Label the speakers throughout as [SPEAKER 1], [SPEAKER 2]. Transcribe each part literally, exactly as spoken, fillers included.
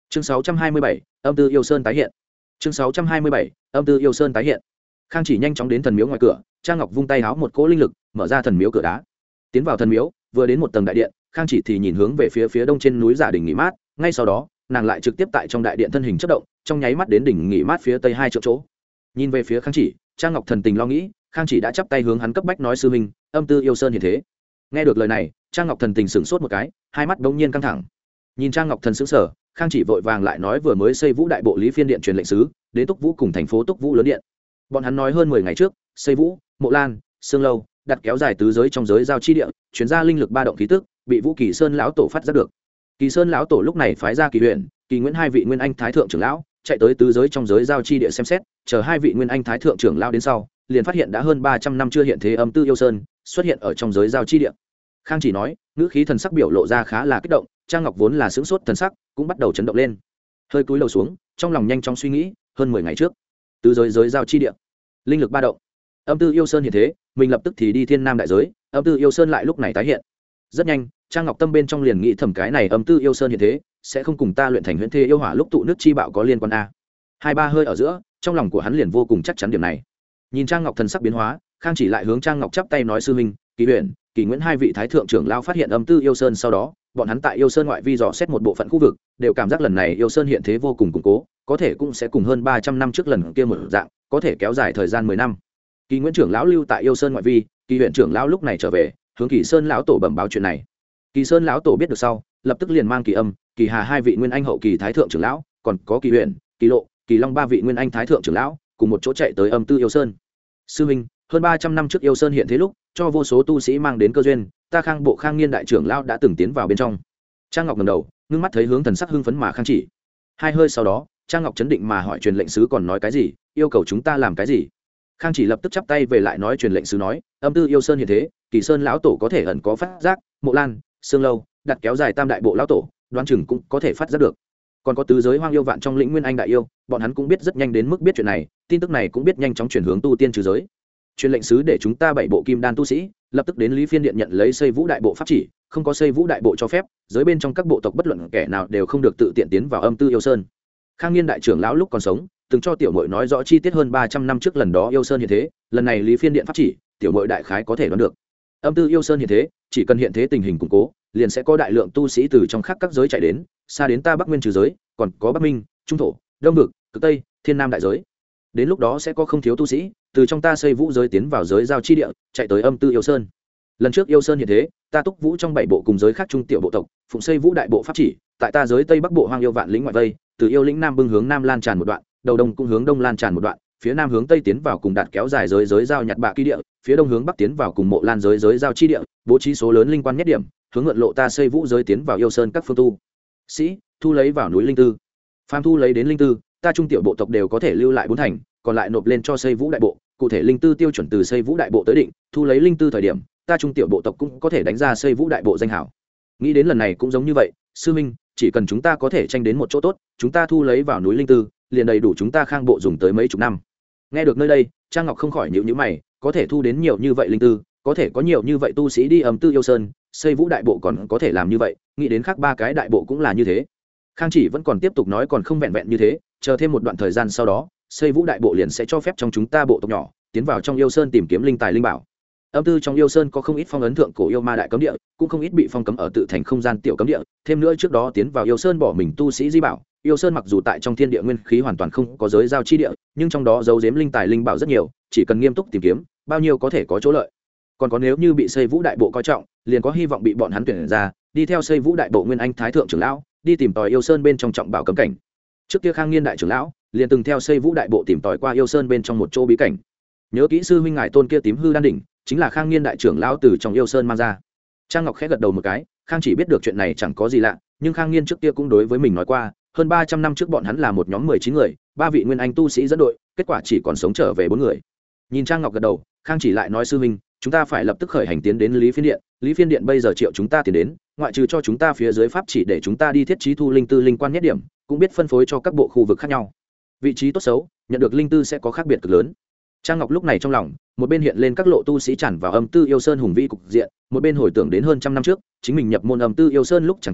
[SPEAKER 1] chương sáu trăm hai mươi bảy, âm tư yêu sơn tái hiện. chương sáu trăm hai mươi bảy, âm tư yêu sơn tái hiện. Khang Chỉ nhanh chóng đến thần miếu ngoài cửa, Trang Ngọc vung tay háo một cỗ linh lực, mở ra thần miếu cửa đá. Tiến vào thần miếu, vừa đến một tầng đại điện, Khang Chỉ thì nhìn hướng về phía phía đông trên núi Giả đỉnh nghỉ mát, ngay sau đó, nàng lại trực tiếp tại trong đại điện thân hình chớp động, trong nháy mắt đến đỉnh nghỉ mát phía tây hai chỗ chỗ. Nhìn về phía Khang Chỉ, Trang Ngọc thần tình lo nghĩ, Khang Chỉ đã chắp tay hướng hắn cấp bách nói: "Sư huynh, âm tư yêu sơn hiện thế." Nghe được lời này, Trang Ngọc thần tình sửng sốt một cái, hai mắt bỗng nhiên căng thẳng. Nhìn Trang Ngọc thần sững sờ, Khang Chỉ vội vàng lại nói vừa mới xây Vũ Đại Bộ Lý Phiên Điện truyền lệnh sứ, đến Túc Vũ cùng thành phố Túc Vũ lớn điện. Bọn hắn nói hơn mười ngày trước, xây Vũ, Mộ Lan, Sương Lâu, đặt kéo dài tứ giới trong giới giao chi địa, chuyển ra linh lực ba động khí tức, bị Vũ Kỳ Sơn lão tổ phát giác được. Kỳ Sơn lão tổ lúc này phái ra Kỳ Huyền, Kỳ Nguyễn hai vị Nguyên Anh Thái thượng trưởng lão, chạy tới tứ giới trong giới giao chi địa xem xét, chờ hai vị Nguyên Anh Thái thượng trưởng lão đến sau, liền phát hiện đã hơn ba trăm năm chưa hiện thế âm tư yêu sơn xuất hiện ở trong giới giao chi địa. Khang Chỉ nói, ngữ khí thần sắc biểu lộ ra khá là kích động, Trang Ngọc vốn là sững sốt thần sắc, cũng bắt đầu chấn động lên. Hơi cúi đầu xuống, trong lòng nhanh chóng suy nghĩ, hơn mười ngày trước, tứ giới giới giao chi địa, linh lực ba động, âm tư yêu sơn hiện thế, mình lập tức thì đi thiên nam đại giới, âm tư yêu sơn lại lúc này tái hiện. Rất nhanh, Trang Ngọc tâm bên trong liền nghĩ thầm cái này âm tư yêu sơn hiện thế, sẽ không cùng ta luyện thành huyễn thê yêu hỏa lúc tụ nước chi bạo có liên quan a. Hai ba hơi ở giữa, trong lòng của hắn liền vô cùng chắc chắn điểm này. Nhìn Trang Ngọc thần sắc biến hóa, Khang Chỉ lại hướng Trang Ngọc chắp tay nói: "Sư huynh, Kỳ Huyền, Kỳ Nguyễn hai vị thái thượng trưởng lao phát hiện âm tư yêu sơn sau đó, bọn hắn tại yêu sơn ngoại vi dò xét một bộ phận khu vực, đều cảm giác lần này yêu sơn hiện thế vô cùng củng cố, có thể cũng sẽ cùng hơn ba trăm năm trước lần kia một dạng, có thể kéo dài thời gian mười năm." Kỳ Nguyễn trưởng lão lưu tại yêu sơn ngoại vi, Kỳ Huyền trưởng lão lúc này trở về, hướng Kỳ Sơn lão tổ bẩm báo chuyện này. Kỳ Sơn lão tổ biết được sau, lập tức liền mang Kỳ Âm, Kỳ Hà hai vị Nguyên Anh hậu kỳ thái thượng trưởng lão, còn có Kỳ Huyền, Kỳ Lộ, Kỳ Long ba vị Nguyên Anh thái thượng trưởng lão, cùng một chỗ chạy tới âm tư yêu sơn. Sư huynh, hơn ba trăm năm trước yêu sơn hiện thế lúc, cho vô số tu sĩ mang đến cơ duyên, ta Khang bộ Khang Nghiên đại trưởng lão đã từng tiến vào bên trong. Trang Ngọc ngẩng đầu, ngưng mắt thấy hướng thần sắc hưng phấn mà Khang Chỉ. Hai hơi sau đó, Trang Ngọc chấn định mà hỏi truyền lệnh sứ còn nói cái gì, yêu cầu chúng ta làm cái gì. Khang Chỉ lập tức chắp tay về lại nói truyền lệnh sứ nói, âm tư yêu sơn hiện thế, Kỳ Sơn lão tổ có thể ẩn có phát giác, Mộ Lan, Sương Lâu, đặt kéo dài tam đại bộ lão tổ, đoán chừng cũng có thể phát giác được. Còn có tứ giới hoang yêu vạn trong lĩnh Nguyên Anh đại yêu, bọn hắn cũng biết rất nhanh đến mức biết chuyện này, tin tức này cũng biết nhanh chóng chuyển hướng tu tiên trừ giới. Truyền lệnh sứ để chúng ta bảy bộ kim đan tu sĩ lập tức đến Lý Phiên Điện nhận lấy xây Vũ Đại Bộ pháp chỉ, không có xây Vũ Đại Bộ cho phép, giới bên trong các bộ tộc bất luận kẻ nào đều không được tự tiện tiến vào âm tư yêu sơn. Khang Nghiên đại trưởng lão lúc còn sống, từng cho tiểu muội nói rõ chi tiết hơn ba trăm năm trước lần đó yêu sơn hiện thế, lần này Lý Phiên Điện pháp chỉ, tiểu muội đại khái có thể đoán được. Âm tư yêu sơn hiện thế, chỉ cần hiện thế tình hình củng cố, liền sẽ có đại lượng tu sĩ từ trong khác các giới chạy đến, xa đến ta Bắc Nguyên trừ giới, còn có Bắc Minh, Trung thổ, Đông vực, Cực Tây, Thiên Nam đại giới. Đến lúc đó sẽ có không thiếu tu sĩ từ trong ta xây Vũ giới tiến vào giới giao chi địa, chạy tới âm tư yêu sơn. Lần trước yêu sơn hiện thế, ta Túc Vũ trong bảy bộ cùng giới khác trung tiểu bộ tộc, phụng xây Vũ Đại Bộ pháp chỉ, tại ta giới Tây Bắc bộ hoang yêu vạn lĩnh ngoại vây, từ yêu lĩnh Nam bưng hướng Nam lan tràn một đoạn, đầu đông cũng hướng Đông lan tràn một đoạn, phía Nam hướng Tây tiến vào cùng đạt kéo dài giới giới giao nhặt bạ kỳ địa, phía Đông hướng Bắc tiến vào cùng Mộ Lan giới giới giao chi địa, bố trí số lớn linh quan nhất điểm, hướng ngượn lộ ta xây Vũ giới tiến vào yêu sơn các phương tu sĩ, thu lấy vào núi linh tư. Phàm thu lấy đến linh tư, ta trung tiểu bộ tộc đều có thể lưu lại bốn thành, còn lại nộp lên cho xây Vũ Đại Bộ, cụ thể linh tư tiêu chuẩn từ xây Vũ Đại Bộ tới định, thu lấy linh tư thời điểm, ta trung tiểu bộ tộc cũng có thể đánh ra xây Vũ Đại Bộ danh hảo. Nghĩ đến lần này cũng giống như vậy, sư minh, chỉ cần chúng ta có thể tranh đến một chỗ tốt, chúng ta thu lấy vào núi linh tư, liền đầy đủ chúng ta Khang bộ dùng tới mấy chục năm. Nghe được nơi đây, Trang Ngọc không khỏi nhíu nhíu mày, có thể thu đến nhiều như vậy linh tư, có thể có nhiều như vậy tu sĩ đi âm tư yêu sơn, xây Vũ Đại Bộ còn có thể làm như vậy, nghĩ đến khác ba cái đại bộ cũng là như thế. Khang Chỉ vẫn còn tiếp tục nói còn không vẹn vẹn như thế, chờ thêm một đoạn thời gian sau đó, xây Vũ Đại Bộ liền sẽ cho phép trong chúng ta bộ tộc nhỏ tiến vào trong yêu sơn tìm kiếm linh tài linh bảo. Âm tư trong yêu sơn có không ít phong ấn thượng cổ yêu ma đại cấm địa, cũng không ít bị phong cấm ở tự thành không gian tiểu cấm địa, thêm nữa trước đó tiến vào yêu sơn bỏ mình tu sĩ di bảo. Yêu sơn mặc dù tại trong thiên địa nguyên khí hoàn toàn không có giới giao chi địa, nhưng trong đó giấu giếm linh tài linh bảo rất nhiều, chỉ cần nghiêm túc tìm kiếm, bao nhiêu có thể có chỗ lợi. Còn có nếu như bị xây Vũ Đại Bộ coi trọng, liền có hy vọng bị bọn hắn tuyển ra, đi theo xây Vũ Đại Bộ Nguyên Anh Thái thượng trưởng lão, đi tìm tòi yêu sơn bên trong trọng bảo cấm cảnh. Trước kia Khang Nghiên đại trưởng lão liền từng theo xây Vũ Đại Bộ tìm tòi qua yêu sơn bên trong một chỗ bí cảnh. Nhớ kỹ sư huynh ngài tôn kia tím hư đan đỉnh, chính là Khang Nghiên đại trưởng lão từ trong yêu sơn mang ra. Trang Ngọc khẽ gật đầu một cái, Khang chỉ biết được chuyện này chẳng có gì lạ, nhưng Khang Nghiên trước kia cũng đối với mình nói qua, hơn ba trăm năm trước bọn hắn là một nhóm mười chín người, ba vị nguyên anh tu sĩ dẫn đội, kết quả chỉ còn sống trở về bốn người. Nhìn Trang Ngọc gật đầu, Khang chỉ lại nói sư huynh, chúng ta phải lập tức khởi hành tiến đến Lý Phiên Điện, Lý Phiên Điện bây giờ triệu chúng ta tiến đến, ngoại trừ cho chúng ta phía dưới pháp chỉ để chúng ta đi thiết trí thu linh tư linh quan nhất điểm, cũng biết phân phối cho các bộ khu vực khác nhau. Vị trí tốt xấu, nhận được linh tư sẽ có khác biệt cực lớn. Trang Ngọc lúc này trong lòng, một bên hiện lên các lộ tu sĩ tràn vào âm tư yêu sơn hùng vĩ cục diện, một bên hồi tưởng đến hơn trăm năm trước, chính mình nhập môn âm tư yêu sơn lúc chẳng cảnh,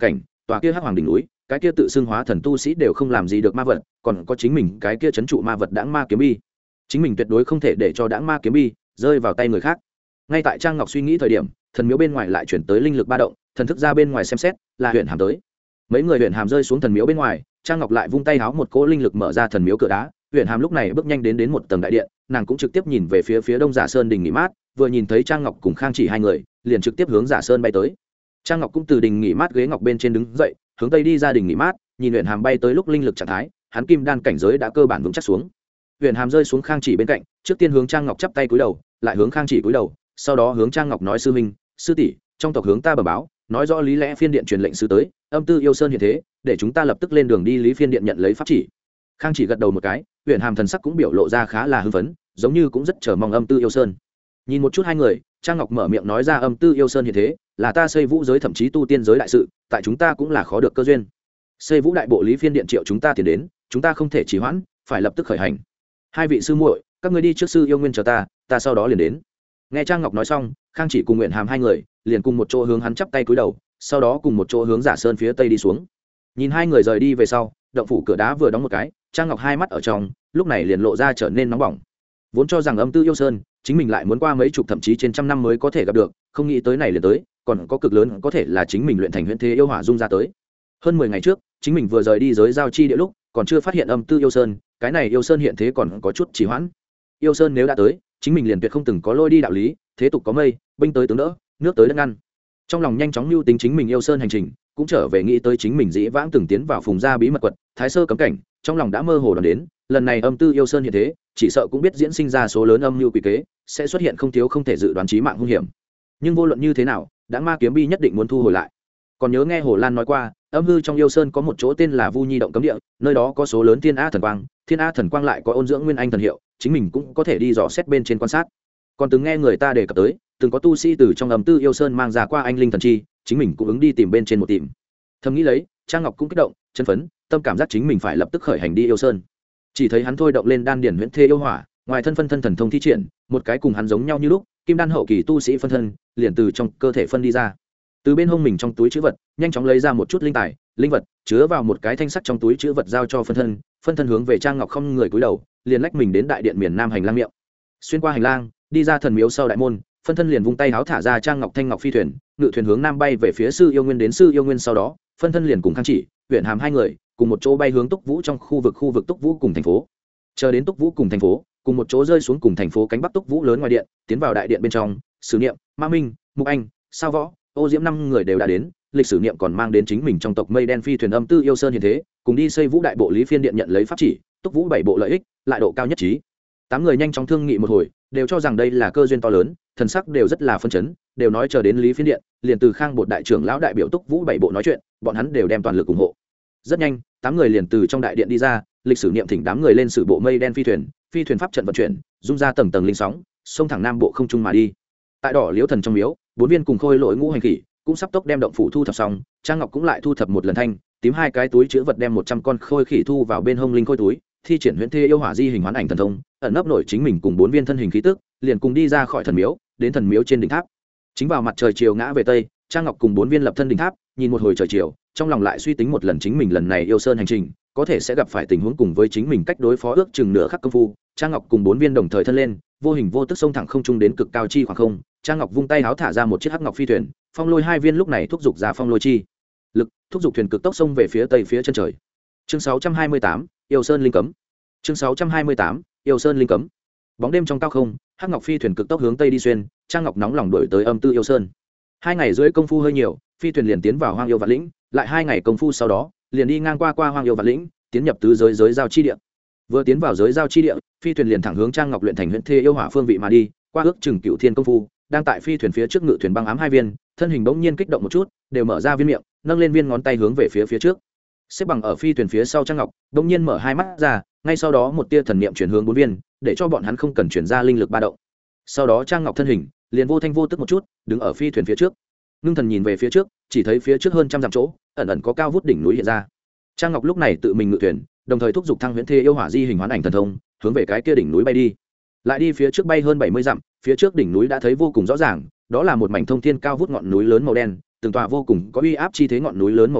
[SPEAKER 1] tòa kia hắc hoàng đỉnh núi, cái kia tự xưng hóa thần tu sĩ đều không làm gì được ma vật, còn có chính mình cái kia trấn trụ ma vật đãng ma kiếm bi, chính mình tuyệt đối không thể để cho đãng ma kiếm bi rơi vào tay người khác. Ngay tại Trang Ngọc suy nghĩ thời điểm, thần miếu bên ngoài lại chuyển tới linh lực ba động, thần thức ra bên ngoài xem xét, là huyện hàm tới. Mấy người huyện hàm rơi xuống thần miếu bên ngoài, Trang Ngọc lại vung tay háo một cỗ linh lực mở ra thần miếu cửa đá. Huyện hàm lúc này bước nhanh đến đến một tầng đại điện, nàng cũng trực tiếp nhìn về phía phía đông Giả Sơn đình nghỉ mát, vừa nhìn thấy Trang Ngọc cùng Khang Chỉ hai người, liền trực tiếp hướng Giả Sơn bay tới. Trang Ngọc cũng từ đình nghỉ mát ghế ngọc bên trên đứng dậy, hướng tây đi ra đình nghỉ mát, nhìn huyện hàm bay tới lúc linh lực trạng thái, hắn kim đan cảnh giới đã cơ bản vững chắc xuống. Huyện hàm rơi xuống Khang Chỉ bên cạnh, trước tiên hướng Trang Ngọc chắp tay cúi đầu, lại hướng Khang Chỉ cúi đầu, sau đó hướng Trang Ngọc nói: sư huynh, sư tỷ, trong tộc hướng ta bẩm báo, nói rõ lý lẽ phiên điện truyền lệnh sư tới, âm tư yêu sơn hiện thế, để chúng ta lập tức lên đường đi lý phiên điện nhận lấy pháp chỉ. Khang Chỉ gật đầu một cái, huyện hàm thần sắc cũng biểu lộ ra khá là hưng phấn, giống như cũng rất chờ mong âm tư yêu sơn. Nhìn một chút hai người, Trang Ngọc mở miệng nói ra: âm tư yêu sơn hiện thế, là ta xây vũ giới thậm chí tu tiên giới đại sự, tại chúng ta cũng là khó được cơ duyên. Xây vũ đại bộ lý phiên điện triệu chúng ta tiền đến, chúng ta không thể trì hoãn, phải lập tức khởi hành. Hai vị sư muội, các ngươi đi trước sư yêu nguyên chờ ta, ta sau đó liền đến. Nghe Trang Ngọc nói xong, Khang Chỉ cùng Nguyện Hàm hai người liền cùng một chỗ hướng hắn chắp tay cúi đầu, sau đó cùng một chỗ hướng Giả Sơn phía tây đi xuống. Nhìn hai người rời đi về sau, động phủ cửa đá vừa đóng một cái, Trang Ngọc hai mắt ở trong lúc này liền lộ ra trở nên nóng bỏng. Vốn cho rằng âm tư yêu sơn chính mình lại muốn qua mấy chục thậm chí trên trăm năm mới có thể gặp được, không nghĩ tới này liền tới, còn có cực lớn có thể là chính mình luyện thành huyễn thế yêu hỏa dung ra tới. Hơn mười ngày trước, chính mình vừa rời đi giới giao chi địa lúc, còn chưa phát hiện âm tư yêu sơn, cái này yêu sơn hiện thế còn có chút trì hoãn. Yêu sơn nếu đã tới, chính mình liền tuyệt không từng có lôi đi đạo lý, thế tục có mây, binh tới tướng đỡ, nước tới đất ngăn. Trong lòng nhanh chóng lưu tính chính mình yêu sơn hành trình, cũng trở về nghĩ tới chính mình dĩ vãng từng tiến vào phùng gia bí mật quật, thái sơ cấm cảnh, trong lòng đã mơ hồ đoán đến, lần này âm tư yêu sơn hiện thế, chỉ sợ cũng biết diễn sinh ra số lớn âm mưu quỷ kế, sẽ xuất hiện không thiếu không thể dự đoán chí mạng hung hiểm. Nhưng vô luận như thế nào, đã ma kiếm bi nhất định muốn thu hồi lại. Còn nhớ nghe Hồ Lan nói qua, âm hư trong yêu sơn có một chỗ tên là Vu Nhi động cấm địa, nơi đó có số lớn thiên a thần quang, thiên a thần quang lại có ôn dưỡng nguyên anh thần hiệu, chính mình cũng có thể đi dò xét bên trên quan sát. Còn từng nghe người ta đề cập tới, từng có tu sĩ từ trong âm tư yêu sơn mang ra qua anh linh thần chi, chính mình cũng ứng đi tìm bên trên một tìm. Thầm nghĩ lấy, Trang Ngọc cũng kích động, chân phấn, tâm cảm giác chính mình phải lập tức khởi hành đi yêu sơn. Chỉ thấy hắn thôi động lên đan điển huyễn thê yêu hỏa, ngoài thân phân thân thần thông thi triển, một cái cùng hắn giống nhau như lúc, kim đan hậu kỳ tu sĩ phân thân, liền từ trong cơ thể phân đi ra. Từ bên hông mình trong túi trữ vật, nhanh chóng lấy ra một chút linh tài, linh vật, chứa vào một cái thanh sắt trong túi trữ vật giao cho phân thân, phân thân hướng về Trang Ngọc không người cúi đầu, liền lách mình đến đại điện miền nam hành lang miệng. Xuyên qua hành lang, đi ra thần miếu sau đại môn, phân thân liền vung tay háo thả ra Trang Ngọc thanh ngọc phi thuyền, ngự thuyền hướng nam bay về phía sư yêu nguyên. Đến sư yêu nguyên sau đó, phân thân liền cùng Khang Chỉ, huyện hàm hai người cùng một chỗ bay hướng Túc Vũ trong khu vực khu vực Túc Vũ cùng thành phố. Chờ đến Túc Vũ cùng thành phố, cùng một chỗ rơi xuống cùng thành phố cánh bắc Túc Vũ lớn ngoài điện, tiến vào đại điện bên trong, Sử Niệm, Ma Minh, Mục Anh, Sao Võ, Ô Diễm năm người đều đã đến. Lịch Sử Niệm còn mang đến chính mình trong tộc mây đen phi thuyền âm tư yêu sơn hiện thế, cùng đi xây vũ đại bộ lý phiên điện nhận lấy pháp chỉ, Túc Vũ bảy bộ lợi ích, lại độ cao nhất trí. Tám người nhanh chóng thương nghị một hồi, đều cho rằng đây là cơ duyên to lớn, thần sắc đều rất là phân chấn, đều nói chờ đến lý phiên điện, liền từ Khang Bột đại trưởng lão đại biểu Túc Vũ bảy bộ nói chuyện, bọn hắn đều đem toàn lực ủng hộ. Rất nhanh, tám người liền từ trong đại điện đi ra, Lịch Sử Niệm thỉnh đám người lên sử bộ mây đen phi thuyền, phi thuyền pháp trận vận chuyển, dung ra tầng tầng linh sóng, xông thẳng nam bộ không trung mà đi. Tại đỏ liễu thần trong miếu, bốn viên cùng khôi lỗi ngũ hành khỉ cũng sắp tốc đem động phủ thu thập xong, Trang Ngọc cũng lại thu thập một lần thanh, tím hai cái túi chứa vật đem một trăm con khôi khỉ thu vào bên hông linh khôi túi, thi triển huyễn thê yêu hỏa di hình hoán ảnh thần thông, ẩn nấp nổi chính mình cùng bốn viên thân hình khí tức, liền cùng đi ra khỏi thần miếu, đến thần miếu trên đỉnh tháp. Chính vào mặt trời chiều ngã về tây, Trang Ngọc cùng bốn viên lập thân đỉnh tháp, nhìn một hồi trời chiều, trong lòng lại suy tính một lần chính mình lần này yêu sơn hành trình, có thể sẽ gặp phải tình huống cùng với chính mình cách đối phó ước chừng nửa khắc công phu. Trang Ngọc cùng bốn viên đồng thời thân lên, vô hình vô tức xông thẳng không trung đến cực cao chi khoảng không. Trang Ngọc vung tay háo thả ra một chiếc hắc ngọc phi thuyền, phong lôi hai viên lúc này thúc giục ra phong lôi chi lực, thúc giục thuyền cực tốc xông về phía tây phía chân trời. Chương sáu trăm hai mươi tám, yêu sơn linh cấm. Chương sáu trăm hai mươi tám, yêu sơn linh cấm. Bóng đêm trong cao không, hắc ngọc phi thuyền cực tốc hướng tây đi xuyên, Trang Ngọc nóng lòng đuổi tới âm tư yêu sơn. Hai ngày rưỡi công phu hơi nhiều, phi thuyền liền tiến vào hoang yêu vạn lĩnh, lại hai ngày công phu sau đó, liền đi ngang qua qua hoang yêu vạn lĩnh, tiến nhập tứ giới giới giao chi địa. Vừa tiến vào giới giao chi địa, phi thuyền liền thẳng hướng Trang Ngọc luyện thành huyễn thê yêu hỏa phương vị mà đi, qua ước chừng cựu thiên công phu, đang tại phi thuyền phía trước ngự thuyền băng ám hai viên, thân hình bỗng nhiên kích động một chút, đều mở ra viên miệng, nâng lên viên ngón tay hướng về phía phía trước. Xếp bằng ở phi thuyền phía sau Trang Ngọc, bỗng nhiên mở hai mắt ra, ngay sau đó một tia thần niệm chuyển hướng bốn viên, để cho bọn hắn không cần chuyển ra linh lực ba động. Sau đó Trang Ngọc thân hình liền vô thanh vô tức một chút, đứng ở phi thuyền phía trước. Ngưng thần nhìn về phía trước, chỉ thấy phía trước hơn trăm dặm chỗ, ẩn ẩn có cao vút đỉnh núi hiện ra. Trang Ngọc lúc này tự mình ngự thuyền, đồng thời thúc giục thăng huyễn thê yêu hỏa di hình hoán ảnh thần thông, hướng về cái kia đỉnh núi bay đi. Lại đi phía trước bay hơn bảy mươi dặm, phía trước đỉnh núi đã thấy vô cùng rõ ràng, đó là một mảnh thông thiên cao vút ngọn núi lớn màu đen, từng tòa vô cùng có uy áp chi thế ngọn núi lớn màu đen,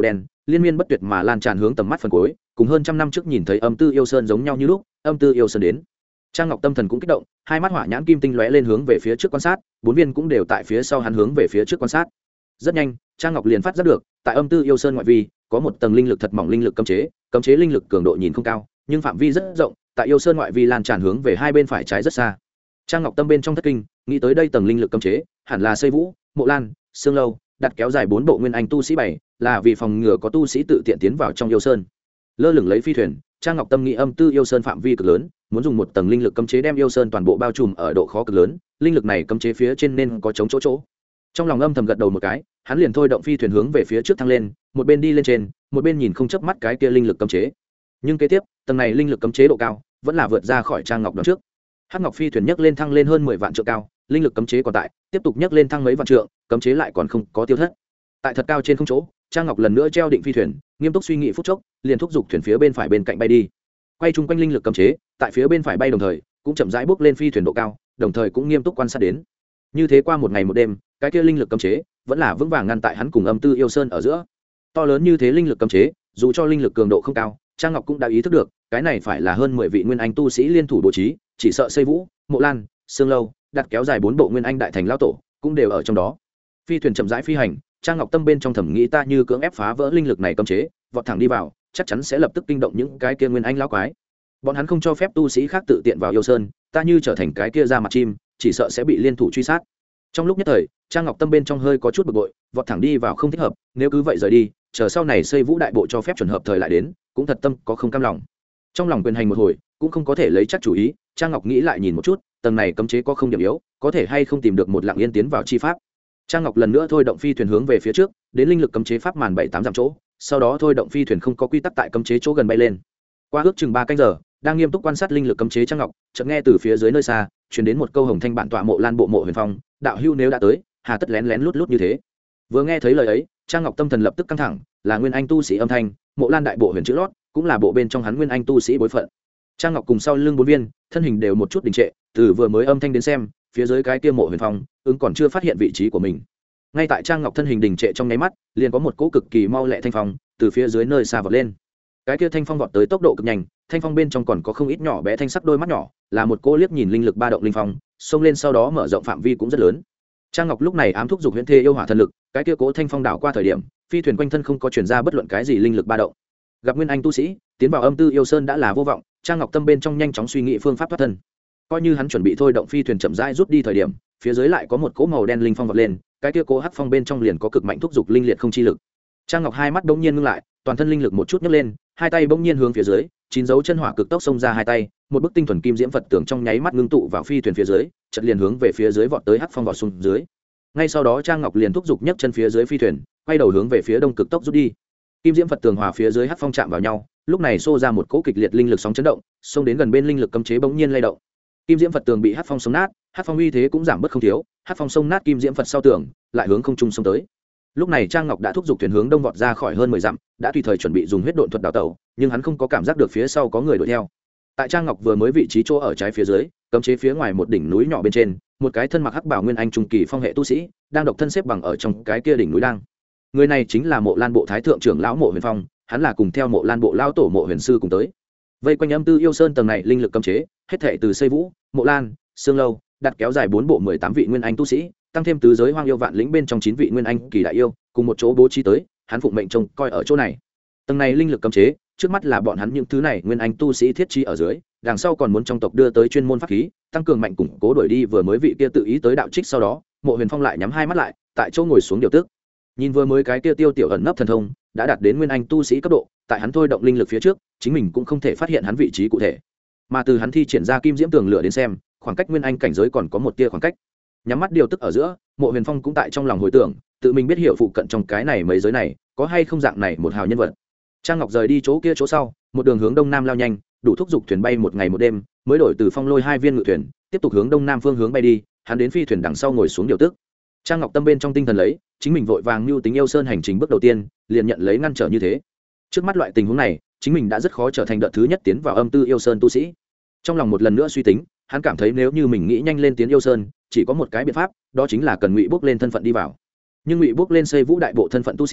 [SPEAKER 1] liên miên bất tuyệt mà lan tràn hướng tầm mắt phần cuối, cùng hơn trăm năm trước nhìn thấy âm tư yêu sơn giống nhau như lúc. Âm tư yêu sơn đến. Trang Ngọc tâm thần cũng kích động, hai mắt hỏa nhãn kim tinh lóe lên hướng về phía trước quan sát, bốn viên cũng đều tại phía sau hắn hướng về phía trước quan sát. Rất nhanh, Trang Ngọc liền phát giác được, tại âm tư yêu sơn ngoại vi, có một tầng linh lực thật mỏng linh lực cấm chế, cấm chế linh lực cường độ nhìn không cao, nhưng phạm vi rất rộng, tại yêu sơn ngoại vi lan tràn hướng về hai bên phải trái rất xa. Trang Ngọc tâm bên trong thất kinh, nghĩ tới đây tầng linh lực cấm chế, hẳn là Xây Vũ, Mộ Lan, Sương Lâu, đặt kéo dài bốn bộ nguyên anh tu sĩ bảy, là vì phòng ngừa có tu sĩ tự tiện tiến vào trong yêu sơn. Lơ lửng lấy phi thuyền, Trang Ngọc tâm nghĩ âm tư yêu sơn phạm vi cực lớn, muốn dùng một tầng linh lực cấm chế đem yêu sơn toàn bộ bao trùm ở độ khó cực lớn, linh lực này cấm chế phía trên nên có chống chỗ chỗ. Trong lòng âm thầm gật đầu một cái, hắn liền thôi động phi thuyền hướng về phía trước thăng lên, một bên đi lên trên, một bên nhìn không chớp mắt cái kia linh lực cấm chế. Nhưng kế tiếp, tầng này linh lực cấm chế độ cao, vẫn là vượt ra khỏi Trang Ngọc đoạn trước. Hắc Ngọc phi thuyền nhấc lên thăng lên hơn mười vạn trượng cao, linh lực cấm chế còn tại, tiếp tục nhấc lên thăng mấy vạn trượng, cấm chế lại còn không có tiêu thất. Tại thật cao trên không chỗ, Trang Ngọc lần nữa treo định phi thuyền, nghiêm túc suy nghĩ phút chốc, liền thúc giục thuyền phía bên phải bên cạnh bay đi. Quay chung quanh linh lực cấm chế, tại phía bên phải bay đồng thời, cũng chậm rãi bước lên phi thuyền độ cao, đồng thời cũng nghiêm túc quan sát đến. Như thế qua một ngày một đêm, cái kia linh lực cấm chế vẫn là vững vàng ngăn tại hắn cùng âm tư yêu sơn ở giữa. To lớn như thế linh lực cấm chế, dù cho linh lực cường độ không cao, Trang Ngọc cũng đã ý thức được, cái này phải là hơn mười vị nguyên anh tu sĩ liên thủ bố trí, chỉ sợ Xây Vũ, Mộ Lan, Sương Lâu, đặt kéo dài bốn bộ nguyên anh đại thành lão tổ, cũng đều ở trong đó. Phi thuyền chậm rãi phi hành, Trang Ngọc tâm bên trong thầm nghĩ ta như cưỡng ép phá vỡ linh lực này cấm chế, vọt thẳng đi vào, chắc chắn sẽ lập tức kinh động những cái kia nguyên anh lão quái. Bọn hắn không cho phép tu sĩ khác tự tiện vào yêu sơn, ta như trở thành cái kia ra mặt chim, chỉ sợ sẽ bị liên thủ truy sát. Trong lúc nhất thời, Trang Ngọc tâm bên trong hơi có chút bực bội, vọt thẳng đi vào không thích hợp, nếu cứ vậy rời đi, chờ sau này Xây Vũ đại bộ cho phép chuẩn hợp thời lại đến, cũng thật tâm có không cam lòng. Trong lòng quyền hành một hồi, cũng không có thể lấy chắc chủ ý, Trang Ngọc nghĩ lại nhìn một chút, tầng này cấm chế có không điểm yếu, có thể hay không tìm được một lặng yên tiến vào chi pháp. Trang Ngọc lần nữa thôi động phi thuyền hướng về phía trước, đến linh lực cấm chế pháp màn bảy tám dặm chỗ, sau đó thôi động phi thuyền không có quy tắc tại cấm chế chỗ gần bay lên. Qua ước chừng ba canh giờ, đang nghiêm túc quan sát linh lực cấm chế Trang Ngọc, chợt nghe từ phía dưới nơi xa truyền đến một câu hồng thanh bạn tọa Mộ Lan bộ Mộ Huyền Phong, đạo hữu nếu đã tới, hà tất lén lén lút lút như thế. Vừa nghe thấy lời ấy, Trang Ngọc tâm thần lập tức căng thẳng, là nguyên anh tu sĩ âm thanh, Mộ Lan đại bộ huyền chữ lót, cũng là bộ bên trong hắn nguyên anh tu sĩ bối phận. Trang Ngọc cùng sau lưng bốn viên, thân hình đều một chút đình trệ, từ vừa mới âm thanh đến xem, phía dưới cái kia Mộ Huyền Phong, ứng còn chưa phát hiện vị trí của mình. Ngay tại Trang Ngọc thân hình đình trệ trong nháy mắt, liền có một cỗ cực kỳ mau lẹ thanh phong từ phía dưới nơi xa vọt lên. Cái kia thanh phong vọt tới tốc độ cực nhanh, thanh phong bên trong còn có không ít nhỏ bé thanh sắc đôi mắt nhỏ, là một cỗ liếc nhìn linh lực ba động linh phong, xông lên sau đó mở rộng phạm vi cũng rất lớn. Trang Ngọc lúc này ám thúc dục huyễn thê yêu hỏa thần lực, cái kia cỗ thanh phong đảo qua thời điểm, phi thuyền quanh thân không có truyền ra bất luận cái gì linh lực ba động. Gặp nguyên anh tu sĩ tiến vào âm tư yêu sơn đã là vô vọng, Trang Ngọc tâm bên trong nhanh chóng suy nghĩ phương pháp thoát thân. Coi như hắn chuẩn bị thôi động phi thuyền chậm rãi rút đi thời điểm, phía dưới lại có một cỗ màu đen linh phong vọt lên, cái kia cỗ hắc phong bên trong liền có cực mạnh thúc dục linh liệt không chi lực. Trang Ngọc hai mắt bỗng nhiên ngưng lại, toàn thân linh lực một chút nhấc lên, hai tay bỗng nhiên hướng phía dưới, chín dấu chân hỏa cực tốc xông ra hai tay, một bức tinh thuần kim diễm Phật tượng trong nháy mắt ngưng tụ vào phi thuyền phía dưới, chợt liền hướng về phía dưới vọt tới hắc phong vọt xuống dưới. Ngay sau đó Trang Ngọc liền thúc dục nhấc chân phía dưới phi thuyền, quay đầu hướng về phía đông cực tốc rút đi. Kim diễm Phật tường hòa phía dưới hắc phong chạm vào nhau, lúc này xô ra một cỗ kịch liệt linh lực sóng chấn động, xông đến gần bên linh lực cấm chế bỗng nhiên lay động. Kim diễm Phật tường bị hắc phong sống nát, hắc phong uy thế cũng giảm bớt không thiếu, hắc phong xông nát kim diễm Phật sau tường, lại hướng không trung xông tới. Lúc này Trang Ngọc đã thúc giục thuyền hướng đông vọt ra khỏi hơn mười dặm, đã tùy thời chuẩn bị dùng huyết độn thuật đào tẩu, nhưng hắn không có cảm giác được phía sau có người đuổi theo. Tại Trang Ngọc vừa mới vị trí chỗ ở trái phía dưới, cấm chế phía ngoài một đỉnh núi nhỏ bên trên, một cái thân mặc hắc bào nguyên anh trung kỳ phong hệ tu sĩ, đang độc thân xếp bằng ở trong cái kia đỉnh núi đang. Người này chính là Mộ Lan bộ thái thượng trưởng lão Mộ Huyền Phong, hắn là cùng theo Mộ Lan bộ lão tổ Mộ Huyền sư cùng tới. Vây quanh âm tư yêu sơn tầng này linh lực cấm chế, hết thảy từ Xây Vũ, Mộ Lan, Sương Lâu, đặt kéo dài bốn bộ mười tám vị nguyên anh tu sĩ, tăng thêm tứ giới hoang yêu vạn lĩnh bên trong chín vị nguyên anh kỳ đại yêu, cùng một chỗ bố trí tới, hắn phụng mệnh trông coi ở chỗ này. Tầng này linh lực cấm chế, trước mắt là bọn hắn những thứ này nguyên anh tu sĩ thiết trí ở dưới, đằng sau còn muốn trong tộc đưa tới chuyên môn pháp khí, tăng cường mạnh củng cố đuổi đi vừa mới vị kia tự ý tới đạo trích sau đó, Mộ Huyền Phong lại nhắm hai mắt lại, tại chỗ ngồi xuống điều tức. Nhìn vừa mới cái kia tiêu tiểu ẩn nấp thần thông, đã đạt đến nguyên anh tu sĩ cấp độ, tại hắn thôi động linh lực phía trước, chính mình cũng không thể phát hiện hắn vị trí cụ thể. Mà từ hắn thi triển ra kim diễm tường lửa đến xem, khoảng cách nguyên anh cảnh giới còn có một tia khoảng cách. Nhắm mắt điều tức ở giữa, Mộ Huyền Phong cũng tại trong lòng hồi tưởng, tự mình biết hiểu phụ cận trong cái này mấy giới này, có hay không dạng này một hào nhân vật. Trang Ngọc rời đi chỗ kia chỗ sau, một đường hướng đông nam lao nhanh, đủ thúc giục thuyền bay một ngày một đêm, mới đổi từ phong lôi hai viên ngự thuyền, tiếp tục hướng đông nam phương hướng bay đi, hắn đến phi thuyền đằng sau ngồi xuống điều tức. Trang Ngọc tâm bên trong tinh thần lấy, chính mình vội vàng mưu tính yêu sơn hành trình bước đầu tiên, liền nhận lấy ngăn trở như thế. Trước mắt loại tình huống này, chính mình đã rất khó trở thành đợt thứ nhất tiến vào âm tư yêu sơn tu sĩ. Trong lòng một lần nữa suy tính, hắn cảm thấy nếu như mình nghĩ nhanh lên tiến yêu sơn, chỉ có một cái biện pháp, đó chính là cần ngụy bước lên thân phận đi vào. Nhưng ngụy bước lên Xây Vũ đại bộ thân phận tu sĩ,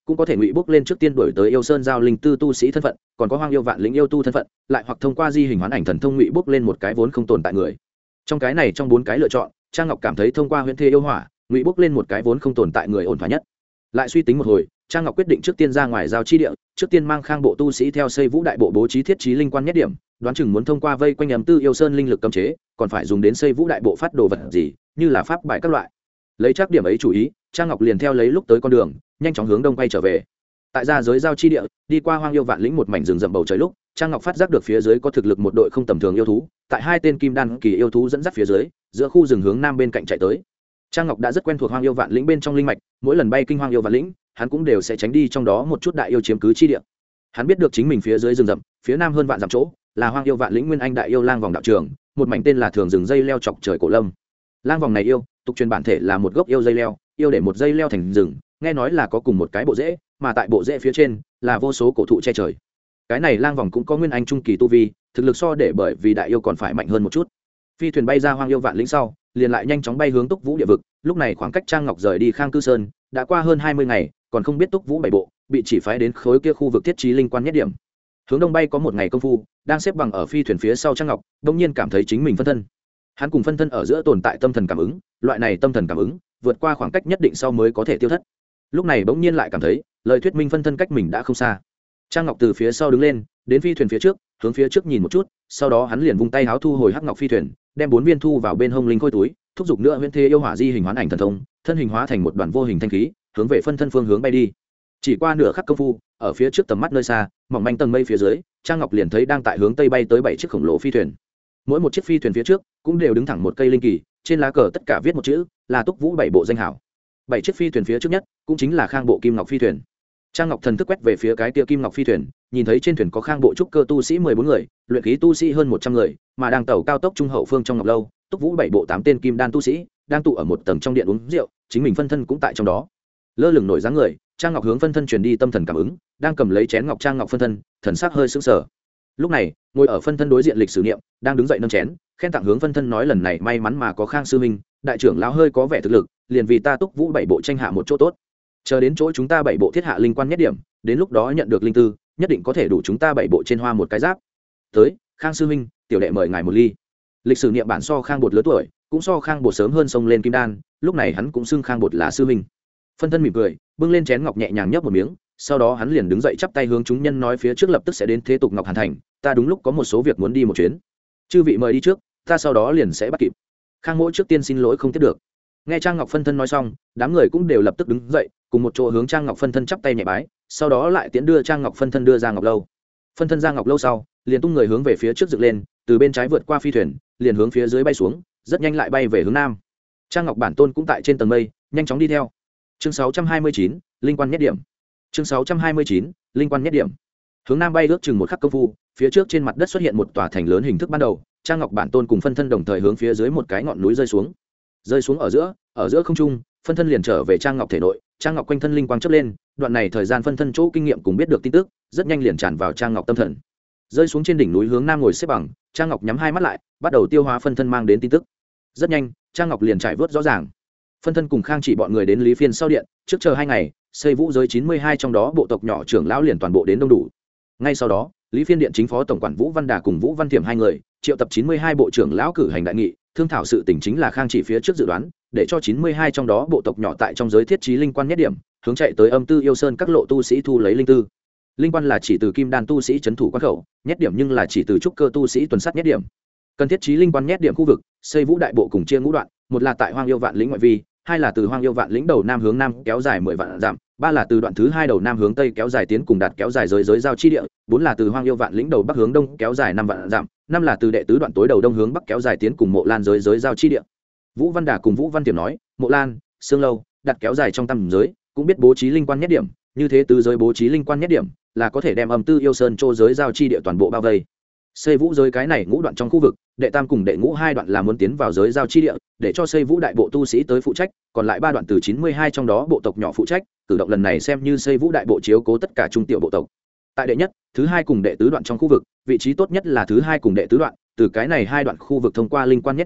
[SPEAKER 1] cũng có thể ngụy bước lên trước tiên đổi tới yêu sơn giao linh tư tu sĩ thân phận, còn có hoang yêu vạn lĩnh yêu tu thân phận, lại hoặc thông qua di hình hoán ảnh thần thông ngụy bước lên một cái vốn không tồn tại người. Trong cái này trong bốn cái lựa chọn, Trang Ngọc cảm thấy thông qua huyễn thê yêu hỏa ngụy bước lên một cái vốn không tồn tại người ổn thỏa nhất. Lại suy tính một hồi, Trang Ngọc quyết định trước tiên ra ngoài giao chi địa, trước tiên mang Khang bộ tu sĩ theo xây vũ đại bộ bố trí thiết trí linh quan nhất điểm, đoán chừng muốn thông qua vây quanh ấm tư yêu sơn linh lực cấm chế, còn phải dùng đến xây vũ đại bộ phát đồ vật gì, như là pháp bài các loại. Lấy chắc điểm ấy chủ ý, Trang Ngọc liền theo lấy lúc tới con đường, nhanh chóng hướng đông quay trở về. Tại ra giới giao chi địa, đi qua hoang yêu vạn lĩnh một mảnh rừng rậm bầu trời lúc, Trang Ngọc phát giác được phía dưới có thực lực một đội không tầm thường yêu thú, tại hai tên kim đan kỳ yêu thú dẫn dắt phía dưới, giữa khu rừng hướng nam bên cạnh chạy tới. Trang Ngọc đã rất quen thuộc hoang yêu vạn lĩnh bên trong linh mạch, mỗi lần bay kinh hoang yêu vạn lĩnh, hắn cũng đều sẽ tránh đi trong đó một chút đại yêu chiếm cứ chi địa. Hắn biết được chính mình phía dưới rừng rậm, phía nam hơn vạn dặm chỗ, là hoang yêu vạn lĩnh nguyên anh đại yêu lang vòng đạo trường, một mảnh tên là thường rừng dây leo chọc trời cổ lâm. Lang vòng này yêu, tục truyền bản thể là một gốc yêu dây leo, yêu để một dây leo thành rừng, nghe nói là có cùng một cái bộ rễ, mà tại bộ rễ phía trên là vô số cổ thụ che trời. Cái này lang vòng cũng có nguyên anh trung kỳ tu vi, thực lực so để bởi vì đại yêu còn phải mạnh hơn một chút. Phi thuyền bay ra hoang yêu vạn lĩnh sau, liền lại nhanh chóng bay hướng Túc Vũ địa vực, lúc này khoảng cách Trang Ngọc rời đi Khang Cư Sơn đã qua hơn hai mươi ngày, còn không biết Túc Vũ bảy bộ bị chỉ phái đến khối kia khu vực thiết trí linh quan nhất điểm. Hướng đông bay có một ngày công phu, đang xếp bằng ở phi thuyền phía sau Trang Ngọc, đột nhiên cảm thấy chính mình phân thân. Hắn cùng phân thân ở giữa tồn tại tâm thần cảm ứng, loại này tâm thần cảm ứng vượt qua khoảng cách nhất định sau mới có thể tiêu thất. Lúc này bỗng nhiên lại cảm thấy, lời thuyết minh phân thân cách mình đã không xa. Trang Ngọc từ phía sau đứng lên, đến phi thuyền phía trước, hướng phía trước nhìn một chút, sau đó hắn liền vung tay háo thu hồi hắc ngọc phi thuyền, đem bốn viên thu vào bên hông linh khôi túi, thúc giục nữa huyễn thế yêu hỏa di hình hoán ảnh thần thông, thân hình hóa thành một đoàn vô hình thanh khí, hướng về phân thân phương hướng bay đi. Chỉ qua nửa khắc công phu, ở phía trước tầm mắt nơi xa, mỏng manh tầng mây phía dưới, Trang Ngọc liền thấy đang tại hướng tây bay tới bảy chiếc khổng lồ phi thuyền. Mỗi một chiếc phi thuyền phía trước cũng đều đứng thẳng một cây linh kỳ, trên lá cờ tất cả viết một chữ, là Túc Vũ bảy bộ danh hảo. Bảy chiếc phi thuyền phía trước nhất cũng chính là Khang bộ kim ngọc phi thuyền. Trang Ngọc thần thức quét về phía cái kia kim ngọc phi thuyền, nhìn thấy trên thuyền có Khang bộ trúc cơ tu sĩ mười bốn người, luyện khí tu sĩ hơn một trăm người, mà đang tàu cao tốc trung hậu phương trong ngọc lâu, Túc Vũ bảy bộ tám tên kim đan tu sĩ đang tụ ở một tầng trong điện uống rượu, chính mình phân thân cũng tại trong đó. Lơ lửng nổi dáng người, Trang Ngọc hướng phân thân truyền đi tâm thần cảm ứng, đang cầm lấy chén ngọc Trang Ngọc phân thân, thần sắc hơi sững sờ. Lúc này, ngồi ở phân thân đối diện lịch sử niệm, đang đứng dậy nâng chén, khen tặng hướng phân thân nói lần này may mắn mà có Khang sư huynh, đại trưởng lão hơi có vẻ thực lực, liền vì ta Túc Vũ bảy bộ tranh hạ một chỗ tốt. Chờ đến chỗ chúng ta bảy bộ thiết hạ linh quan nhất điểm, đến lúc đó nhận được linh tư, nhất định có thể đủ chúng ta bảy bộ trên hoa một cái giáp. Tới, Khang sư huynh, tiểu đệ mời ngài một ly. Lịch sử niệm bản so Khang bột lứa tuổi, cũng so Khang bột sớm hơn sông lên kim đan, lúc này hắn cũng xưng Khang bột là sư huynh. Phân thân mỉm cười, bưng lên chén ngọc nhẹ nhàng nhấp một miếng, sau đó hắn liền đứng dậy chắp tay hướng chúng nhân nói phía trước lập tức sẽ đến thế tục ngọc hàn thành, ta đúng lúc có một số việc muốn đi một chuyến. Chư vị mời đi trước, ta sau đó liền sẽ bắt kịp. Khang Mỗ trước tiên xin lỗi không tiếp được. Nghe Trang Ngọc phân thân nói xong, đám người cũng đều lập tức đứng dậy, cùng một chỗ hướng Trang Ngọc phân thân chắp tay nhẹ bái, sau đó lại tiễn đưa Trang Ngọc phân thân đưa ra ngọc lâu. Phân thân ra ngọc lâu sau, liền tung người hướng về phía trước dựng lên, từ bên trái vượt qua phi thuyền, liền hướng phía dưới bay xuống, rất nhanh lại bay về hướng nam. Trang Ngọc bản tôn cũng tại trên tầng mây, nhanh chóng đi theo. Chương sáu trăm hai mươi chín, linh quan nhất điểm. Chương sáu trăm hai mươi chín, linh quan nhất điểm. Hướng nam bay ước chừng một khắc công phu, phía trước trên mặt đất xuất hiện một tòa thành lớn hình thức ban đầu, Trang Ngọc bản tôn cùng phân thân đồng thời hướng phía dưới một cái ngọn núi rơi xuống. Rơi xuống ở giữa, ở giữa không trung, phân thân liền trở về Trang Ngọc thể nội, Trang Ngọc quanh thân linh quang chớp lên, đoạn này thời gian phân thân chỗ kinh nghiệm cùng biết được tin tức, rất nhanh liền tràn vào Trang Ngọc tâm thần. Rơi xuống trên đỉnh núi hướng nam ngồi xếp bằng, Trang Ngọc nhắm hai mắt lại, bắt đầu tiêu hóa phân thân mang đến tin tức. Rất nhanh, Trang Ngọc liền trải vớt rõ ràng. Phân thân cùng Khang Chỉ bọn người đến Lý Phiên sau điện, trước chờ hai ngày, xây vũ giới chín mươi hai trong đó bộ tộc nhỏ trưởng lão liền toàn bộ đến đông đủ. Ngay sau đó, Lý Phiên điện chính phó tổng quản Vũ Văn Đà cùng Vũ Văn Thiểm hai người, triệu tập chín mươi hai bộ trưởng lão cử hành đại nghị, thương thảo sự tình chính là Khang Chỉ phía trước dự đoán, để cho chín mươi hai trong đó bộ tộc nhỏ tại trong giới thiết trí linh quan nhất điểm, hướng chạy tới âm tư yêu sơn các lộ tu sĩ thu lấy linh tư. Linh quan là chỉ từ kim đan tu sĩ trấn thủ quan khẩu, nhất điểm nhưng là chỉ từ trúc cơ tu sĩ tuần sát nhất điểm. Cần thiết trí linh quan nhất điểm khu vực, xây vũ đại bộ cùng chia ngũ đoạn, một là tại Hoang Yêu Vạn Lĩnh ngoại vi, hai là từ Hoang Yêu Vạn Lĩnh đầu nam hướng nam kéo dài mười vạn dặm, ba là từ đoạn thứ hai đầu nam hướng tây kéo dài tiến cùng đạt kéo dài giới giới giao chi địa, bốn là từ Hoang Yêu Vạn Lĩnh đầu bắc hướng đông kéo dài năm vạn dặm, năm là từ đệ tứ đoạn tối đầu đông hướng bắc kéo dài tiến cùng Mộ Lan giới giới giao chi địa. Vũ Văn Đà cùng Vũ Văn Tiềm nói, Mộ Lan, Sương Lâu, đặt kéo dài trong tam giới, cũng biết bố trí linh quan nhất điểm, như thế tứ giới bố trí linh quan nhất điểm, là có thể đem âm tư yêu sơn trô giới giao chi địa toàn bộ bao vây. Xây vũ giới cái này ngũ đoạn trong khu vực, đệ tam cùng đệ ngũ hai đoạn là muốn tiến vào giới giao chi địa, để cho xây vũ đại bộ tu sĩ tới phụ trách, còn lại ba đoạn từ chín mươi hai trong đó bộ tộc nhỏ phụ trách, cử động lần này xem như xây vũ đại bộ chiếu cố tất cả trung tiểu bộ tộc. Tại đệ nhất, thứ hai cùng đệ tứ đoạn trong khu vực, vị trí tốt nhất là thứ hai cùng đệ tứ đoạn, từ cái này hai đoạn khu vực thông qua linh quan nhất điểm,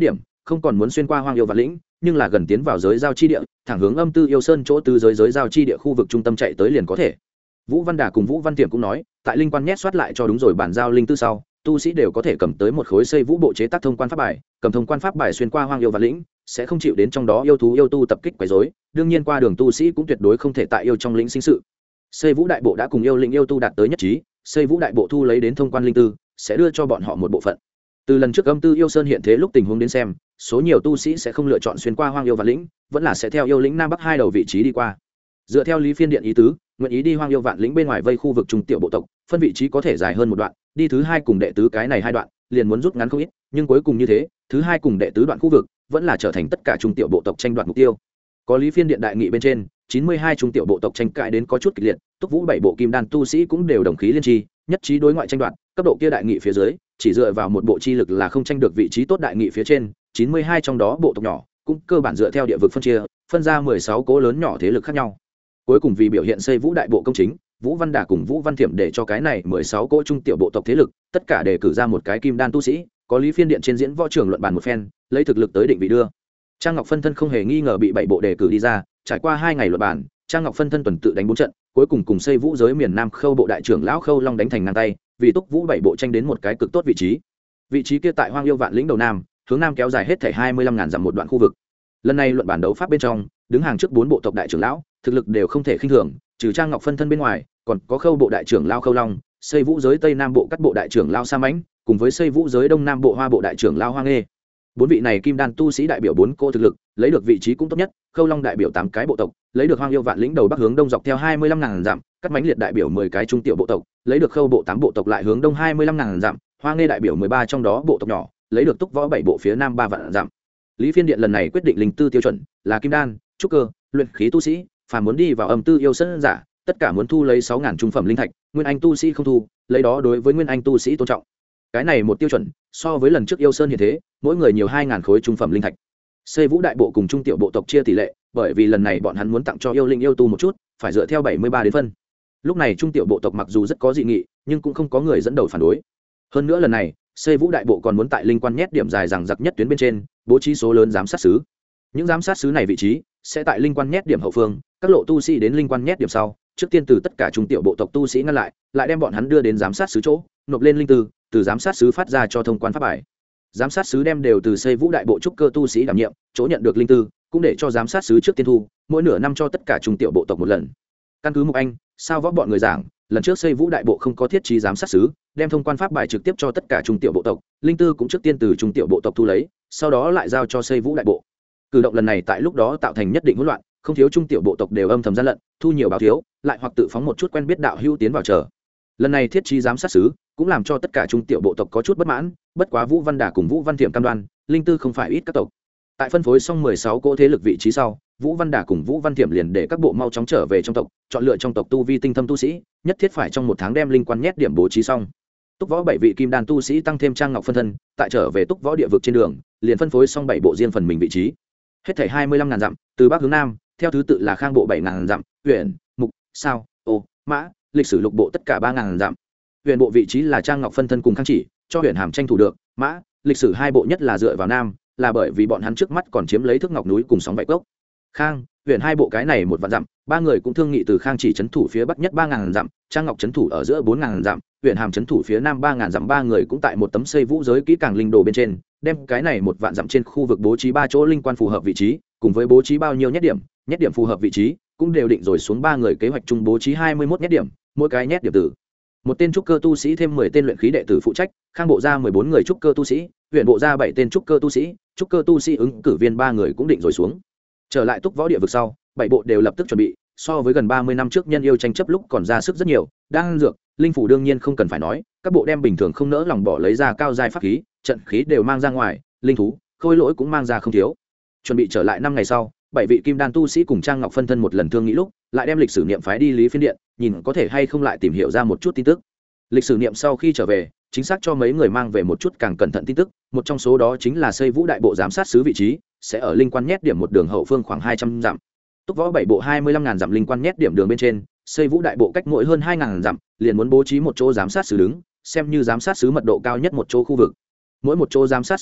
[SPEAKER 1] không còn muốn xuyên qua hoang yêu vạn lĩnh, nhưng là gần tiến vào giới giao chi địa, thẳng hướng âm tư yêu sơn chỗ tư giới giới giao chi địa khu vực trung tâm chạy tới liền có thể. Vũ Văn Đà cùng Vũ Văn Tiệm cũng nói, tại linh quan nhét soát lại cho đúng rồi bản giao linh tư sau, tu sĩ đều có thể cầm tới một khối xây vũ bộ chế tác thông quan pháp bài, cầm thông quan pháp bài xuyên qua hoang yêu vạn lĩnh, sẽ không chịu đến trong đó yêu thú yêu tu tập kích quấy rối, đương nhiên qua đường tu sĩ cũng tuyệt đối không thể tại yêu trong lĩnh sinh sự. Xây vũ đại bộ đã cùng yêu linh yêu tu đạt tới nhất trí, xây vũ đại bộ thu lấy đến thông quan linh tư, sẽ đưa cho bọn họ một bộ phận. Từ lần trước âm tư yêu sơn hiện thế lúc tình huống đến xem, số nhiều tu sĩ sẽ không lựa chọn xuyên qua hoang yêu vạn lĩnh, vẫn là sẽ theo yêu lĩnh nam bắc hai đầu vị trí đi qua. Dựa theo Lý Phiên Điện ý tứ, nguyện ý đi hoang yêu vạn lĩnh bên ngoài vây khu vực trung tiểu bộ tộc, phân vị trí có thể dài hơn một đoạn, đi thứ hai cùng đệ tứ cái này hai đoạn, liền muốn rút ngắn không ít, nhưng cuối cùng như thế, thứ hai cùng đệ tứ đoạn khu vực vẫn là trở thành tất cả trung tiểu bộ tộc tranh đoạt mục tiêu. Có Lý Phiên Điện đại nghị bên trên, chín mươi hai trung tiểu bộ tộc tranh cãi đến có chút kịch liệt, Túc Vũ bảy bộ kim đan tu sĩ cũng đều đồng khí liên tri, nhất trí đối ngoại tranh đoạt, cấp độ kia đại nghị phía dưới, chỉ dựa vào một bộ chi lực là không tranh được vị trí tốt đại nghị phía trên, chín mươi hai trong đó bộ tộc nhỏ, cũng cơ bản dựa theo địa vực phân chia, phân ra mười sáu cố lớn nhỏ thế lực khác nhau. Cuối cùng vì biểu hiện xây vũ đại bộ công chính, Vũ Văn Đà cùng Vũ Văn Thiểm để cho cái này mười sáu cỗ trung tiểu bộ tộc thế lực, tất cả đề cử ra một cái kim đan tu sĩ, có Lý Phiên Điện trên diễn võ trường luận bàn một phen, lấy thực lực tới định vị đưa. Trang Ngọc phân thân không hề nghi ngờ bị bảy bộ đề cử đi ra, trải qua hai ngày luận bàn, Trang Ngọc phân thân tuần tự đánh bốn trận, cuối cùng cùng xây vũ giới miền Nam Khâu bộ đại trưởng lão Khâu Long đánh thành ngang tay, vì Túc Vũ bảy bộ tranh đến một cái cực tốt vị trí. Vị trí kia tại Hoang Yêu Vạn lĩnh đầu nam, hướng nam kéo dài hết thảy hai mươi lăm ngàn dặm một đoạn khu vực. Lần này luận bản đấu pháp bên trong, đứng hàng trước bốn bộ tộc đại trưởng lão, thực lực đều không thể khinh thường, trừ Trang Ngọc phân thân bên ngoài, còn có Khâu bộ đại trưởng lão Khâu Long, xây vũ giới Tây Nam bộ các bộ đại trưởng lão Sa Mãnh, cùng với xây vũ giới Đông Nam bộ Hoa bộ đại trưởng lão Hoa Nghê. Bốn vị này kim đan tu sĩ đại biểu bốn cô thực lực, lấy được vị trí cũng tốt nhất. Khâu Long đại biểu tám cái bộ tộc, lấy được Hoang Yêu Vạn lĩnh đầu bắc hướng đông dọc theo hai mươi lăm ngàn dặm, Cắt Mãnh Liệt đại biểu mười cái trung tiểu bộ tộc, lấy được Khâu bộ tám bộ tộc lại hướng đông hai mươi lăm ngàn dặm, Hoa Nghê đại biểu mười ba trong đó bộ tộc nhỏ, lấy được Túc Võ bảy bộ phía nam ba vạn dặm. Lý Phiên Điện lần này quyết định linh tư tiêu chuẩn là kim đan, trúc cơ, luyện khí tu sĩ, phàm muốn đi vào âm tư yêu sơn giả, tất cả muốn thu lấy sáu ngàn trung phẩm linh thạch, nguyên anh tu sĩ không thu, lấy đó đối với nguyên anh tu sĩ tôn trọng. Cái này một tiêu chuẩn, so với lần trước yêu sơn hiện thế, mỗi người nhiều hai ngàn khối trung phẩm linh thạch. Xây vũ đại bộ cùng trung tiểu bộ tộc chia tỷ lệ, bởi vì lần này bọn hắn muốn tặng cho yêu linh yêu tu một chút, phải dựa theo bảy mươi ba đến phân. Lúc này trung tiểu bộ tộc mặc dù rất có dị nghị, nhưng cũng không có người dẫn đầu phản đối. Hơn nữa lần này, xây vũ đại bộ còn muốn tại linh quan nhét điểm dài rằng giặc nhất tuyến bên trên, bố trí số lớn giám sát sứ. Những giám sát sứ này vị trí sẽ tại linh quan nhét điểm hậu phương, các lộ tu sĩ đến linh quan nhét điểm sau, trước tiên từ tất cả trung tiểu bộ tộc tu sĩ ngăn lại, lại đem bọn hắn đưa đến giám sát sứ chỗ, nộp lên linh tư, từ giám sát sứ phát ra cho thông quan pháp bài. Giám sát sứ đem đều từ xây vũ đại bộ trúc cơ tu sĩ đảm nhiệm, chỗ nhận được linh tư, cũng để cho giám sát sứ trước tiên thu, mỗi nửa năm cho tất cả trung tiểu bộ tộc một lần. Căn cứ Mục Anh, sao võ bọn người giảng, lần trước xây vũ đại bộ không có thiết trí giám sát sứ, đem thông quan pháp bài trực tiếp cho tất cả trung tiểu bộ tộc, linh tư cũng trước tiên từ trung tiểu bộ tộc thu lấy, sau đó lại giao cho xây vũ đại bộ. Cử động lần này tại lúc đó tạo thành nhất định hỗn loạn, không thiếu trung tiểu bộ tộc đều âm thầm gian lận, thu nhiều báo thiếu, lại hoặc tự phóng một chút quen biết đạo hữu tiến vào chờ. Lần này thiết trí giám sát sứ, cũng làm cho tất cả trung tiểu bộ tộc có chút bất mãn, bất quá Vũ Văn Đà cùng Vũ Văn Thiểm cam đoan, linh tư không phải ít các tộc. Tại phân phối xong mười sáu cỗ thế lực vị trí sau, Vũ Văn Đà cùng Vũ Văn Thiểm liền để các bộ mau chóng trở về trong tộc, chọn lựa trong tộc tu vi tinh thâm tu sĩ, nhất thiết phải trong một tháng đem linh quan nhét điểm bố trí xong. Túc Võ bảy vị kim đan tu sĩ tăng thêm Trang Ngọc phân thân, tại trở về Túc Võ địa vực trên đường, liền phân phối xong bảy bộ riêng phần mình vị trí. Hết thảy hai mươi lăm ngàn dặm, từ bắc hướng nam, theo thứ tự là Khang bộ bảy ngàn dặm, huyện, mục, sao, ô, mã, lịch sử lục bộ tất cả ba ngàn dặm. Huyện bộ vị trí là Trang Ngọc phân thân cùng Khang Chỉ, cho huyện Hàm tranh thủ được, mã, lịch sử hai bộ nhất là dựa vào nam, là bởi vì bọn hắn trước mắt còn chiếm lấy Thước Ngọc núi cùng sóng vạy cốc. Khang, huyện hai bộ cái này một vạn dặm, ba người cũng thương nghị từ Khang Chỉ trấn thủ phía bắc nhất ba ngàn dặm, Trang Ngọc trấn thủ ở giữa bốn ngàn dặm, huyện Hàm trấn thủ phía nam ba ngàn dặm, ba người cũng tại một tấm xây vũ giới kỹ càng linh đồ bên trên, đem cái này một vạn dặm trên khu vực bố trí ba chỗ linh quan phù hợp vị trí, cùng với bố trí bao nhiêu nhét điểm, nhét điểm phù hợp vị trí, cũng đều định rồi xuống ba người kế hoạch chung bố trí hai mươi mốt nhét điểm, mỗi cái nhét điểm tử một tên trúc cơ tu sĩ thêm mười tên luyện khí đệ tử phụ trách, Khang bộ ra mười bốn người trúc cơ tu sĩ, huyện bộ ra bảy tên trúc cơ tu sĩ, trúc cơ tu sĩ ứng cử viên ba người cũng định rồi xuống. Trở lại Túc Võ địa vực sau, bảy bộ đều lập tức chuẩn bị, so với gần ba mươi năm trước nhân yêu tranh chấp lúc còn ra sức rất nhiều, đang dược, linh phủ đương nhiên không cần phải nói, các bộ đem bình thường không nỡ lòng bỏ lấy ra cao giai pháp khí, trận khí đều mang ra ngoài, linh thú, khôi lỗi cũng mang ra không thiếu. Chuẩn bị trở lại năm ngày sau, bảy vị kim đan tu sĩ cùng Trang Ngọc phân thân một lần thương nghĩ lúc, lại đem lịch sử niệm phái đi Lý Phiên Điện, nhìn có thể hay không lại tìm hiểu ra một chút tin tức. Lịch sử niệm sau khi trở về, chính xác cho mấy người mang về một chút càng cẩn thận tin tức, một trong số đó chính là xây vũ đại bộ giám sát sứ vị trí sẽ ở linh quan nhét điểm một đường hậu phương khoảng hai trăm dặm. Túc Võ bảy bộ hai mươi lăm ngàn dặm linh quan nhét điểm đường bên trên, xây vũ đại bộ cách mỗi hơn hai ngàn dặm, liền muốn bố trí một chỗ giám sát sứ đứng, xem như giám sát sứ mật độ cao nhất một chỗ khu vực. Mỗi một chỗ giám sát sứ đứng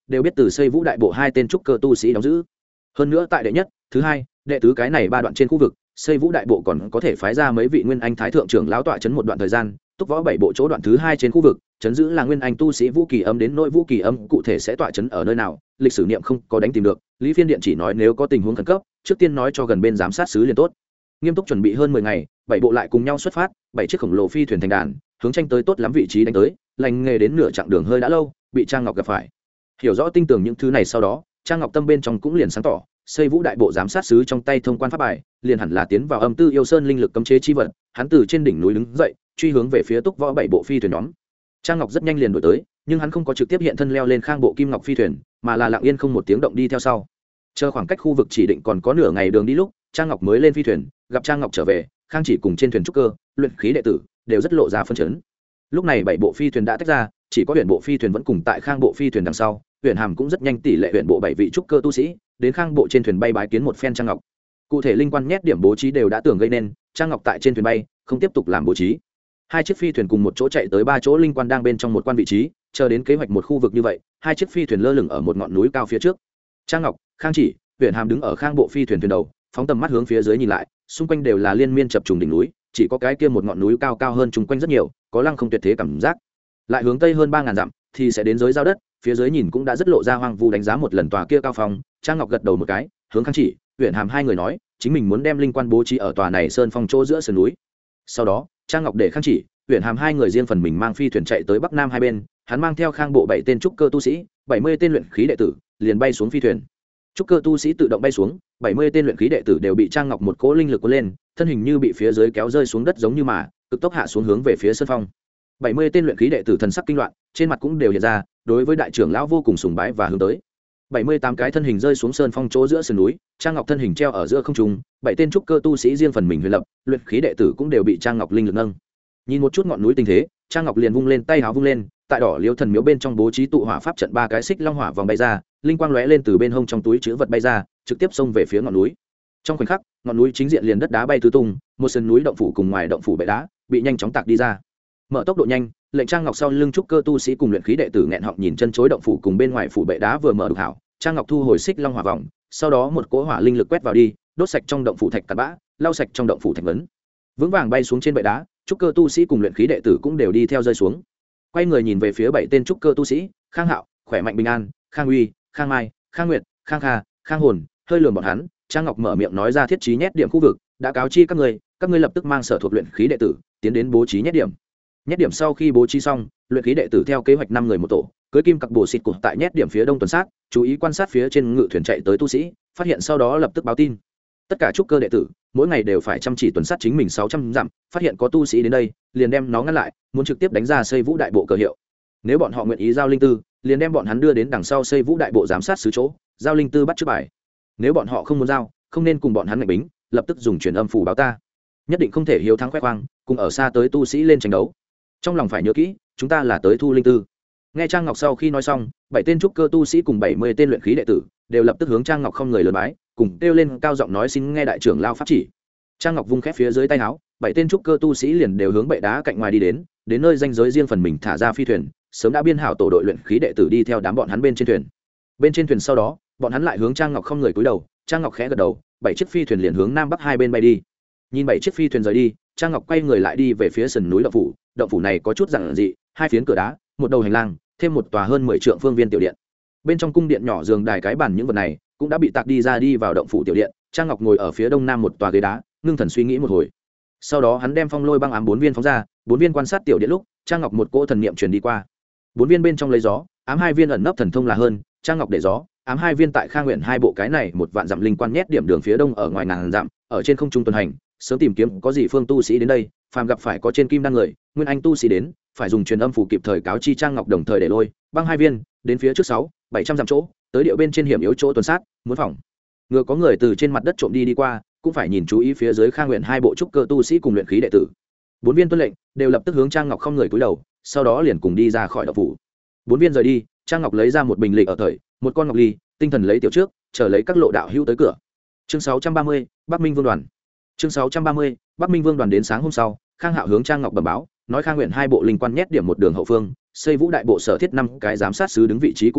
[SPEAKER 1] đều biết từ xây vũ đại bộ hai tên trúc cơ tu sĩ đóng giữ. Hơn nữa tại đệ nhất, thứ hai, đệ tứ cái này ba đoạn trên khu vực, xây vũ đại bộ còn có thể phái ra mấy vị nguyên anh thái thượng trưởng lão tọa chấn một đoạn thời gian. Túc võ bảy bộ chỗ đoạn thứ hai trên khu vực, chấn giữ là nguyên anh tu sĩ vũ kỳ âm, đến nội vũ kỳ âm cụ thể sẽ tọa chấn ở nơi nào, lịch sử niệm không có đánh tìm được. Lý Phiên Điện chỉ nói nếu có tình huống khẩn cấp, trước tiên nói cho gần bên giám sát sứ liền tốt. Nghiêm túc chuẩn bị hơn mười ngày, bảy bộ lại cùng nhau xuất phát, bảy chiếc khổng lồ phi thuyền thành đàn, hướng tranh tới tốt lắm vị trí đánh tới, lành nghề đến nửa chặng đường hơi đã lâu, bị Trang Ngọc gặp phải. Hiểu rõ tinh tường những thứ này sau đó, Trang Ngọc tâm bên trong cũng liền sáng tỏ, xây vũ đại bộ giám sát sứ trong tay thông quan pháp bài, liền hẳn là tiến vào âm tư yêu sơn linh lực cấm chế chi vật. Hắn từ trên đỉnh núi đứng dậy, truy hướng về phía Túc võ bảy bộ phi thuyền nhóm. Trang Ngọc rất nhanh liền đuổi tới, nhưng hắn không có trực tiếp hiện thân leo lên khang bộ kim ngọc phi thuyền, mà là lặng yên không một tiếng động đi theo sau. Chờ khoảng cách khu vực chỉ định còn có nửa ngày đường đi lúc, Trang Ngọc mới lên phi thuyền, gặp Trang Ngọc trở về, Khang Chỉ cùng trên thuyền trúc cơ, luyện khí đệ tử đều rất lộ ra phân chấn. Lúc này bảy bộ phi thuyền đã tách ra, chỉ có huyện bộ phi thuyền vẫn cùng tại Khang bộ phi thuyền đằng sau, huyện Hàm cũng rất nhanh tỷ lệ huyện bộ bảy vị trúc cơ tu sĩ, đến Khang bộ trên thuyền bay bái kiến một phen Trang Ngọc. Cụ thể linh quan nhét điểm bố trí đều đã tưởng gây nên, Trang Ngọc tại trên thuyền bay, không tiếp tục làm bố trí. Hai chiếc phi thuyền cùng một chỗ chạy tới ba chỗ linh quan đang bên trong một quan vị trí, chờ đến kế hoạch một khu vực như vậy, hai chiếc phi thuyền lơ lửng ở một ngọn núi cao phía trước. Trang Ngọc, Khang Chỉ, huyện Hàm đứng ở Khang bộ phi thuyền thuyền đầu, phóng tầm mắt hướng phía dưới nhìn lại, xung quanh đều là liên miên chập trùng đỉnh núi, chỉ có cái kia một ngọn núi cao cao hơn chung quanh rất nhiều, có lăng không tuyệt thế cảm giác. Lại hướng tây hơn ba ngàn dặm thì sẽ đến giới giao đất, phía dưới nhìn cũng đã rất lộ ra hoang vu, đánh giá một lần tòa kia cao phong. Trang Ngọc gật đầu một cái, hướng Khang Chỉ, huyện Hàm hai người nói, chính mình muốn đem linh quan bố trí ở tòa này sơn phong chỗ giữa sườn núi. Sau đó, Trang Ngọc để Khang Chỉ, huyện Hàm hai người riêng phần mình mang phi thuyền chạy tới bắc nam hai bên, hắn mang theo Khang bộ bảy tên trúc cơ tu sĩ, bảy mươi tên luyện khí đệ tử, liền bay xuống phi thuyền. Trúc cơ tu sĩ tự động bay xuống, bảy mươi tên luyện khí đệ tử đều bị Trang Ngọc một cỗ linh lực cuốn lên, thân hình như bị phía dưới kéo rơi xuống đất giống như mà, cực tốc hạ xuống hướng về phía sơn phong. bảy mươi tên luyện khí đệ tử thần sắc kinh loạn, trên mặt cũng đều hiện ra, đối với đại trưởng lão vô cùng sùng bái và hướng tới. bảy mươi tám cái thân hình rơi xuống sơn phong chỗ giữa sườn núi, Trang Ngọc thân hình treo ở giữa không trung, bảy tên trúc cơ tu sĩ riêng phần mình huyền lập, luyện khí đệ tử cũng đều bị Trang Ngọc linh lực nâng. Nhìn một chút ngọn núi tình thế, Trang Ngọc liền vung lên tay áo vung lên, tại đỏ liêu thần miếu bên trong bố trí tụ hỏa pháp trận, ba cái xích long hỏa vòng bay ra, linh quang lóe lên từ bên hông trong túi chứa vật bay ra, trực tiếp xông về phía ngọn núi. Trong khoảnh khắc, ngọn núi chính diện liền đất đá bay tứ tung, một sườn núi động phủ cùng ngoài động phủ bệ đá bị nhanh chóng tạc đi ra. Mở tốc độ nhanh, lệnh Trang Ngọc sau lưng trúc cơ tu sĩ cùng luyện khí đệ tử nghẹn họng nhìn chân chối, động phủ cùng bên ngoài phủ bệ đá vừa mở đục hảo, Trang Ngọc thu hồi xích long hỏa vòng, sau đó một cỗ hỏa linh lực quét vào đi, đốt sạch trong động phủ thạch cát bã, lau sạch trong động phủ thạch vấn, vững vàng bay xuống trên bệ đá. Trúc cơ tu sĩ cùng luyện khí đệ tử cũng đều đi theo rơi xuống. Quay người nhìn về phía bảy tên trúc cơ tu sĩ, Khang Hạo, khỏe mạnh bình an, Khang Uy, Khang Mai, Khang Nguyệt, Khang Kha, Khang Hồn, hơi lườm bọn hắn. Trang Ngọc mở miệng nói ra thiết trí nhét điểm khu vực, đã cáo chi các ngươi, các ngươi lập tức mang sở thuộc luyện khí đệ tử tiến đến bố trí nhét điểm. Nhét điểm sau khi bố trí xong, luyện khí đệ tử theo kế hoạch năm người một tổ, cưỡi kim cặc bổ xịt cụt tại nhét điểm phía đông tuần sát, chú ý quan sát phía trên ngự thuyền chạy tới tu sĩ, phát hiện sau đó lập tức báo tin. Tất cả trúc cơ đệ tử mỗi ngày đều phải chăm chỉ tuần sát chính mình sáu trăm dặm, phát hiện có tu sĩ đến đây, liền đem nó ngăn lại, muốn trực tiếp đánh ra xây vũ đại bộ cờ hiệu. Nếu bọn họ nguyện ý giao linh tư, liền đem bọn hắn đưa đến đằng sau xây vũ đại bộ giám sát sứ chỗ, giao linh tư bắt trước bài. Nếu bọn họ không muốn giao, không nên cùng bọn hắn ngạch bính, lập tức dùng truyền âm phủ báo ta. Nhất định không thể hiếu thắng khoe khoang, cùng ở xa tới tu sĩ lên tranh đấu. Trong lòng phải nhớ kỹ, chúng ta là tới thu linh tư. Nghe Trang Ngọc sau khi nói xong, bảy tên trúc cơ tu sĩ cùng bảy mươi tên luyện khí đệ tử đều lập tức hướng Trang Ngọc không người lớn bái, cùng kêu lên cao giọng nói xin nghe đại trưởng lao pháp chỉ. Trang Ngọc vung khép phía dưới tay áo, bảy tên trúc cơ tu sĩ liền đều hướng bệ đá cạnh ngoài đi đến, đến nơi danh giới riêng phần mình thả ra phi thuyền, sớm đã biên hảo tổ đội luyện khí đệ tử đi theo đám bọn hắn bên trên thuyền. Bên trên thuyền sau đó, bọn hắn lại hướng Trang Ngọc không người cúi đầu, Trang Ngọc khẽ gật đầu, bảy chiếc phi thuyền liền hướng nam bắc hai bên bay đi. Nhìn bảy chiếc phi thuyền rời đi, Trang Ngọc quay người lại đi về phía sườn núi động phủ. Động phủ này có chút giản dị, hai phiến cửa đá, một đầu hành lang, thêm một tòa hơn mười trượng phương viên tiểu điện. Bên trong cung điện nhỏ giường đài cái bàn những vật này cũng đã bị tạc đi ra, đi vào động phủ tiểu điện. Trang Ngọc ngồi ở phía đông nam một tòa ghế đá, ngưng thần suy nghĩ một hồi. Sau đó hắn đem phong lôi băng ám bốn viên phóng ra, bốn viên quan sát tiểu điện lúc, Trang Ngọc một cỗ thần niệm truyền đi qua. Bốn viên bên trong lấy gió, ám hai viên ẩn nấp thần thông là hơn, Trang Ngọc để gió, ám hai viên tại Khang Nguyện hai bộ cái này một vạn dặm linh quan nhét điểm đường phía đông ở ngoài ngàn dặm, ở trên không trung tuần hành, sớm tìm kiếm có gì phương tu sĩ đến đây, phàm gặp phải có trên kim đan người, nguyên anh tu sĩ đến, phải dùng truyền âm phủ kịp thời cáo chi Trang Ngọc, đồng thời để lôi băng hai viên đến phía trước sáu bảy trăm dặm chỗ, tới điệu bên trên hiểm yếu chỗ tuần sát, muốn phòng ngừa có người từ trên mặt đất trộm đi đi qua, cũng phải nhìn chú ý phía dưới Khang Nguyện hai bộ trúc cơ tu sĩ cùng luyện khí đệ tử. Bốn viên tuân lệnh đều lập tức hướng Trang Ngọc không người cúi đầu, sau đó liền cùng đi ra khỏi động phủ. Bốn viên rời đi, Trang Ngọc lấy ra một bình lịch ở thời, một con ngọc ly, tinh thần lấy tiểu trước, chờ lấy các lộ đạo hữu tới cửa. Chương sáu trăm ba mươi, Bắc Minh Vương đoàn. Chương sáu trăm ba mươi, Bắc Minh Vương đoàn đến sáng hôm sau, Khang Hạo hướng Trang Ngọc bẩm báo, nói Khang Nguyện hai bộ linh quan nhét điểm một đường hậu phương, xây vũ đại bộ sở thiết năm cái giám sát sứ đứng vị trí cụ thể,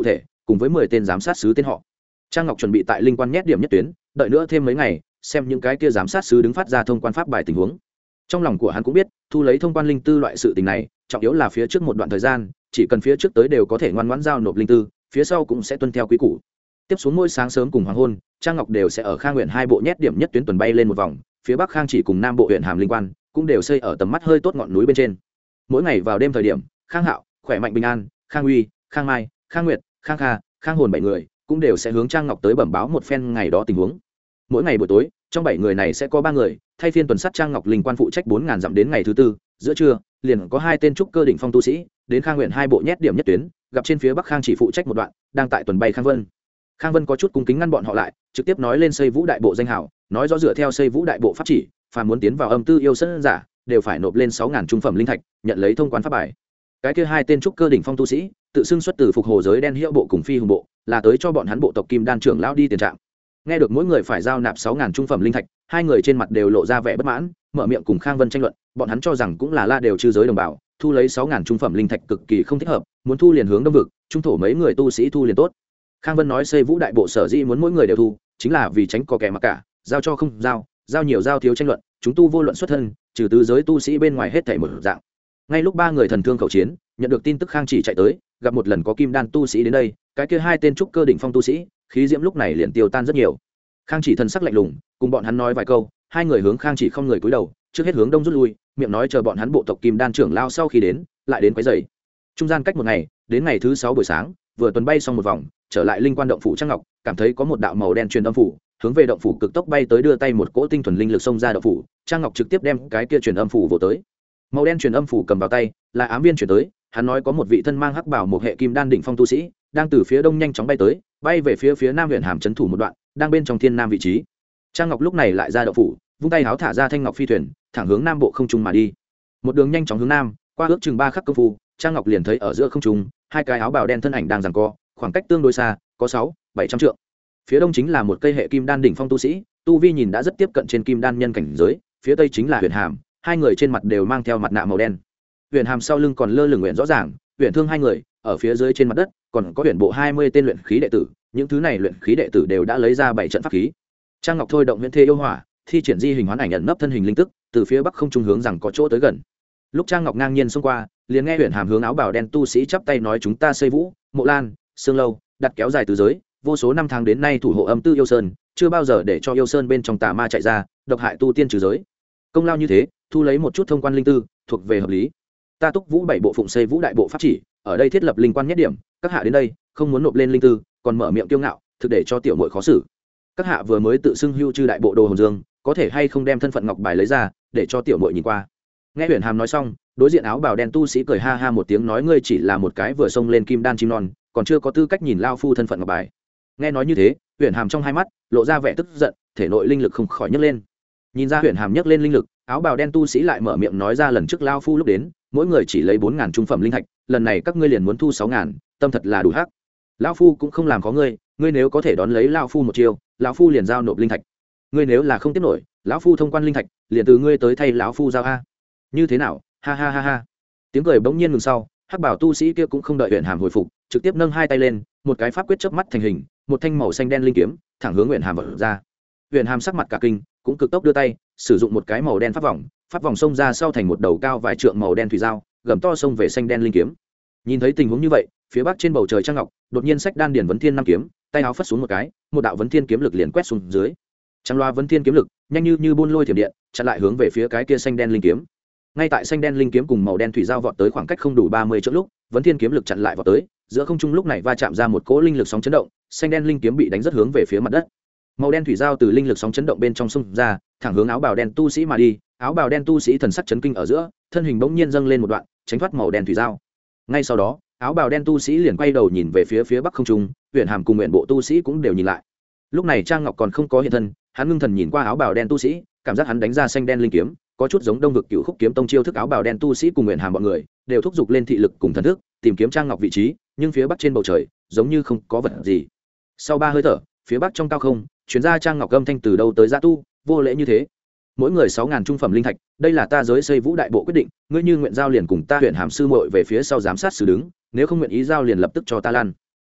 [SPEAKER 1] cùng với mười tên giám sát sứ tên họ. Trang Ngọc chuẩn bị tại linh quan nhét điểm nhất tuyến, đợi nữa thêm mấy ngày, xem những cái kia giám sát sứ đứng phát ra thông quan pháp bài tình huống. Trong lòng của hắn cũng biết, thu lấy thông quan linh tư loại sự tình này, trọng yếu là phía trước một đoạn thời gian, chỉ cần phía trước tới đều có thể ngoan ngoãn giao nộp linh tư, phía sau cũng sẽ tuân theo quy củ. Tiếp xuống mỗi sáng sớm cùng hoàng hôn, Trang Ngọc đều sẽ ở Khang huyện hai bộ nhét điểm nhất tuyến tuần bay lên một vòng, phía Bắc Khang chỉ cùng Nam bộ huyện Hàm Linh Quan cũng đều xây ở tầm mắt hơi tốt ngọn núi bên trên. Mỗi ngày vào đêm thời điểm, Khang Hạo, Khỏe Mạnh Bình An, Khang Uy, Khang Mai, Khang Nguyệt, Khang Kha, Khang Hồn bảy người cũng đều sẽ hướng Trang Ngọc tới bẩm báo một phen ngày đó tình huống. Mỗi ngày buổi tối, trong bảy người này sẽ có ba người thay phiên tuần sát Trang Ngọc Linh Quan phụ trách bốn ngàn dặm đến ngày thứ tư, giữa trưa, liền có hai tên trúc cơ đỉnh phong tu sĩ đến Khang huyện hai bộ nhét điểm nhất tuyến, gặp trên phía Bắc Khang chỉ phụ trách một đoạn, đang tại tuần bay Khang Vân. Khang Vân có chút cung kính ngăn bọn họ lại, trực tiếp nói lên xây Vũ đại bộ danh hào, nói rõ dựa theo xây Vũ đại bộ pháp chỉ, phàm muốn tiến vào âm tư yêu sơn giả, đều phải nộp lên sáu ngàn trung phẩm linh thạch, nhận lấy thông quan pháp bài. Cái kia hai tên trúc cơ đỉnh phong tu sĩ, tự xưng xuất từ phục hồ giới đen hiệu bộ cùng phi hùng bộ, là tới cho bọn hắn bộ tộc Kim Đan trưởng lão đi tiền trạng. Nghe được mỗi người phải giao nạp sáu ngàn trung phẩm linh thạch, hai người trên mặt đều lộ ra vẻ bất mãn, mở miệng cùng Khang Vân tranh luận, bọn hắn cho rằng cũng là la đều chư giới đồng bào, thu lấy sáu ngàn trung phẩm linh thạch cực kỳ không thích hợp, muốn thu liền hướng đông vực, trung thổ mấy người tu sĩ thu liền tốt. Khang Vân nói xây Vũ đại bộ sở dĩ muốn mỗi người đều thu, chính là vì tránh có kẻ mặc cả, giao cho không giao, giao nhiều giao thiếu tranh luận, chúng tu vô luận xuất thân, trừ tứ giới tu sĩ bên ngoài hết thảy một dạng. Ngay lúc ba người thần thương khẩu chiến, nhận được tin tức Khang chỉ chạy tới, gặp một lần có Kim Đan tu sĩ đến đây, cái kia hai tên trúc cơ đỉnh phong tu sĩ, khí diễm lúc này liền tiêu tan rất nhiều. Khang chỉ thần sắc lạnh lùng, cùng bọn hắn nói vài câu, hai người hướng Khang chỉ không người cúi đầu, trước hết hướng đông rút lui, miệng nói chờ bọn hắn bộ tộc Kim Đan trưởng lao sau khi đến, lại đến quấy rầy. Trung gian cách một ngày, đến ngày thứ sáu buổi sáng, vừa tuần bay xong một vòng, trở lại linh quan động phủ Trang Ngọc, cảm thấy có một đạo màu đen truyền âm phủ, hướng về động phủ cực tốc bay tới, đưa tay một cỗ tinh thuần linh lực xông ra động phủ, Trang Ngọc trực tiếp đem cái kia truyền âm phủ vồ tới. Màu đen truyền âm phủ cầm vào tay, là ám viên truyền tới, hắn nói có một vị thân mang hắc bảo một hệ kim đan đỉnh phong tu sĩ, đang từ phía đông nhanh chóng bay tới, bay về phía phía nam huyện Hàm trấn thủ một đoạn, đang bên trong thiên nam vị trí. Trang Ngọc lúc này lại ra động phủ, vung tay háo thả ra thanh ngọc phi thuyền, thẳng hướng nam bộ không trung mà đi. Một đường nhanh chóng hướng nam, qua ước chừng ba khắc công phu, Trang Ngọc liền thấy ở giữa không trung, hai cái áo bào đen thân ảnh đang giằng co, khoảng cách tương đối xa, có sáu, bảy trăm trượng. Phía đông chính là một cây hệ kim đan đỉnh phong tu sĩ, tu vi nhìn đã rất tiếp cận trên kim đan nhân cảnh giới, phía tây chính là Huyền Hàm, hai người trên mặt đều mang theo mặt nạ màu đen. Huyền Hàm sau lưng còn lơ lửng nguyện rõ ràng, Huyền Thương hai người, ở phía dưới trên mặt đất, còn có Huyền bộ hai mươi tên luyện khí đệ tử, những thứ này luyện khí đệ tử đều đã lấy ra bảy trận pháp khí. Trang Ngọc thôi động Huyền Thê yêu hỏa, thi triển di hình hoán ảnh ẩn nấp thân hình linh tức, từ phía bắc không trung hướng rằng có chỗ tới gần. Lúc Trang Ngọc ngang nhiên xông qua, liền nghe Huyền Hàm hướng áo bào đen tu sĩ chắp tay nói chúng ta xây Vũ, Mộ Lan, Sương Lâu, đặt kéo dài từ giới, vô số năm tháng đến nay thủ hộ âm tư yêu sơn, chưa bao giờ để cho yêu sơn bên trong tà ma chạy ra, độc hại tu tiên trừ giới. Công lao như thế, thu lấy một chút thông quan linh tư, thuộc về hợp lý. Ta Túc Vũ bảy bộ phụng xây Vũ đại bộ pháp chỉ, ở đây thiết lập linh quan nhất điểm, các hạ đến đây, không muốn nộp lên linh tư, còn mở miệng kiêu ngạo, thực để cho tiểu muội khó xử. Các hạ vừa mới tự xưng hưu chư đại bộ đồ hồn dương, có thể hay không đem thân phận ngọc bài lấy ra, để cho tiểu muội nhìn qua. Nghe Huyền Hàm nói xong, đối diện áo bào đen tu sĩ cười ha ha một tiếng nói ngươi chỉ là một cái vừa xông lên kim đan chim non, còn chưa có tư cách nhìn lao phu thân phận ngọc bài. Nghe nói như thế, Huyền Hàm trong hai mắt lộ ra vẻ tức giận, thể nội linh lực không khỏi nhấc lên. Nhìn ra Huyền Hàm nhấc lên linh lực, áo bào đen tu sĩ lại mở miệng nói ra lần trước lao phu lúc đến, mỗi người chỉ lấy bốn ngàn trung phẩm linh thạch, lần này các ngươi liền muốn thu sáu ngàn, tâm thật là đủ hắc. Lão phu cũng không làm có ngươi, ngươi nếu có thể đón lấy lão phu một chiêu, lão phu liền giao nộp linh thạch. Ngươi nếu là không tiếp nổi, lão phu thông quan linh thạch, liền từ ngươi tới thay lão phu giao a. Như thế nào? Ha ha ha ha. Tiếng cười bỗng nhiên ngừng sau, hắc bảo tu sĩ kia cũng không đợi Huyền Hàm hồi phục, trực tiếp nâng hai tay lên, một cái pháp quyết chớp mắt thành hình, một thanh màu xanh đen linh kiếm, thẳng hướng Huyền Hàm vọt ra. Huyền Hàm sắc mặt cả kinh, cũng cực tốc đưa tay, sử dụng một cái màu đen pháp vòng, pháp vòng xông ra sau thành một đầu cao vài trượng màu đen thủy dao, gầm to xông về xanh đen linh kiếm. Nhìn thấy tình huống như vậy, phía bắc trên bầu trời Trang Ngọc, đột nhiên sách đan điển vấn thiên năm kiếm, tay áo phất xuống một cái, một đạo vấn thiên kiếm lực liền quét xuống dưới. Trang loa vấn thiên kiếm lực, nhanh như như buôn lôi thiểm điện, chặn lại hướng về phía cái kia xanh đen linh kiếm. Ngay tại xanh đen linh kiếm cùng màu đen thủy dao vọt tới khoảng cách không đủ ba mươi chỗ lúc, vấn thiên kiếm lực chặn lại vọt tới, giữa không trung lúc này va chạm ra một cỗ linh lực sóng chấn động, xanh đen linh kiếm bị đánh rất hướng về phía mặt đất. Màu đen thủy dao từ linh lực sóng chấn động bên trong xung ra, thẳng hướng áo bào đen tu sĩ mà đi, áo bào đen tu sĩ thần sắc chấn kinh ở giữa, thân hình bỗng nhiên dâng lên một đoạn, tránh thoát màu đen thủy dao. Ngay sau đó, áo bào đen tu sĩ liền quay đầu nhìn về phía phía bắc không trung, Huyền Hàm cùng nguyện bộ tu sĩ cũng đều nhìn lại. Lúc này Trang Ngọc còn không có hiện thân, hắn ngưng thần nhìn qua áo bào đen tu sĩ, cảm giác hắn đánh ra xanh đen linh kiếm, có chút giống Đông vực Cửu Khúc kiếm tông chiêu thức áo bào đen tu sĩ cùng Huyền Hàm bọn người, đều thúc giục lên thị lực cùng thần thức, tìm kiếm Trang Ngọc vị trí, nhưng phía bắc trên bầu trời, giống như không có vật gì. Sau ba hơi thở, phía bắc trong cao không, chuyến ra Trang Ngọc âm thanh từ đâu tới giã tu, vô lễ như thế. Mỗi người sáu ngàn trung phẩm linh thạch, đây là ta giới xây Vũ đại bộ quyết định, ngươi như nguyện giao liền cùng ta Huyền Hàm sư muội về phía sau giám sát xử đứng, nếu không nguyện ý giao liền lập tức cho ta lăn.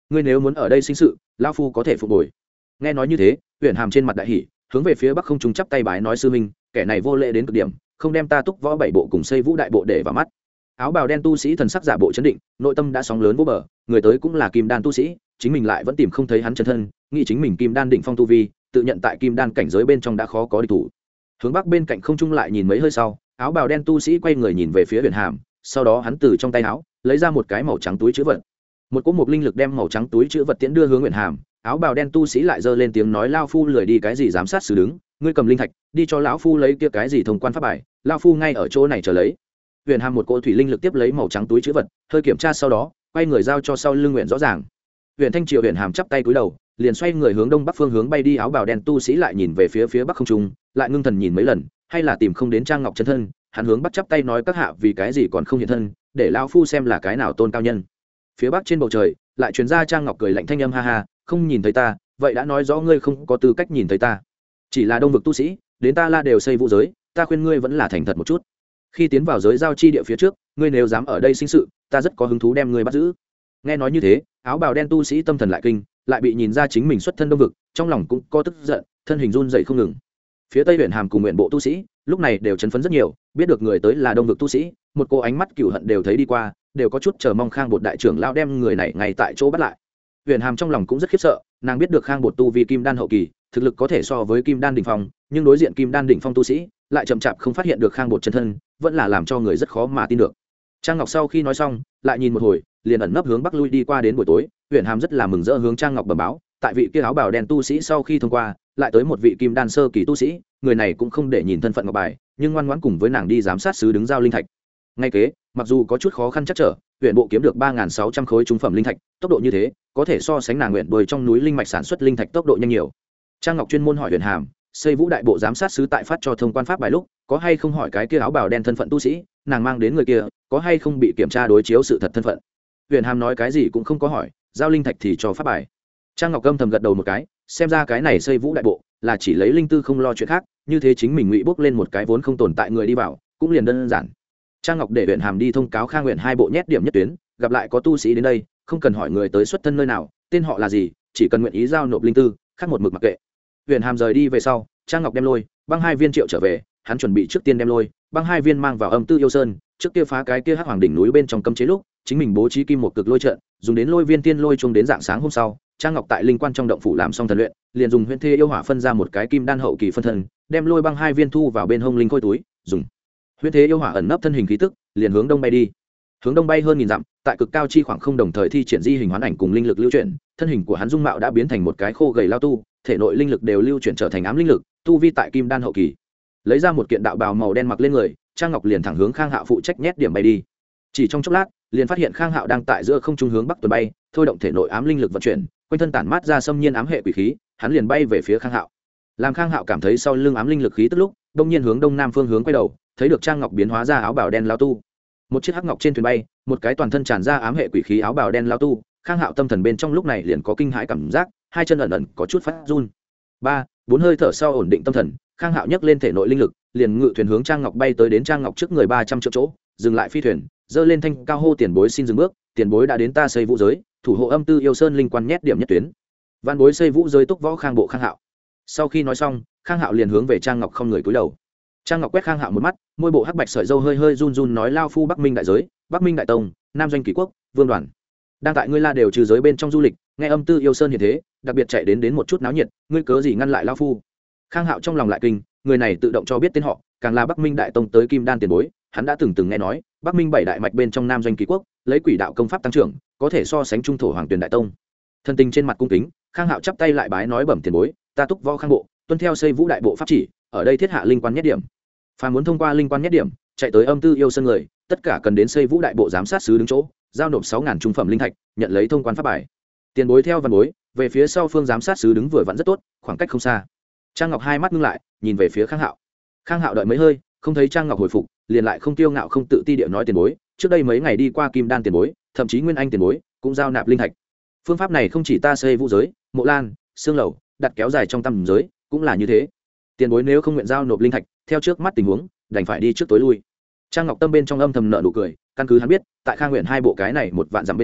[SPEAKER 1] ngươi nếu muốn ở đây sinh sự lao phu có thể phục hồi. Nghe nói như thế, Uyển Hàm trên mặt đại hỉ, hướng về phía bắc không trung chắp tay bái nói sư minh, kẻ này vô lễ đến cực điểm, không đem ta túc võ bảy bộ cùng xây vũ đại bộ để vào mắt. Áo bào đen tu sĩ thần sắc giả bộ chấn định, nội tâm đã sóng lớn vô bờ, người tới cũng là kim đan tu sĩ, chính mình lại vẫn tìm không thấy hắn chân thân, nghĩ chính mình kim đan đỉnh phong tu vi, tự nhận tại kim đan cảnh giới bên trong đã khó có địch thủ. Hướng bắc bên cạnh không trung lại nhìn mấy hơi sau, áo bào đen tu sĩ quay người nhìn về phía Uyển Hàm, sau đó hắn từ trong tay áo lấy ra một cái màu trắng túi trữ vật. Một cỗ một linh lực đem màu trắng túi trữ vật tiễn đưa hướng Uyển Hàm, áo bào đen tu sĩ lại giơ lên tiếng nói lao phu lười đi cái gì giám sát xử đứng, ngươi cầm linh thạch đi cho lão phu lấy kia cái gì thông quan pháp bài, lao phu ngay ở chỗ này chờ lấy. Uyển Hàm một cỗ thủy linh lực tiếp lấy màu trắng túi trữ vật, hơi kiểm tra sau đó quay người giao cho sau lưng Uyển rõ ràng. Uyển Thanh Triều Uyển Hàm chắp tay cúi đầu, liền xoay người hướng đông bắc phương hướng bay đi. Áo bào đen tu sĩ lại nhìn về phía phía bắc không trung, lại ngưng thần nhìn mấy lần, hay là tìm không đến Trang Ngọc chân thân, hắn hướng bắt chắp tay nói các hạ vì cái gì còn không hiện thân, để lão phu xem là cái nào tôn cao nhân. Phía bắc trên bầu trời lại truyền ra Trang Ngọc cười lạnh thanh âm ha ha, không nhìn thấy ta, vậy đã nói rõ ngươi không có tư cách nhìn thấy ta. Chỉ là đông vực tu sĩ, đến ta La đều xây vũ giới, ta khuyên ngươi vẫn là thành thật một chút. Khi tiến vào giới giao chi địa phía trước, ngươi nếu dám ở đây sinh sự, ta rất có hứng thú đem ngươi bắt giữ. Nghe nói như thế, áo bào đen tu sĩ tâm thần lại kinh, lại bị nhìn ra chính mình xuất thân đông vực, trong lòng cũng có tức giận, thân hình run rẩy không ngừng. Phía Tây Uyển Hàm cùng Uyển bộ tu sĩ, lúc này đều chấn phấn rất nhiều, biết được người tới là đông vực tu sĩ, một cô ánh mắt cừu hận đều thấy đi qua, đều có chút chờ mong Khang Bột đại trưởng lão đem người này ngay tại chỗ bắt lại. Uyển Hàm trong lòng cũng rất khiếp sợ, nàng biết được Khang Bột tu vi kim đan hậu kỳ, thực lực có thể so với kim đan đỉnh phong, nhưng đối diện kim đan đỉnh phong tu sĩ, lại chậm chạp không phát hiện được Khang Bột chân thân, vẫn là làm cho người rất khó mà tin được. Trang Ngọc sau khi nói xong, lại nhìn một hồi, liền ẩn nấp hướng bắc lui đi qua. Đến buổi tối, Uyển Hàm rất là mừng rỡ hướng Trang Ngọc bẩm báo, tại vị kia áo bào đen tu sĩ sau khi thông qua, lại tới một vị kim đan sơ kỳ tu sĩ, người này cũng không để nhìn thân phận ngọc bài, nhưng ngoan ngoãn cùng với nàng đi giám sát sứ đứng giao linh thạch. Ngay kế, mặc dù có chút khó khăn chắc trở, huyện bộ kiếm được ba nghìn sáu trăm khối trung phẩm linh thạch, tốc độ như thế, có thể so sánh nàng nguyện đuổi trong núi linh mạch sản xuất linh thạch tốc độ nhanh nhiều. Trang Ngọc chuyên môn hỏi Uyển Hàm, xây vũ đại bộ giám sát sứ tại phát cho thông quan pháp bài lúc, có hay không hỏi cái kia áo bào đen thân phận tu sĩ, nàng mang đến người kia, có hay không bị kiểm tra đối chiếu sự thật thân phận. Uyển Hàm nói cái gì cũng không có hỏi, giao linh thạch thì cho pháp bài. Trang Ngọc âm thầm gật đầu một cái, xem ra cái này xây vũ đại bộ là chỉ lấy linh tư không lo chuyện khác, như thế chính mình ngụy bước lên một cái vốn không tồn tại người đi vào, cũng liền đơn giản. Trang Ngọc để Uyển Hàm đi thông cáo Khang Uyển hai bộ nhét điểm nhất tuyến, gặp lại có tu sĩ đến đây, không cần hỏi người tới xuất thân nơi nào, tên họ là gì, chỉ cần nguyện ý giao nộp linh tư, khác một mực mặc kệ. Uyển Hàm rời đi về sau, Trang Ngọc đem lôi băng hai viên triệu trở về, hắn chuẩn bị trước tiên đem lôi băng hai viên mang vào âm tư yêu sơn, trước kia phá cái kia hắc hoàng đỉnh núi bên trong cấm chế lúc, chính mình bố trí kim một cực lôi trận, dùng đến lôi viên tiên lôi chung đến dạng sáng hôm sau, Trang Ngọc tại linh quan trong động phủ làm xong thần luyện, liền dùng huyễn thê yêu hỏa phân ra một cái kim đan hậu kỳ phân thân, đem lôi băng hai viên thu vào bên hông linh khôi túi, dùng huyễn thế yêu hỏa ẩn nấp thân hình khí tức, liền hướng đông bay đi. Hướng đông bay hơn nghìn dặm, tại cực cao chi khoảng không đồng thời thi triển di hình hoán ảnh cùng linh lực lưu chuyển, thân hình của hắn dung mạo đã biến thành một cái khô gầy lao tu, thể nội linh lực đều lưu chuyển trở thành ám linh lực, tu vi tại kim đan hậu kỳ. Lấy ra một kiện đạo bào màu đen mặc lên người, Trang Ngọc liền thẳng hướng Khang Hạo phụ trách nhét điểm bay đi. Chỉ trong chốc lát, liền phát hiện Khang Hạo đang tại giữa không trung hướng bắc tuần bay, thôi động thể nội ám linh lực vận chuyển, quanh thân tản mát ra xâm nhiên ám hệ quỷ khí, hắn liền bay về phía Khang Hạo. Làm Khang Hạo cảm thấy sau lưng ám linh lực khí tức lúc, đông nhiên hướng đông nam phương hướng quay đầu, thấy được Trang Ngọc biến hóa ra áo bào đen lao tu. Một chiếc hắc ngọc trên thuyền bay, một cái toàn thân tràn ra ám hệ quỷ khí áo bào đen lao tu, Khang Hạo tâm thần bên trong lúc này liền có kinh hãi cảm giác, hai chân ẩn ẩn có chút phát run. Ba, bốn hơi thở sau ổn định tâm thần, Khang Hạo nhấc lên thể nội linh lực, liền ngự thuyền hướng Trang Ngọc bay tới. Đến Trang Ngọc trước người ba trăm triệu chỗ, dừng lại phi thuyền, giơ lên thanh cao hô tiền bối xin dừng bước, tiền bối đã đến ta xây vũ giới, thủ hộ âm tư yêu sơn linh quan nhét điểm nhất tuyến. Văn bối xây vũ giới túc võ Khang bộ Khang Hạo. Sau khi nói xong, Khang Hạo liền hướng về Trang Ngọc không người cúi đầu. Trang Ngọc quét Khang Hạo một mắt, môi bộ hắc bạch sợi râu hơi hơi run run nói lao phu Bắc Minh đại giới, Bắc Minh đại tông, Nam doanh kỷ quốc, Vương đoàn. Đang tại ngươi La đều trừ giới bên trong du lịch, nghe âm tư yêu sơn hiện thế, đặc biệt chạy đến đến một chút náo nhiệt, ngươi cớ gì ngăn lại lao phu? Khang Hạo trong lòng lại kinh, người này tự động cho biết tên họ, càng là Bắc Minh đại tông tới kim đan tiền bối, hắn đã từng từng nghe nói, Bắc Minh bảy đại mạch bên trong Nam doanh kỷ quốc, lấy quỷ đạo công pháp tăng trưởng, có thể so sánh trung thổ hoàng tuyển đại tông. Thân tình trên mặt cung kính, Khang Hạo chắp tay lại bái nói bẩm tiền bối, ta túc võ Khang bộ, tuân theo xây vũ đại bộ pháp chỉ, ở đây thiết hạ linh quan nhất điểm. Phàm muốn thông qua linh quan nhất điểm, chạy tới âm tư yêu sơn người, tất cả cần đến xây vũ đại bộ giám sát sứ đứng chỗ, giao nộp sáu ngàn trung phẩm linh thạch, nhận lấy thông quan pháp bài. Tiền bối theo văn bối, về phía sau phương giám sát sứ đứng vừa vặn rất tốt, khoảng cách không xa. Trang Ngọc hai mắt ngưng lại, nhìn về phía Khang Hạo. Khang Hạo đợi mấy hơi, không thấy Trang Ngọc hồi phục, liền lại không tiêu ngạo không tự ti địa nói tiền bối, trước đây mấy ngày đi qua kim đan tiền bối, thậm chí nguyên anh tiền bối, cũng giao nạp linh thạch. Phương pháp này không chỉ ta xây vũ giới, mộ lan, xương lầu, đặt kéo dài trong tam giới, cũng là như thế. Tiền bối nếu không nguyện giao nộp linh thạch, theo trước mắt tình huống, đành phải đi trước tối lui. Trang Ngọc tâm bên trong âm thầm nợ nụ cười, căn cứ hắn biết, tại Khang Nguyện hai bộ cái này một vạn dặm bên trên,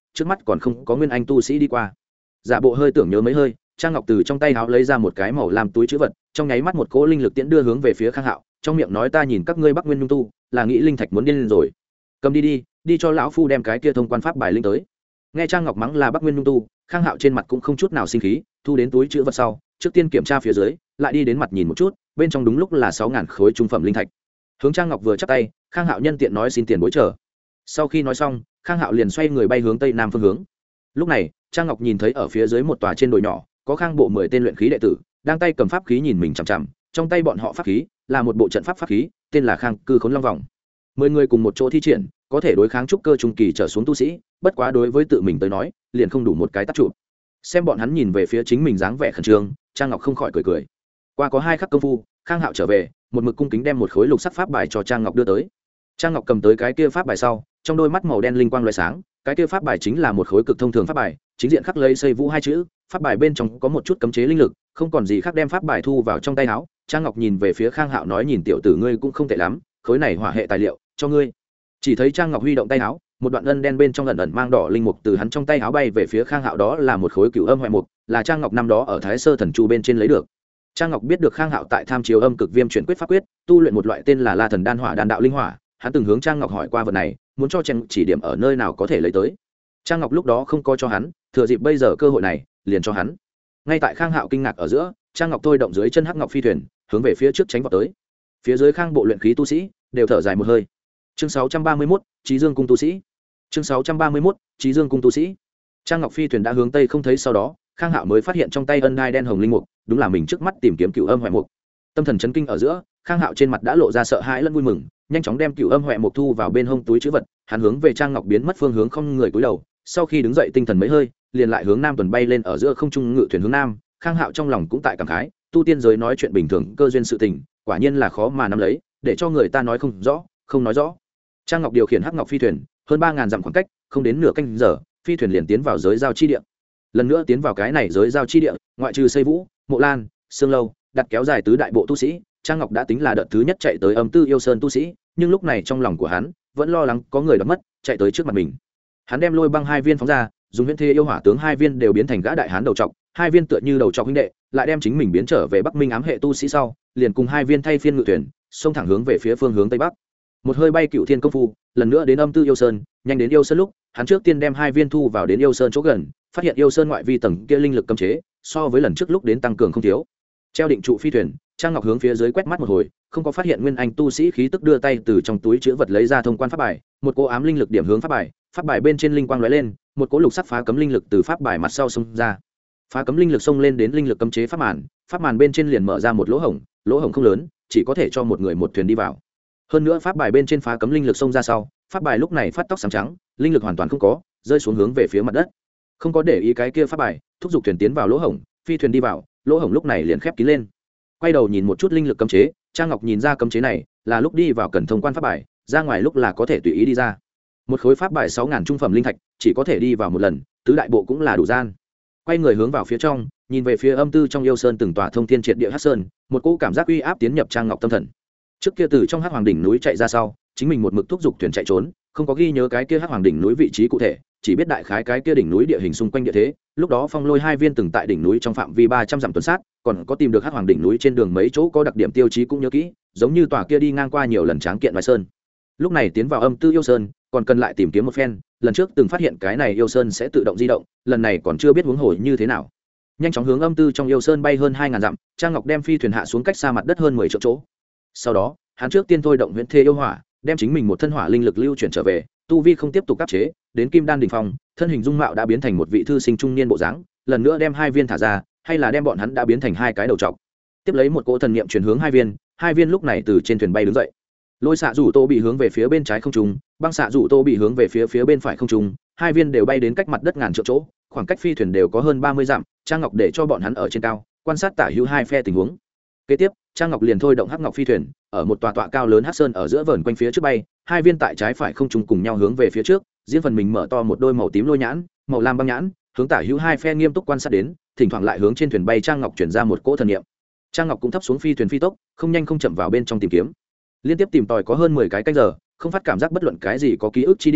[SPEAKER 1] trước mắt còn không có nguyên anh tu sĩ đi qua. Giả bộ hơi tưởng nhớ mấy hơi, Trang Ngọc từ trong tay áo lấy ra một cái màu lam túi trữ vật, trong nháy mắt một cỗ linh lực tiễn đưa hướng về phía Khang Hạo, trong miệng nói ta nhìn các ngươi Bắc Nguyên Nhung tu, là nghĩ linh thạch muốn điên lên rồi. Cầm đi đi, đi cho lão phu đem cái kia thông quan pháp bài linh tới. Nghe Trang Ngọc mắng là Bắc Nguyên Nhung tu, Khang Hạo trên mặt cũng không chút nào sinh khí, thu đến túi trữ vật sau, trước tiên kiểm tra phía dưới, lại đi đến mặt nhìn một chút, bên trong đúng lúc là sáu ngàn khối trung phẩm linh thạch. Hướng Trang Ngọc vừa chắp tay, Khang Hạo nhân tiện nói xin tiền bối trở. Sau khi nói xong, Khang Hạo liền xoay người bay hướng tây nam phương hướng. Lúc này, Trang Ngọc nhìn thấy ở phía dưới một tòa trên đồi nhỏ, có Khang bộ mười tên luyện khí đệ tử, đang tay cầm pháp khí nhìn mình chằm chằm, trong tay bọn họ pháp khí là một bộ trận pháp pháp khí, tên là Khang Cư Khốn Long Vòng. Mười người cùng một chỗ thi triển, có thể đối kháng trúc cơ trung kỳ trở xuống tu sĩ, bất quá đối với tự mình tới nói, liền không đủ một cái tác trụ. Xem bọn hắn nhìn về phía chính mình dáng vẻ khẩn trương, Trang Ngọc không khỏi cười cười. Qua có hai khắc công phu, Khang Hạo trở về, một mực cung kính đem một khối lục sắc pháp bài cho Trang Ngọc đưa tới. Trang Ngọc cầm tới cái kia pháp bài sau, trong đôi mắt màu đen linh quang lóe sáng, cái kia pháp bài chính là một khối cực thông thường pháp bài, chính diện khắc lấy xây vũ hai chữ, pháp bài bên trong có một chút cấm chế linh lực, không còn gì khác đem pháp bài thu vào trong tay áo. Trang Ngọc nhìn về phía Khang Hạo nói nhìn tiểu tử ngươi cũng không tệ lắm, khối này hỏa hệ tài liệu, cho ngươi. Chỉ thấy Trang Ngọc huy động tay áo, một đoạn ngân đen bên trong ẩn ẩn mang đỏ linh mục từ hắn trong tay áo bay về phía Khang Hạo, đó là một khối cửu âm hoại mục, là Trang Ngọc năm đó ở Thái Sơ Thần Chu bên trên lấy được. Trang Ngọc biết được Khang Hạo tại Tham Chiếu Âm Cực Viêm chuyển quyết pháp quyết, tu luyện một loại tên là La Thần Đan Hỏa Đan Đạo Linh Hỏa, hắn từng hướng Trang Ngọc hỏi qua vật này, muốn cho Trang chỉ điểm ở nơi nào có thể lấy tới. Trang Ngọc lúc đó không có cho hắn, thừa dịp bây giờ cơ hội này, liền cho hắn. Ngay tại Khang Hạo kinh ngạc ở giữa, Trang Ngọc thôi động dưới chân hắc ngọc phi thuyền, hướng về phía trước tránh vọt tới. Phía dưới Khang bộ luyện khí tu sĩ đều thở dài một hơi. Chương sáu trăm ba mươi mốt, Chí Dương cung tu sĩ. Chương sáu trăm ba mươi mốt, Chí Dương cung tu sĩ. Trang Ngọc phi thuyền đã hướng tây không thấy, sau đó, Khang Hạo mới phát hiện trong tay ân đai đen hồng linh mục, đúng là mình trước mắt tìm kiếm cửu âm hoại mục. Tâm thần chấn kinh ở giữa, Khang Hạo trên mặt đã lộ ra sợ hãi lẫn vui mừng, nhanh chóng đem cửu âm hoại mục thu vào bên hông túi trữ vật, hắn hướng về Trang Ngọc biến mất phương hướng không người cúi đầu, sau khi đứng dậy tinh thần mấy hơi, liền lại hướng nam tuần bay lên ở giữa không trung ngự thuyền hướng nam. Khang Hạo trong lòng cũng tại cảm khái, tu tiên giới nói chuyện bình thường, cơ duyên sự tình, quả nhiên là khó mà nắm lấy, để cho người ta nói không rõ, không nói rõ. Trang Ngọc điều khiển hắc ngọc phi thuyền, hơn ba ngàn dặm khoảng cách, không đến nửa canh giờ, phi thuyền liền tiến vào giới giao chi địa. Lần nữa tiến vào cái này giới giao chi địa, ngoại trừ Xây Vũ, Mộ Lan, Sương Lâu, đặt kéo dài tứ đại bộ tu sĩ, Trang Ngọc đã tính là đợt thứ nhất chạy tới Âm Tư Yêu Sơn tu sĩ, nhưng lúc này trong lòng của hắn vẫn lo lắng có người đoạt mất, chạy tới trước mặt mình. Hắn đem lôi băng hai viên phóng ra, dùng huyễn thê yêu hỏa tướng hai viên đều biến thành gã đại hán đầu trọc, hai viên tựa như đầu trọc huynh đệ, lại đem chính mình biến trở về Bắc Minh ám hệ tu sĩ sau, liền cùng hai viên thay phiên ngự thuyền, xông thẳng hướng về phía phương hướng tây bắc. Một hơi bay cựu thiên công phu, lần nữa đến Âm Tư Yêu Sơn, nhanh đến Yêu Sơn lúc, hắn trước tiên đem hai viên thu vào đến Yêu Sơn chỗ gần, phát hiện Yêu Sơn ngoại vi tầng kia linh lực cấm chế, so với lần trước lúc đến tăng cường không thiếu. Treo định trụ phi thuyền, Trang Ngọc hướng phía dưới quét mắt một hồi, không có phát hiện nguyên anh tu sĩ khí tức, đưa tay từ trong túi chứa vật lấy ra thông quan pháp bài, một cỗ ám linh lực điểm hướng pháp bài, pháp bài bên trên linh quang lóe lên, một cỗ lục sắc phá cấm linh lực từ pháp bài mặt sau xông ra. Phá cấm linh lực xông lên đến linh lực cấm chế pháp màn, pháp màn bên trên liền mở ra một lỗ hổng, lỗ hổng không lớn, chỉ có thể cho một người một thuyền đi vào. Hơn nữa pháp bài bên trên phá cấm linh lực xông ra sau, pháp bài lúc này phát tóc sáng trắng, linh lực hoàn toàn không có, rơi xuống hướng về phía mặt đất. Không có để ý cái kia pháp bài, thúc giục thuyền tiến vào lỗ hổng, phi thuyền đi vào, lỗ hổng lúc này liền khép kín lên. Quay đầu nhìn một chút linh lực cấm chế, Trang Ngọc nhìn ra cấm chế này là lúc đi vào cần thông quan pháp bài, ra ngoài lúc là có thể tùy ý đi ra. Một khối pháp bài sáu ngàn trung phẩm linh thạch, chỉ có thể đi vào một lần, tứ đại bộ cũng là đủ gian. Quay người hướng vào phía trong, nhìn về phía Âm Tư trong Yêu Sơn từng tòa thông thiên triệt địa hắc sơn, một cỗ cảm giác uy áp tiến nhập Trang Ngọc tâm thần. Trước kia từ trong hắc hoàng đỉnh núi chạy ra sau, chính mình một mực thúc giục thuyền chạy trốn, không có ghi nhớ cái kia hắc hoàng đỉnh núi vị trí cụ thể, chỉ biết đại khái cái kia đỉnh núi địa hình xung quanh địa thế. Lúc đó Phong Lôi hai viên từng tại đỉnh núi trong phạm vi ba trăm dặm tuần sát, còn có tìm được hắc hoàng đỉnh núi trên đường mấy chỗ có đặc điểm tiêu chí cũng nhớ kỹ, giống như tòa kia đi ngang qua nhiều lần tráng kiện Hoài Sơn. Lúc này tiến vào Âm Tư Yêu Sơn, còn cần lại tìm kiếm một phen, lần trước từng phát hiện cái này Yêu Sơn sẽ tự động di động, lần này còn chưa biết huống hồ như thế nào. Nhanh chóng hướng Âm Tư trong Yêu Sơn bay hơn hai ngàn dặm, Trang Ngọc đem phi thuyền hạ xuống cách xa mặt đất hơn mười triệu chỗ. Sau đó, hắn trước tiên thôi động huyễn thê yêu hỏa, đem chính mình một thân hỏa linh lực lưu chuyển trở về, tu vi không tiếp tục áp chế, đến Kim Đan đỉnh phong, thân hình dung mạo đã biến thành một vị thư sinh trung niên bộ dáng, lần nữa đem hai viên thả ra, hay là đem bọn hắn đã biến thành hai cái đầu trọc. Tiếp lấy một cỗ thần niệm chuyển hướng hai viên, hai viên lúc này từ trên thuyền bay đứng dậy. Lôi xạ rủ tô bị hướng về phía bên trái không trung, băng xạ rủ tô bị hướng về phía phía bên phải không trung, hai viên đều bay đến cách mặt đất ngàn trượng chỗ, khoảng cách phi thuyền đều có hơn ba mươi dặm. Trang Ngọc để cho bọn hắn ở trên cao quan sát tả hữu hai phe tình huống. Kế tiếp, Trang Ngọc liền thôi động hắc ngọc phi thuyền, ở một tòa tọa cao lớn hắc sơn ở giữa vờn quanh phía trước bay, hai viên tại trái phải không trung cùng nhau hướng về phía trước, riêng phần mình mở to một đôi màu tím lôi nhãn, màu lam băng nhãn, hướng tả hữu hai phe nghiêm túc quan sát đến, thỉnh thoảng lại hướng trên thuyền bay. Trang Ngọc chuyển ra một cỗ thần niệm. Trang Ngọc cũng thấp xuống phi thuyền phi tốc, không nhanh không chậm vào bên trong tìm kiếm. Liên tiếp tìm tòi có hơn mười cái canh giờ, không phát cảm giác bất luận cái gì có ký ức chi điểm,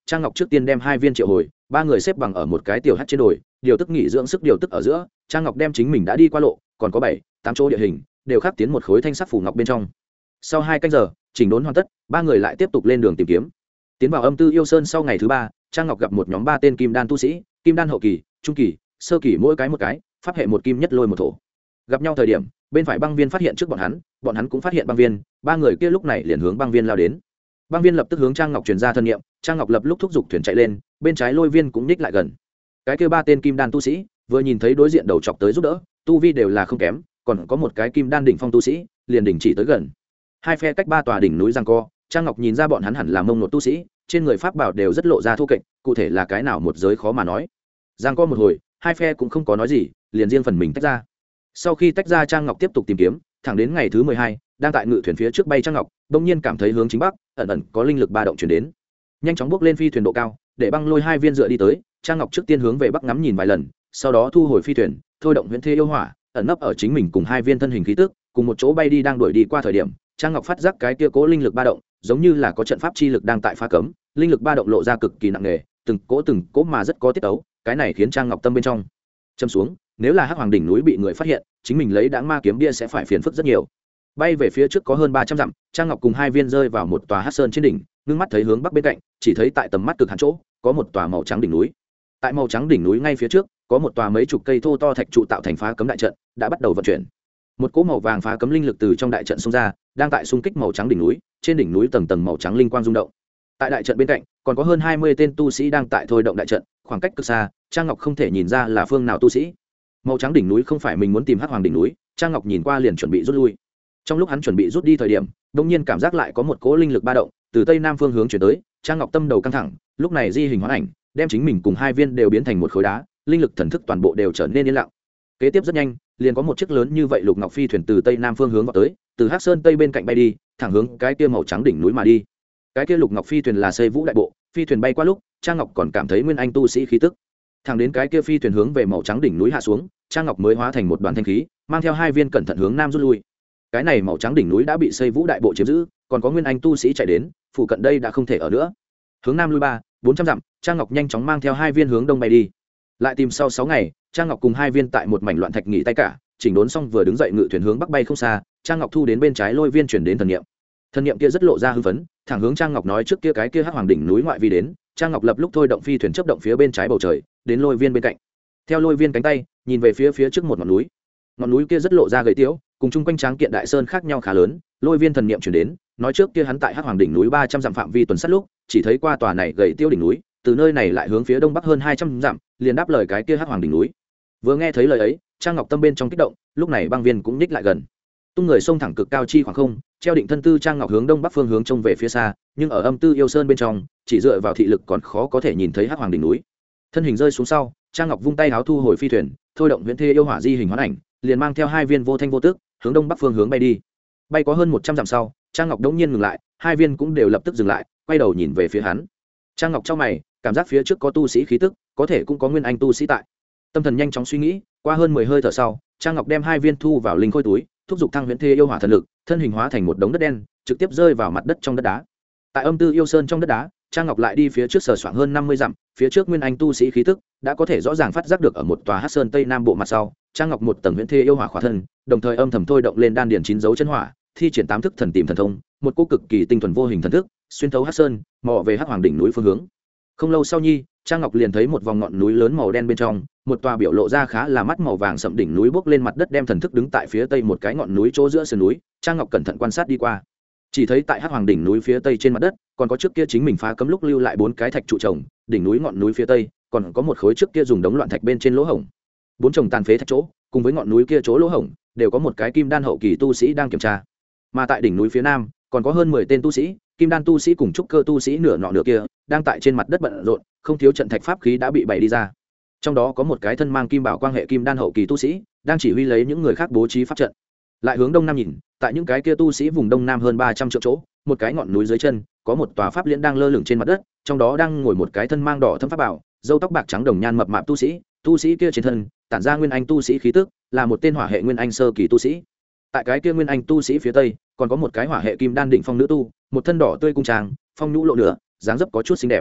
[SPEAKER 1] Trang Ngọc trước tiên đem hai viên triệu hồi, ba người xếp bằng ở một cái tiểu hắt trên đồi, điều tức nghỉ dưỡng sức điều tức ở giữa. Trang Ngọc đem chính mình đã đi qua lộ, còn có bảy, tám chỗ địa hình, đều khắc tiến một khối thanh sắc phủ ngọc bên trong. Sau hai canh giờ, chỉnh đốn hoàn tất, ba người lại tiếp tục lên đường tìm kiếm. Tiến vào Âm Tư Yêu Sơn sau ngày thứ ba, Trang Ngọc gặp một nhóm ba tên kim đan tu sĩ, kim đan hậu kỳ, trung kỳ, sơ kỳ mỗi cái một cái, pháp hệ một kim nhất lôi một thổ. Gặp nhau thời điểm, bên phải băng viên phát hiện trước bọn hắn, bọn hắn cũng phát hiện băng viên, ba người kia lúc này liền hướng băng viên lao đến. Băng viên lập tức hướng Trang Ngọc truyền ra thân niệm, Trang Ngọc lập lúc thúc giục thuyền chạy lên, bên trái lôi viên cũng ních lại gần. Cái kia ba tên kim đan tu sĩ vừa nhìn thấy đối diện đầu chọc tới giúp đỡ, tu vi đều là không kém, còn có một cái kim đan đỉnh phong tu sĩ, liền đỉnh chỉ tới gần. Hai phe cách ba tòa đỉnh núi giằng co, Trang Ngọc nhìn ra bọn hắn hẳn là mông nột tu sĩ, trên người pháp bảo đều rất lộ ra thô kệch, cụ thể là cái nào một giới khó mà nói. Giằng co một hồi, hai phe cũng không có nói gì, liền riêng phần mình tách ra. Sau khi tách ra, Trang Ngọc tiếp tục tìm kiếm, thẳng đến ngày thứ mười hai, đang tại ngự thuyền phía trước bay Trang Ngọc, bỗng nhiên cảm thấy hướng chính bắc, ẩn ẩn có linh lực ba động truyền đến. Nhanh chóng bước lên phi thuyền độ cao, để băng lôi hai viên dựa đi tới, Trang Ngọc trước tiên hướng về bắc ngắm nhìn vài lần, sau đó thu hồi phi thuyền, thôi động huyễn thê yêu hỏa, ẩn nấp ở chính mình cùng hai viên thân hình khí tức, cùng một chỗ bay đi đang đuổi đi qua thời điểm, Trang Ngọc phát giác cái kia cố linh lực ba động, giống như là có trận pháp chi lực đang tại phá cấm, linh lực ba động lộ ra cực kỳ nặng nề, từng cỗ từng cỗ mà rất có tiết tấu, cái này khiến Trang Ngọc tâm bên trong châm xuống, nếu là Hắc Hoàng đỉnh núi bị người phát hiện, chính mình lấy Đãng Ma kiếm bia sẽ phải phiền phức rất nhiều. Bay về phía trước có hơn ba trăm dặm, Trang Ngọc cùng hai viên rơi vào một tòa Hắc Sơn trên đỉnh, ngưng mắt thấy hướng bắc bên cạnh, chỉ thấy tại tầm mắt cực hạn chỗ, có một tòa màu trắng đỉnh núi. Tại màu trắng đỉnh núi ngay phía trước, có một tòa mấy chục cây thô to thạch trụ tạo thành phá cấm đại trận, đã bắt đầu vận chuyển. Một cỗ màu vàng phá cấm linh lực từ trong đại trận xông ra, đang tại xung kích màu trắng đỉnh núi, trên đỉnh núi tầng tầng màu trắng linh quang rung động. Tại đại trận bên cạnh, còn có hơn hai mươi tên tu sĩ đang tại thôi động đại trận, khoảng cách cực xa, Trang Ngọc không thể nhìn ra là phương nào tu sĩ. Màu trắng đỉnh núi không phải mình muốn tìm Hắc Hoàng đỉnh núi, Trang Ngọc nhìn qua liền chuẩn bị rút lui. Trong lúc hắn chuẩn bị rút đi thời điểm, đột nhiên cảm giác lại có một cỗ linh lực ba động từ tây nam phương hướng chuyển tới, Trang Ngọc tâm đầu căng thẳng, lúc này di hình hóa ảnh, đem chính mình cùng hai viên đều biến thành một khối đá, linh lực thần thức toàn bộ đều trở nên yên lặng. Kế tiếp rất nhanh, liền có một chiếc lớn như vậy lục ngọc phi thuyền từ tây nam phương hướng vào tới, từ Hắc Sơn tây bên cạnh bay đi, thẳng hướng cái kia màu trắng đỉnh núi mà đi. Cái kia lục ngọc phi thuyền là xây vũ đại bộ, phi thuyền bay qua lúc, Trang Ngọc còn cảm thấy nguyên anh tu sĩ khí tức. Thẳng đến cái kia phi thuyền hướng về màu trắng đỉnh núi hạ xuống, Trang Ngọc mới hóa thành một đoàn thanh khí, mang theo hai viên cẩn thận hướng nam rút lui. Cái này màu trắng đỉnh núi đã bị xây vũ đại bộ chiếm giữ, còn có nguyên anh tu sĩ chạy đến, phụ cận đây đã không thể ở nữa. Hướng nam lui ba, bốn trăm dặm, Trang Ngọc nhanh chóng mang theo hai viên hướng đông bay đi. Lại tìm sau sáu ngày, Trang Ngọc cùng hai viên tại một mảnh loạn thạch nghỉ tay cả, chỉnh đốn xong vừa đứng dậy ngự thuyền hướng bắc bay không xa, Trang Ngọc thu đến bên trái lôi viên chuyển đến thần niệm. Thần niệm kia rất lộ ra hưng phấn, thẳng hướng Trang Ngọc nói trước kia cái kia Hắc Hoàng đỉnh núi ngoại vi đến, Trang Ngọc lập lúc thôi động phi thuyền chớp động phía bên trái bầu trời, đến lôi viên bên cạnh. Theo lôi viên cánh tay, nhìn về phía phía trước một ngọn núi. Ngọn núi kia rất lộ ra gầy tiếu, cùng chung quanh tráng kiện đại sơn khác nhau khá lớn, lôi viên thần niệm chuyển đến, nói trước kia hắn tại Hắc Hoàng đỉnh núi ba trăm dặm phạm vi tuần sát lúc, chỉ thấy qua tòa này gầy tiêu đỉnh núi, từ nơi này lại hướng phía đông bắc hơn hai trăm dặm, liền đáp lời cái kia Hắc Hoàng đỉnh núi. Vừa nghe thấy lời ấy, Trang Ngọc tâm bên trong kích động, lúc này băng viên cũng ních lại gần. Tung người xông thẳng cực cao chi khoảng không, treo định thân tư, Trang Ngọc hướng đông bắc phương hướng trông về phía xa, nhưng ở Âm Tư Yêu Sơn bên trong, chỉ dựa vào thị lực còn khó có thể nhìn thấy Hắc Hoàng đỉnh núi. Thân hình rơi xuống sau, Trang Ngọc vung tay háo thu hồi phi thuyền, thôi động huyễn thê yêu hỏa di hình hóa ảnh, liền mang theo hai viên vô thanh vô tức, hướng đông bắc phương hướng bay đi. Bay có hơn một trăm dặm sau, Trang Ngọc đống nhiên ngừng lại, hai viên cũng đều lập tức dừng lại, quay đầu nhìn về phía hắn. Trang Ngọc trong mày, cảm giác phía trước có tu sĩ khí tức, có thể cũng có nguyên anh tu sĩ tại. Tâm thần nhanh chóng suy nghĩ, qua hơn mười hơi thở sau, Trang Ngọc đem hai viên thu vào linh khôi túi, thúc giục thăng huyễn thê yêu hỏa thần lực, thân hình hóa thành một đống đất đen, trực tiếp rơi vào mặt đất trong đất đá. Tại Âm Tư Yêu Sơn trong đất đá, Trang Ngọc lại đi phía trước sờ soạng hơn năm mươi dặm, phía trước nguyên anh tu sĩ khí tức đã có thể rõ ràng phát giác được ở một tòa Hắc Sơn tây nam bộ mặt sau, Trang Ngọc một tầng huyễn thê yêu hỏa khỏa thân, đồng thời âm thầm thôi động lên đan điển chín dấu chân hỏa, thi triển tám thức thần tìm thần thông, một cỗ cực kỳ tinh thuần vô hình thần thức, xuyên thấu Hắc Sơn, mò về Hắc Hoàng đỉnh núi phương hướng. Không lâu sau nhi, Trang Ngọc liền thấy một vòng ngọn núi lớn màu đen bên trong, một tòa biểu lộ ra khá là mắt màu vàng sậm đỉnh núi bốc lên mặt đất, đem thần thức đứng tại phía tây một cái ngọn núi chỗ giữa sườn núi. Trang Ngọc cẩn thận quan sát đi qua, chỉ thấy tại Hắc Hoàng đỉnh núi phía tây trên mặt đất, còn có trước kia chính mình phá cấm lúc lưu lại bốn cái thạch trụ chồng, đỉnh núi ngọn núi phía tây, còn có một khối trước kia dùng đống loạn thạch bên trên lỗ hổng. Bốn chồng tàn phế thạch chỗ, cùng với ngọn núi kia chỗ lỗ hổng, đều có một cái kim đan hậu kỳ tu sĩ đang kiểm tra. Mà tại đỉnh núi phía nam, còn có hơn mười tên tu sĩ, kim đan tu sĩ cùng trúc cơ tu sĩ nửa nọ nửa kia, đang tại trên mặt đất bận rộn, không thiếu trận thạch pháp khí đã bị bày đi ra. Trong đó có một cái thân mang kim bảo quang hệ kim đan hậu kỳ tu sĩ, đang chỉ huy lấy những người khác bố trí pháp trận. Lại hướng đông nam nhìn, tại những cái kia tu sĩ vùng đông nam hơn ba trăm triệu chỗ, một cái ngọn núi dưới chân, có một tòa pháp liễn đang lơ lửng trên mặt đất, trong đó đang ngồi một cái thân mang đỏ thâm pháp bảo, râu tóc bạc trắng đồng nhan mập mạp tu sĩ, tu sĩ kia trên thân tản ra nguyên anh tu sĩ khí tức, là một tên hỏa hệ nguyên anh sơ kỳ tu sĩ. Tại cái kia nguyên anh tu sĩ phía tây, còn có một cái hỏa hệ kim đan đỉnh phong nữ tu, một thân đỏ tươi cung trang, phong nhũ lộ nửa, dáng dấp có chút xinh đẹp.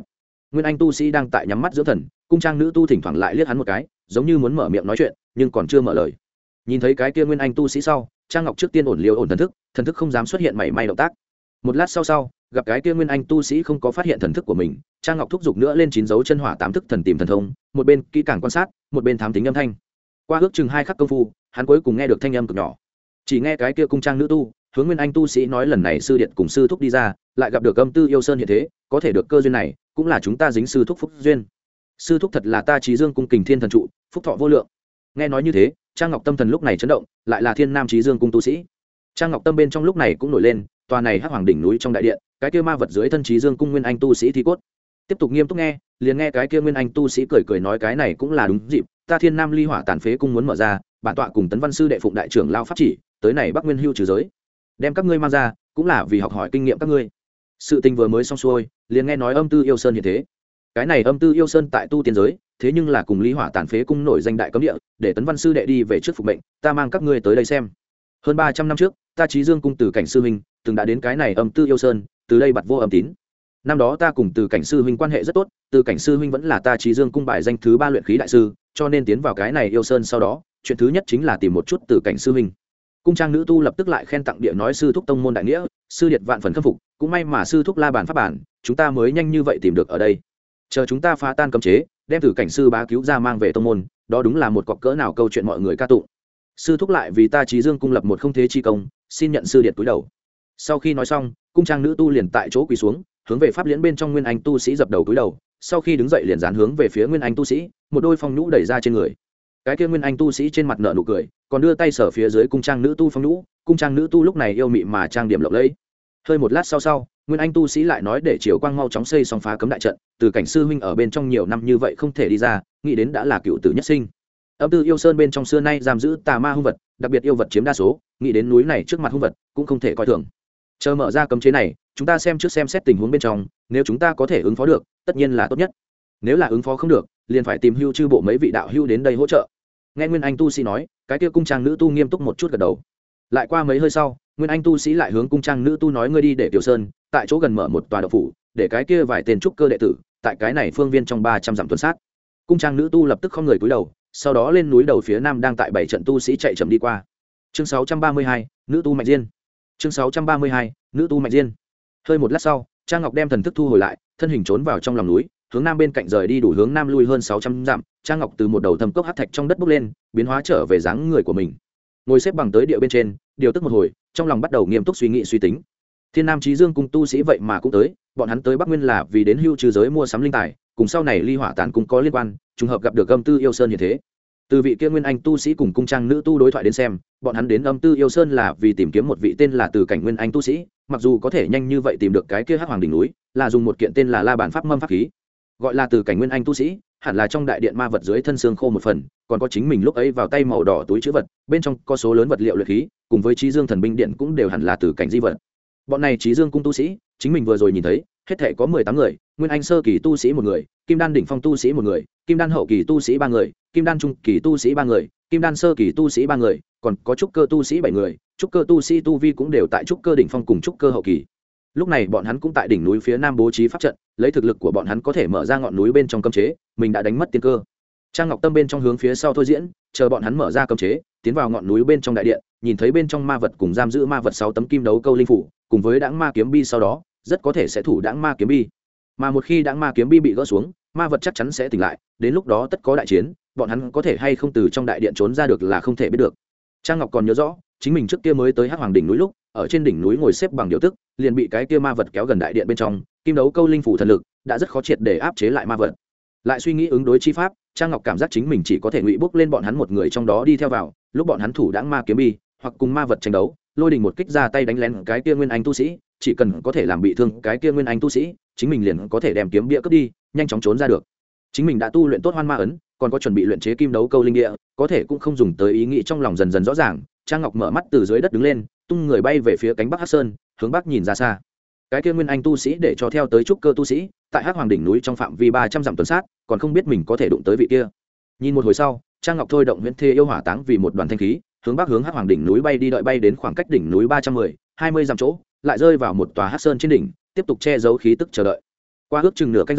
[SPEAKER 1] nguyên anh tu sĩ đang tại nhắm mắt dưỡng thần, cung trang nữ tu thỉnh thoảng lại liếc hắn một cái, giống như muốn mở miệng nói chuyện nhưng còn chưa mở lời. Nhìn thấy cái kia nguyên anh tu sĩ sau, Trang Ngọc trước tiên ổn liều ổn thần thức, thần thức không dám xuất hiện mảy may động tác. Một lát sau sau, gặp cái kia nguyên anh tu sĩ không có phát hiện thần thức của mình, Trang Ngọc thúc giục nữa lên chín dấu chân hỏa tám thức thần tìm thần thông, một bên kỹ càng quan sát, một bên thám tính âm thanh. Qua ước chừng hai khắc công phu, hắn cuối cùng nghe được thanh âm cực nhỏ. Chỉ nghe cái kia cung trang nữ tu hướng nguyên anh tu sĩ nói lần này sư điện cùng sư thúc đi ra, lại gặp được âm tư yêu sơn hiện thế, có thể được cơ duyên này cũng là chúng ta dính sư thúc phúc duyên. Sư thúc thật là ta Chí Dương cung kình thiên thần trụ, phúc thọ vô lượng. Nghe nói như thế, Trang Ngọc tâm thần lúc này chấn động, lại là thiên nam Chí Dương cung tu sĩ. Trang Ngọc tâm bên trong lúc này cũng nổi lên, tòa này hắc hoàng đỉnh núi trong đại điện, cái kia ma vật dưới thân Chí Dương cung nguyên anh tu sĩ thi cốt. Tiếp tục nghiêm túc nghe, liền nghe cái kia nguyên anh tu sĩ cười cười nói cái này cũng là đúng dịp, ta thiên nam ly hỏa tàn phế cung muốn mở ra, bản tọa cùng tấn văn sư đệ phụng đại trưởng lao pháp chỉ, tới này Bắc Nguyên hưu trừ giới, đem các ngươi mang ra, cũng là vì học hỏi kinh nghiệm các ngươi. Sự tình vừa mới xong xuôi, liền nghe nói âm tư yêu sơn hiện thế. Cái này âm tư yêu sơn tại tu tiên giới, thế nhưng là cùng ly hỏa tàn phế cung nổi danh đại cấm địa, để tấn văn sư đệ đi về trước phục mệnh, ta mang các ngươi tới đây xem. Hơn ba trăm năm trước, ta Chí Dương cung từ cảnh sư huynh từng đã đến cái này âm tư yêu sơn, từ đây bặt vô âm tín. Năm đó ta cùng từ cảnh sư huynh quan hệ rất tốt, từ cảnh sư huynh vẫn là ta Chí Dương cung bài danh thứ ba luyện khí đại sư, cho nên tiến vào cái này yêu sơn sau đó, chuyện thứ nhất chính là tìm một chút từ cảnh sư huynh. Cung trang nữ tu lập tức lại khen tặng địa nói sư thúc tông môn đại nghĩa, sư điệt vạn phần khâm phục, cũng may mà sư thúc la bản pháp bản, chúng ta mới nhanh như vậy tìm được ở đây. Chờ chúng ta phá tan cấm chế, đem từ cảnh sư bá cứu ra mang về tông môn, đó đúng là một cọc cỡ nào câu chuyện mọi người ca tụng. Sư thúc lại vì ta Chí Dương cung lập một không thế chi công, xin nhận sư điệt túi đầu. Sau khi nói xong, cung trang nữ tu liền tại chỗ quỳ xuống, hướng về pháp liễn bên trong nguyên anh tu sĩ dập đầu túi đầu, sau khi đứng dậy liền dán hướng về phía nguyên anh tu sĩ, một đôi phong nhũ đẩy ra trên người. Cái kia nguyên anh tu sĩ trên mặt nở nụ cười, còn đưa tay sở phía dưới cung trang nữ tu phong nhũ, cung trang nữ tu lúc này yêu mị mà trang điểm lộng lẫy. Hơi một lát sau sau, nguyên anh tu sĩ lại nói để Triều Quang mau chóng xây xong phá cấm đại trận, từ cảnh sư huynh ở bên trong nhiều năm như vậy không thể đi ra, nghĩ đến đã là cựu tử nhất sinh. Âm tư yêu sơn bên trong xưa nay giam giữ tà ma hung vật, đặc biệt yêu vật chiếm đa số, nghĩ đến núi này trước mặt hung vật cũng không thể coi thường. Chờ mở ra cấm chế này, chúng ta xem trước xem xét tình huống bên trong, nếu chúng ta có thể ứng phó được, tất nhiên là tốt nhất. Nếu là ứng phó không được, liền phải tìm hưu chư bộ mấy vị đạo hưu đến đây hỗ trợ. Nghe nguyên anh tu sĩ nói, cái kia cung trang nữ tu nghiêm túc một chút gật đầu. Lại qua mấy hơi sau, nguyên anh tu sĩ lại hướng cung trang nữ tu nói ngươi đi để Tiểu Sơn, tại chỗ gần mở một tòa đậu phủ, để cái kia vài tên trúc cơ đệ tử, tại cái này phương viên trong ba trăm dặm tuần sát. Cung trang nữ tu lập tức không người cúi đầu, sau đó lên núi đầu phía nam đang tại bảy trận tu sĩ chạy chậm đi qua. Chương sáu trăm ba mươi hai, nữ tu mạnh diên. Chương sáu trăm ba mươi hai, nữ tu mạnh diên. Hơi một lát sau, Trang Ngọc đem thần thức thu hồi lại, thân hình trốn vào trong lòng núi, hướng nam bên cạnh rời đi đủ hướng nam lui hơn sáu trăm dặm. Trang Ngọc từ một đầu thâm cốc hắc thạch trong đất bốc lên, biến hóa trở về dáng người của mình. Ngồi xếp bằng tới địa bên trên, điều tức một hồi, trong lòng bắt đầu nghiêm túc suy nghĩ suy tính. Thiên Nam Chí Dương cung tu sĩ vậy mà cũng tới, bọn hắn tới Bắc Nguyên là vì đến hưu trừ giới mua sắm linh tài, cùng sau này ly hỏa tản cung có liên quan, trùng hợp gặp được âm tư yêu sơn như thế. Từ vị kia nguyên anh tu sĩ cùng cung trang nữ tu đối thoại đến xem, bọn hắn đến âm tư yêu sơn là vì tìm kiếm một vị tên là Từ Cảnh nguyên anh tu sĩ, mặc dù có thể nhanh như vậy tìm được cái kia hắc hoàng đỉnh núi, là dùng một kiện tên là La Bản pháp mâm pháp khí. Gọi là Từ Cảnh nguyên anh tu sĩ, hẳn là trong đại điện ma vật dưới thân xương khô một phần, còn có chính mình lúc ấy vào tay màu đỏ túi trữ vật, bên trong có số lớn vật liệu luyện khí, cùng với Chí Dương thần binh điện cũng đều hẳn là Từ Cảnh di vật. Bọn này Chí Dương cung tu sĩ, chính mình vừa rồi nhìn thấy, hết thảy có mười tám người, nguyên anh sơ kỳ tu sĩ một người, kim đan đỉnh phong tu sĩ một người, kim đan hậu kỳ tu sĩ ba người, kim đan trung kỳ tu sĩ ba người, kim đan sơ kỳ tu sĩ ba người, còn có trúc cơ tu sĩ bảy người, trúc cơ tu sĩ tu vi cũng đều tại trúc cơ đỉnh phong cùng trúc cơ hậu kỳ. Lúc này bọn hắn cũng tại đỉnh núi phía nam bố trí pháp trận, lấy thực lực của bọn hắn có thể mở ra ngọn núi bên trong cấm chế, mình đã đánh mất tiên cơ. Trang Ngọc Tâm bên trong hướng phía sau thôi diễn, chờ bọn hắn mở ra cấm chế, tiến vào ngọn núi bên trong đại điện, nhìn thấy bên trong ma vật cùng giam giữ ma vật sáu tấm kim đấu câu linh phủ, cùng với đãng ma kiếm bi sau đó, rất có thể sẽ thủ đãng ma kiếm bi. Mà một khi đãng ma kiếm bi bị gỡ xuống, ma vật chắc chắn sẽ tỉnh lại, đến lúc đó tất có đại chiến, bọn hắn có thể hay không từ trong đại điện trốn ra được là không thể biết được. Trang Ngọc còn nhớ rõ, chính mình trước kia mới tới Hắc Hoàng đỉnh núi lúc, ở trên đỉnh núi ngồi xếp bằng điều tức, liền bị cái kia ma vật kéo gần đại điện bên trong, kim đấu câu linh phủ thần lực, đã rất khó triệt để áp chế lại ma vật. Lại suy nghĩ ứng đối chi pháp, Trang Ngọc cảm giác chính mình chỉ có thể ngụy bước lên bọn hắn một người trong đó đi theo vào, lúc bọn hắn thủ đãng ma kiếm bi, hoặc cùng ma vật tranh đấu, lôi đình một kích ra tay đánh lén cái kia nguyên anh tu sĩ, chỉ cần có thể làm bị thương cái kia nguyên anh tu sĩ, chính mình liền có thể đem kiếm bia cướp đi, nhanh chóng trốn ra được. Chính mình đã tu luyện tốt hoan ma ấn, còn có chuẩn bị luyện chế kim đấu câu linh địa, có thể cũng không dùng tới ý nghĩ trong lòng dần dần rõ ràng. Trang Ngọc mở mắt từ dưới đất đứng lên, tung người bay về phía cánh bắc Hắc Sơn, hướng bắc nhìn ra xa. Cái kia nguyên anh tu sĩ để cho theo tới trúc cơ tu sĩ, tại Hắc Hoàng đỉnh núi trong phạm vi ba trăm dặm tuần sát, còn không biết mình có thể đụng tới vị kia. Nhìn một hồi sau, Trang Ngọc thôi động Huyễn Thê yêu hỏa táng vì một đoàn thanh khí, hướng bắc hướng Hắc Hoàng đỉnh núi bay đi, đợi bay đến khoảng cách đỉnh núi ba trăm mười, hai mươi dặm chỗ, lại rơi vào một tòa Hắc Sơn trên đỉnh, tiếp tục che giấu khí tức chờ đợi. Qua ước chừng nửa canh giờ,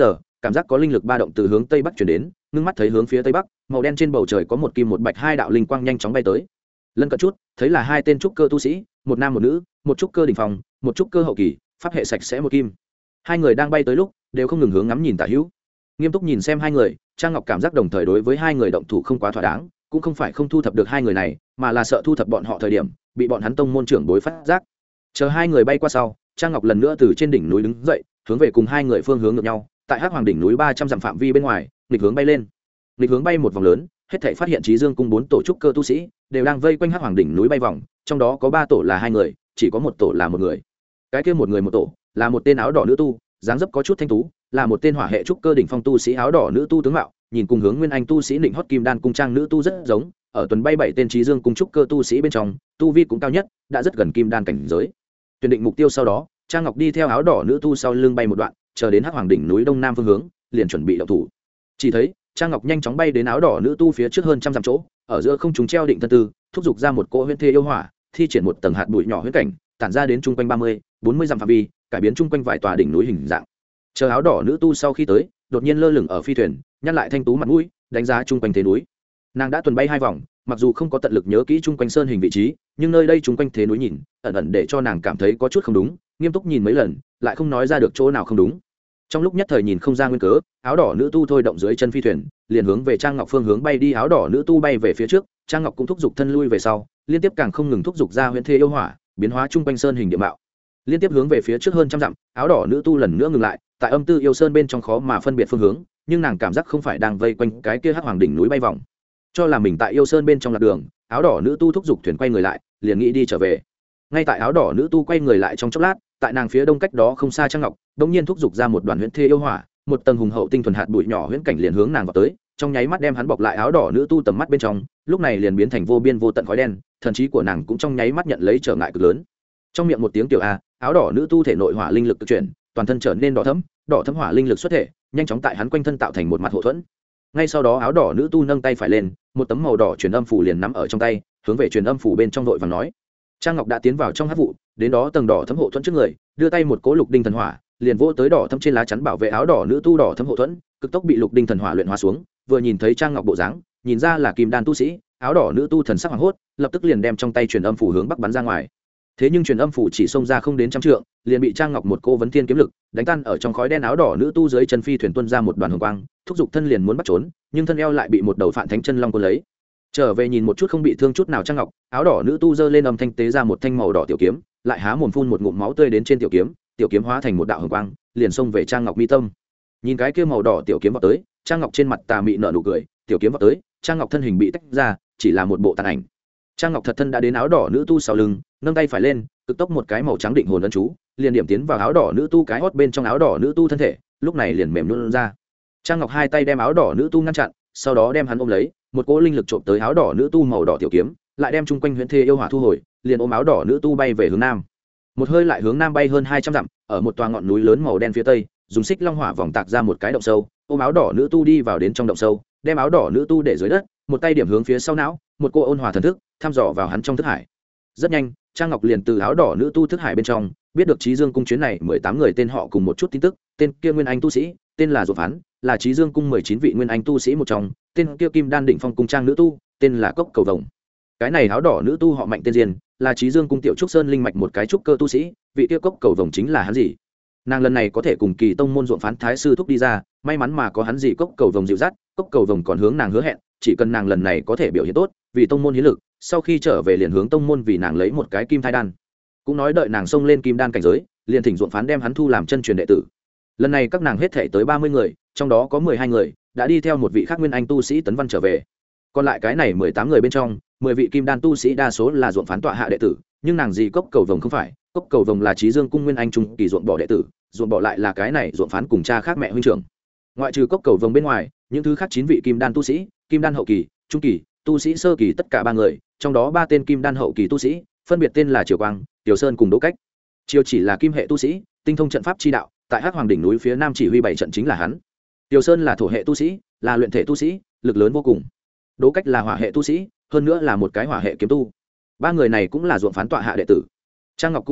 [SPEAKER 1] cảm giác có linh lực ba động từ hướng tây bắc chuyển đến, ngưng mắt thấy hướng phía tây bắc, màu đen trên bầu trời có một kim một bạch hai đạo linh quang nhanh chóng bay tới. Lân cận chút thấy là hai tên trúc cơ tu sĩ, một nam một nữ, một trúc cơ đỉnh phong, một trúc cơ hậu kỳ, pháp hệ sạch sẽ một kim. Hai người đang bay tới lúc đều không ngừng hướng ngắm nhìn tả hữu, nghiêm túc nhìn xem hai người. Trang Ngọc cảm giác đồng thời đối với hai người động thủ không quá thỏa đáng, cũng không phải không thu thập được hai người này, mà là sợ thu thập bọn họ thời điểm bị bọn hắn tông môn trưởng bối phát giác. Chờ hai người bay qua sau, Trang Ngọc lần nữa từ trên đỉnh núi đứng dậy, hướng về cùng hai người phương hướng ngược nhau, tại Hắc Hoàng đỉnh núi ba trăm dặm phạm vi bên ngoài, nghịch hướng bay lên. Nghịch hướng bay một vòng lớn, hết thảy phát hiện Chí Dương cung bốn tổ trúc cơ tu sĩ đều đang vây quanh Hắc Hoàng đỉnh núi bay vòng, trong đó có ba tổ là hai người, chỉ có một tổ là một người. Cái kia một người một tổ là một tên áo đỏ nữ tu, dáng dấp có chút thanh tú, là một tên hỏa hệ trúc cơ đỉnh phong tu sĩ áo đỏ nữ tu tướng mạo, nhìn cùng hướng Nguyên Anh tu sĩ Định Hót Kim Đan cung trang nữ tu rất giống, ở tuần bay bảy tên Chí Dương cung trúc cơ tu sĩ bên trong, tu vi cũng cao nhất, đã rất gần Kim Đan cảnh giới. Tuyển định mục tiêu sau đó, Trang Ngọc đi theo áo đỏ nữ tu sau lưng bay một đoạn, chờ đến Hắc Hoàng đỉnh núi đông nam phương hướng, liền chuẩn bị động thủ. Chỉ thấy Trang Ngọc nhanh chóng bay đến áo đỏ nữ tu phía trước hơn trăm dặm chỗ, ở giữa không trung treo định thân tư, thúc giục ra một cỗ huyễn thê yêu hỏa, thi triển một tầng hạt bụi nhỏ huyễn cảnh, tản ra đến trung quanh ba mươi, bốn mươi dặm phạm vi, cải biến trung quanh vài tòa đỉnh núi hình dạng. Chờ áo đỏ nữ tu sau khi tới, đột nhiên lơ lửng ở phi thuyền, nhăn lại thanh tú mặt mũi, đánh giá trung quanh thế núi. Nàng đã tuần bay hai vòng, mặc dù không có tận lực nhớ kỹ trung quanh sơn hình vị trí, nhưng nơi đây trung quanh thế núi nhìn, ẩn ẩn để cho nàng cảm thấy có chút không đúng, nghiêm túc nhìn mấy lần, lại không nói ra được chỗ nào không đúng. Trong lúc nhất thời nhìn không ra nguyên cớ, áo đỏ nữ tu thôi động dưới chân phi thuyền, liền hướng về Trang Ngọc phương hướng bay đi. Áo đỏ nữ tu bay về phía trước, Trang Ngọc cũng thúc giục thân lui về sau, liên tiếp càng không ngừng thúc giục ra huyễn thê yêu hỏa, biến hóa trung quanh sơn hình địa mạo, liên tiếp hướng về phía trước hơn trăm dặm. Áo đỏ nữ tu lần nữa ngừng lại, tại âm tư yêu sơn bên trong khó mà phân biệt phương hướng, nhưng nàng cảm giác không phải đang vây quanh cái kia Hắc Hoàng đỉnh núi bay vòng, cho là mình tại yêu sơn bên trong lạc đường. Áo đỏ nữ tu thúc giục thuyền quay người lại, liền nghĩ đi trở về. Ngay tại áo đỏ nữ tu quay người lại trong chốc lát, tại nàng phía đông cách đó không xa Trang Ngọc đột nhiên thúc giục ra một đoàn huyễn thê yêu hỏa, một tầng hùng hậu tinh thuần hạt bụi nhỏ huyễn cảnh liền hướng nàng vào tới, trong nháy mắt đem hắn bọc lại. Áo đỏ nữ tu tầm mắt bên trong lúc này liền biến thành vô biên vô tận khói đen, thần trí của nàng cũng trong nháy mắt nhận lấy trở ngại cực lớn. Trong miệng một tiếng tiểu a, áo đỏ nữ tu thể nội hỏa linh lực tự chuyển, toàn thân trở nên đỏ thẫm, đỏ thẫm hỏa linh lực xuất thể, nhanh chóng tại hắn quanh thân tạo thành một mặt hộ thuẫn. Ngay sau đó áo đỏ nữ tu nâng tay phải lên, một tấm màu đỏ truyền âm phủ liền nắm ở trong tay, hướng về truyền âm phủ bên trong đội và nói. Trang Ngọc đã tiến vào trong hắc vụ, đến đó tầng đỏ thấm hộ thuẫn trước người, đưa tay một cỗ lục đinh thần hỏa, liền vỗ tới đỏ thấm trên lá chắn bảo vệ áo đỏ nữ tu đỏ thấm hộ thuẫn, cực tốc bị lục đinh thần hỏa luyện hóa xuống. Vừa nhìn thấy Trang Ngọc bộ dáng, nhìn ra là kim đan tu sĩ, áo đỏ nữ tu thần sắc hoảng hốt, lập tức liền đem trong tay truyền âm phủ hướng bắc bắn ra ngoài. Thế nhưng truyền âm phủ chỉ xông ra không đến trăm trượng, liền bị Trang Ngọc một cỗ vấn thiên kiếm lực đánh tan. Ở trong khói đen, áo đỏ nữ tu dưới chân phi thuyền tuôn ra một đoàn hồng quang, thúc giục thân liền muốn bắt trốn, nhưng thân eo lại bị một đầu phản thánh chân long cuốn lấy. Trở về nhìn một chút không bị thương chút nào Trang Ngọc, áo đỏ nữ tu giơ lên âm thanh tế ra một thanh màu đỏ tiểu kiếm, lại há mồm phun một ngụm máu tươi đến trên tiểu kiếm, tiểu kiếm hóa thành một đạo hồng quang, liền xông về Trang Ngọc mi tâm. Nhìn cái kia màu đỏ tiểu kiếm vào tới, Trang Ngọc trên mặt tà mị nở nụ cười, tiểu kiếm vào tới, Trang Ngọc thân hình bị tách ra, chỉ là một bộ tàn ảnh. Trang Ngọc thật thân đã đến áo đỏ nữ tu sau lưng, nâng tay phải lên, cực tốc một cái màu trắng định hồn ấn chú, liền điểm tiến vào áo đỏ nữ tu cái hót bên trong áo đỏ nữ tu thân thể, lúc này liền mềm nhũn ra. Trang Ngọc hai tay đem áo đỏ nữ tu ngăn chặn, sau đó đem hắn ôm lấy, một cỗ linh lực trộm tới áo đỏ nữ tu màu đỏ tiểu kiếm, lại đem chung quanh huyễn thê yêu hỏa thu hồi, liền ôm áo đỏ nữ tu bay về hướng nam. Một hơi lại hướng nam bay hơn hai trăm dặm, ở một tòa ngọn núi lớn màu đen phía tây, dùng xích long hỏa vòng tạc ra một cái động sâu, ôm áo đỏ nữ tu đi vào đến trong động sâu, đem áo đỏ nữ tu để dưới đất, một tay điểm hướng phía sau não, một cô ôn hòa thần thức thăm dò vào hắn trong thức hải. Rất nhanh, Trang Ngọc liền từ áo đỏ nữ tu thức hải bên trong biết được Chí Dương cung chuyến này mười tám người tên họ cùng một chút tin tức. Tên kia nguyên anh tu sĩ tên là Dụ Phán, là Chí Dương cung mười chín vị nguyên anh tu sĩ một trong. Tên kia kim đan đỉnh phong cung trang nữ tu tên là Cốc Cầu Vồng. Cái này áo đỏ nữ tu họ Mạnh tên Diên, là Chí Dương cung tiểu trúc sơn linh mạch một cái trúc cơ tu sĩ. Vị kia Cốc Cầu Vồng chính là hắn gì. Nàng lần này có thể cùng Kỳ tông môn Dụ Phán thái sư thúc đi ra, may mắn mà có hắn gì Cốc Cầu Vồng dịu dắt. Cốc Cầu Vồng còn hướng nàng hứa hẹn, chỉ cần nàng lần này có thể biểu hiện tốt, vì tông môn hiến lực, sau khi trở về liền hướng tông môn vì nàng lấy một cái kim thai đan. Cũng nói đợi nàng xông lên kim đan cảnh giới, liền thỉnh Dụ Phán đem hắn thu làm chân truyền đệ tử. Lần này các nàng hết thể tới ba mươi người, trong đó có mười hai người đã đi theo một vị khác nguyên anh tu sĩ Tấn Văn trở về. Còn lại cái này mười tám người bên trong, mười vị kim đan tu sĩ đa số là Dụ Phán tọa hạ đệ tử, nhưng nàng gì Cốc Cầu Vồng không phải. Cốc Cầu Vồng là Chí Dương cung nguyên anh trung kỳ Dụ bỏ đệ tử, Dụ bỏ lại là cái này Dụ Phán cùng cha khác mẹ huynh trưởng. Ngoại trừ Cốc Cầu Vồng bên ngoài, những thứ khác chín vị kim đan tu sĩ, kim đan hậu kỳ, trung kỳ, tu sĩ sơ kỳ tất cả ba người, trong đó ba tên kim đan hậu kỳ tu sĩ, phân biệt tên là Triều Quang, Tiểu Sơn cùng Đỗ Cách. Triều chỉ là kim hệ tu sĩ, tinh thông trận pháp chi đạo, tại Hắc Hoàng đỉnh núi phía nam chỉ huy bảy trận chính là hắn. Tiểu Sơn là thổ hệ tu sĩ, là luyện thể tu sĩ, lực lớn vô cùng. Đỗ Cách là hỏa hệ tu sĩ, hơn nữa là một cái hỏa hệ kiếm tu. Ba người này cũng là Dụ Phán tọa hạ đệ tử. Trang Ngọc cũng hiểu biết,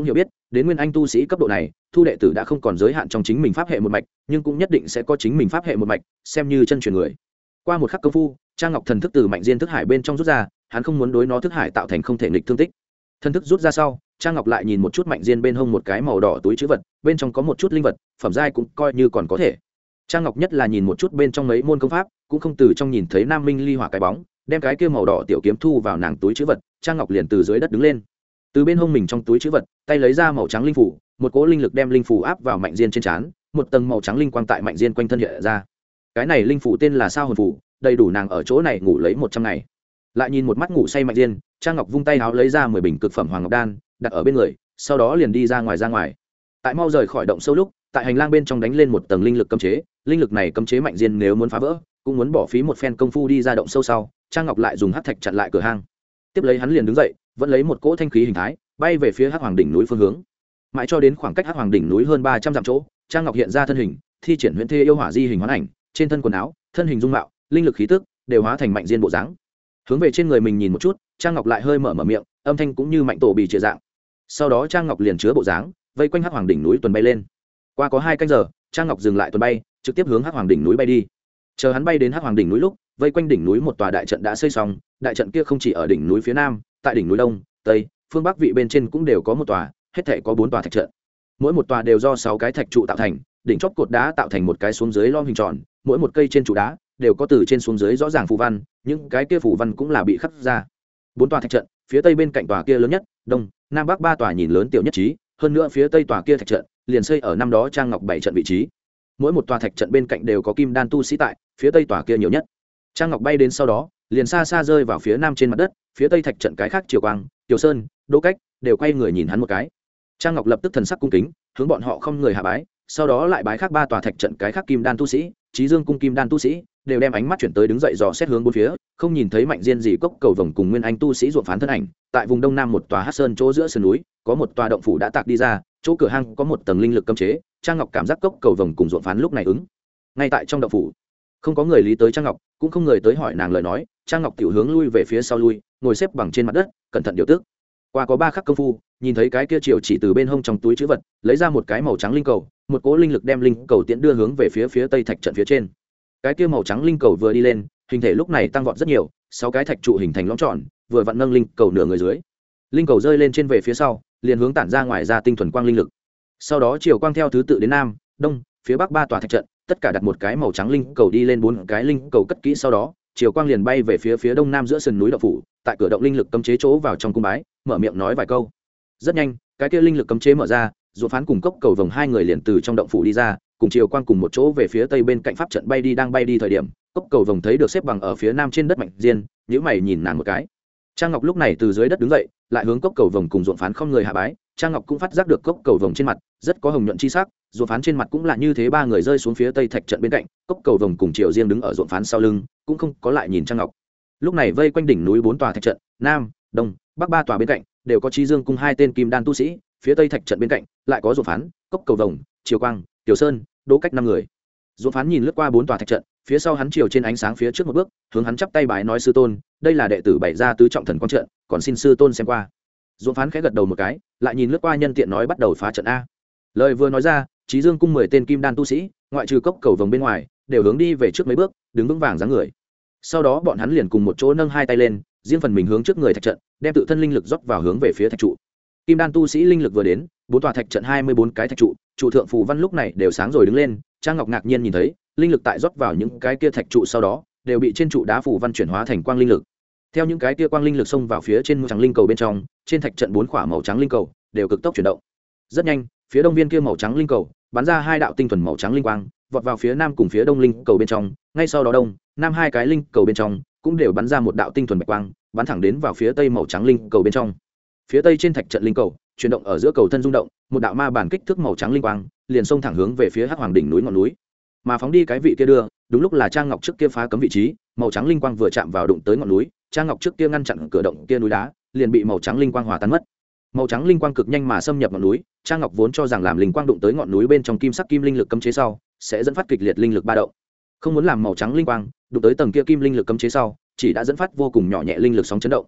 [SPEAKER 1] đến nguyên anh tu sĩ cấp độ này thu đệ tử đã không còn giới hạn trong chính mình pháp hệ một mạch, nhưng cũng nhất định sẽ có chính mình pháp hệ một mạch, xem như chân truyền người. Qua một khắc công phu, Trang Ngọc thần thức từ mạnh diên thức hải bên trong rút ra, hắn không muốn đối nó thức hải tạo thành không thể nghịch thương tích. Thần thức rút ra sau, Trang Ngọc lại nhìn một chút mạnh diên bên hông một cái màu đỏ túi trữ vật, bên trong có một chút linh vật, phẩm giai cũng coi như còn có thể. Trang Ngọc nhất là nhìn một chút bên trong mấy môn công pháp, cũng không từ trong nhìn thấy Nam Minh ly hỏa cái bóng, đem cái kia màu đỏ tiểu kiếm thu vào nàng túi trữ vật. Trang Ngọc liền từ dưới đất đứng lên, từ bên hông mình trong túi trữ vật, tay lấy ra màu trắng linh phủ, một cỗ linh lực đem linh phủ áp vào mạnh diên trên trán, một tầng màu trắng linh quang tại mạnh diên quanh thân hiện ra. Cái này linh phủ tên là Sao Hồn phủ, đầy đủ nàng ở chỗ này ngủ lấy một trăm ngày. Lại nhìn một mắt ngủ say mạnh diên, Trang Ngọc vung tay áo lấy ra mười bình cực phẩm hoàng ngọc đan, đặt ở bên người, sau đó liền đi ra ngoài ra ngoài. Tại mau rời khỏi động sâu lúc, tại hành lang bên trong đánh lên một tầng linh lực cấm chế, linh lực này cấm chế mạnh diên nếu muốn phá vỡ, cũng muốn bỏ phí một phen công phu đi ra động sâu sau. Trang Ngọc lại dùng hắc thạch chặn lại cửa hang. Tiếp lấy hắn liền đứng dậy, vẫn lấy một cỗ thanh khí hình thái, bay về phía Hắc Hoàng đỉnh núi phương hướng. Mãi cho đến khoảng cách Hắc Hoàng đỉnh núi hơn ba trăm dặm chỗ, Trang Ngọc hiện ra thân hình, thi triển Huyễn Thê yêu hỏa di hình hoán ảnh, trên thân quần áo, thân hình dung mạo, linh lực khí tức đều hóa thành mạnh diên bộ dáng. Hướng về trên người mình nhìn một chút, Trang Ngọc lại hơi mở mở miệng, âm thanh cũng như mạnh tổ bì chia dạng. Sau đó Trang Ngọc liền chứa bộ dáng, vây quanh Hắc Hoàng đỉnh núi tuần bay lên. Qua có hai canh giờ, Trang Ngọc dừng lại tuần bay, trực tiếp hướng Hắc Hoàng đỉnh núi bay đi. Chờ hắn bay đến Hắc Hoàng đỉnh núi lúc, vây quanh đỉnh núi một tòa đại trận đã xây xong, đại trận kia không chỉ ở đỉnh núi phía nam, tại đỉnh núi đông, tây, phương bắc vị bên trên cũng đều có một tòa, hết thảy có bốn tòa thạch trận. Mỗi một tòa đều do sáu cái thạch trụ tạo thành, đỉnh chóp cột đá tạo thành một cái xuống dưới lom hình tròn, mỗi một cây trên trụ đá đều có từ trên xuống dưới rõ ràng phù văn, những cái kia phù văn cũng là bị khắc ra. Bốn tòa thạch trận, phía tây bên cạnh tòa kia lớn nhất, đông, nam bắc ba tòa nhìn lớn tiểu nhất trí, hơn nữa phía tây tòa kia thạch trận liền xây ở năm đó Trang Ngọc bảy trận vị trí. Mỗi một tòa thạch trận bên cạnh đều có kim đan tu sĩ tại, phía tây tòa kia nhiều nhất. Trang Ngọc bay đến sau đó, liền xa xa rơi vào phía nam trên mặt đất, phía tây thạch trận cái khác Triều Quang, Tiểu Sơn, Đỗ Cách đều quay người nhìn hắn một cái. Trang Ngọc lập tức thần sắc cung kính, hướng bọn họ không người hạ bái, sau đó lại bái khác ba tòa thạch trận cái khác kim đan tu sĩ, Chí Dương cung kim đan tu sĩ, đều đem ánh mắt chuyển tới đứng dậy dò xét hướng bốn phía, không nhìn thấy mạnh diên gì cốc cầu vồng cùng nguyên anh tu sĩ ruộng phán thân ảnh. Tại vùng đông nam một tòa hắc sơn chỗ giữa sườn núi, có một tòa động phủ đã tạc đi ra, chỗ cửa hang có một tầng linh lực cấm chế. Trang Ngọc cảm giác cốc cầu vồng cùng ruộng phán lúc này ứng ngay tại trong động phủ, không có người lý tới Trang Ngọc, cũng không người tới hỏi nàng lời nói. Trang Ngọc tiểu hướng lui về phía sau lui, ngồi xếp bằng trên mặt đất, cẩn thận điều tức. Qua có ba khắc công phu, nhìn thấy cái kia Triều chỉ từ bên hông trong túi trữ vật lấy ra một cái màu trắng linh cầu, một cỗ linh lực đem linh cầu tiễn đưa hướng về phía phía tây thạch trận phía trên. Cái kia màu trắng linh cầu vừa đi lên, hình thể lúc này tăng vọt rất nhiều, sáu cái thạch trụ hình thành lõm tròn, vừa vặn nâng linh cầu nửa người dưới. Linh cầu rơi lên trên về phía sau, liền hướng tản ra ngoài ra tinh thuần quang linh lực. Sau đó chiều quang theo thứ tự đến nam, đông, phía bắc ba tòa thạch trận, tất cả đặt một cái màu trắng linh cầu đi lên bốn cái linh cầu cất kỹ, sau đó chiều quang liền bay về phía phía đông nam giữa sườn núi động phủ, tại cửa động linh lực cấm chế chỗ vào trong cung bái, mở miệng nói vài câu. Rất nhanh, cái kia linh lực cấm chế mở ra, Dụ Phán cùng Cốc Cầu Vồng hai người liền từ trong động phủ đi ra, cùng chiều quang cùng một chỗ về phía tây bên cạnh pháp trận bay đi. Đang bay đi thời điểm, Cốc Cầu Vồng thấy được xếp bằng ở phía nam trên đất mạnh diên, nhíu mày nhìn nàng một cái. Trang Ngọc lúc này từ dưới đất đứng dậy, lại hướng Cốc Cầu Vồng cùng Dụ Phán không người hạ bái. Trang Ngọc cũng phát giác được Cốc Cầu Vồng trên mặt rất có hồng nhuận chi sắc, Dụ Phán trên mặt cũng là như thế. Ba người rơi xuống phía tây thạch trận bên cạnh, Cốc Cầu Vồng cùng Triều Diên đứng ở Dụ Phán sau lưng, cũng không có lại nhìn Trang Ngọc. Lúc này vây quanh đỉnh núi bốn tòa thạch trận, nam, đông, bắc ba tòa bên cạnh đều có Chí Dương cung hai tên kim đan tu sĩ, phía tây thạch trận bên cạnh lại có Dụ Phán, Cốc Cầu Vồng, Triều Quang, Tiểu Sơn, Đỗ Cách năm người. Dụ Phán nhìn lướt qua bốn tòa thạch trận, phía sau hắn chiều trên ánh sáng phía trước một bước, hướng hắn chắp tay bái nói: sư tôn, đây là đệ tử bày ra tứ trọng thần quang trận, còn xin sư tôn xem qua. Dụ Phán khẽ gật đầu một cái, lại nhìn lướt qua nhân tiện nói: bắt đầu phá trận a. Lời vừa nói ra, Chí Dương cung mười tên kim đan tu sĩ, ngoại trừ Cốc Cầu Vồng bên ngoài, đều hướng đi về trước mấy bước, đứng vững vàng dáng người. Sau đó bọn hắn liền cùng một chỗ nâng hai tay lên, riêng phần mình hướng trước người thạch trận, đem tự thân linh lực rót vào hướng về phía thạch trụ. Kim đan tu sĩ linh lực vừa đến, bốn tòa thạch trận hai mươi bốn cái thạch trụ, trụ thượng phù văn lúc này đều sáng rồi đứng lên. Trang Ngọc ngạc nhiên nhìn thấy, linh lực tại rót vào những cái kia thạch trụ sau đó, đều bị trên trụ đá phù văn chuyển hóa thành quang linh lực. Theo những cái kia quang linh lực xông vào phía trên màu trắng linh cầu bên trong, trên thạch trận bốn quả màu trắng linh cầu đều cực tốc chuyển động. Rất nhanh, phía đông viên kia màu trắng linh cầu bắn ra hai đạo tinh thuần màu trắng linh quang, vọt vào phía nam cùng phía đông linh cầu bên trong. Ngay sau đó đông, nam hai cái linh cầu bên trong cũng đều bắn ra một đạo tinh thuần bạch quang, bắn thẳng đến vào phía tây màu trắng linh cầu bên trong. Phía tây trên thạch trận linh cầu chuyển động ở giữa cầu thân rung động, một đạo ma bản kích thước màu trắng linh quang liền xông thẳng hướng về phía Hắc Hoàng đỉnh núi ngọn núi. Mà phóng đi cái vị kia đưa, đúng lúc là Trang Ngọc trước kia phá cấm vị trí, màu trắng linh quang vừa chạm vào đụng tới ngọn núi, Trang Ngọc trước kia ngăn chặn cửa động kia núi đá, liền bị màu trắng linh quang hòa tan mất. Màu trắng linh quang cực nhanh mà xâm nhập ngọn núi, Trang Ngọc vốn cho rằng làm linh quang đụng tới ngọn núi bên trong kim sắc kim linh lực cấm chế sau, sẽ dẫn phát kịch liệt linh lực ba động. Không muốn làm màu trắng linh quang đụng tới tầng kia kim linh lực cấm chế sau, chỉ đã dẫn phát vô cùng nhỏ nhẹ linh lực sóng chấn động.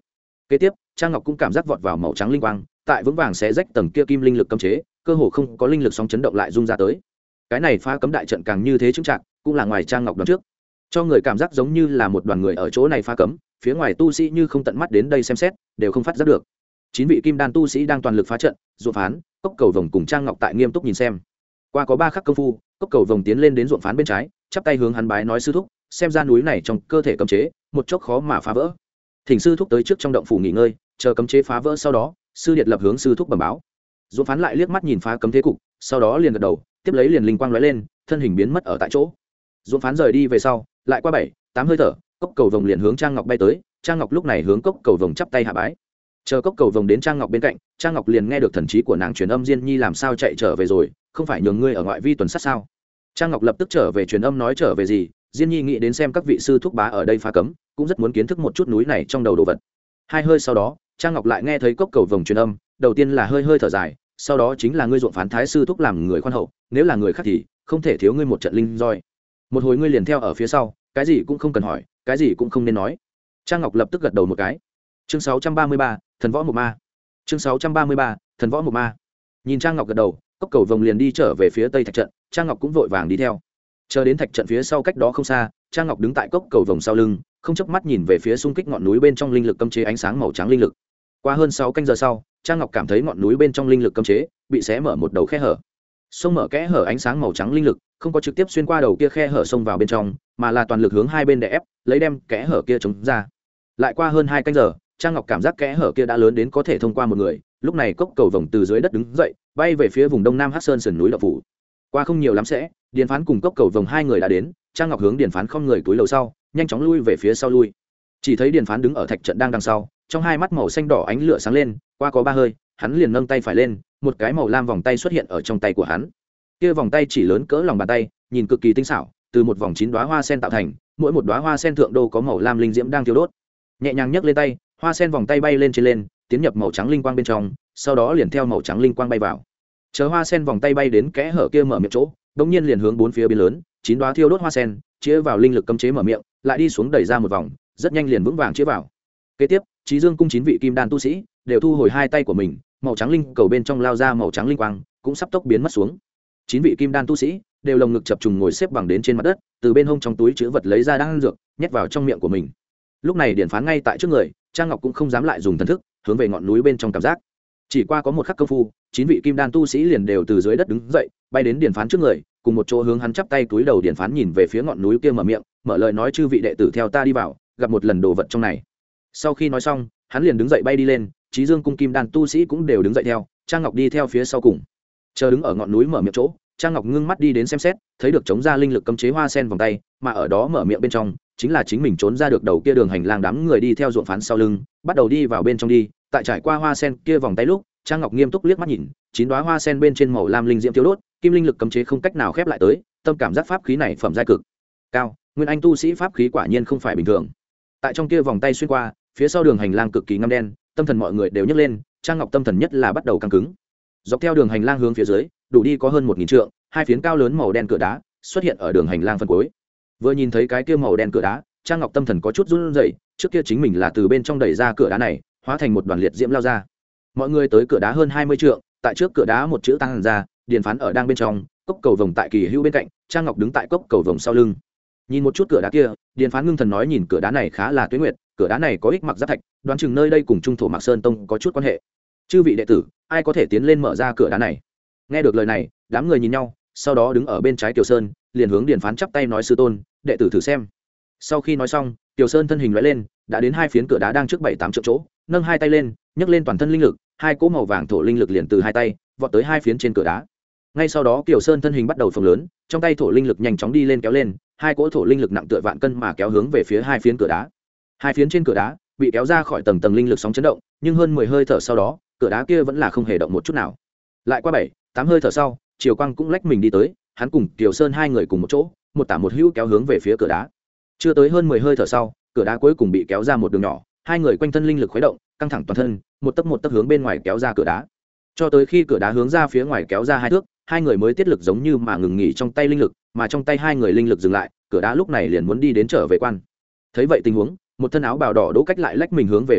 [SPEAKER 1] Kế tiếp Trang Ngọc cũng cảm giác vọt vào màu trắng linh quang, tại vững vàng xé rách tầng kia kim linh lực cấm chế, cơ hồ không có linh lực sóng chấn động lại rung ra tới. Cái này phá cấm đại trận càng như thế chứng trạng, cũng là ngoài Trang Ngọc đoán trước, cho người cảm giác giống như là một đoàn người ở chỗ này phá cấm, phía ngoài tu sĩ như không tận mắt đến đây xem xét, đều không phát giác được. Chín vị kim đan tu sĩ đang toàn lực phá trận, Ruộng Phán, Cốc Cầu Vồng cùng Trang Ngọc tại nghiêm túc nhìn xem. Qua có ba khắc công phu, Cốc Cầu Vồng tiến lên đến Ruộng Phán bên trái, chắp tay hướng hắn bái nói sư thúc, xem ra núi này trong cơ thể cấm chế, một chốc khó mà phá vỡ. Thỉnh sư thúc tới trước trong động phủ nghỉ ngơi, chờ cấm chế phá vỡ sau đó, sư điệt lập hướng sư thúc bẩm báo. Ruộng Phán lại liếc mắt nhìn phá cấm thế cục, sau đó liền gật đầu, tiếp lấy liền linh quang lóe lên, thân hình biến mất ở tại chỗ. Ruộng Phán rời đi về sau, lại qua bảy, tám hơi thở, Cốc Cầu Vồng liền hướng Trang Ngọc bay tới, Trang Ngọc lúc này hướng Cốc Cầu Vồng chắp tay hạ bái. Chờ Cốc Cầu Vồng đến Trang Ngọc bên cạnh, Trang Ngọc liền nghe được thần trí của nàng truyền âm Diên Nhi làm sao chạy trở về rồi, không phải nhường ngươi ở ngoại vi tuần sát sao? Trang Ngọc lập tức trở về truyền âm nói trở về gì, Diên Nhi nghĩ đến xem các vị sư thúc bá ở đây phá cấm, cũng rất muốn kiến thức một chút núi này trong đầu đồ vật. Hai hơi sau đó, Trang Ngọc lại nghe thấy Cốc Cầu Vồng truyền âm, đầu tiên là hơi hơi thở dài, sau đó chính là ngươi Ruộng Phán thái sư thúc làm người khoan hậu, nếu là người khác thì không thể thiếu ngươi một trận linh roi. Một hồi ngươi liền theo ở phía sau, cái gì cũng không cần hỏi, cái gì cũng không nên nói. Trang Ngọc lập tức gật đầu một cái. Chương sáu trăm ba mươi ba, thần võ một ma. Chương sáu trăm ba mươi ba, thần võ một ma. Nhìn Trang Ngọc gật đầu, Cốc Cầu Vồng liền đi trở về phía tây thạch trận, Trang Ngọc cũng vội vàng đi theo. Chờ đến thạch trận phía sau cách đó không xa, Trang Ngọc đứng tại Cốc Cầu Vồng sau lưng, không chớp mắt nhìn về phía xung kích ngọn núi bên trong linh lực cấm chế ánh sáng màu trắng linh lực. Qua hơn sáu canh giờ sau, Trang Ngọc cảm thấy ngọn núi bên trong linh lực cấm chế bị xé mở một đầu khe hở. Xông mở kẽ hở ánh sáng màu trắng linh lực, không có trực tiếp xuyên qua đầu kia khe hở xông vào bên trong, mà là toàn lực hướng hai bên đè ép, lấy đem kẽ hở kia chống ra. Lại qua hơn hai canh giờ, Trang Ngọc cảm giác kẽ hở kia đã lớn đến có thể thông qua một người, lúc này Cốc Cầu Vồng từ dưới đất đứng dậy, bay về phía vùng đông nam Hắc Sơn sườn núi Đậu Phủ. Qua không nhiều lắm sẽ, Điền Phán cùng Cốc Cầu Vồng hai người đã đến, Trang Ngọc hướng Điền Phán không người túi lầu sau, nhanh chóng lui về phía sau lui. Chỉ thấy Điền Phán đứng ở thạch trận đang đằng sau, trong hai mắt màu xanh đỏ ánh lửa sáng lên, qua có ba hơi, hắn liền nâng tay phải lên, một cái màu lam vòng tay xuất hiện ở trong tay của hắn. Kia vòng tay chỉ lớn cỡ lòng bàn tay, nhìn cực kỳ tinh xảo, từ một vòng chín đóa hoa sen tạo thành, mỗi một đóa hoa sen thượng đô có màu lam linh diễm đang thiêu đốt. Nhẹ nhàng nhấc lên tay, hoa sen vòng tay bay lên trên lên, tiến nhập màu trắng linh quang bên trong, sau đó liền theo màu trắng linh quang bay vào. Chờ hoa sen vòng tay bay đến kẽ hở kia mở miệng chỗ, đống nhiên liền hướng bốn phía biến lớn, chín đóa thiêu đốt hoa sen, chĩa vào linh lực cấm chế mở miệng, lại đi xuống đẩy ra một vòng, rất nhanh liền vững vàng chĩa vào. Kế tiếp, Chí Dương cung chín vị kim đan tu sĩ đều thu hồi hai tay của mình, màu trắng linh cầu bên trong lao ra màu trắng linh quang, cũng sắp tốc biến mất xuống. Chín vị kim đan tu sĩ đều lồng ngực chập trùng ngồi xếp bằng đến trên mặt đất, từ bên hông trong túi chứa vật lấy ra đan dược, nhét vào trong miệng của mình. Lúc này Điền Phán ngay tại trước người, Trang Ngọc cũng không dám lại dùng thần thức hướng về ngọn núi bên trong cảm giác. Chỉ qua có một khắc công phu, chín vị kim đan tu sĩ liền đều từ dưới đất đứng dậy, bay đến Điền Phán trước người, cùng một chỗ hướng hắn chắp tay túi đầu. Điền Phán nhìn về phía ngọn núi kia mở miệng, mở lời nói chư vị đệ tử theo ta đi vào, gặp một lần đồ vật trong này. Sau khi nói xong, hắn liền đứng dậy bay đi lên, Chí Dương cung kim đan tu sĩ cũng đều đứng dậy theo, Trang Ngọc đi theo phía sau cùng. Chờ đứng ở ngọn núi mở miệng chỗ, Trang Ngọc ngưng mắt đi đến xem xét, thấy được chống ra linh lực cấm chế hoa sen vòng tay, mà ở đó mở miệng bên trong chính là chính mình trốn ra được đầu kia đường hành lang, đám người đi theo Ruộng Phán sau lưng, bắt đầu đi vào bên trong đi. Tại trải qua hoa sen kia vòng tay lúc, Trang Ngọc nghiêm túc liếc mắt nhìn, chín đóa hoa sen bên trên màu lam linh diễm thiêu đốt, kim linh lực cấm chế không cách nào khép lại tới, tâm cảm giác pháp khí này phẩm giai cực cao, nguyên anh tu sĩ pháp khí quả nhiên không phải bình thường. Tại trong kia vòng tay xuyên qua, phía sau đường hành lang cực kỳ ngăm đen, tâm thần mọi người đều nhấc lên, Trang Ngọc tâm thần nhất là bắt đầu căng cứng. Dọc theo đường hành lang hướng phía dưới, đủ đi có hơn một nghìn trượng, hai phiến cao lớn màu đen cửa đá xuất hiện ở đường hành lang phân cuối. Vừa nhìn thấy cái kia màu đen cửa đá, Trang Ngọc tâm thần có chút run rẩy, trước kia chính mình là từ bên trong đẩy ra cửa đá này, hóa thành một đoàn liệt diễm lao ra. Mọi người tới cửa đá hơn hai mươi trượng, tại trước cửa đá một chữ tăng ra, Điền Phán ở đang bên trong, Cốc Cầu Vồng tại Kỳ Hữu bên cạnh, Trang Ngọc đứng tại Cốc Cầu Vồng sau lưng. Nhìn một chút cửa đá kia, Điền Phán ngưng thần nói, nhìn cửa đá này khá là tuế nguyệt, cửa đá này có ích mặc giáp thạch, đoán chừng nơi đây cùng trung thổ Mạc Sơn Tông có chút quan hệ. Chư vị đệ tử, ai có thể tiến lên mở ra cửa đá này? Nghe được lời này, đám người nhìn nhau, sau đó đứng ở bên trái Tiểu Sơn, liền hướng Điền Phán chắp tay nói, sư tôn, đệ tử thử xem. Sau khi nói xong, Tiểu Sơn thân hình lóe lên, đã đến hai phiến cửa đá đang trước bảy tám trượng chỗ, nâng hai tay lên, nhấc lên toàn thân linh lực, hai cỗ màu vàng thổ linh lực liền từ hai tay vọt tới hai phiến trên cửa đá. Ngay sau đó Tiểu Sơn thân hình bắt đầu phồng lớn, trong tay thổ linh lực nhanh chóng đi lên kéo lên, hai cỗ thổ linh lực nặng tựa vạn cân mà kéo hướng về phía hai phiến cửa đá. Hai phiến trên cửa đá bị kéo ra khỏi tầng tầng linh lực sóng chấn động, nhưng hơn mười hơi thở sau đó, cửa đá kia vẫn là không hề động một chút nào. Lại qua bảy, tám hơi thở sau, Triều Quang cũng lách mình đi tới, hắn cùng Tiểu Sơn hai người cùng một chỗ, một tả một hữu kéo hướng về phía cửa đá. Chưa tới hơn mười hơi thở sau, cửa đá cuối cùng bị kéo ra một đường nhỏ, hai người quanh thân linh lực khuấy động, căng thẳng toàn thân, một tấc một tấc hướng bên ngoài kéo ra cửa đá. Cho tới khi cửa đá hướng ra phía ngoài kéo ra hai thước, hai người mới tiết lực giống như mà ngừng nghỉ trong tay linh lực, mà trong tay hai người linh lực dừng lại, cửa đá lúc này liền muốn đi đến trở về quan. Thấy vậy tình huống, một thân áo bào đỏ Đỗ Cách lại lách mình hướng về phía trước,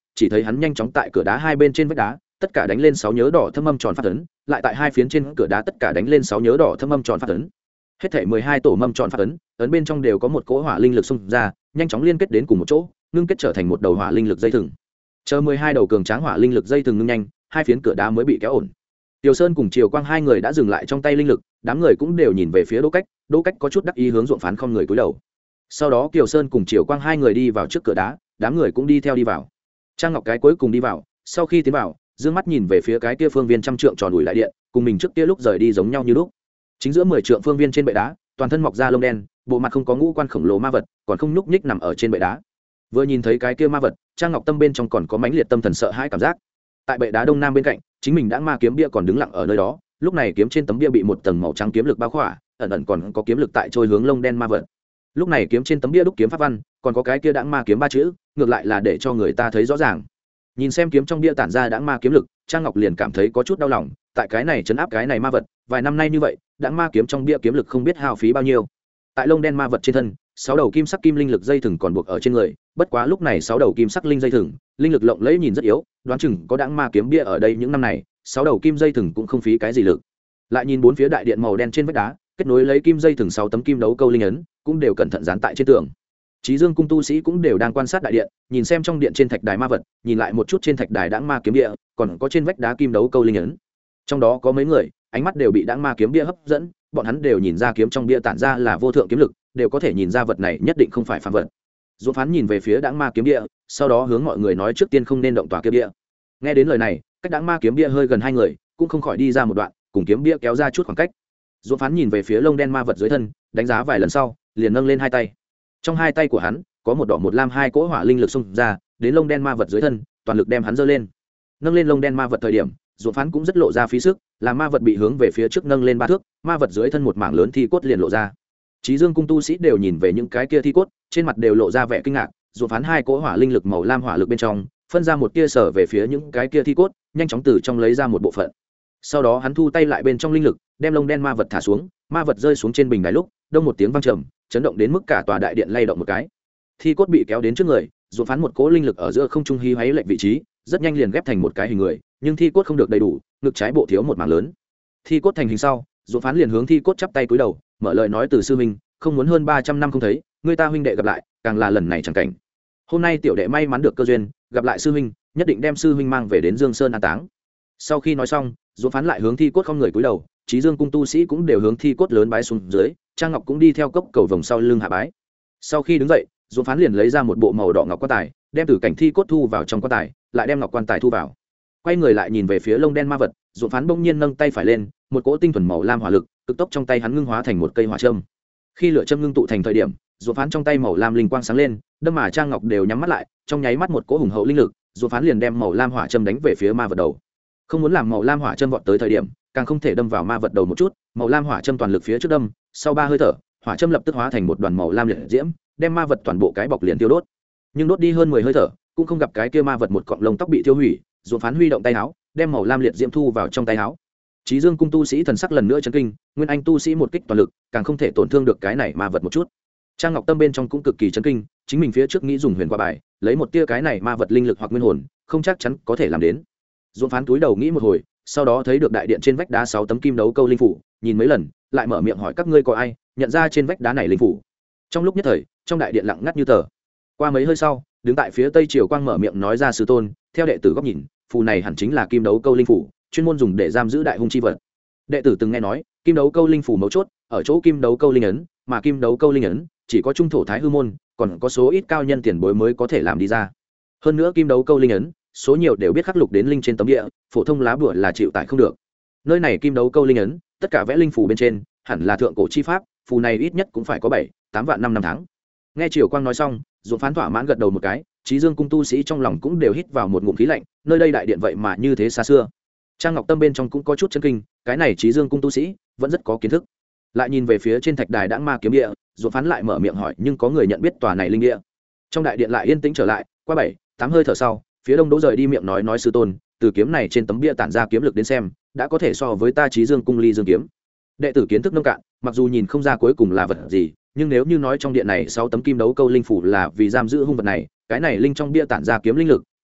[SPEAKER 1] chỉ thấy hắn nhanh chóng tại cửa đá hai bên trên vách đá tất cả đánh lên sáu nhớ đỏ thâm âm tròn phát ấn, lại tại hai phiến trên cửa đá tất cả đánh lên sáu nhớ đỏ thâm âm tròn phát ấn. Hết thảy mười hai tổ mâm tròn phát ấn, ấn bên trong đều có một cỗ hỏa linh lực xung ra, nhanh chóng liên kết đến cùng một chỗ, ngưng kết trở thành một đầu hỏa linh lực dây thừng. Chờ mười hai đầu cường tráng hỏa linh lực dây thừng ngưng nhanh, hai phiến cửa đá mới bị kéo ổn. Tiểu Sơn cùng Triều Quang hai người đã dừng lại trong tay linh lực, đám người cũng đều nhìn về phía Đỗ Cách, Đỗ Cách có chút đắc ý hướng Ruộng Phán không người cúi đầu. Sau đó Kiều Sơn cùng Triều Quang hai người đi vào trước cửa đá, đám người cũng đi theo đi vào. Trang Ngọc cái cuối cùng đi vào, sau khi tiến vào, dương mắt nhìn về phía cái kia phương viên trăm trượng tròn ủi lại điện, cùng mình trước kia lúc rời đi giống nhau như lúc. Chính giữa mười trượng phương viên trên bệ đá, toàn thân mọc ra lông đen, bộ mặt không có ngũ quan khổng lồ ma vật, còn không nhúc nhích nằm ở trên bệ đá. Vừa nhìn thấy cái kia ma vật, Trang Ngọc tâm bên trong còn có mãnh liệt tâm thần sợ hãi cảm giác. Tại bệ đá đông nam bên cạnh, chính mình đã ma kiếm bia còn đứng lặng ở nơi đó, lúc này kiếm trên tấm bia bị một tầng màu trắng kiếm lực bao khỏa, ẩn ẩn còn có kiếm lực tại trôi hướng lông đen ma vật. Lúc này kiếm trên tấm bia đúc kiếm pháp văn, còn có cái kia đãng ma kiếm ba chữ, ngược lại là để cho người ta thấy rõ ràng. Nhìn xem kiếm trong bia tản ra đãng ma kiếm lực, Trang Ngọc liền cảm thấy có chút đau lòng, tại cái này trấn áp cái này ma vật, vài năm nay như vậy, đãng ma kiếm trong bia kiếm lực không biết hao phí bao nhiêu. Tại lông đen ma vật trên thân, sáu đầu kim sắc kim linh lực dây thừng còn buộc ở trên người, bất quá lúc này sáu đầu kim sắc linh dây thừng, linh lực lộng lẫy nhìn rất yếu, đoán chừng có đãng ma kiếm bia ở đây những năm này, sáu đầu kim dây thừng cũng không phí cái gì lực. Lại nhìn bốn phía đại điện màu đen trên vách đá, kết nối lấy kim dây thừng sáu tấm kim đấu câu linh ấn, cũng đều cẩn thận dán tại trên tường. Chí Dương cung tu sĩ cũng đều đang quan sát đại điện, nhìn xem trong điện trên thạch đài ma vật, nhìn lại một chút trên thạch đài đãng ma kiếm bia, còn có trên vách đá kim đấu câu linh ấn. Trong đó có mấy người, ánh mắt đều bị đãng ma kiếm bia hấp dẫn, bọn hắn đều nhìn ra kiếm trong bia tản ra là vô thượng kiếm lực, đều có thể nhìn ra vật này nhất định không phải phàm vật. Dỗ Phán nhìn về phía đãng ma kiếm bia, sau đó hướng mọi người nói trước tiên không nên động tòa kiếm bia. Nghe đến lời này, cách đãng ma kiếm bia hơi gần hai người, cũng không khỏi đi ra một đoạn, cùng kiếm bia kéo ra chút khoảng cách. Dỗ Phán nhìn về phía lông đen ma vật dưới thân, đánh giá vài lần sau, liền nâng lên hai tay. Trong hai tay của hắn có một đỏ một lam hai cỗ hỏa linh lực xung ra, đến lông đen ma vật dưới thân, toàn lực đem hắn giơ lên. Nâng lên lông đen ma vật thời điểm, Dỗ Phán cũng rất lộ ra phí sức, làm ma vật bị hướng về phía trước nâng lên ba thước, ma vật dưới thân một mảng lớn thi cốt liền lộ ra. Chí Dương cung tu sĩ đều nhìn về những cái kia thi cốt, trên mặt đều lộ ra vẻ kinh ngạc. Dỗ Phán hai cỗ hỏa linh lực màu lam hỏa lực bên trong, phân ra một tia sở về phía những cái kia thi cốt, nhanh chóng từ trong lấy ra một bộ phận. Sau đó hắn thu tay lại bên trong linh lực, đem lông đen ma vật thả xuống, ma vật rơi xuống trên bình đài lúc, đông một tiếng vang trầm, chấn động đến mức cả tòa đại điện lay động một cái. Thi cốt bị kéo đến trước người, Dỗ Phán một cỗ linh lực ở giữa không trung hí hoáy lệch vị trí, rất nhanh liền ghép thành một cái hình người, nhưng thi cốt không được đầy đủ, ngực trái bộ thiếu một mảng lớn. Thi cốt thành hình sau, Dỗ Phán liền hướng thi cốt chắp tay cúi đầu, mở lời nói từ sư huynh, không muốn hơn ba trăm năm không thấy, người ta huynh đệ gặp lại, càng là lần này chẳng cảnh. Hôm nay tiểu đệ may mắn được cơ duyên, gặp lại sư huynh, nhất định đem sư huynh mang về đến Dương Sơn an táng. Sau khi nói xong, Dỗ Phán lại hướng thi cốt không người cúi đầu, Chí Dương cung tu sĩ cũng đều hướng thi cốt lớn bái xuống dưới, Trang Ngọc cũng đi theo cốc cầu vòng sau lưng hạ bái. Sau khi đứng dậy, Dỗ Phán liền lấy ra một bộ màu đỏ ngọc quan tài, đem từ cảnh thi cốt thu vào trong quan tài, lại đem ngọc quan tài thu vào. Quay người lại nhìn về phía lông đen ma vật, Dỗ Phán bỗng nhiên nâng tay phải lên, một cỗ tinh thuần màu lam hỏa lực, cực tốc trong tay hắn ngưng hóa thành một cây hỏa châm. Khi lửa châm ngưng tụ thành thời điểm, Dỗ Phán trong tay màu lam linh quang sáng lên, đâm mà Trang Ngọc đều nhắm mắt lại, trong nháy mắt một cỗ hùng hậu linh lực, Dỗ Phán liền đem màu lam hỏa châm đánh về phía ma vật đầu. Không muốn làm màu lam hỏa châm vọt tới thời điểm, càng không thể đâm vào ma vật đầu một chút, màu lam hỏa châm toàn lực phía trước đâm, sau ba hơi thở, hỏa châm lập tức hóa thành một đoàn màu lam liệt diễm, đem ma vật toàn bộ cái bọc liền tiêu đốt. Nhưng đốt đi hơn mười hơi thở, cũng không gặp cái kia ma vật một cọng lông tóc bị tiêu hủy. Dỗ Phán huy động tay áo, đem màu lam liệt diễm thu vào trong tay áo. Chí Dương cung tu sĩ thần sắc lần nữa chấn kinh, Nguyên Anh tu sĩ một kích toàn lực, càng không thể tổn thương được cái này ma vật một chút. Trang Ngọc tâm bên trong cũng cực kỳ chấn kinh, chính mình phía trước nghĩ dùng huyền qua bài, lấy một tia cái này ma vật linh lực hoặc nguyên hồn, không chắc chắn có thể làm đến. Dỗ Phán túi đầu nghĩ một hồi, sau đó thấy được đại điện trên vách đá sáu tấm kim đấu câu linh phủ, nhìn mấy lần, lại mở miệng hỏi các ngươi có ai nhận ra trên vách đá này linh phủ. Trong lúc nhất thời, trong đại điện lặng ngắt như tờ. Qua mấy hơi sau, đứng tại phía tây triều quang mở miệng nói ra sư tôn, theo đệ tử góc nhìn, phù này hẳn chính là kim đấu câu linh phủ, chuyên môn dùng để giam giữ đại hung chi vật. Đệ tử từng nghe nói, kim đấu câu linh phủ mấu chốt ở chỗ kim đấu câu linh ấn, mà kim đấu câu linh ấn chỉ có trung thổ thái hư môn, còn có số ít cao nhân tiền bối mới có thể làm đi ra. Hơn nữa kim đấu câu linh ấn, số nhiều đều biết khắc lục đến linh trên tấm địa, phổ thông lá bùa là chịu tải không được. Nơi này kim đấu câu linh ấn, tất cả vẽ linh phủ bên trên, hẳn là thượng cổ chi pháp, phù này ít nhất cũng phải có bảy, tám vạn năm năm tháng. Nghe Triều Quang nói xong, Dỗ Phán thỏa mãn gật đầu một cái, Chí Dương cung tu sĩ trong lòng cũng đều hít vào một ngụm khí lạnh, nơi đây đại điện vậy mà như thế xa xưa. Trang Ngọc tâm bên trong cũng có chút chấn kinh, cái này Chí Dương cung tu sĩ vẫn rất có kiến thức. Lại nhìn về phía trên thạch đài đãng ma kiếm địa, Dỗ Phán lại mở miệng hỏi, nhưng có người nhận biết tòa này linh địa. Trong đại điện lại yên tĩnh trở lại, qua bảy, tám hơi thở sau, phía đông Đỗ rời đi miệng nói nói sư tôn, từ kiếm này trên tấm bia tản ra kiếm lực đến xem, đã có thể so với ta Chí Dương cung ly dương kiếm. Đệ tử kiến thức nông cạn, mặc dù nhìn không ra cuối cùng là vật gì, nhưng nếu như nói trong điện này sáu tấm kim đấu câu linh phủ là vì giam giữ hung vật này, cái này linh trong bia tản ra kiếm linh lực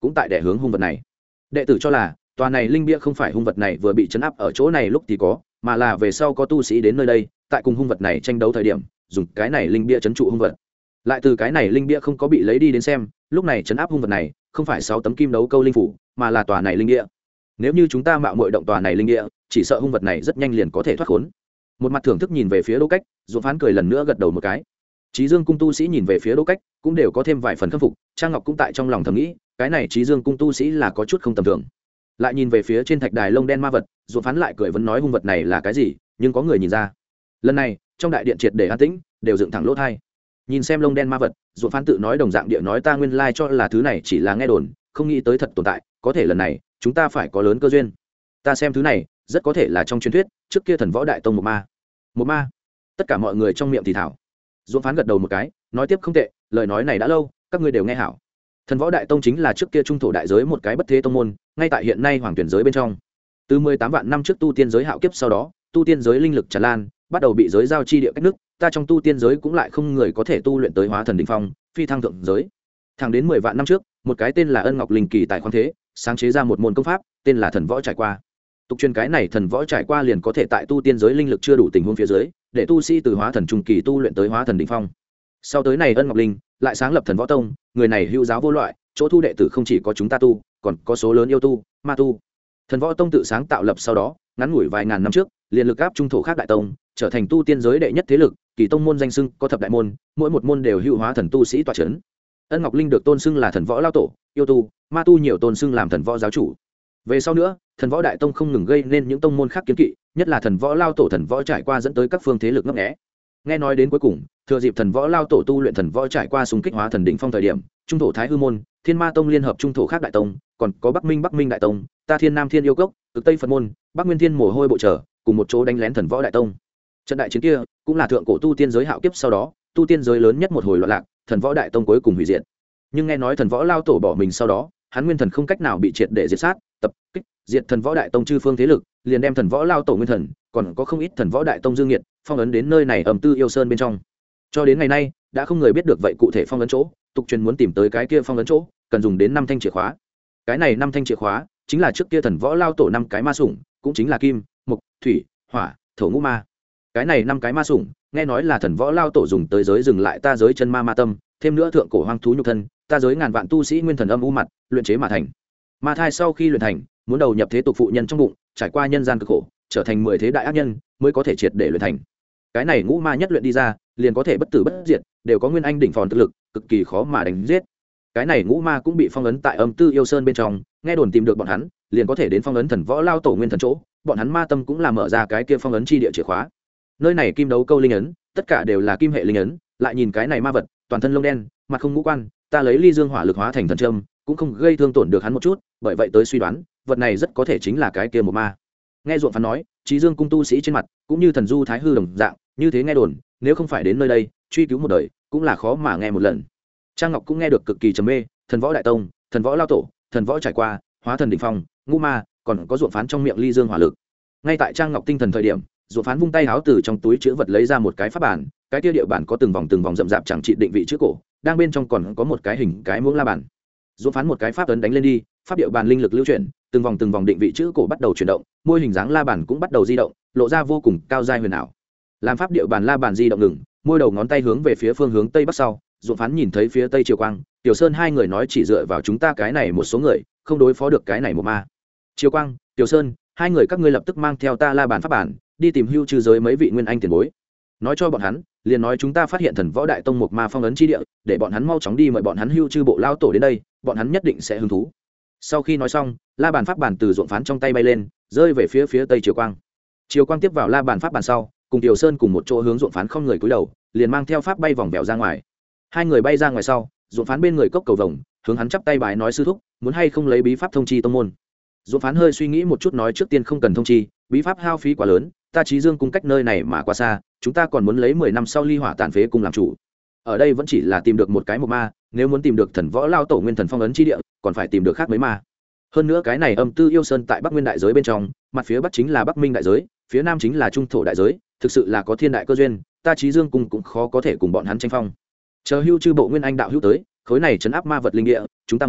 [SPEAKER 1] cũng tại đẻ hướng hung vật này. Đệ tử cho là tòa này linh bia không phải hung vật này vừa bị chấn áp ở chỗ này lúc thì có, mà là về sau có tu sĩ đến nơi đây, tại cùng hung vật này tranh đấu thời điểm, dùng cái này linh bia chấn trụ hung vật. Lại từ cái này linh bia không có bị lấy đi đến xem, lúc này chấn áp hung vật này không phải sáu tấm kim đấu câu linh phủ, mà là tòa này linh bia. Nếu như chúng ta mạo muội động tòa này linh bia, chỉ sợ hung vật này rất nhanh liền có thể thoát khốn. Một mặt thưởng thức nhìn về phía Đỗ Cách, Dụ Phán cười lần nữa gật đầu một cái. Chí Dương cung tu sĩ nhìn về phía Đỗ Cách, cũng đều có thêm vài phần khâm phục, Trang Ngọc cũng tại trong lòng thầm nghĩ, cái này Chí Dương cung tu sĩ là có chút không tầm thường. Lại nhìn về phía trên thạch đài lông đen ma vật, Dụ Phán lại cười vẫn nói hung vật này là cái gì, nhưng có người nhìn ra. Lần này, trong đại điện triệt để an tĩnh, đều dựng thẳng lỗ tai. Nhìn xem lông đen ma vật, Dụ Phán tự nói đồng dạng địa nói ta nguyên lai cho là thứ này chỉ là nghe đồn, không nghĩ tới thật tồn tại, có thể lần này, chúng ta phải có lớn cơ duyên. Ta xem thứ này, rất có thể là trong truyền thuyết, trước kia thần võ đại tông một ma. Một ma? Tất cả mọi người trong miệng thì thảo. Dụ Phán gật đầu một cái, nói tiếp không tệ, lời nói này đã lâu, các ngươi đều nghe hảo. Thần võ đại tông chính là trước kia trung thổ đại giới một cái bất thế tông môn, ngay tại hiện nay hoàng tuyển giới bên trong. Từ mười tám vạn năm trước tu tiên giới hạo kiếp sau đó, tu tiên giới linh lực tràn lan, bắt đầu bị giới giao chi địa cách nước, ta trong tu tiên giới cũng lại không người có thể tu luyện tới hóa thần đỉnh phong, phi thăng thượng giới. Thẳng đến mười vạn năm trước, một cái tên là Ân Ngọc Linh kỳ tại khoáng thế, sáng chế ra một môn công pháp, tên là Thần Võ Trải Qua. Tục truyền cái này Thần Võ Trải Qua liền có thể tại tu tiên giới linh lực chưa đủ tình huống phía dưới, để tu sĩ từ hóa thần trung kỳ tu luyện tới hóa thần đỉnh phong. Sau tới này Ân Ngọc Linh lại sáng lập Thần Võ Tông, người này hữu giáo vô loại, chỗ thu đệ tử không chỉ có chúng ta tu, còn có số lớn yêu tu, ma tu. Thần Võ Tông tự sáng tạo lập sau đó, ngắn ngủi vài ngàn năm trước, liền lực áp trung thổ khác đại tông, trở thành tu tiên giới đệ nhất thế lực, kỳ tông môn danh xưng có thập đại môn, mỗi một môn đều hữu hóa thần tu sĩ tọa chấn. Ân Ngọc Linh được tôn xưng là Thần Võ lao tổ, yêu tu, ma tu nhiều tôn xưng làm Thần Võ giáo chủ. Về sau nữa, Thần Võ đại tông không ngừng gây nên những tông môn khác kiến kỵ, nhất là Thần Võ lao tổ Thần Võ Trải Qua dẫn tới các phương thế lực ngấp nghé. Nghe nói đến cuối cùng, thừa dịp Thần Võ lao tổ tu luyện Thần Võ Trải Qua xung kích hóa thần đỉnh phong thời điểm, trung thổ Thái Hư môn, Thiên Ma tông liên hợp trung thổ khác đại tông, còn có Bắc Minh Bắc Minh đại tông, ta Thiên Nam Thiên yêu cốc, Cực Tây Phật môn, Bắc Nguyên Thiên mồ hôi bộ trở, cùng một chỗ đánh lén Thần Võ đại tông. Trận đại chiến kia cũng là thượng cổ tu tiên giới hạo kiếp sau đó, tu tiên giới lớn nhất một hồi loạn lạc, Thần Võ đại tông cuối cùng hủy diệt. Nhưng nghe nói Thần Võ lao tổ bỏ mình sau đó, hắn nguyên thần không cách nào bị triệt để diệt sát, tập kích diệt Thần Võ đại tông chư phương thế lực, liền đem Thần Võ lao tổ nguyên thần, còn có không ít Thần Võ đại tông dương nhiệt, phong ấn đến nơi này ẩm tư yêu sơn bên trong. Cho đến ngày nay, đã không người biết được vậy cụ thể phong ấn chỗ, tục truyền muốn tìm tới cái kia phong ấn chỗ, cần dùng đến năm thanh chìa khóa. Cái này năm thanh chìa khóa chính là trước kia Thần Võ lao tổ năm cái ma sủng, cũng chính là kim, mộc, thủy, hỏa, thổ ngũ ma. Cái này năm cái ma sủng, nghe nói là Thần Võ lao tổ dùng tới giới dừng lại ta giới chân ma ma tâm, thêm nữa thượng cổ hoang thú nhục thân, ta giới ngàn vạn tu sĩ nguyên thần âm u mặt, luyện chế mà thành. Ma thai sau khi luyện thành, muốn đầu nhập thế tục phụ nhân trong bụng, trải qua nhân gian cực khổ, trở thành mười thế đại ác nhân, mới có thể triệt để luyện thành. Cái này ngũ ma nhất luyện đi ra, liền có thể bất tử bất diệt, đều có nguyên anh đỉnh phòn thực lực, cực kỳ khó mà đánh giết. Cái này ngũ ma cũng bị phong ấn tại âm tư yêu sơn bên trong, nghe đồn tìm được bọn hắn, liền có thể đến phong ấn Thần Võ lao tổ nguyên thần chỗ, bọn hắn ma tâm cũng là mở ra cái kia phong ấn chi địa chìa khóa. Nơi này kim đấu câu linh ấn, tất cả đều là kim hệ linh ấn, lại nhìn cái này ma vật, toàn thân lông đen, mặt không ngũ quan, ta lấy ly dương hỏa lực hóa thành thần trâm, cũng không gây thương tổn được hắn một chút, bởi vậy tới suy đoán, vật này rất có thể chính là cái kia một ma. Nghe ruộng phán nói, Chí Dương cung tu sĩ trên mặt, cũng như thần du thái hư đồng dạng, như thế nghe đồn, nếu không phải đến nơi đây, truy cứu một đời, cũng là khó mà nghe một lần. Trang Ngọc cũng nghe được cực kỳ trầm mê, Thần Võ đại tông, Thần Võ lao tổ, Thần Võ Trải Qua, hóa thần đỉnh phong, ngũ ma, còn có ruộng phán trong miệng ly dương hỏa lực. Ngay tại Trang Ngọc tinh thần thời điểm, ruộng phán vung tay háo từ trong túi chứa vật lấy ra một cái pháp bản, cái kia địa bản có từng vòng từng vòng rậm rạp chẳng trị định vị chữ cổ, đang bên trong còn có một cái hình cái muỗng la bàn. Ruộng phán một cái pháp ấn đánh lên đi, pháp địa bàn linh lực lưu chuyển, từng vòng từng vòng định vị chữ cổ bắt đầu chuyển động, môi hình dáng la bàn cũng bắt đầu di động, lộ ra vô cùng cao giai huyền ảo. Làm pháp địa bàn la bàn di động ngừng, môi đầu ngón tay hướng về phía phương hướng tây bắc sau, ruộng phán nhìn thấy phía tây chiều quang, Tiểu Sơn hai người nói chỉ dựa vào chúng ta cái này một số người, không đối phó được cái này một ma. Chiều quang, Tiểu Sơn, hai người các ngươi lập tức mang theo ta la bàn pháp bản, đi tìm hưu trừ giới mấy vị nguyên anh tiền bối. Nói cho bọn hắn, liền nói chúng ta phát hiện Thần Võ đại tông một ma phong ấn chi địa, để bọn hắn mau chóng đi mời bọn hắn hưu trừ bộ lao tổ đến đây, bọn hắn nhất định sẽ hứng thú. Sau khi nói xong, la bàn pháp bản từ ruộng phán trong tay bay lên, rơi về phía phía tây chiều quang. Chiều quang tiếp vào la bàn pháp bản sau, cùng Tiểu Sơn cùng một chỗ hướng ruộng phán không người cúi đầu, liền mang theo pháp bay vòng vèo ra ngoài. Hai người bay ra ngoài sau, ruộng phán bên người cốc cầu vồng, hướng hắn chắp tay bái nói sư thúc, muốn hay không lấy bí pháp thông chi tông môn. Ruộng phán hơi suy nghĩ một chút nói trước tiên không cần thông chi, bí pháp hao phí quá lớn, ta Chí Dương cung cách nơi này mà quá xa, chúng ta còn muốn lấy mười năm sau ly hỏa tàn phế cung làm chủ. Ở đây vẫn chỉ là tìm được một cái một ma, nếu muốn tìm được Thần Võ lao tổ nguyên thần phong ấn chi địa, còn phải tìm được khác mấy ma. Hơn nữa cái này âm tư yêu sơn tại Bắc Nguyên đại giới bên trong, mặt phía bắc chính là Bắc Minh đại giới, phía nam chính là Trung thổ đại giới, thực sự là có thiên đại cơ duyên, ta Chí Dương cung cũng khó có thể cùng bọn hắn tranh phong. Chờ hưu chư bộ nguyên anh đạo hữu tới, khối này trấn áp ma vật linh địa, chúng ta muốn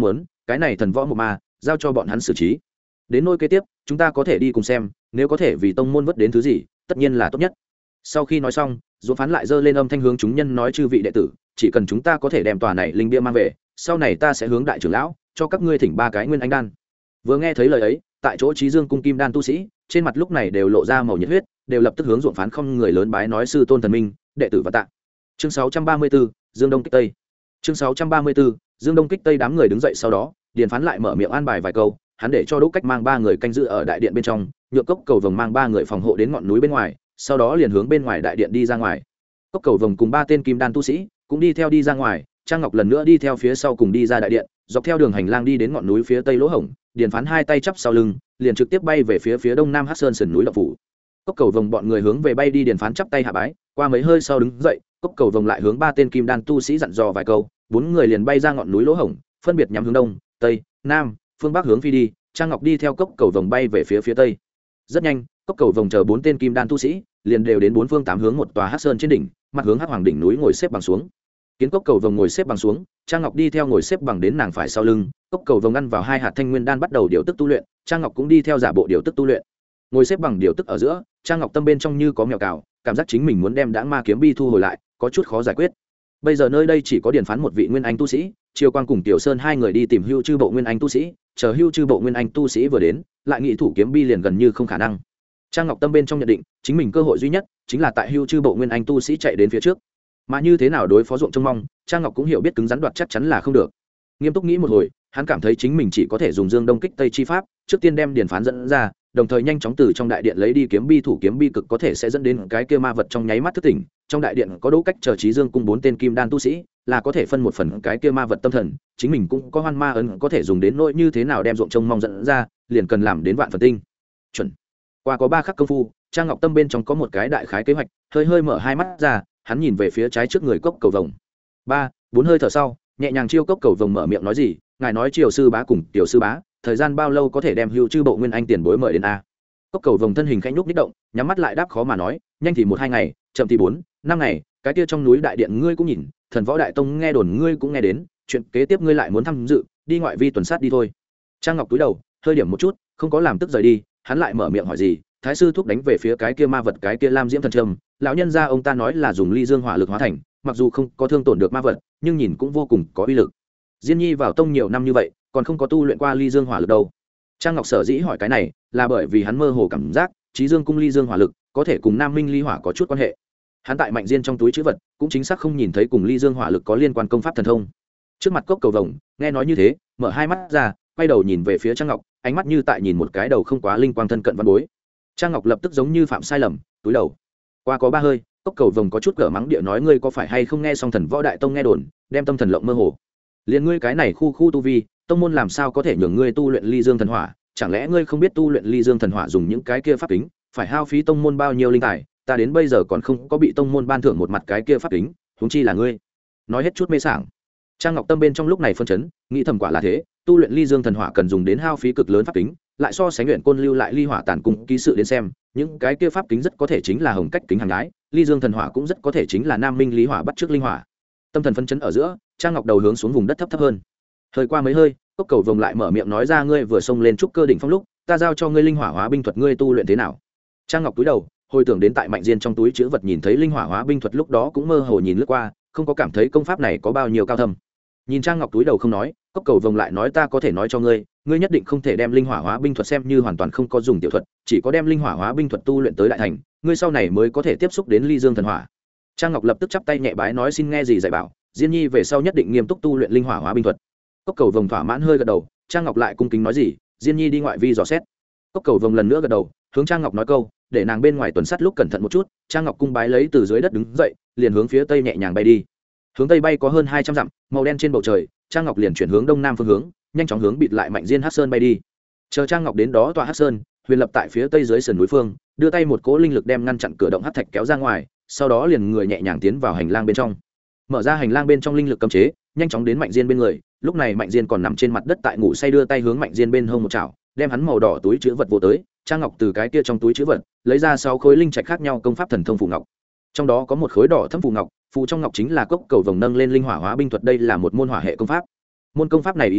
[SPEAKER 1] cái này thần võ một ma giao cho bọn hắn xử trí. Đến nôi kế tiếp chúng ta có thể đi cùng xem, nếu có thể vì tông môn vớt đến thứ gì tất nhiên là tốt nhất. Sau khi nói xong, Dũng Phán lại giơ lên âm thanh hướng chúng nhân nói: chư vị đệ tử, chỉ cần chúng ta có thể đem tòa này linh bia mang về, sau này ta sẽ hướng đại trưởng lão cho các ngươi thỉnh ba cái nguyên anh đan. Vừa nghe thấy lời ấy, tại chỗ Chí Dương cung kim đan tu sĩ trên mặt lúc này đều lộ ra màu nhiệt huyết, đều lập tức hướng Dũng Phán không người lớn bái nói: sư tôn thần minh, đệ tử và tạ. Chương sáu trăm ba mươi 34, Dương Đông kích Tây. Chương sáu trăm ba mươi 34, Dương Đông kích Tây. Đám người đứng dậy sau đó, Điền Phán lại mở miệng an bài vài câu, hắn để cho Đỗ Cách mang ba người canh giữ ở đại điện bên trong, nhượng Cốc Cầu Vồng mang ba người phòng hộ đến ngọn núi bên ngoài, sau đó liền hướng bên ngoài đại điện đi ra ngoài. Cốc Cầu Vồng cùng ba tên kim đan tu sĩ cũng đi theo đi ra ngoài, Trang Ngọc lần nữa đi theo phía sau cùng đi ra đại điện, dọc theo đường hành lang đi đến ngọn núi phía tây lỗ hổng. Điền Phán hai tay chắp sau lưng, liền trực tiếp bay về phía phía đông nam Hắc Sơn sườn núi Lộc Phủ. Cốc Cầu Vồng bọn người hướng về bay đi, Điền Phán chắp tay hạ bái, qua mấy hơi sau đứng dậy, Cốc Cầu Vồng lại hướng ba tên kim đan tu sĩ dặn dò vài câu, bốn người liền bay ra ngọn núi lỗ hổng, phân biệt nhắm hướng đông, tây, nam, phương bắc hướng phi đi. Trang Ngọc đi theo Cốc Cầu Vồng bay về phía phía tây. Rất nhanh, Cốc Cầu Vồng chờ bốn tên kim đan tu sĩ liền đều đến bốn phương tám hướng một tòa Hắc Sơn trên đỉnh, mặt hướng Hắc Hoàng đỉnh núi ngồi xếp bằng xuống. Kiến Cốc Cầu Vồng ngồi xếp bằng xuống, Trang Ngọc đi theo ngồi xếp bằng đến nàng phải sau lưng. Cốc Cầu Vồng ăn vào hai hạt thanh nguyên đan bắt đầu điều tức tu luyện, Trang Ngọc cũng đi theo giả bộ điều tức tu luyện. Ngồi xếp bằng điều tức ở giữa, Trang Ngọc tâm bên trong như có mèo cào, cảm giác chính mình muốn đem Đãng Ma kiếm bi thu hồi lại, có chút khó giải quyết. Bây giờ nơi đây chỉ có Điền Phán một vị nguyên anh tu sĩ, Triều Quang cùng Tiểu Sơn hai người đi tìm Hưu Chư bộ nguyên anh tu sĩ, chờ Hưu Chư bộ nguyên anh tu sĩ vừa đến, lại nghị thủ kiếm bi liền gần như không khả năng. Trang Ngọc tâm bên trong nhận định, chính mình cơ hội duy nhất chính là tại Hưu Chư bộ nguyên anh tu sĩ chạy đến phía trước. Mà như thế nào đối phó Ruộng Trông Mong, Trang Ngọc cũng hiểu biết cứng rắn đoạt chắc chắn là không được. Nghiêm túc nghĩ một hồi, hắn cảm thấy chính mình chỉ có thể dùng Dương Đông kích Tây chi pháp, trước tiên đem Điền Phán dẫn ra, đồng thời nhanh chóng từ trong đại điện lấy đi kiếm bi, thủ kiếm bi cực có thể sẽ dẫn đến cái kia ma vật trong nháy mắt thức tỉnh. Trong đại điện có Đỗ Cách chờ Chí Dương cung bốn tên kim đan tu sĩ, là có thể phân một phần cái kia ma vật tâm thần, chính mình cũng có Hoan Ma ấn có thể dùng đến nỗi như thế nào đem Ruộng Trông Mong dẫn ra, liền cần làm đến vạn phần tinh chuẩn. Qua có ba khắc công phu, Trang Ngọc tâm bên trong có một cái đại khái kế hoạch, hơi hơi mở hai mắt ra, hắn nhìn về phía trái trước người Cốc Cầu Vồng. Ba, bốn hơi thở sau, nhẹ nhàng chiêu Cốc Cầu Vồng mở miệng nói gì: ngài nói Triều sư bá cùng Tiểu sư bá, thời gian bao lâu có thể đem Hưu Chư bộ nguyên anh tiền bối mời đến a? Cốc Cầu Vồng thân hình khẽ nhúc nhích động, nhắm mắt lại đáp khó mà nói, nhanh thì một hai ngày, chậm thì bốn năm ngày, cái kia trong núi đại điện ngươi cũng nhìn, Thần Võ Đại Tông nghe đồn ngươi cũng nghe đến, chuyện kế tiếp ngươi lại muốn tham dự, đi ngoại vi tuần sát đi thôi. Trang Ngọc túi đầu, hơi điểm một chút, không có làm tức rời đi, hắn lại mở miệng hỏi gì: thái sư thúc đánh về phía cái kia ma vật, cái kia Lam Diễm thần trâm, lão nhân gia ông ta nói là dùng ly dương hỏa lực hóa thành, mặc dù không có thương tổn được ma vật, nhưng nhìn cũng vô cùng có uy lực. Diên Nhi vào tông nhiều năm như vậy, còn không có tu luyện qua ly dương hỏa lực đâu. Trang Ngọc sở dĩ hỏi cái này, là bởi vì hắn mơ hồ cảm giác Chí Dương cung ly dương hỏa lực có thể cùng Nam Minh ly hỏa có chút quan hệ. Hắn tại Mạnh Diên trong túi trữ vật cũng chính xác không nhìn thấy cùng ly dương hỏa lực có liên quan công pháp thần thông. Trước mặt Cốc Cầu Vồng nghe nói như thế, mở hai mắt ra, quay đầu nhìn về phía Trang Ngọc, ánh mắt như tại nhìn một cái đầu không quá linh quang thân cận văn bối. Trang Ngọc lập tức giống như phạm sai lầm, túi đầu. Qua có ba hơi, Cốc Cầu Vồng có chút cỡ mắng địa nói: ngươi có phải hay không nghe xong Thần Võ Đại Tông nghe đồn, đem tâm thần lộng mơ hồ. Liên ngươi cái này khu khu tu vi, tông môn làm sao có thể nhường ngươi tu luyện ly dương thần hỏa? Chẳng lẽ ngươi không biết tu luyện ly dương thần hỏa dùng những cái kia pháp kính phải hao phí tông môn bao nhiêu linh tài? Ta đến bây giờ còn không có bị tông môn ban thưởng một mặt cái kia pháp kính, huống chi là ngươi. Nói hết chút mê sảng. Trang Ngọc tâm bên trong lúc này phân chấn, nghĩ thầm quả là thế, tu luyện ly dương thần hỏa cần dùng đến hao phí cực lớn pháp kính, lại so sánh luyện côn lưu lại ly hỏa tản cùng ký sự đến xem, những cái kia pháp kính rất có thể chính là hồng cách kính hàng ái, ly dương thần hỏa cũng rất có thể chính là Nam Minh lý hỏa bắt trước linh hỏa. Tâm thần phân chấn ở giữa, Trang Ngọc đầu hướng xuống vùng đất thấp thấp hơn. Hơi qua mấy hơi, Cốc Cầu Vồng lại mở miệng nói ra: ngươi vừa xông lên trúc cơ đỉnh phong lúc, ta giao cho ngươi linh hỏa hóa binh thuật, ngươi tu luyện thế nào? Trang Ngọc túi đầu, hồi tưởng đến tại Mạnh Diên trong túi chứa vật nhìn thấy linh hỏa hóa binh thuật lúc đó cũng mơ hồ nhìn lướt qua, không có cảm thấy công pháp này có bao nhiêu cao thâm. Nhìn Trang Ngọc túi đầu không nói, Cốc Cầu Vồng lại nói: ta có thể nói cho ngươi, ngươi nhất định không thể đem linh hỏa hóa binh thuật xem như hoàn toàn không có dùng tiểu thuật, chỉ có đem linh hỏa hóa binh thuật tu luyện tới đại thành, ngươi sau này mới có thể tiếp xúc đến ly dương thần hỏa. Trang Ngọc lập tức chắp tay nhẹ bái nói: xin nghe gì dạy bảo, Diên Nhi về sau nhất định nghiêm túc tu luyện linh hỏa hóa binh thuật. Cốc Cầu Vồng thỏa mãn hơi gật đầu. Trang Ngọc lại cung kính nói gì: Diên Nhi đi ngoại vi dò xét. Cốc Cầu Vồng lần nữa gật đầu, hướng Trang Ngọc nói câu, để nàng bên ngoài tuần sát lúc cẩn thận một chút. Trang Ngọc cung bái lấy từ dưới đất đứng dậy, liền hướng phía tây nhẹ nhàng bay đi. Hướng tây bay có hơn hai trăm dặm, màu đen trên bầu trời, Trang Ngọc liền chuyển hướng đông nam phương hướng, nhanh chóng hướng bịt lại Mạnh Diên Hắc Sơn bay đi. Chờ Trang Ngọc đến đó tòa Hắc Sơn, huyền lập tại phía tây dưới sườn núi phương, đưa tay một cỗ linh lực đem ngăn chặn cửa động hắc thạch kéo ra ngoài, sau đó liền người nhẹ nhàng tiến vào hành lang bên trong. Mở ra hành lang bên trong linh lực cấm chế, nhanh chóng đến Mạnh Diên bên người. Lúc này Mạnh Diên còn nằm trên mặt đất tại ngủ say, đưa tay hướng Mạnh Diên bên hông một chảo, đem hắn màu đỏ túi chứa vật vô tới. Trang Ngọc từ cái kia trong túi chứa vật lấy ra sáu khối linh trạch khác nhau công pháp thần thông phù ngọc, trong đó có một khối đỏ thẫm phù ngọc, phù trong ngọc chính là Cốc Cầu Vồng nâng lên linh hỏa hóa binh thuật. Đây là một môn hỏa hệ công pháp. Môn công pháp này ý chính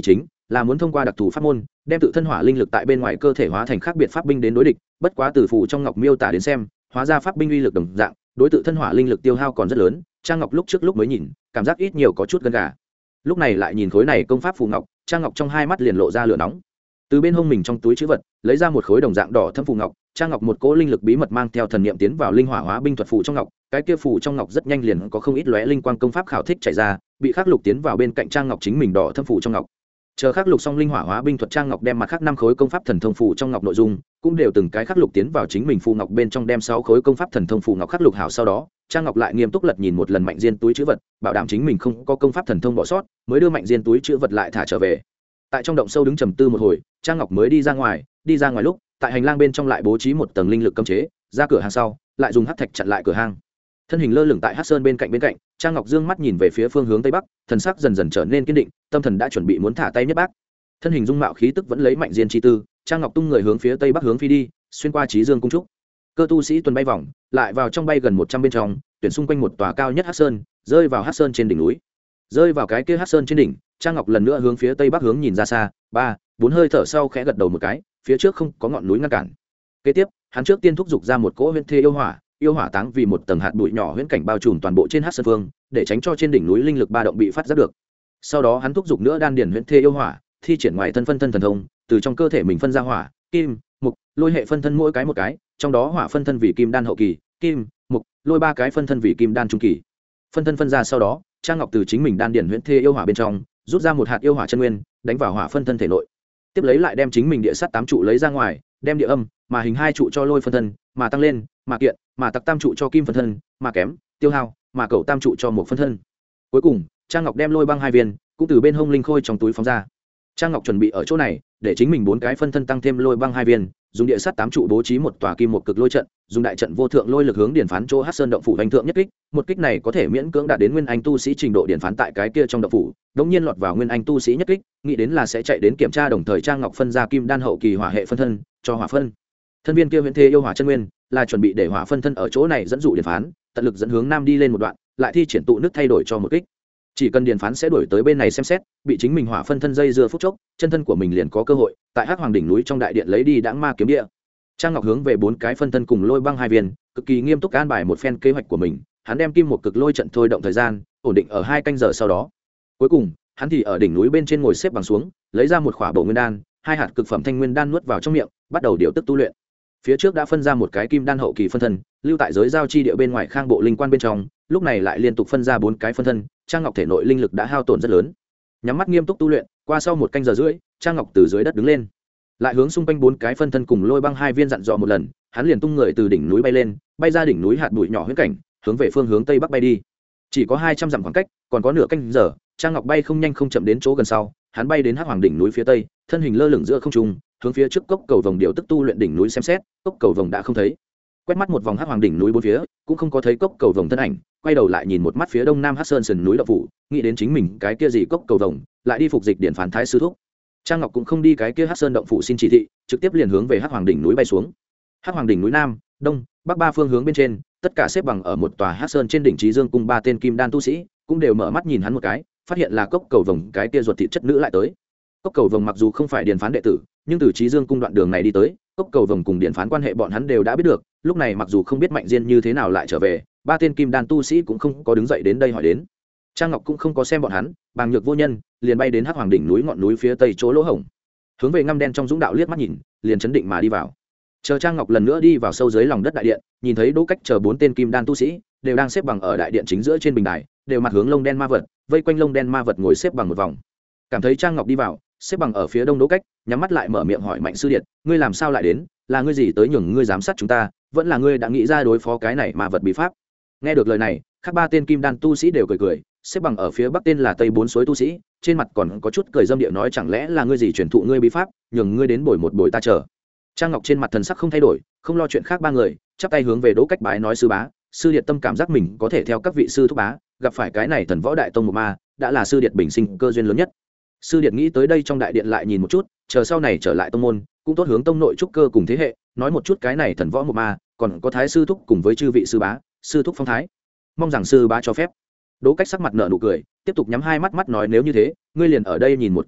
[SPEAKER 1] là muốn thông qua đặc thù pháp môn đem tự thân hỏa linh lực tại bên ngoài cơ thể hóa thành khác biệt pháp binh đến đối địch. Bất quá từ phù trong ngọc miêu tả đến xem, hóa ra pháp binh uy lực đồng dạng đối tự thân hỏa linh lực tiêu hao còn rất lớn. Trang Ngọc lúc trước lúc mới nhìn cảm giác ít nhiều có chút gân gà, lúc này lại nhìn khối này công pháp phù ngọc, Trang Ngọc trong hai mắt liền lộ ra lửa nóng. Từ bên hông mình trong túi trữ vật lấy ra một khối đồng dạng đỏ thâm phù ngọc, Trang Ngọc một cỗ linh lực bí mật mang theo thần niệm tiến vào linh hỏa hóa binh thuật phù trong ngọc. Cái kia phù trong ngọc rất nhanh liền có không ít lóe linh quang công pháp khảo thích chảy ra, bị khắc lục tiến vào bên cạnh Trang Ngọc chính mình đỏ thâm phù trong ngọc. Chờ khắc lục xong linh hỏa hóa binh thuật, Trang Ngọc đem mặt khác năm khối công pháp thần thông phù trong ngọc nội dung cũng đều từng cái khắc lục tiến vào chính mình phù ngọc bên trong, đem sáu khối công pháp thần thông phù ngọc khắc lục hảo sau đó, Trang Ngọc lại nghiêm túc lật nhìn một lần Mạnh Diên túi trữ vật, bảo đảm chính mình không có công pháp thần thông bỏ sót, mới đưa Mạnh Diên túi trữ vật lại thả trở về. Tại trong động sâu đứng trầm tư một hồi, Trang Ngọc mới đi ra ngoài. Đi ra ngoài lúc, tại hành lang bên trong lại bố trí một tầng linh lực cấm chế, ra cửa hàng sau lại dùng hắc thạch chặn lại cửa hang. Thân hình lơ lửng tại hắc sơn bên cạnh bên cạnh, Trang Ngọc dương mắt nhìn về phía phương hướng tây bắc, thần sắc dần dần trở nên kiên định, tâm thần đã chuẩn bị muốn thả tay nhất bác. Thân hình dung mạo khí tức vẫn lấy Mạnh Diên chi tư, Trang Ngọc tung người hướng phía tây bắc hướng phi đi, xuyên qua Chí Dương cung trúc. Cơ tu sĩ tuần bay vòng, lại vào trong bay gần một trăm bên trong, tuyển xung quanh một tòa cao nhất hắc sơn, rơi vào hắc sơn trên đỉnh núi. Rơi vào cái kia hắc sơn trên đỉnh, Trang Ngọc lần nữa hướng phía tây bắc hướng nhìn ra xa, ba, bốn hơi thở sau khẽ gật đầu một cái, phía trước không có ngọn núi ngăn cản. Kế tiếp, hắn trước tiên thúc giục ra một cỗ huyễn thê yêu hỏa, yêu hỏa táng vì một tầng hạt bụi nhỏ huyễn cảnh bao trùm toàn bộ trên hắc sơn phương, để tránh cho trên đỉnh núi linh lực ba động bị phát giác được. Sau đó hắn thúc giục nữa đan điền huyễn thê yêu hỏa, thi triển ngoài thân phân thân thần thông, từ trong cơ thể mình phân ra hỏa, kim, mục, lôi hệ phân thân mỗi cái một cái, trong đó hỏa phân thân vì kim đan hậu kỳ, kim, mục, lôi ba cái phân thân vì kim đan trung kỳ. Phân thân phân ra sau đó, Trang Ngọc từ chính mình đan điền huyễn thê yêu hỏa bên trong rút ra một hạt yêu hỏa chân nguyên, đánh vào hỏa phân thân thể nội. Tiếp lấy lại đem chính mình địa sát tám trụ lấy ra ngoài, đem địa âm mà hình hai trụ cho lôi phân thân, mà tăng lên mà kiện mà tặc tam trụ cho kim phân thân, mà kém tiêu hao mà cầu tam trụ cho một phân thân. Cuối cùng, Trang Ngọc đem lôi băng hai viên cũng từ bên hông linh khôi trong túi phóng ra. Trang Ngọc chuẩn bị ở chỗ này để chính mình bốn cái phân thân tăng thêm lôi băng hai viên, dùng địa sát tám trụ bố trí một tòa kim một cực lôi trận, dùng đại trận vô thượng lôi lực hướng điển phán chỗ hắc sơn động phủ hành thượng nhất kích. Một kích này có thể miễn cưỡng đạt đến nguyên anh tu sĩ trình độ điển phán tại cái kia trong động phủ, đống nhiên lọt vào nguyên anh tu sĩ nhất kích, nghĩ đến là sẽ chạy đến kiểm tra, đồng thời Trang Ngọc phân ra kim đan hậu kỳ hỏa hệ phân thân cho hỏa phân thân viên kia huyễn thê yêu hỏa chân nguyên, là chuẩn bị để hỏa phân thân ở chỗ này dẫn dụ điển phán, tận lực dẫn hướng nam đi lên một đoạn, lại thi triển tụ nước thay đổi cho một kích. Chỉ cần điển phán sẽ đổi tới bên này xem xét, bị chính mình hỏa phân thân dây dưa phút chốc, chân thân của mình liền có cơ hội tại hắc hoàng đỉnh núi trong đại điện lấy đi đãng ma kiếm địa. Trang Ngọc hướng về bốn cái phân thân cùng lôi băng hai viên, cực kỳ nghiêm túc an bài một phen kế hoạch của mình. Hắn đem kim một cực lôi trận thôi động thời gian ổn định ở hai canh giờ sau đó. Cuối cùng, hắn thì ở đỉnh núi bên trên ngồi xếp bằng xuống, lấy ra một khỏa bổ nguyên đan, hai hạt cực phẩm thanh nguyên đan nuốt vào trong miệng, bắt đầu điều tức tu luyện. Phía trước đã phân ra một cái kim đan hậu kỳ phân thân, lưu tại giới giao chi địa bên ngoài khang bộ linh quan bên trong, lúc này lại liên tục phân ra bốn cái phân thân, Trang Ngọc thể nội linh lực đã hao tổn rất lớn. Nhắm mắt nghiêm túc tu luyện, qua sau một canh giờ rưỡi, Trang Ngọc từ dưới đất đứng lên, lại hướng xung quanh bốn cái phân thân cùng lôi băng hai viên dặn dò một lần, hắn liền tung người từ đỉnh núi bay lên, bay ra đỉnh núi hạt bụi nhỏ huyễn cảnh, hướng về phương hướng tây bắc bay đi. Chỉ có hai trăm dặm khoảng cách, còn có nửa canh giờ, Trang Ngọc bay không nhanh không chậm đến chỗ gần sau, hắn bay đến hắc hoàng đỉnh núi phía tây, thân hình lơ lửng giữa không trung, hướng phía trước cốc cầu vồng điều tức tu luyện đỉnh núi xem xét, cốc cầu vồng đã không thấy. Quét mắt một vòng hắc hoàng đỉnh núi bốn phía, cũng không có thấy cốc cầu vồng thân ảnh, quay đầu lại nhìn một mắt phía đông nam hắc sơn sườn núi động phủ, nghĩ đến chính mình cái kia gì cốc cầu vồng, lại đi phục dịch điển phán thái sư thúc. Trang Ngọc cũng không đi cái kia hắc sơn động phủ xin chỉ thị, trực tiếp liền hướng về hắc hoàng đỉnh núi bay xuống. Hắc hoàng đỉnh núi nam, đông, bắc ba phương hướng bên trên, tất cả xếp bằng ở một tòa hắc sơn trên đỉnh Chí Dương cung ba tên kim đan tu sĩ, cũng đều mở mắt nhìn hắn một cái, phát hiện là cốc cầu vồng cái kia ruột thịt chất nữ lại tới. Cốc cầu vồng mặc dù không phải điển phán đệ tử, nhưng từ Chí Dương cung đoạn đường này đi tới, cốc cầu vồng cùng điển phán quan hệ bọn hắn đều đã biết được. Lúc này mặc dù không biết Mạnh Diên như thế nào lại trở về, ba tên kim đan tu sĩ cũng không có đứng dậy đến đây hỏi đến. Trang Ngọc cũng không có xem bọn hắn, bằng nhược vô nhân, liền bay đến hắc hoàng đỉnh núi ngọn núi phía tây chỗ lỗ hổng, hướng về ngăm đen trong dũng đạo liếc mắt nhìn, liền chấn định mà đi vào. Chờ Trang Ngọc lần nữa đi vào sâu dưới lòng đất đại điện, nhìn thấy Đỗ Cách chờ bốn tên kim đan tu sĩ đều đang xếp bằng ở đại điện chính giữa trên bình đài, đều mặt hướng lông đen ma vật, vây quanh lông đen ma vật ngồi xếp bằng một vòng. Cảm thấy Trang Ngọc đi vào, xếp bằng ở phía đông Đỗ Cách, nhắm mắt lại mở miệng hỏi Mạnh sư điện, ngươi làm sao lại đến, là ngươi gì tới nhường ngươi giám sát chúng ta, vẫn là ngươi đã nghĩ ra đối phó cái này ma vật bí pháp? Nghe được lời này, các ba tên kim đan tu sĩ đều cười cười, xếp bằng ở phía bắc tên là Tây Bốn Suối tu sĩ, trên mặt còn có chút cười dâm địa nói, chẳng lẽ là ngươi gì truyền thụ ngươi bí pháp, nhường ngươi đến bồi một bồi ta chờ. Trang Ngọc trên mặt thần sắc không thay đổi, không lo chuyện khác, ba người chắp tay hướng về Đỗ Cách bái nói, sư bá, sư điệt tâm cảm giác mình có thể theo các vị sư thúc bá, gặp phải cái này thần võ đại tông một ma, đã là sư điệt bình sinh cơ duyên lớn nhất. Sư điệt nghĩ tới đây trong đại điện lại nhìn một chút, chờ sau này trở lại tông môn, cũng tốt hướng tông nội trúc cơ cùng thế hệ, nói một chút cái này thần võ một ma, còn có thái sư thúc cùng với chư vị sư bá, sư thúc phong thái, mong rằng sư bá cho phép. Đỗ Cách sắc mặt nở nụ cười, tiếp tục nhắm hai mắt mắt nói, nếu như thế, ngươi liền ở đây nhìn một cái đi,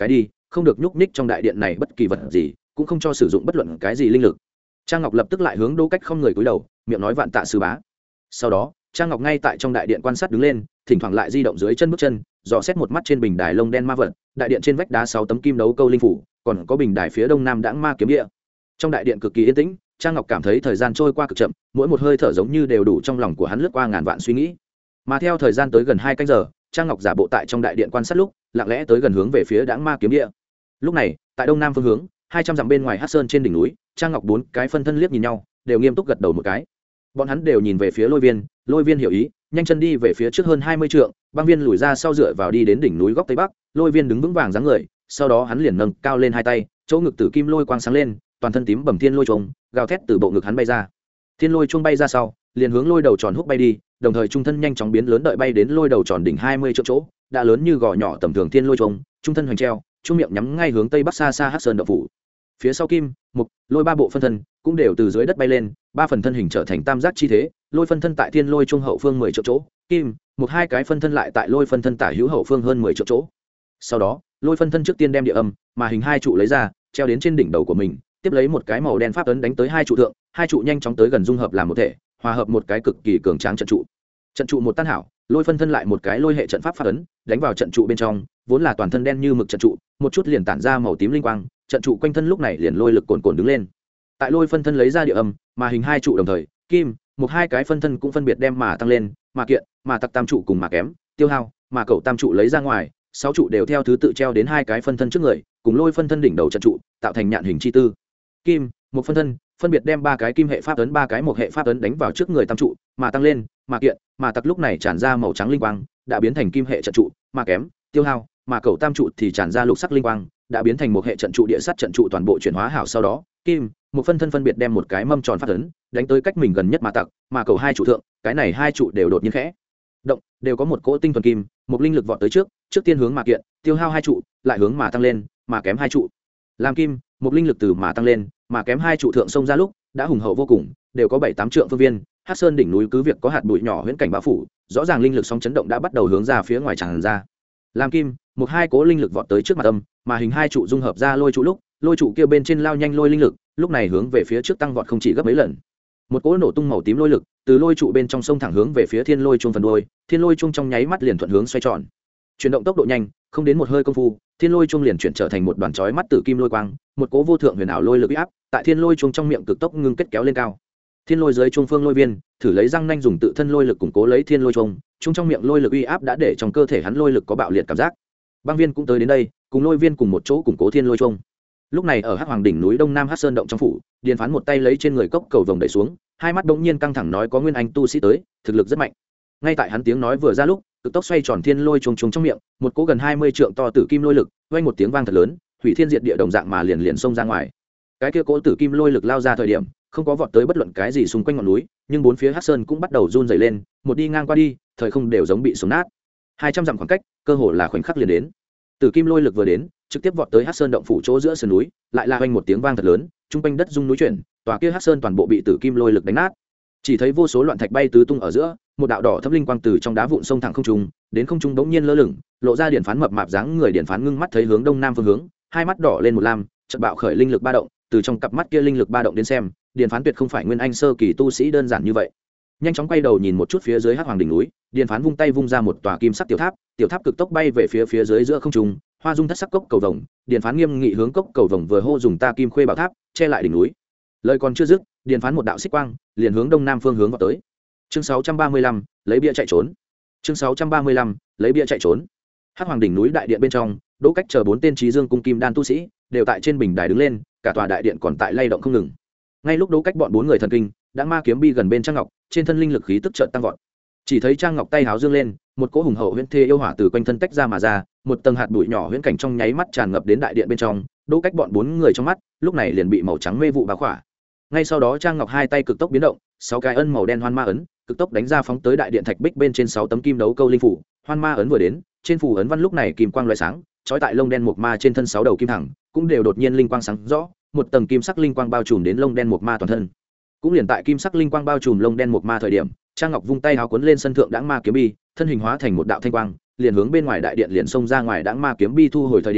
[SPEAKER 1] không được nhúc nhích trong đại điện này bất kỳ vật gì, cũng không cho sử dụng bất luận cái gì linh lực. Trang Ngọc lập tức lại hướng Đỗ Cách không người cúi đầu, miệng nói vạn tạ sư bá. Sau đó, Trang Ngọc ngay tại trong đại điện quan sát đứng lên, thỉnh thoảng lại di động dưới chân bước chân, dò xét một mắt trên bình đài lông đen ma vật, đại điện trên vách đá sáu tấm kim đấu câu linh phủ, còn có bình đài phía đông nam đãng ma kiếm địa. Trong đại điện cực kỳ yên tĩnh, Trang Ngọc cảm thấy thời gian trôi qua cực chậm, mỗi một hơi thở giống như đều đủ trong lòng của hắn lướt qua ngàn vạn suy nghĩ. Mà theo thời gian tới gần hai canh giờ, Trang Ngọc giả bộ tại trong đại điện quan sát lúc, lặng lẽ tới gần hướng về phía đãng ma kiếm địa. Lúc này, tại đông nam phương hướng, hai trăm dặm bên ngoài Hắc Sơn trên đỉnh núi, Trang Ngọc bốn cái phân thân liếc nhìn nhau, đều nghiêm túc gật đầu một cái. Bọn hắn đều nhìn về phía Lôi Viên, Lôi Viên hiểu ý, nhanh chân đi về phía trước hơn hai mươi trượng, Băng Viên lùi ra sau dựa vào đi đến đỉnh núi góc tây bắc, Lôi Viên đứng vững vàng dáng người, sau đó hắn liền nâng cao lên hai tay, chỗ ngực tử kim lôi quang sáng lên, toàn thân tím bầm thiên lôi trùng, gào thét từ bộ ngực hắn bay ra. Thiên lôi chuông bay ra sau, liền hướng lôi đầu tròn húc bay đi, đồng thời trung thân nhanh chóng biến lớn đợi bay đến lôi đầu tròn đỉnh hai mươi trượng chỗ, đã lớn như gò nhỏ tầm thường thiên lôi trùng, trung thân hoành treo, trung miệng nhắm ngay hướng tây bắc xa xa Hắc Sơn động phủ. Phía sau kim, mục, lôi ba bộ phân thân cũng đều từ dưới đất bay lên, ba phần thân hình trở thành tam giác chi thế, lôi phân thân tại thiên lôi trung hậu phương mười triệu chỗ, kim, một hai cái phân thân lại tại lôi phân thân tả hữu hậu phương hơn mười triệu chỗ. Sau đó, lôi phân thân trước tiên đem địa âm mà hình hai trụ lấy ra, treo đến trên đỉnh đầu của mình, tiếp lấy một cái màu đen pháp ấn đánh tới hai trụ thượng, hai trụ nhanh chóng tới gần dung hợp làm một thể, hòa hợp một cái cực kỳ cường tráng trận trụ. Trận trụ một tan hảo, lôi phân thân lại một cái lôi hệ trận pháp pháp ấn, đánh vào trận trụ bên trong, vốn là toàn thân đen như mực trận trụ, một chút liền tản ra màu tím linh quang, trận trụ quanh thân lúc này liền lôi lực cồn cồn đứng lên. Tại lôi phân thân lấy ra địa âm, mà hình hai trụ đồng thời, kim, một hai cái phân thân cũng phân biệt đem mà tăng lên, mà kiện, mà tặc tam trụ cùng mà kém, tiêu hao, mà cậu tam trụ lấy ra ngoài, sáu trụ đều theo thứ tự treo đến hai cái phân thân trước người, cùng lôi phân thân đỉnh đầu trận trụ, tạo thành nhạn hình chi tư. Kim, một phân thân, phân biệt đem ba cái kim hệ pháp ấn ba cái một hệ pháp ấn đánh vào trước người tam trụ, mà tăng lên, mà kiện, mà tặc lúc này tràn ra màu trắng linh quang, đã biến thành kim hệ trận trụ, mà kém, tiêu hao, mà cậu tam trụ thì tràn ra lục sắc linh quang, đã biến thành một hệ trận trụ địa sắt trận trụ toàn bộ chuyển hóa hảo. Sau đó, kim, một phân thân phân biệt đem một cái mâm tròn phát ấn đánh tới cách mình gần nhất mà tặc, mà cầu hai trụ thượng, cái này hai trụ đều đột nhiên khẽ động, đều có một cỗ tinh thuần kim, một linh lực vọt tới trước, trước tiên hướng mà kiện, tiêu hao hai trụ, lại hướng mà tăng lên, mà kém hai trụ. Làm kim, một linh lực từ mà tăng lên, mà kém hai trụ thượng xông ra lúc, đã hùng hậu vô cùng, đều có bảy tám trượng phương viên, Hắc Sơn đỉnh núi cứ việc có hạt bụi nhỏ huyễn cảnh bao phủ, rõ ràng linh lực sóng chấn động đã bắt đầu hướng ra phía ngoài tràn ra. Làm kim, một hai cố linh lực vọt tới trước mặt âm, mà hình hai trụ dung hợp ra lôi trụ lúc, lôi trụ kia bên trên lao nhanh lôi linh lực, lúc này hướng về phía trước tăng vọt không chỉ gấp mấy lần. Một cỗ nổ tung màu tím lôi lực từ lôi trụ bên trong sông thẳng hướng về phía thiên lôi chuông phần đuôi, thiên lôi chuông trong nháy mắt liền thuận hướng xoay tròn. Chuyển động tốc độ nhanh, không đến một hơi công phu, thiên lôi chuông liền chuyển trở thành một đoàn chói mắt tử kim lôi quang, một cỗ vô thượng huyền ảo lôi lực uy áp, tại thiên lôi chuông trong miệng cực tốc ngưng kết kéo lên cao. Thiên lôi dưới chuông phương lôi viên, thử lấy răng nanh dùng tự thân lôi lực củng cố lấy thiên lôi chuông, chuông trong miệng lôi lực uy áp đã để trong cơ thể hắn lôi lực có bạo liệt cảm giác. Băng viên cũng tới đến đây, cùng lôi viên cùng một chỗ củng cố thiên lôi chuông. Lúc này ở Hắc Hoàng đỉnh núi đông nam Hắc Sơn động trong phủ, Điền Phán một tay lấy trên người cốc cầu vồng đẩy xuống, hai mắt bỗng nhiên căng thẳng nói có nguyên anh tu sĩ tới, thực lực rất mạnh. Ngay tại hắn tiếng nói vừa ra lúc, cực tốc xoay tròn thiên lôi chuông chuông trong miệng, một cỗ gần hai mươi trượng to tử kim lôi lực, vang một tiếng vang thật lớn, hủy thiên diệt địa đồng dạng mà liền liền xông ra ngoài. Cái kia cỗ tử kim lôi lực lao ra thời điểm, không có vọt tới bất luận cái gì xung quanh ngọn núi, nhưng bốn phía Hắc Sơn cũng bắt đầu run rẩy lên, một đi ngang qua đi, thời không đều giống bị sống nát. hai trăm dặm khoảng cách, cơ hồ là khoảnh khắc liền đến. Tử kim lôi lực vừa đến, trực tiếp vọt tới Hắc Sơn động phủ chỗ giữa sườn núi, lại là vang một tiếng vang thật lớn, trung quanh đất rung núi chuyển, tòa kia Hắc Sơn toàn bộ bị tử kim lôi lực đánh nát. Chỉ thấy vô số loạn thạch bay tứ tung ở giữa, một đạo đỏ thâm linh quang từ trong đá vụn sông thẳng không trung, đến không trung bỗng nhiên lơ lửng, lộ ra Điền Phán mập mạp dáng người. Điền Phán ngưng mắt thấy hướng đông nam phương hướng, hai mắt đỏ lên một lam, chợt bạo khởi linh lực ba động, từ trong cặp mắt kia linh lực ba động đến xem, Điền Phán tuyệt không phải nguyên anh sơ kỳ tu sĩ đơn giản như vậy. Nhanh chóng quay đầu nhìn một chút phía dưới Hắc Hoàng đỉnh núi, Điền Phán vung tay vung ra một tòa kim sắc tiểu tháp, tiểu tháp cực tốc bay về phía phía dưới giữa không trung, hoa dung thất sắc cốc cầu vồng. Điền Phán nghiêm nghị hướng cốc cầu vồng vừa hô dùng ta kim khuê bảo tháp che lại đỉnh núi. Lời còn chưa dứt, Điền Phán một đạo xích quang liền hướng đông nam phương hướng vào tới. Chương sáu trăm ba mươi lăm, lấy bia chạy trốn. Chương sáu trăm ba mươi lăm, lấy bia chạy trốn. Hắc Hoàng đỉnh núi đại điện bên trong, Đỗ Cách chờ bốn tên trí dương cung kim đan tu sĩ đều tại trên bình đài đứng lên, cả tòa đại điện còn tại lay động không ngừng. Ngay lúc Đỗ Cách bọn bốn người thần kinh đã ma kiếm bi gần bên Trang Ngọc, trên thân linh lực khí tức chợt tăng vọt. Chỉ thấy Trang Ngọc tay háo dương lên, một cỗ hùng hậu huyễn thê yêu hỏa từ quanh thân tách ra mà ra, một tầng hạt bụi nhỏ huyễn cảnh trong nháy mắt tràn ngập đến đại điện bên trong. Đỗ Cách bọn bốn người trong mắt lúc này liền bị màu trắng mê vụ bao khỏa. Ngay sau đó Trang Ngọc hai tay cực tốc biến động, sáu cái ân màu đen hoan ma ấn cực tốc đánh ra phóng tới đại điện thạch bích bên trên sáu tấm kim đấu câu linh phủ. Hoan ma ấn vừa đến, trên phủ ấn văn lúc này kim quang loại sáng, trói tại lông đen mục ma trên thân sáu đầu kim thẳng cũng đều đột nhiên linh quang sáng rõ, một tầng kim sắc linh quang bao trùm đến lông đen mục ma toàn thân. Cũng liền tại kim sắc linh quang bao trùm lông đen mục ma thời điểm, Trang Ngọc vung tay háo cuốn lên sân thượng đãng ma kiếm bi, thân hình hóa thành một đạo thanh quang, liền hướng bên ngoài đại điện liền xông ra ngoài. Đãng ma kiếm bi thu hồi thời điểm,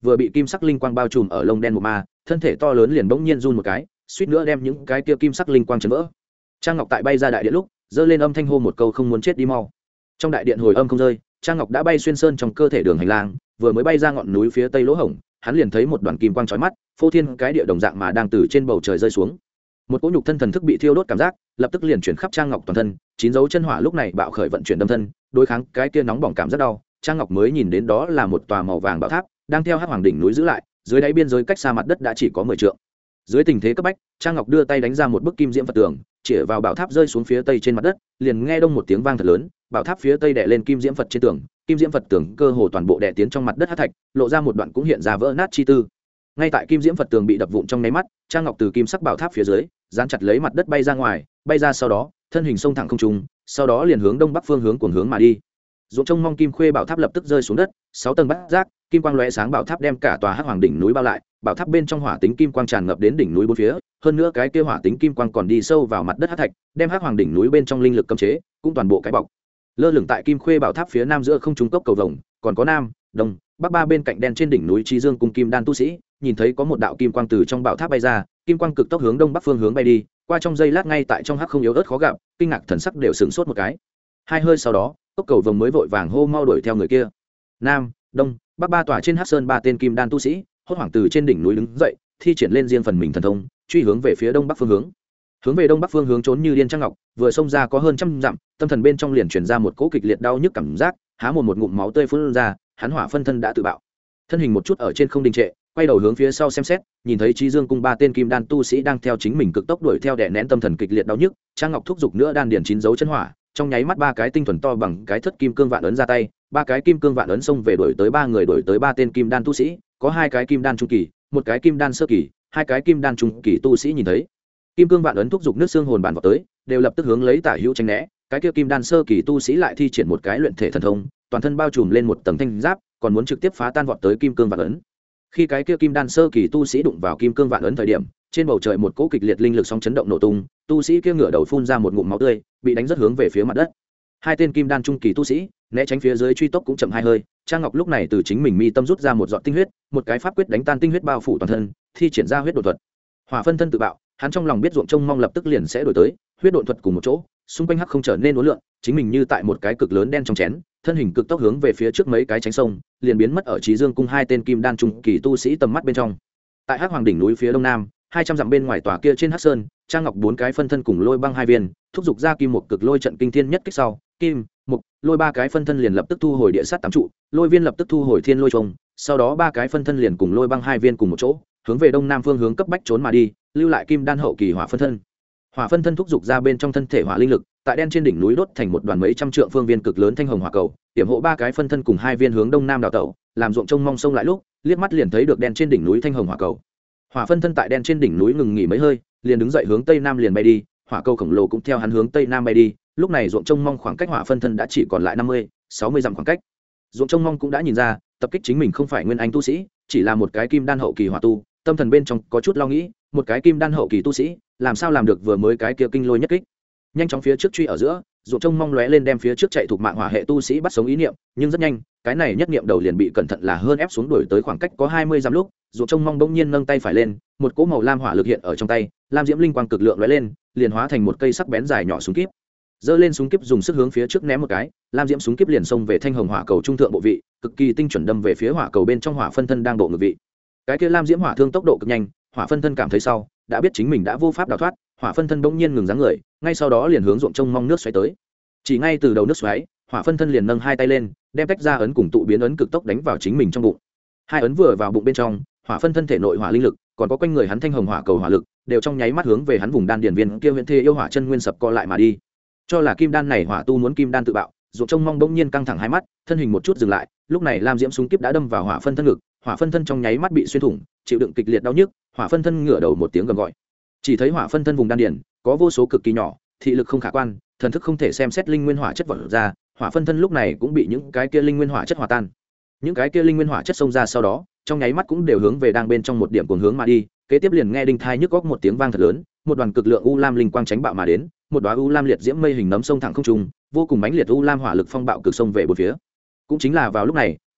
[SPEAKER 1] vừa bị kim sắc linh quang bao trùm ở lông đen một ma, thân thể to lớn liền bỗng nhiên run một cái, suýt nữa đem những cái kia kim sắc linh quang chấn vỡ. Trang Ngọc tại bay ra đại điện lúc, giơ lên âm thanh hô một câu không muốn chết đi mau. Trong đại điện hồi âm không rơi, Trang Ngọc đã bay xuyên sơn trong cơ thể đường hành lang, vừa mới bay ra ngọn núi phía tây lỗ hổng, hắn liền thấy một đoàn kim quang chói mắt, phô thiên cái địa đồng dạng mà đang từ trên bầu trời rơi xuống. Một cỗ nhục thân thần thức bị thiêu đốt cảm giác, lập tức liền chuyển khắp Trang Ngọc toàn thân, chín dấu chân hỏa lúc này bạo khởi vận chuyển đâm thân, đối kháng cái kia nóng bỏng cảm rất đau. Trang Ngọc mới nhìn đến đó là một tòa màu vàng bảo tháp, đang theo hắc hoàng đỉnh núi giữ lại, dưới đáy biên giới cách xa mặt đất đã chỉ có mười trượng. Dưới tình thế cấp bách, Trang Ngọc đưa tay đánh ra một bức kim diễm Phật tường, chĩa vào bảo tháp rơi xuống phía tây trên mặt đất, liền nghe đông một tiếng vang thật lớn, bảo tháp phía tây đè lên kim diễm Phật trên tường, kim diễm Phật tường cơ hồ toàn bộ đè tiến trong mặt đất hắc thạch, lộ ra một đoạn cũng hiện ra vỡ nát chi tư. Ngay tại kim diễm Phật tường bị đập vụn trong nháy mắt, Trang Ngọc từ kim sắc bảo tháp phía dưới dán chặt lấy mặt đất bay ra ngoài, bay ra sau đó thân hình xông thẳng không trung, sau đó liền hướng đông bắc phương hướng cuồng hướng mà đi. Ruộng trông mong kim khuê bảo tháp lập tức rơi xuống đất, sáu tầng bát giác, kim quang lóe sáng bảo tháp đem cả tòa hắc hoàng đỉnh núi bao lại, bảo tháp bên trong hỏa tính kim quang tràn ngập đến đỉnh núi bốn phía, hơn nữa cái kia hỏa tính kim quang còn đi sâu vào mặt đất hắc thạch, đem hắc hoàng đỉnh núi bên trong linh lực cấm chế cũng toàn bộ cái bọc. Lơ lửng tại kim khuê bảo tháp phía nam giữa không trung cốc cầu vồng, còn có nam, đông, bắc ba bên cạnh đen trên đỉnh núi Chí Dương cùng kim đan tu sĩ, nhìn thấy có một đạo kim quang từ trong bảo tháp bay ra, kim quang cực tốc hướng đông bắc phương hướng bay đi, qua trong giây lát ngay tại trong hắc không yếu ớt khó gặp, kinh ngạc thần sắc đều sửng sốt một cái. Hai hơi sau đó, cốc cầu vồng mới vội vàng hô mau đuổi theo người kia. Nam, đông, bắc ba tòa trên hắc sơn ba tên kim đan tu sĩ, hốt hoảng từ trên đỉnh núi đứng dậy, thi triển lên riêng phần mình thần thông, truy hướng về phía đông bắc phương hướng. Hướng về đông bắc phương hướng trốn như điên Trang Ngọc, vừa xông ra có hơn trăm dặm, tâm thần bên trong liền truyền ra một cỗ kịch liệt đau nhức cảm giác, há mồm một ngụm máu tươi phun ra, hắn hỏa phân thân đã tự bạo. Thân hình một chút ở trên không đình trệ, quay đầu hướng phía sau xem xét, nhìn thấy Chí Dương cung ba tên kim đan tu sĩ đang theo chính mình cực tốc đuổi theo đè nén tâm thần kịch liệt đau nhức, Trang Ngọc thúc giục nữa đan điền chín dấu chân hỏa, trong nháy mắt ba cái tinh thuần to bằng cái thất kim cương vạn ấn ra tay, ba cái kim cương vạn ấn xông về đuổi tới ba người đuổi tới ba tên kim đan tu sĩ, có hai cái kim đan trung kỳ, một cái kim đan sơ kỳ, hai cái kim đan trung kỳ tu sĩ nhìn thấy kim cương vạn ấn thúc giục nước xương hồn bản vào tới, đều lập tức hướng lấy tả hữu tránh né, cái kia kim đan sơ kỳ tu sĩ lại thi triển một cái luyện thể thần thông, toàn thân bao trùm lên một tầng thanh giáp, còn muốn trực tiếp phá tan vọt tới kim cương vạn ấn. Khi cái kia kim đan sơ kỳ tu sĩ đụng vào kim cương vạn ấn thời điểm, trên bầu trời một cỗ kịch liệt linh lực sóng chấn động nổ tung, tu sĩ kia ngửa đầu phun ra một ngụm máu tươi, bị đánh rất hướng về phía mặt đất. Hai tên kim đan trung kỳ tu sĩ né tránh phía dưới truy tốc cũng chậm hai hơi. Trang Ngọc lúc này từ chính mình mi tâm rút ra một giọt tinh huyết, một cái pháp quyết đánh tan tinh huyết bao phủ toàn thân, thi triển ra huyết độn thuật. Hỏa phân thân tự bạo, hắn trong lòng biết ruộng trông mong lập tức liền sẽ đổi tới, huyết độn thuật cùng một chỗ, xung quanh hắc không trở nên uốn lượn, chính mình như tại một cái cực lớn đen trong chén, thân hình cực tốc hướng về phía trước mấy cái tránh sông, liền biến mất ở Chí Dương cung hai tên kim đan trung kỳ tu sĩ tầm mắt bên trong. Tại hắc hoàng đỉnh núi phía đông nam, hai trăm dặm bên ngoài tòa kia trên hắc sơn, Trang Ngọc bốn cái phân thân cùng lôi băng hai viên, thúc giục ra kim một cực lôi trận kinh thiên nhất kích sau, kim, mục, lôi ba cái phân thân liền lập tức thu hồi địa sát tám trụ, lôi viên lập tức thu hồi thiên lôi trùng, sau đó ba cái phân thân liền cùng lôi băng hai viên cùng một chỗ, hướng về đông nam phương hướng cấp bách trốn mà đi, lưu lại kim đan hậu kỳ hỏa phân thân. Hỏa phân thân thúc giục ra bên trong thân thể hỏa linh lực, tại đen trên đỉnh núi đốt thành một đoàn mấy trăm trượng phương viên cực lớn thanh hồng hỏa cầu, tiềm hộ ba cái phân thân cùng hai viên hướng đông nam đào tẩu, làm ruộng trông mong sông lại lúc, liếc mắt liền thấy được đen trên đỉnh núi thanh hồng hỏa cầu. Hỏa phân thân tại đen trên đỉnh núi ngừng nghỉ mấy hơi, liền đứng dậy hướng tây nam liền bay đi, hỏa cầu khổng lồ cũng theo hắn hướng tây nam bay đi. Lúc này ruộng trông mong khoảng cách hỏa phân thân đã chỉ còn lại năm mươi, sáu mươi dặm khoảng cách. Ruộng trông mong cũng đã nhìn ra, tập kích chính mình không phải nguyên anh tu sĩ, chỉ là một cái kim đan hậu kỳ hỏa tu, tâm thần bên trong có chút lo nghĩ, một cái kim đan hậu kỳ tu sĩ, làm sao làm được vừa mới cái kia kinh lôi nhất kích. Nhanh chóng phía trước truy ở giữa, ruộng trông mong lóe lên đem phía trước chạy thuộc mạng hỏa hệ tu sĩ bắt sống ý niệm, nhưng rất nhanh, cái này nhất niệm đầu liền bị cẩn thận là hơn ép xuống đuổi tới khoảng cách có hai mươi dặm lúc, ruộng trông mong bỗng nhiên nâng tay phải lên, một cỗ màu lam hỏa lực hiện ở trong tay, lam diễm linh quang cực lượng lóe lên, liền hóa thành một cây sắc bén dài nhỏ súng kíp. Giơ lên súng kíp dùng sức hướng phía trước ném một cái, lam diễm súng kíp liền xông về thanh hồng hỏa cầu trung thượng bộ vị, cực kỳ tinh chuẩn đâm về phía hỏa cầu bên trong hỏa phân thân đang độ ngược vị. Cái kia lam diễm hỏa thương tốc độ cực nhanh, hỏa phân thân cảm thấy sau, đã biết chính mình đã vô pháp đào thoát, hỏa phân thân bỗng nhiên ngừng dáng người, ngay sau đó liền hướng ruộng trông mong nước xoáy tới. Chỉ ngay từ đầu nước xoáy, hỏa phân thân liền nâng hai tay lên, đem tách ra ấn cùng tụ biến ấn cực tốc đánh vào chính mình trong bụng. Hai ấn vừa vào bụng bên trong, hỏa phân thân thể nội hỏa linh lực, còn có quanh người hắn thanh hồng hỏa cầu hỏa lực, đều trong nháy mắt hướng về hắn vùng đan điền viên kia huyền thê yêu hỏa chân nguyên sập co lại mà đi. Cho là kim đan này hỏa tu muốn kim đan tự bạo, ruộng trông mong bỗng nhiên căng thẳng hai mắt, thân hình một chút dừng lại, lúc này lam diễm súng kíp đã đâm vào hỏa phân thân ngực, hỏa phân thân trong nháy mắt bị xuyên thủng, chịu đựng kịch liệt đau nhức, hỏa phân thân ngửa đầu một tiếng gầm gọi. Chỉ thấy hỏa phân thân vùng đan điền có vô số cực kỳ nhỏ, thị lực không khả quan, thần thức không thể xem xét linh nguyên hỏa chất vọt ra, hỏa phân thân lúc này cũng bị những cái kia linh nguyên hỏa chất hòa tan. Những cái kia linh nguyên hỏa chất xông ra sau đó, trong nháy mắt cũng đều hướng về đang bên trong một điểm cuồng hướng mà đi, kế tiếp liền nghe đinh thai nhức góc một tiếng vang thật lớn, một đoàn cực lượng u lam linh quang tránh bạo mà đến, một đóa u lam liệt diễm mây hình nấm sông thẳng không trung, vô cùng mãnh liệt u lam hỏa lực phong bạo cực sông về bốn phía. Cũng chính là vào lúc này,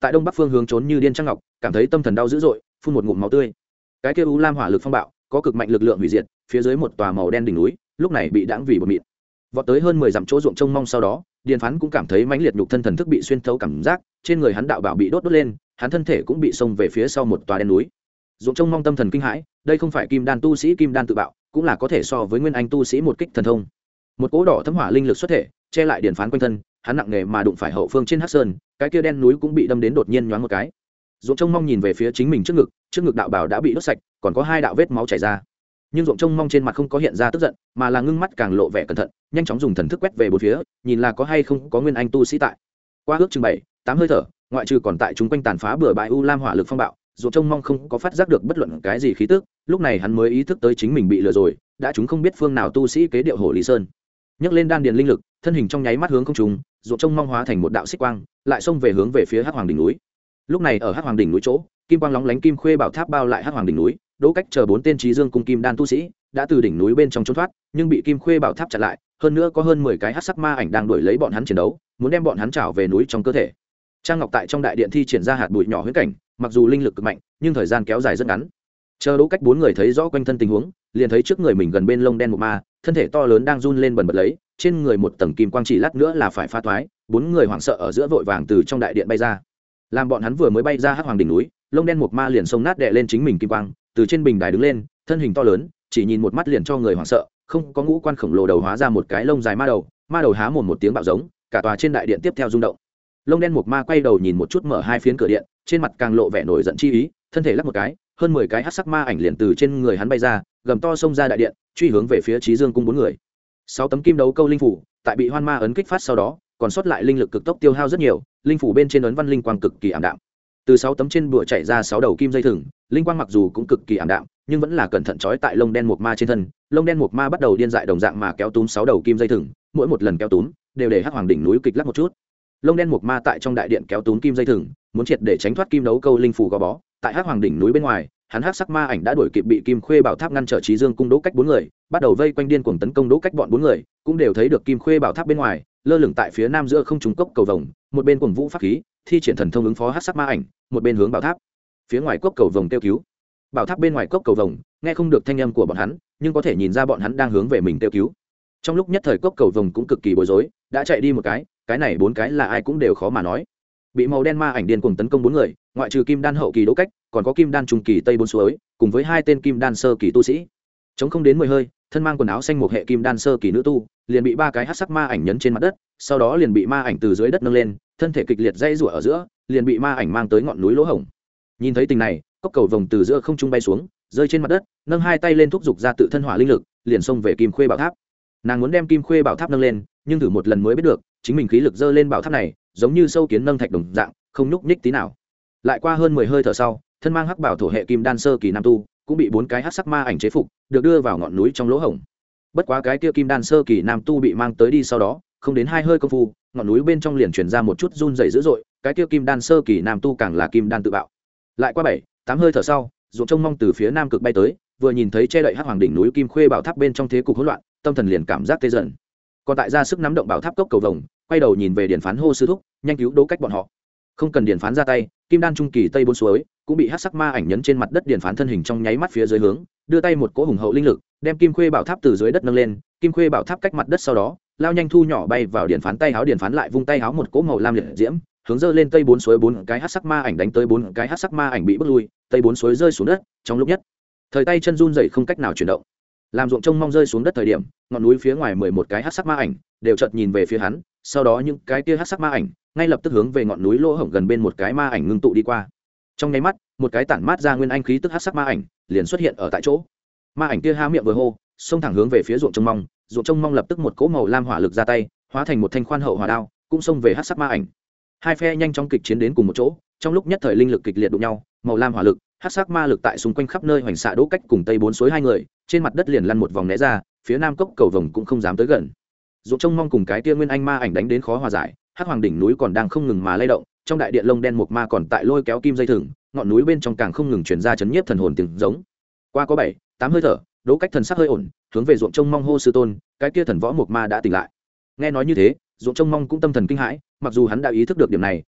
[SPEAKER 1] tại đông bắc phương hướng trốn như điên Trang Ngọc cảm thấy tâm thần đau dữ dội, phun một ngụm máu tươi. Cái kia u lam hỏa lực phong bạo có cực mạnh lực lượng hủy diệt, phía dưới một tòa màu đen đỉnh núi lúc này bị đãng vì bột mịn. Vọt tới hơn mười dặm chỗ ruộng trông mong sau đó, Điền Phán cũng cảm thấy mãnh liệt nhục thân thần thức bị xuyên thấu cảm giác, trên người hắn đạo bảo bị đốt đốt lên, hắn thân thể cũng bị xông về phía sau một tòa đen núi. Ruộng trông mong tâm thần kinh hãi, đây không phải kim đan tu sĩ kim đan tự bạo, cũng là có thể so với nguyên anh tu sĩ một kích thần thông. Một cỗ đỏ thấm hỏa linh lực xuất thể, che lại Điền Phán quanh thân, hắn nặng nề mà đụng phải hậu phương trên hắc sơn, cái kia đen núi cũng bị đâm đến đột nhiên nhoáng một cái. Ruộng trông mong nhìn về phía chính mình trước ngực, trước ngực đạo bảo đã bị đốt sạch, còn có hai đạo vết máu chảy ra. Nhưng ruộng trông mong trên mặt không có hiện ra tức giận, mà là ngưng mắt càng lộ vẻ cẩn thận, nhanh chóng dùng thần thức quét về bốn phía, nhìn là có hay không có nguyên anh tu sĩ tại. Qua ước chừng bảy tám hơi thở, ngoại trừ còn tại chúng quanh tàn phá bừa bãi u lam hỏa lực phong bạo, ruộng trông mong không có phát giác được bất luận cái gì khí tức, lúc này hắn mới ý thức tới chính mình bị lừa rồi, đã chúng không biết phương nào tu sĩ kế điệu Hổ Lý Sơn. Nhấc lên đan điền linh lực, thân hình trong nháy mắt hướng không trung, ruộng trông mong hóa thành một đạo xích quang, lại xông về hướng về phía Hắc Hoàng đỉnh núi. Lúc này ở Hắc Hoàng đỉnh núi chỗ, kim quang lóng lánh kim khuê bảo tháp bao lại Hắc Hoàng đỉnh núi, Đỗ Cách chờ bốn tên trí dương cung kim đan tu sĩ đã từ đỉnh núi bên trong trốn thoát, nhưng bị kim khuê bảo tháp chặn lại, hơn nữa có hơn mười cái hắc sắc ma ảnh đang đuổi lấy bọn hắn chiến đấu, muốn đem bọn hắn trảo về núi trong cơ thể. Trang Ngọc tại trong đại điện thi triển ra hạt bụi nhỏ huyễn cảnh, mặc dù linh lực cực mạnh, nhưng thời gian kéo dài rất ngắn. Chờ Đỗ Cách bốn người thấy rõ quanh thân tình huống, liền thấy trước người mình gần bên lông đen một ma, thân thể to lớn đang run lên bần bật lấy, trên người một tầng kim quang chỉ lát nữa là phải phá toái, bốn người hoảng sợ ở giữa vội vàng từ trong đại điện bay ra. Làm bọn hắn vừa mới bay ra Hắc Hoàng đỉnh núi, lông đen một ma liền xông nát đè lên chính mình kim quang, từ trên bình đài đứng lên, thân hình to lớn, chỉ nhìn một mắt liền cho người hoảng sợ, không có ngũ quan khổng lồ đầu hóa ra một cái lông dài ma đầu, ma đầu há mồm một tiếng bạo giống, cả tòa trên đại điện tiếp theo rung động. Lông đen một ma quay đầu nhìn một chút mở hai phiến cửa điện, trên mặt càng lộ vẻ nổi giận chi ý, thân thể lắc một cái, hơn mười cái hắc sắc ma ảnh liền từ trên người hắn bay ra, gầm to xông ra đại điện, truy hướng về phía Chí Dương cung bốn người. Sáu tấm kim đấu câu linh phủ, tại bị Hoan Ma ấn kích phát sau đó, còn sót lại linh lực cực tốc tiêu hao rất nhiều, linh phủ bên trên ấn văn linh quang cực kỳ ảm đạm. Từ sáu tấm trên bùa chạy ra sáu đầu kim dây thừng, linh quang mặc dù cũng cực kỳ ảm đạm, nhưng vẫn là cẩn thận trói tại lông đen một ma trên thân. Lông đen một ma bắt đầu điên dại đồng dạng mà kéo túm sáu đầu kim dây thừng, mỗi một lần kéo túm đều để Hắc Hoàng đỉnh núi kịch lắc một chút. Lông đen một ma tại trong đại điện kéo túm kim dây thừng, muốn triệt để tránh thoát kim đấu câu linh phủ gò bó. Tại Hắc Hoàng đỉnh núi bên ngoài, hắn hắc sắc ma ảnh đã đuổi kịp bị kim khuê bảo tháp ngăn trở Chí Dương cung Đỗ Cách bốn người, bắt đầu vây quanh điên cuồng tấn công Đỗ Cách bọn bốn người, cũng đều thấy được kim khuê bảo tháp bên ngoài lơ lửng tại phía nam giữa không trung cốc cầu vồng, một bên cuồng vũ pháp khí thi triển thần thông ứng phó hắc sắc ma ảnh, một bên hướng bảo tháp phía ngoài cốc cầu vồng kêu cứu. Bảo tháp bên ngoài cốc cầu vồng nghe không được thanh âm của bọn hắn, nhưng có thể nhìn ra bọn hắn đang hướng về mình kêu cứu. Trong lúc nhất thời cốc cầu vồng cũng cực kỳ bối rối, đã chạy đi một cái, cái này bốn cái là ai cũng đều khó mà nói. Bị màu đen ma ảnh điên cuồng tấn công bốn người, ngoại trừ kim đan hậu kỳ Đỗ Cách, còn có kim đan trung kỳ Tây Bốn Suối, cùng với hai tên kim đan sơ kỳ tu sĩ. Chống không đến mười hơi, thân mang quần áo xanh một hệ kim đan sơ kỳ nữ tu, liền bị ba cái hắc sắc ma ảnh nhấn trên mặt đất, sau đó liền bị ma ảnh từ dưới đất nâng lên, thân thể kịch liệt dây rủa ở giữa, liền bị ma ảnh mang tới ngọn núi lỗ hổng. Nhìn thấy tình này, cốc cầu vồng từ giữa không trung bay xuống, rơi trên mặt đất, nâng hai tay lên thúc giục ra tự thân hỏa linh lực, liền xông về kim khuê bảo tháp. Nàng muốn đem kim khuê bảo tháp nâng lên, nhưng thử một lần mới biết được, chính mình khí lực dơ lên bảo tháp này, giống như sâu kiến nâng thạch đồng dạng, không nhúc nhích tí nào. Lại qua hơn mười hơi thở sau, thân mang hắc bảo thổ hệ kim đan sơ kỳ nam tu cũng bị bốn cái hắc sắc ma ảnh chế phục, được đưa vào ngọn núi trong lỗ hổng. Bất quá cái kia kim đan sơ kỳ nam tu bị mang tới đi sau đó, không đến hai hơi công phu, ngọn núi bên trong liền truyền ra một chút run rẩy dữ dội, cái kia kim đan sơ kỳ nam tu càng là kim đan tự bạo. Lại qua bảy tám hơi thở sau, ruộng trông mong từ phía nam cực bay tới, vừa nhìn thấy che đậy hắc hoàng đỉnh núi kim khuê bảo tháp bên trong thế cục hỗn loạn, tâm thần liền cảm giác tê dần. Còn tại ra sức nắm động bảo tháp cốc cầu vồng, quay đầu nhìn về Điền Phán hô sư thúc, nhanh cứu Đỗ Cách bọn họ. Không cần Điền Phán ra tay, kim đan trung kỳ Tây Bốn Suối cũng bị hắc sắc ma ảnh nhấn trên mặt đất. Điền Phán thân hình trong nháy mắt phía dưới hướng, đưa tay một cỗ hùng hậu linh lực, đem kim khuê bảo tháp từ dưới đất nâng lên, kim khuê bảo tháp cách mặt đất sau đó, lao nhanh thu nhỏ bay vào Điền Phán tay áo. Điền Phán lại vung tay áo một cỗ màu lam liệt diễm, hướng dơ lên Tây Bốn Suối, bốn cái hắc sắc ma ảnh đánh tới, bốn cái hắc sắc ma ảnh bị bước lui, Tây Bốn Suối rơi xuống đất, trong lúc nhất thời tay chân run rẩy không cách nào chuyển động. Làm ruộng trông mong rơi xuống đất thời điểm, ngọn núi phía ngoài mười một cái hắc sắc ma ảnh đều chợt nhìn về phía hắn, sau đó những cái kia hắc sắc ma ảnh ngay lập tức hướng về ngọn núi lỗ hổng gần bên một cái ma ảnh ngưng tụ đi qua. Trong nháy mắt, một cái tản mát ra nguyên anh khí tức hắc sắc ma ảnh liền xuất hiện ở tại chỗ. Ma ảnh kia há miệng vừa hô, xông thẳng hướng về phía ruộng trông mong, ruộng trông mong lập tức một cỗ màu lam hỏa lực ra tay, hóa thành một thanh khoan hậu hỏa đao, cũng xông về hắc sắc ma ảnh. Hai phe nhanh chóng kịch chiến đến cùng một chỗ, trong lúc nhất thời linh lực kịch liệt đụng nhau, màu lam hỏa lực, hắc sắc ma lực tại xung quanh khắp nơi hoành xạ. Đỗ Cách cùng Tây Bốn Suối hai người trên mặt đất liền lăn một vòng né ra, phía nam cốc cầu vồng cũng không dám tới gần. Ruộng trông mong cùng cái kia nguyên anh ma ảnh đánh đến khó hòa giải, hắc hoàng đỉnh núi còn đang không ngừng mà lay động, trong đại điện lông đen một ma còn tại lôi kéo kim dây thừng, ngọn núi bên trong càng không ngừng truyền ra chấn nhiếp thần hồn tiếng giống. Qua có bảy tám hơi thở, Đỗ Cách thần sắc hơi ổn, hướng về ruộng trông mong hô sư tôn, cái kia thần võ một ma đã tỉnh lại. Nghe nói như thế, ruộng trông mong cũng tâm thần kinh hãi, mặc dù hắn đã ý thức được điểm này,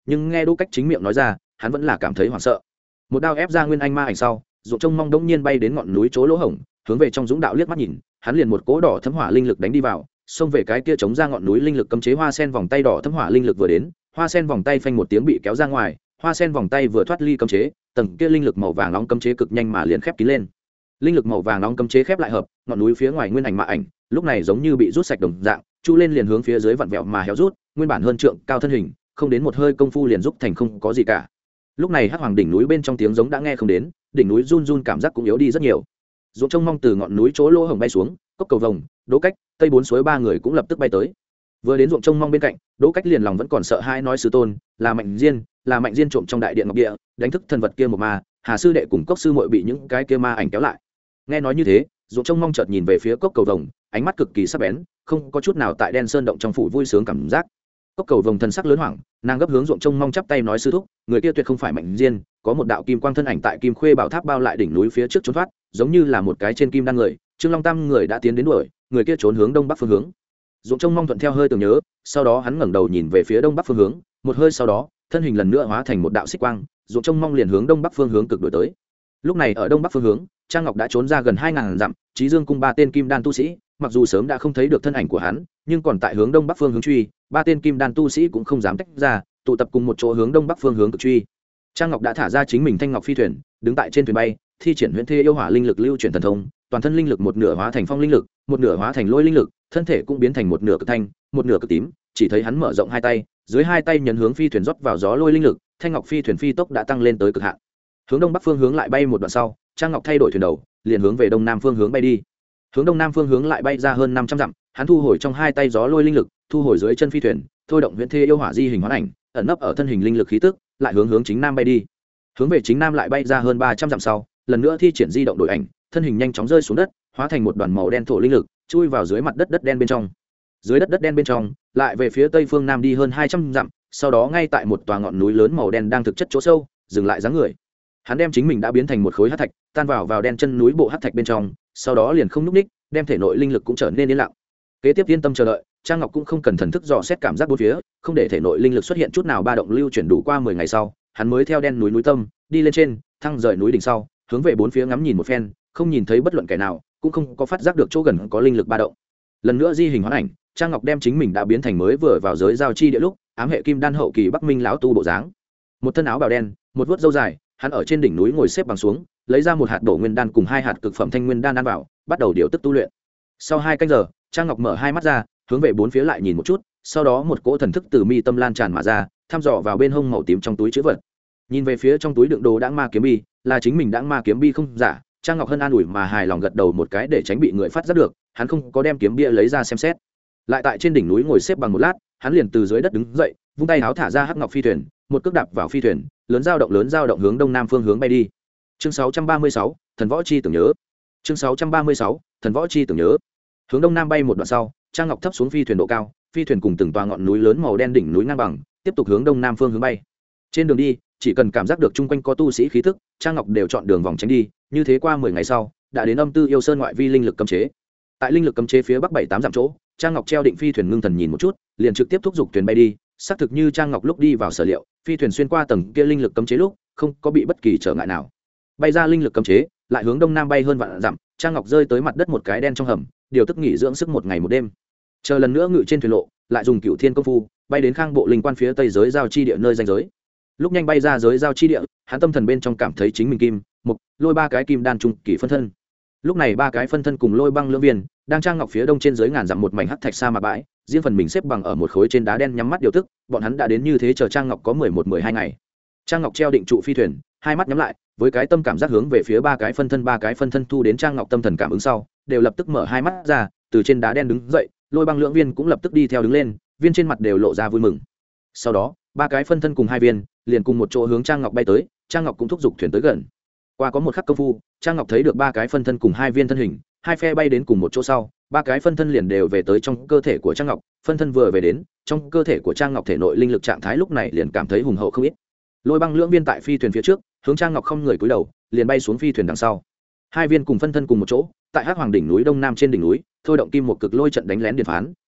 [SPEAKER 1] nhưng nghe Đỗ Cách chính miệng nói ra, hắn vẫn là cảm thấy hoảng sợ. Một đao ép ra nguyên anh ma ảnh sau, Ruộng Trông Mong đống nhiên bay đến ngọn núi chỗ lỗ hổng, hướng về trong dũng đạo liếc mắt nhìn, hắn liền một cỗ đỏ thấm hỏa linh lực đánh đi vào, xông về cái kia chống ra ngọn núi linh lực cấm chế hoa sen vòng tay đỏ thấm hỏa linh lực vừa đến, hoa sen vòng tay phanh một tiếng bị kéo ra ngoài, hoa sen vòng tay vừa thoát ly cấm chế, tầng kia linh lực màu vàng nóng cấm chế cực nhanh mà liền khép kín lên. Linh lực màu vàng nóng cấm chế khép lại hợp, ngọn núi phía ngoài nguyên ảnh mạ ảnh, lúc này giống như bị rút sạch đồng dạng, chu lên liền hướng phía dưới vặn vẹo mà héo rút, nguyên bản hơn trượng cao thân hình, không đến một hơi công phu liền rút thành không có gì cả. Lúc này Hắc Hoàng đỉnh núi bên trong tiếng giống đã nghe không đến, đỉnh núi run run cảm giác cũng yếu đi rất nhiều. Ruộng Trông Mong từ ngọn núi chỗ lỗ hổng bay xuống, Cốc Cầu Vồng, Đỗ Cách, Tây Bốn Suối ba người cũng lập tức bay tới. Vừa đến Ruộng Trông Mong bên cạnh, Đỗ Cách liền lòng vẫn còn sợ hãi nói sư tôn, là Mạnh Diên, là Mạnh Diên trộm trong đại điện ngọc địa, đánh thức thần vật kia một ma, Hà sư đệ cùng Cốc sư muội bị những cái kia ma ảnh kéo lại. Nghe nói như thế, Ruộng Trông Mong chợt nhìn về phía Cốc Cầu Vồng, ánh mắt cực kỳ sắc bén, không có chút nào tại đen sơn động trong phủ vui sướng cảm giác. Cốc Cầu Vồng thần sắc lớn hoảng, nàng gấp hướng Ruộng Trông Mong chắp tay nói sư thúc, người kia tuyệt không phải Mạnh Diên, có một đạo kim quang thân ảnh tại Kim Khuê Bảo Tháp bao lại đỉnh núi phía trước trốn thoát, giống như là một cái trên kim đan người, Trương Long Tam người đã tiến đến đuổi, người kia trốn hướng đông bắc phương hướng. Ruộng Trông Mong thuận theo hơi tưởng nhớ, sau đó hắn ngẩng đầu nhìn về phía đông bắc phương hướng, một hơi sau đó, thân hình lần nữa hóa thành một đạo xích quang, Ruộng Trông Mong liền hướng đông bắc phương hướng cực đuổi tới. Lúc này ở đông bắc phương hướng, Trang Ngọc đã trốn ra gần hai ngàn dặm, Chí Dương cung ba tên kim đan tu sĩ, mặc dù sớm đã không thấy được thân ảnh của hắn, nhưng còn tại hướng đông bắc phương hướng truy, ba tên kim đan tu sĩ cũng không dám tách ra, tụ tập cùng một chỗ hướng đông bắc phương hướng cực truy. Trang Ngọc đã thả ra chính mình thanh ngọc phi thuyền, đứng tại trên thuyền bay, thi triển huyễn thê yêu hỏa linh lực lưu chuyển thần thông, toàn thân linh lực một nửa hóa thành phong linh lực, một nửa hóa thành lôi linh lực, thân thể cũng biến thành một nửa cực thanh, một nửa cực tím, chỉ thấy hắn mở rộng hai tay, dưới hai tay nhấn hướng phi thuyền rót vào gió lôi linh lực, thanh ngọc phi thuyền phi tốc đã tăng lên tới cực hạn. Hướng đông bắc phương hướng lại bay một đoạn sau, Trang Ngọc thay đổi thuyền đầu, liền hướng về đông nam phương hướng bay đi. Hướng đông nam phương hướng lại bay ra hơn năm trăm dặm, hắn thu hồi trong hai tay gió lôi linh lực, thu hồi dưới chân phi thuyền, thôi động huyễn thê yêu hỏa di hình hóa ảnh, ẩn nấp ở thân hình linh lực khí tức, lại hướng hướng chính nam bay đi. Hướng về chính nam lại bay ra hơn ba trăm dặm sau, lần nữa thi triển di động đổi ảnh, thân hình nhanh chóng rơi xuống đất, hóa thành một đoàn màu đen thổ linh lực, chui vào dưới mặt đất đất đen bên trong. Dưới đất đất đen bên trong, lại về phía tây phương nam đi hơn hai trăm dặm, sau đó ngay tại một tòa ngọn núi lớn màu đen đang thực chất chỗ sâu, dừng lại dáng người. Hắn đem chính mình đã biến thành một khối hắc thạch, tan vào vào đen chân núi bộ hắc thạch bên trong, sau đó liền không nhúc ních, đem thể nội linh lực cũng trở nên yên lặng. Kế tiếp yên tâm chờ đợi, Trang Ngọc cũng không cần thần thức dò xét cảm giác bốn phía, không để thể nội linh lực xuất hiện chút nào ba động lưu chuyển đủ qua mười ngày sau, hắn mới theo đen núi núi tâm, đi lên trên, thăng rời núi đỉnh sau, hướng về bốn phía ngắm nhìn một phen, không nhìn thấy bất luận kẻ nào, cũng không có phát giác được chỗ gần có linh lực ba động. Lần nữa di hình hóa ảnh, Trang Ngọc đem chính mình đã biến thành mới vừa vào giới giao chi địa lúc, ám hệ kim đan hậu kỳ Bắc Minh lão tu bộ dáng. Một thân áo bào đen, một vuốt râu dài, hắn ở trên đỉnh núi ngồi xếp bằng xuống, lấy ra một hạt đổ nguyên đan cùng hai hạt cực phẩm thanh nguyên đan ăn vào, bắt đầu điều tức tu luyện. Sau hai canh giờ, Trang Ngọc mở hai mắt ra, hướng về bốn phía lại nhìn một chút, sau đó một cỗ thần thức từ mi tâm lan tràn mà ra, thăm dò vào bên hông màu tím trong túi trữ vật. Nhìn về phía trong túi đựng đồ đãng ma kiếm bi, là chính mình đãng ma kiếm bi không giả. Trang Ngọc Hân an ủi mà hài lòng gật đầu một cái để tránh bị người phát giác được, hắn không có đem kiếm bia lấy ra xem xét. Lại tại trên đỉnh núi ngồi xếp bằng một lát, hắn liền từ dưới đất đứng dậy, vung tay háo thả ra hắc ngọc phi thuyền, một cước đạp vào phi thuyền, lớn dao động lớn dao động hướng đông nam phương hướng bay đi. Chương sáu trăm ba mươi sáu, thần võ chi tưởng nhớ. Chương sáu trăm ba mươi sáu, thần võ chi tưởng nhớ. Hướng đông nam bay một đoạn sau, Trang Ngọc thấp xuống phi thuyền độ cao, phi thuyền cùng từng tòa ngọn núi lớn màu đen đỉnh núi ngang bằng, tiếp tục hướng đông nam phương hướng bay. Trên đường đi, chỉ cần cảm giác được chung quanh có tu sĩ khí tức, Trang Ngọc đều chọn đường vòng tránh đi, như thế qua mười ngày sau, đã đến Âm Tư Yêu Sơn ngoại vi linh lực cấm chế. Tại linh lực cấm chế phía bắc bảy tám dặm chỗ, Trang Ngọc treo định phi thuyền ngưng thần nhìn một chút, liền trực tiếp thúc giục thuyền bay đi, xác thực như Trang Ngọc lúc đi vào sở liệu, phi thuyền xuyên qua tầng kia linh lực cấm chế lúc, không có bị bất kỳ trở ngại nào. Bay ra linh lực cấm chế, lại hướng đông nam bay hơn vạn dặm, Trang Ngọc rơi tới mặt đất một cái đen trong hầm, điều tức nghỉ dưỡng sức một ngày một đêm. Chờ lần nữa ngự trên thuyền lộ, lại dùng Cửu Thiên công phu, bay đến Khang Bộ linh quan phía tây giới giao chi địa nơi danh giới. Lúc nhanh bay ra giới giao chi địa, hắn tâm thần bên trong cảm thấy chính mình kim, mục, lôi ba cái kim đan trung kỳ phân thân. Lúc này ba cái phân thân cùng lôi băng lưỡng viên đang Trang Ngọc phía đông trên dưới ngàn dặm một mảnh hắc thạch sa mạc bãi, riêng phần mình xếp bằng ở một khối trên đá đen nhắm mắt điều tức, bọn hắn đã đến như thế chờ Trang Ngọc có mười một mười hai ngày. Trang Ngọc treo định trụ phi thuyền, hai mắt nhắm lại, với cái tâm cảm giác hướng về phía ba cái phân thân ba cái phân thân thu đến Trang Ngọc tâm thần cảm ứng sau, đều lập tức mở hai mắt ra, từ trên đá đen đứng dậy, lôi băng lưỡng viên cũng lập tức đi theo đứng lên, viên trên mặt đều lộ ra vui mừng. Sau đó, ba cái phân thân cùng hai viên, liền cùng một chỗ hướng Trang Ngọc bay tới, Trang Ngọc cũng thúc giục thuyền tới gần. Qua có một khắc công phu, Trang Ngọc thấy được ba cái phân thân cùng hai viên thân hình, hai phe bay đến cùng một chỗ sau, ba cái phân thân liền đều về tới trong cơ thể của Trang Ngọc, phân thân vừa về đến, trong cơ thể của Trang Ngọc thể nội linh lực trạng thái lúc này liền cảm thấy hùng hậu không ít. Lôi băng lưỡng viên tại phi thuyền phía trước, hướng Trang Ngọc không người cúi đầu, liền bay xuống phi thuyền đằng sau. Hai viên cùng phân thân cùng một chỗ, tại Hắc Hoàng đỉnh núi đông nam trên đỉnh núi, thôi động kim một cực lôi trận đánh lén điện phán,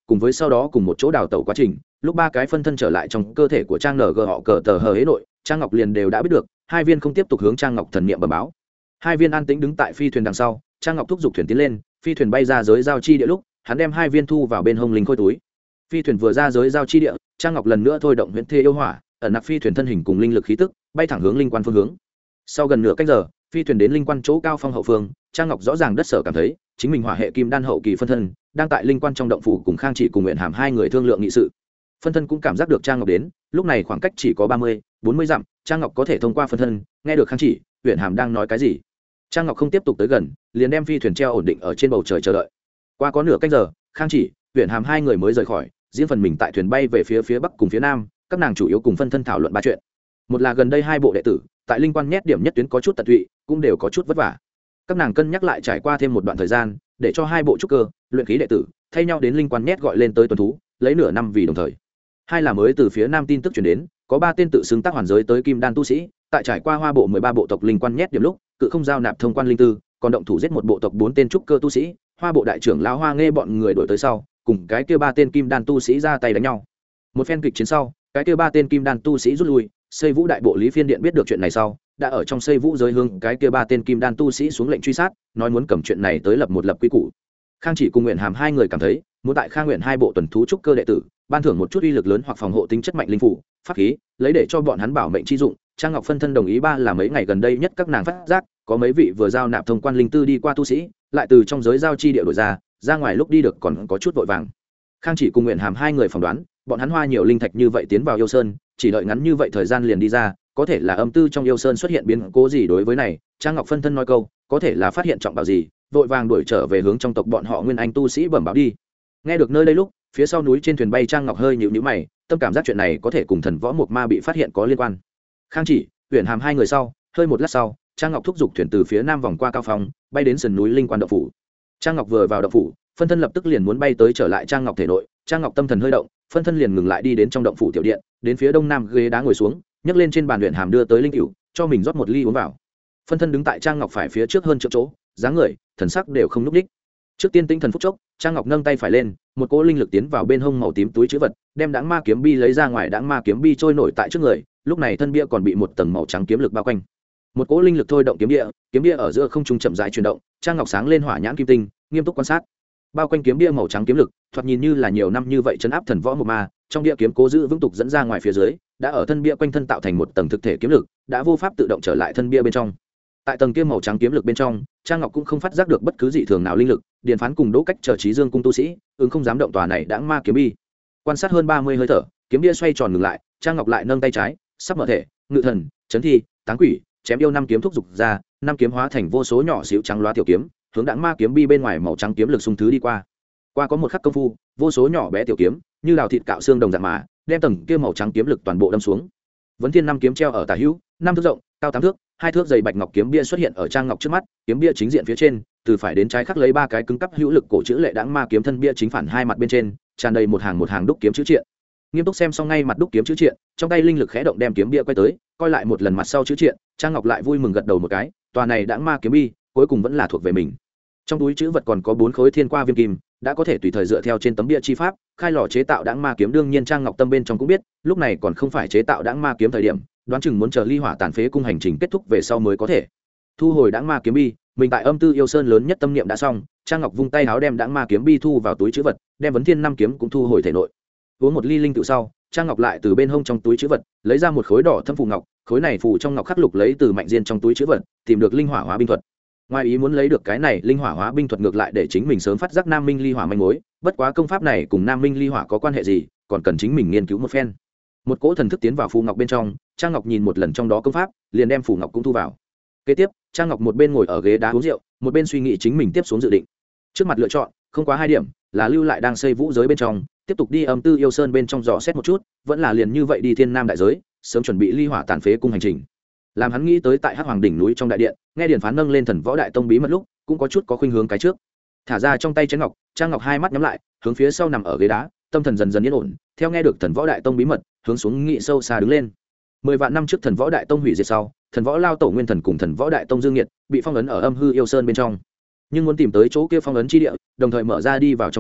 [SPEAKER 1] cùng với sau đó cùng một chỗ đào tẩu quá trình, lúc ba cái phân thân trở lại trong cơ thể của Trang en giê họ cờ tờ hờ hế nội, Trang Ngọc liền đều đã biết được, hai viên không tiếp tục hướng Trang Ngọc thần niệm bẩm báo. Hai viên an tĩnh đứng tại phi thuyền đằng sau, Trang Ngọc thúc giục thuyền tiến lên, phi thuyền bay ra giới giao chi địa lúc, hắn đem hai viên thu vào bên hông linh khôi túi. Phi thuyền vừa ra giới giao chi địa, Trang Ngọc lần nữa thôi động huyễn thê yêu hỏa, ẩn nặc phi thuyền thân hình cùng linh lực khí tức, bay thẳng hướng linh quan phương hướng. Sau gần nửa canh giờ, phi thuyền đến linh quan chỗ cao phong hậu phương, Trang Ngọc rõ ràng đất sở cảm thấy chính mình hỏa hệ kim đan hậu kỳ phân thân đang tại linh quan trong động phủ cùng Khang Chỉ cùng Nguyện Hàm hai người thương lượng nghị sự. Phân thân cũng cảm giác được Trang Ngọc đến, lúc này khoảng cách chỉ có ba mươi, bốn mươi dặm, Trang Ngọc có thể thông qua phân thân nghe được Khang Chỉ, Nguyện Hàm đang nói cái gì. Trang Ngọc không tiếp tục tới gần, liền đem phi thuyền treo ổn định ở trên bầu trời chờ đợi. Qua có nửa canh giờ, Khang Chỉ, Nguyện Hàm hai người mới rời khỏi, riêng phần mình tại thuyền bay về phía phía bắc cùng phía nam, các nàng chủ yếu cùng phân thân thảo luận ba chuyện. Một là gần đây hai bộ đệ tử tại linh quan nhét điểm nhất tuyến có chút tật tụy, cũng đều có chút vất vả. Các nàng cân nhắc lại trải qua thêm một đoạn thời gian, để cho hai bộ trúc cơ, luyện khí đệ tử thay nhau đến linh quan nhét gọi lên tới tuần thú, lấy nửa năm vì đồng thời. Hai là mới từ phía nam tin tức truyền đến, có ba tên tự xưng tác hoàn giới tới kim đan tu sĩ, tại trải qua hoa bộ mười ba bộ tộc linh quan nhét điểm lúc, cự không giao nạp thông quan linh tư, còn động thủ giết một bộ tộc bốn tên trúc cơ tu sĩ, hoa bộ đại trưởng lão Hoa Nghe bọn người đổi tới sau, cùng cái kia ba tên kim đan tu sĩ ra tay đánh nhau. Một phen kịch chiến sau, cái kia ba tên kim đan tu sĩ rút lui, Xây Vũ đại bộ Lý Phiên Điện biết được chuyện này sau, đã ở trong Xây Vũ giới hướng cái kia ba tên kim đan tu sĩ xuống lệnh truy sát, nói muốn cầm chuyện này tới lập một lập quy củ. Khang Chỉ cùng Nguyện Hàm hai người cảm thấy, muốn tại Khang Nguyện hai bộ tuần thú trúc cơ đệ tử, ban thưởng một chút uy lực lớn hoặc phòng hộ tính chất mạnh linh phủ, pháp khí, lấy để cho bọn hắn bảo mệnh chi dụng. Trang Ngọc phân thân đồng ý. Ba là mấy ngày gần đây nhất các nàng phát giác, có mấy vị vừa giao nạp thông quan linh tư đi qua tu sĩ, lại từ trong giới giao chi địa đổi ra, ra ngoài lúc đi được còn có chút vội vàng. Khang Chỉ cùng Nguyện Hàm hai người phỏng đoán, bọn hắn hoa nhiều linh thạch như vậy tiến vào yêu sơn, chỉ đợi ngắn như vậy thời gian liền đi ra, có thể là âm tư trong yêu sơn xuất hiện biến cố gì. Đối với này, Trang Ngọc phân thân nói câu, có thể là phát hiện trọng bảo gì, vội vàng đuổi trở về hướng trong tộc bọn họ Nguyên Anh tu sĩ bẩm báo đi. Nghe được nơi đây lúc, phía sau núi trên thuyền bay Trang Ngọc hơi nhíu nhíu mày, tâm cảm giác chuyện này có thể cùng thần võ mục ma bị phát hiện có liên quan. Khang Chỉ, Uyển Hàm hai người sau, hơi một lát sau, Trang Ngọc thúc giục thuyền từ phía nam vòng qua cao phong, bay đến sườn núi linh quan động phủ. Trang Ngọc vừa vào động phủ, phân thân lập tức liền muốn bay tới trở lại Trang Ngọc thể nội. Trang Ngọc tâm thần hơi động, phân thân liền ngừng lại đi đến trong động phủ tiểu điện, đến phía đông nam ghế đá ngồi xuống, nhấc lên trên bàn Uyển Hàm đưa tới linh cửu, cho mình rót một ly uống vào. Phân thân đứng tại Trang Ngọc phải phía trước hơn chỗ chỗ, dáng người, thần sắc đều không lúc đích. Trước tiên tinh thần phúc chốc, Trang Ngọc nâng tay phải lên, một cỗ linh lực tiến vào bên hông màu tím túi trữ vật, đem Đãng Ma kiếm bi lấy ra ngoài. Đãng Ma kiếm bi trôi nổi tại trước người, lúc này thân bia còn bị một tầng màu trắng kiếm lực bao quanh. Một cỗ linh lực thôi động kiếm bia, kiếm bia ở giữa không trung chậm rãi chuyển động. Trang Ngọc sáng lên hỏa nhãn kim tinh, nghiêm túc quan sát. Bao quanh kiếm bia màu trắng kiếm lực, thoạt nhìn như là nhiều năm như vậy trấn áp thần võ một ma, trong bia kiếm cố giữ vững tục dẫn ra ngoài phía dưới, đã ở thân bia quanh thân tạo thành một tầng thực thể kiếm lực, đã vô pháp tự động trở lại thân bia bên trong. Tại tầng kia màu trắng kiếm lực bên trong, Trang Ngọc cũng không phát giác được bất cứ dị thường nào linh lực. Điền Phán cùng Đỗ Cách chờ Trí Dương cung tu sĩ, ứng không dám động tòa này Đãng Ma kiếm bi. Quan sát hơn ba mươi hơi thở, kiếm bia xoay tròn ngừng lại, Trang Ngọc lại nâng tay trái, sắp mở thể, ngự thần, chấn thi, táng quỷ, chém yêu năm kiếm thúc dục ra, năm kiếm hóa thành vô số nhỏ xíu trắng loá tiểu kiếm, hướng Đãng Ma kiếm bi bên ngoài màu trắng kiếm lực xung thứ đi qua. Qua có một khắc công phu, vô số nhỏ bé tiểu kiếm, như đào thịt cạo xương đồng dạng mà, đem tầng kia màu trắng kiếm lực toàn bộ đâm xuống. Vấn Thiên năm kiếm treo ở tả hữu, năm thước rộng, cao tám thước, hai thước dày bạch ngọc kiếm bia xuất hiện ở Trang Ngọc trước mắt. Kiếm bia chính diện phía trên, từ phải đến trái khắc lấy ba cái cứng cắp hữu lực cổ chữ lệ Đãng Ma kiếm thân bia chính phản hai mặt bên trên, tràn đầy một hàng một hàng đúc kiếm chữ triện. Nghiêm túc xem xong ngay mặt đúc kiếm chữ triện, trong tay linh lực khẽ động đem kiếm bia quay tới, coi lại một lần mặt sau chữ triện, Trang Ngọc lại vui mừng gật đầu một cái, tòa này Đãng Ma kiếm bi, cuối cùng vẫn là thuộc về mình. Trong túi chữ vật còn có bốn khối thiên qua viêm kim, đã có thể tùy thời dựa theo trên tấm bia chi pháp khai lò chế tạo Đãng Ma kiếm. Đương nhiên Trang Ngọc tâm bên trong cũng biết, lúc này còn không phải chế tạo Đãng Ma kiếm thời điểm, đoán chừng muốn chờ ly hỏa tàn phế cung hành trình kết thúc về sau mới có thể thu hồi Đãng Ma kiếm bi. Mình tại âm tư yêu sơn lớn nhất tâm niệm đã xong, Trang Ngọc vung tay háo đem Đãng Ma kiếm bi thu vào túi chữ vật, đem Vấn Thiên năm kiếm cũng thu hồi thể nội. Uống một ly linh tự sau, Trang Ngọc lại từ bên hông trong túi chữ vật lấy ra một khối đỏ thâm phù ngọc, khối này phù trong ngọc khắc lục lấy từ Mạnh Diên trong túi chữ vật tìm được linh hỏa hóa binh thuật. Ngoài ý muốn lấy được cái này linh hỏa hóa binh thuật, ngược lại để chính mình sớm phát giác Nam Minh ly hỏa manh mối. Bất quá công pháp này cùng Nam Minh ly hỏa có quan hệ gì, còn cần chính mình nghiên cứu một phen. Một cỗ thần thức tiến vào phù ngọc bên trong, Trang Ngọc nhìn một lần trong đó công pháp, liền đem phù ngọc cũng thu vào. Kế tiếp, Trang Ngọc một bên ngồi ở ghế đá uống rượu, một bên suy nghĩ chính mình tiếp xuống dự định. Trước mặt lựa chọn không quá hai điểm, là lưu lại đang xây vũ giới bên trong, tiếp tục đi âm tư yêu sơn bên trong dò xét một chút, vẫn là liền như vậy đi thiên nam đại giới, sớm chuẩn bị ly hỏa tàn phế cung hành trình. Làm hắn nghĩ tới tại Hắc Hoàng đỉnh núi trong đại điện, nghe Điền Phán nâng lên thần võ đại tông bí mật lúc, cũng có chút có khuynh hướng cái trước. Thả ra trong tay chén ngọc, Trang Ngọc hai mắt nhắm lại, hướng phía sau nằm ở ghế đá, tâm thần dần dần yên ổn, theo nghe được thần võ đại tông bí mật, hướng xuống nghị sâu xa đứng lên. Mười vạn năm trước thần võ đại tông hủy diệt sau, thần võ lao tổ nguyên thần cùng thần võ đại tông dương nhiệt bị phong ấn ở âm hư yêu sơn bên trong. Nhưng muốn tìm tới chỗ kia phong ấn chi địa, đồng thời mở ra đi vào trong đó,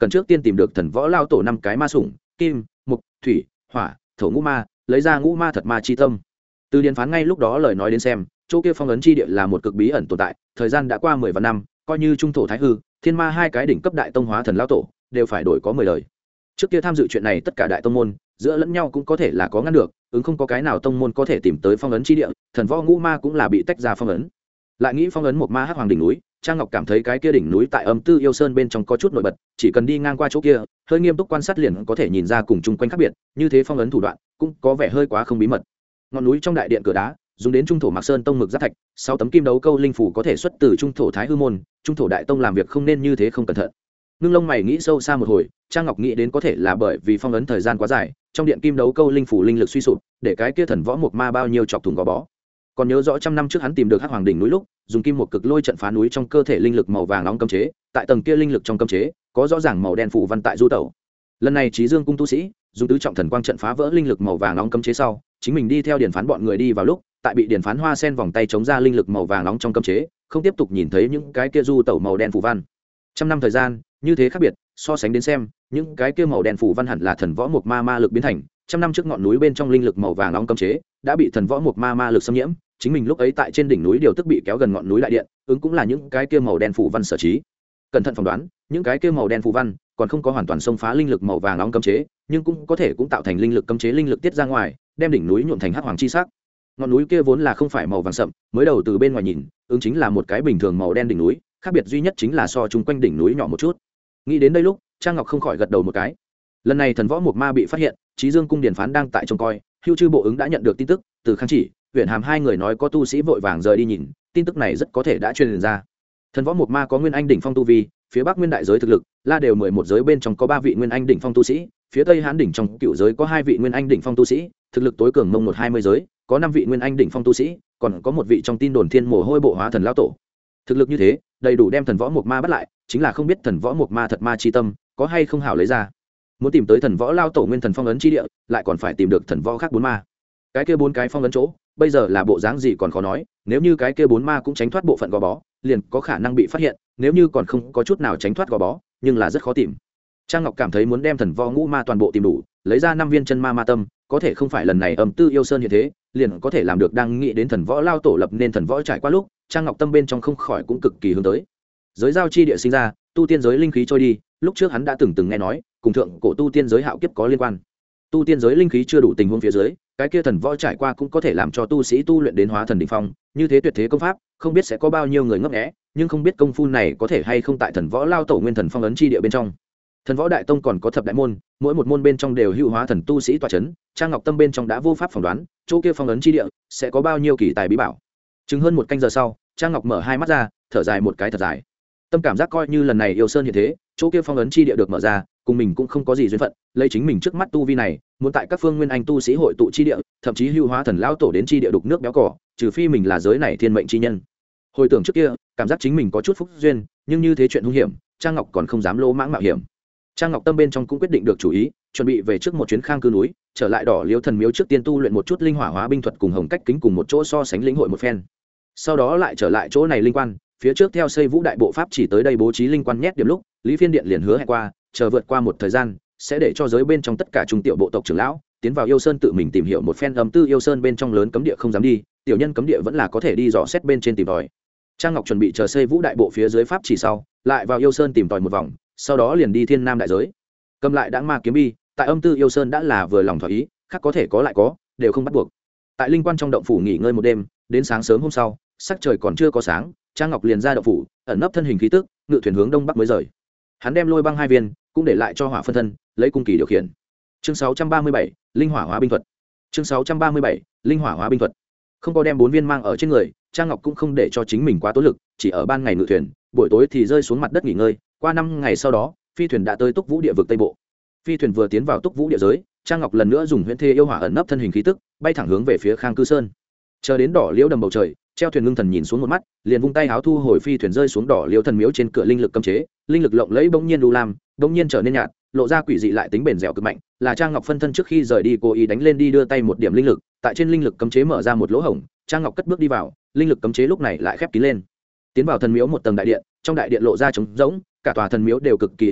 [SPEAKER 1] cần trước tiên tìm được thần võ lao tổ năm cái ma sủng kim mục thủy hỏa thổ ngũ ma, lấy ra ngũ ma thật ma chi tâm. Từ điền phán ngay lúc đó lời nói đến xem, chỗ kia phong ấn chi địa là một cực bí ẩn tồn tại, thời gian đã qua mười vạn năm, coi như trung thổ thái hư, thiên ma hai cái đỉnh cấp đại tông hóa thần lao tổ đều phải đổi có mười đời. Trước kia tham dự chuyện này tất cả đại tông môn giữa lẫn nhau cũng có thể là có ngăn được, ứng không có cái nào tông môn có thể tìm tới phong ấn chi địa, thần võ ngũ ma cũng là bị tách ra phong ấn. Lại nghĩ phong ấn một ma hắc hoàng đỉnh núi, Trang Ngọc cảm thấy cái kia đỉnh núi tại âm tư yêu sơn bên trong có chút nổi bật, chỉ cần đi ngang qua chỗ kia, hơi nghiêm túc quan sát liền có thể nhìn ra cùng chung quanh khác biệt, như thế phong ấn thủ đoạn cũng có vẻ hơi quá không bí mật. Ngọn núi trong đại điện cửa đá, dùng đến trung thổ Mạc Sơn tông mực giáp thạch, sáu tấm kim đấu câu linh phủ có thể xuất từ trung thổ Thái Hư môn, trung thổ đại tông làm việc không nên như thế không cẩn thận. Ngưng lông mày nghĩ sâu xa một hồi, Trang Ngọc nghĩ đến có thể là bởi vì phong ấn thời gian quá dài, trong điện kim đấu câu linh phủ linh lực suy sụp, để cái kia thần võ một ma bao nhiêu chọc thủng gò bó. Còn nhớ rõ trăm năm trước hắn tìm được hắc hoàng đỉnh núi lúc dùng kim một cực lôi trận phá núi trong cơ thể linh lực màu vàng nóng cấm chế, tại tầng kia linh lực trong cấm chế có rõ ràng màu đen phủ văn tại du tẩu. Lần này Chí Dương cung tu sĩ dùng tứ trọng thần quang trận phá vỡ linh lực màu vàng nóng cấm chế sau, chính mình đi theo điển phán bọn người đi vào lúc, tại bị điển phán hoa sen vòng tay chống ra linh lực màu vàng nóng trong cấm chế, không tiếp tục nhìn thấy những cái kia du tẩu màu đen phủ văn. Trăm năm thời gian như thế khác biệt, so sánh đến xem, những cái kia màu đen phủ văn hẳn là thần võ một ma ma lực biến thành. Trăm năm trước ngọn núi bên trong linh lực màu vàng nóng cấm chế đã bị thần võ một ma ma lực xâm nhiễm, chính mình lúc ấy tại trên đỉnh núi điều tức bị kéo gần ngọn núi đại điện, ứng cũng là những cái kia màu đen phủ văn sở trí. Cẩn thận phỏng đoán, những cái kia màu đen phủ văn còn không có hoàn toàn xông phá linh lực màu vàng nóng cấm chế, nhưng cũng có thể cũng tạo thành linh lực cấm chế linh lực tiết ra ngoài, đem đỉnh núi nhuộm thành hắc hoàng chi sắc. Ngọn núi kia vốn là không phải màu vàng sậm, mới đầu từ bên ngoài nhìn, ứng chính là một cái bình thường màu đen đỉnh núi, khác biệt duy nhất chính là so chung quanh đỉnh núi nhỏ một chút. Nghĩ đến đây lúc, Trang Ngọc không khỏi gật đầu một cái. Lần này thần võ một ma bị phát hiện, Chí Dương cung điển phán đang tại trông coi, Hưu Chư bộ ứng đã nhận được tin tức, từ Khang Chỉ, huyện Hàm hai người nói có tu sĩ vội vàng rời đi nhìn, tin tức này rất có thể đã truyền ra. Thần võ một ma có nguyên anh đỉnh phong tu vi, phía bắc nguyên đại giới thực lực, la đều mười một giới bên trong có ba vị nguyên anh đỉnh phong tu sĩ, phía tây hán đỉnh trong cựu giới có hai vị nguyên anh đỉnh phong tu sĩ, thực lực tối cường mông một hai mươi giới, có năm vị nguyên anh đỉnh phong tu sĩ, còn có một vị trong tin đồn thiên mồ hôi bộ hóa thần lão tổ. Thực lực như thế, đầy đủ đem thần võ một ma bắt lại, chính là không biết thần võ một ma thật ma chi tâm có hay không hảo lấy ra. Muốn tìm tới thần võ lao tổ nguyên thần phong ấn chi địa, lại còn phải tìm được thần võ khác bốn ma. Cái kia bốn cái phong ấn chỗ, bây giờ là bộ dáng gì còn khó nói, nếu như cái kia bốn ma cũng tránh thoát bộ phận gò bó, liền có khả năng bị phát hiện, nếu như còn không có chút nào tránh thoát gò bó, nhưng là rất khó tìm. Trang Ngọc cảm thấy muốn đem thần võ ngũ ma toàn bộ tìm đủ, lấy ra năm viên chân ma ma tâm, có thể không phải lần này âm tư yêu sơn như thế, liền có thể làm được. Đang nghĩ đến thần võ lao tổ lập nên thần võ trải qua lúc, Trang Ngọc tâm bên trong không khỏi cũng cực kỳ hướng tới. Giới giao chi địa sinh ra, tu tiên giới linh khí trôi đi, lúc trước hắn đã từng từng nghe nói, cùng thượng cổ tu tiên giới hạo kiếp có liên quan. Tu tiên giới linh khí chưa đủ tình huống phía dưới, cái kia thần võ trải qua cũng có thể làm cho tu sĩ tu luyện đến hóa thần đỉnh phong, như thế tuyệt thế công pháp, không biết sẽ có bao nhiêu người ngấp nghé, nhưng không biết công phu này có thể hay không tại thần võ lao tổ nguyên thần phong ấn chi địa bên trong. Thần võ đại tông còn có thập đại môn, mỗi một môn bên trong đều hữu hóa thần tu sĩ tọa chấn, Trang Ngọc tâm bên trong đã vô pháp phỏng đoán, chỗ kia phong ấn chi địa sẽ có bao nhiêu kỳ tài bí bảo. Chừng hơn một canh giờ sau, Trang Ngọc mở hai mắt ra, thở dài một cái thật dài. Tâm cảm giác coi như lần này yêu sơn như thế, chỗ kia phong ấn chi địa được mở ra, cùng mình cũng không có gì duyên phận, lấy chính mình trước mắt tu vi này, muốn tại các phương nguyên anh tu sĩ hội tụ chi địa, thậm chí hưu hóa thần lão tổ đến chi địa đục nước béo cỏ, trừ phi mình là giới này thiên mệnh chi nhân. Hồi tưởng trước kia, cảm giác chính mình có chút phúc duyên, nhưng như thế chuyện hung hiểm, Trang Ngọc còn không dám lỗ mãng mạo hiểm. Trang Ngọc tâm bên trong cũng quyết định được chủ ý, chuẩn bị về trước một chuyến Khang cư núi, trở lại Đỏ Liêu thần miếu trước tiên tu luyện một chút linh hỏa hóa binh thuật cùng hồng cách kính cùng một chỗ so sánh lĩnh hội một phen. Sau đó lại trở lại chỗ này linh quan, phía trước theo xây vũ đại bộ pháp chỉ tới đây bố trí linh quan nhét điểm lúc, Lý Phiên Điện liền hứa hẹn qua, chờ vượt qua một thời gian, sẽ để cho giới bên trong tất cả trung tiểu bộ tộc trưởng lão tiến vào yêu sơn tự mình tìm hiểu một phen âm tư yêu sơn bên trong lớn cấm địa không dám đi, tiểu nhân cấm địa vẫn là có thể đi dò xét bên trên tìm tòi. Trang Ngọc chuẩn bị chờ xây vũ đại bộ phía dưới pháp chỉ sau, lại vào yêu sơn tìm tòi một vòng, sau đó liền đi thiên nam đại giới. Cầm lại đãng ma kiếm bi, tại âm tư yêu sơn đã là vừa lòng thỏa ý, khác có thể có lại có, đều không bắt buộc. Tại linh quan trong động phủ nghỉ ngơi một đêm, đến sáng sớm hôm sau, sắc trời còn chưa có sáng, Trang Ngọc liền ra động phủ, ẩn nấp thân hình khí tức, ngự thuyền hướng đông bắc mới rời. Hắn đem lôi băng hai viên, cũng để lại cho hỏa phân thân, lấy cung kỳ điều khiển. Chương sáu trăm ba mươi bảy, linh hỏa hóa binh thuật. Chương sáu trăm ba mươi bảy, linh hỏa hóa binh thuật. Không có đem bốn viên mang ở trên người, Trang Ngọc cũng không để cho chính mình quá tố lực, chỉ ở ban ngày ngự thuyền, buổi tối thì rơi xuống mặt đất nghỉ ngơi. Qua năm ngày sau đó, phi thuyền đã tới Túc Vũ địa vực Tây Bộ. Phi thuyền vừa tiến vào Túc Vũ địa giới, Trang Ngọc lần nữa dùng huyễn thê yêu hỏa ẩn nấp thân hình khí tức, bay thẳng hướng về phía Khang Cư Sơn. Chờ đến Đỏ Liễu đầm bầu trời, treo thuyền ngưng thần nhìn xuống một mắt, liền vung tay háo thu hồi phi thuyền rơi xuống Đỏ Liễu thần miếu trên cửa linh lực cấm chế, linh lực lộng lẫy bỗng nhiên đu lam, bỗng nhiên trở nên nhạt, lộ ra quỷ dị lại tính bền dẻo cực mạnh, là Trang Ngọc phân thân trước khi rời đi cố ý đánh lên đi đưa tay một điểm linh lực, tại trên linh lực cấm chế mở ra một lỗ hổng, Trang Ngọc cất bước đi vào, linh lực cấm chế lúc này lại khép kín lên. Tiến vào thần miếu một tầng đại điện, trong đại điện lộ ra trống rỗng, cả tòa thần miếu đều cực kỳ yên tĩnh,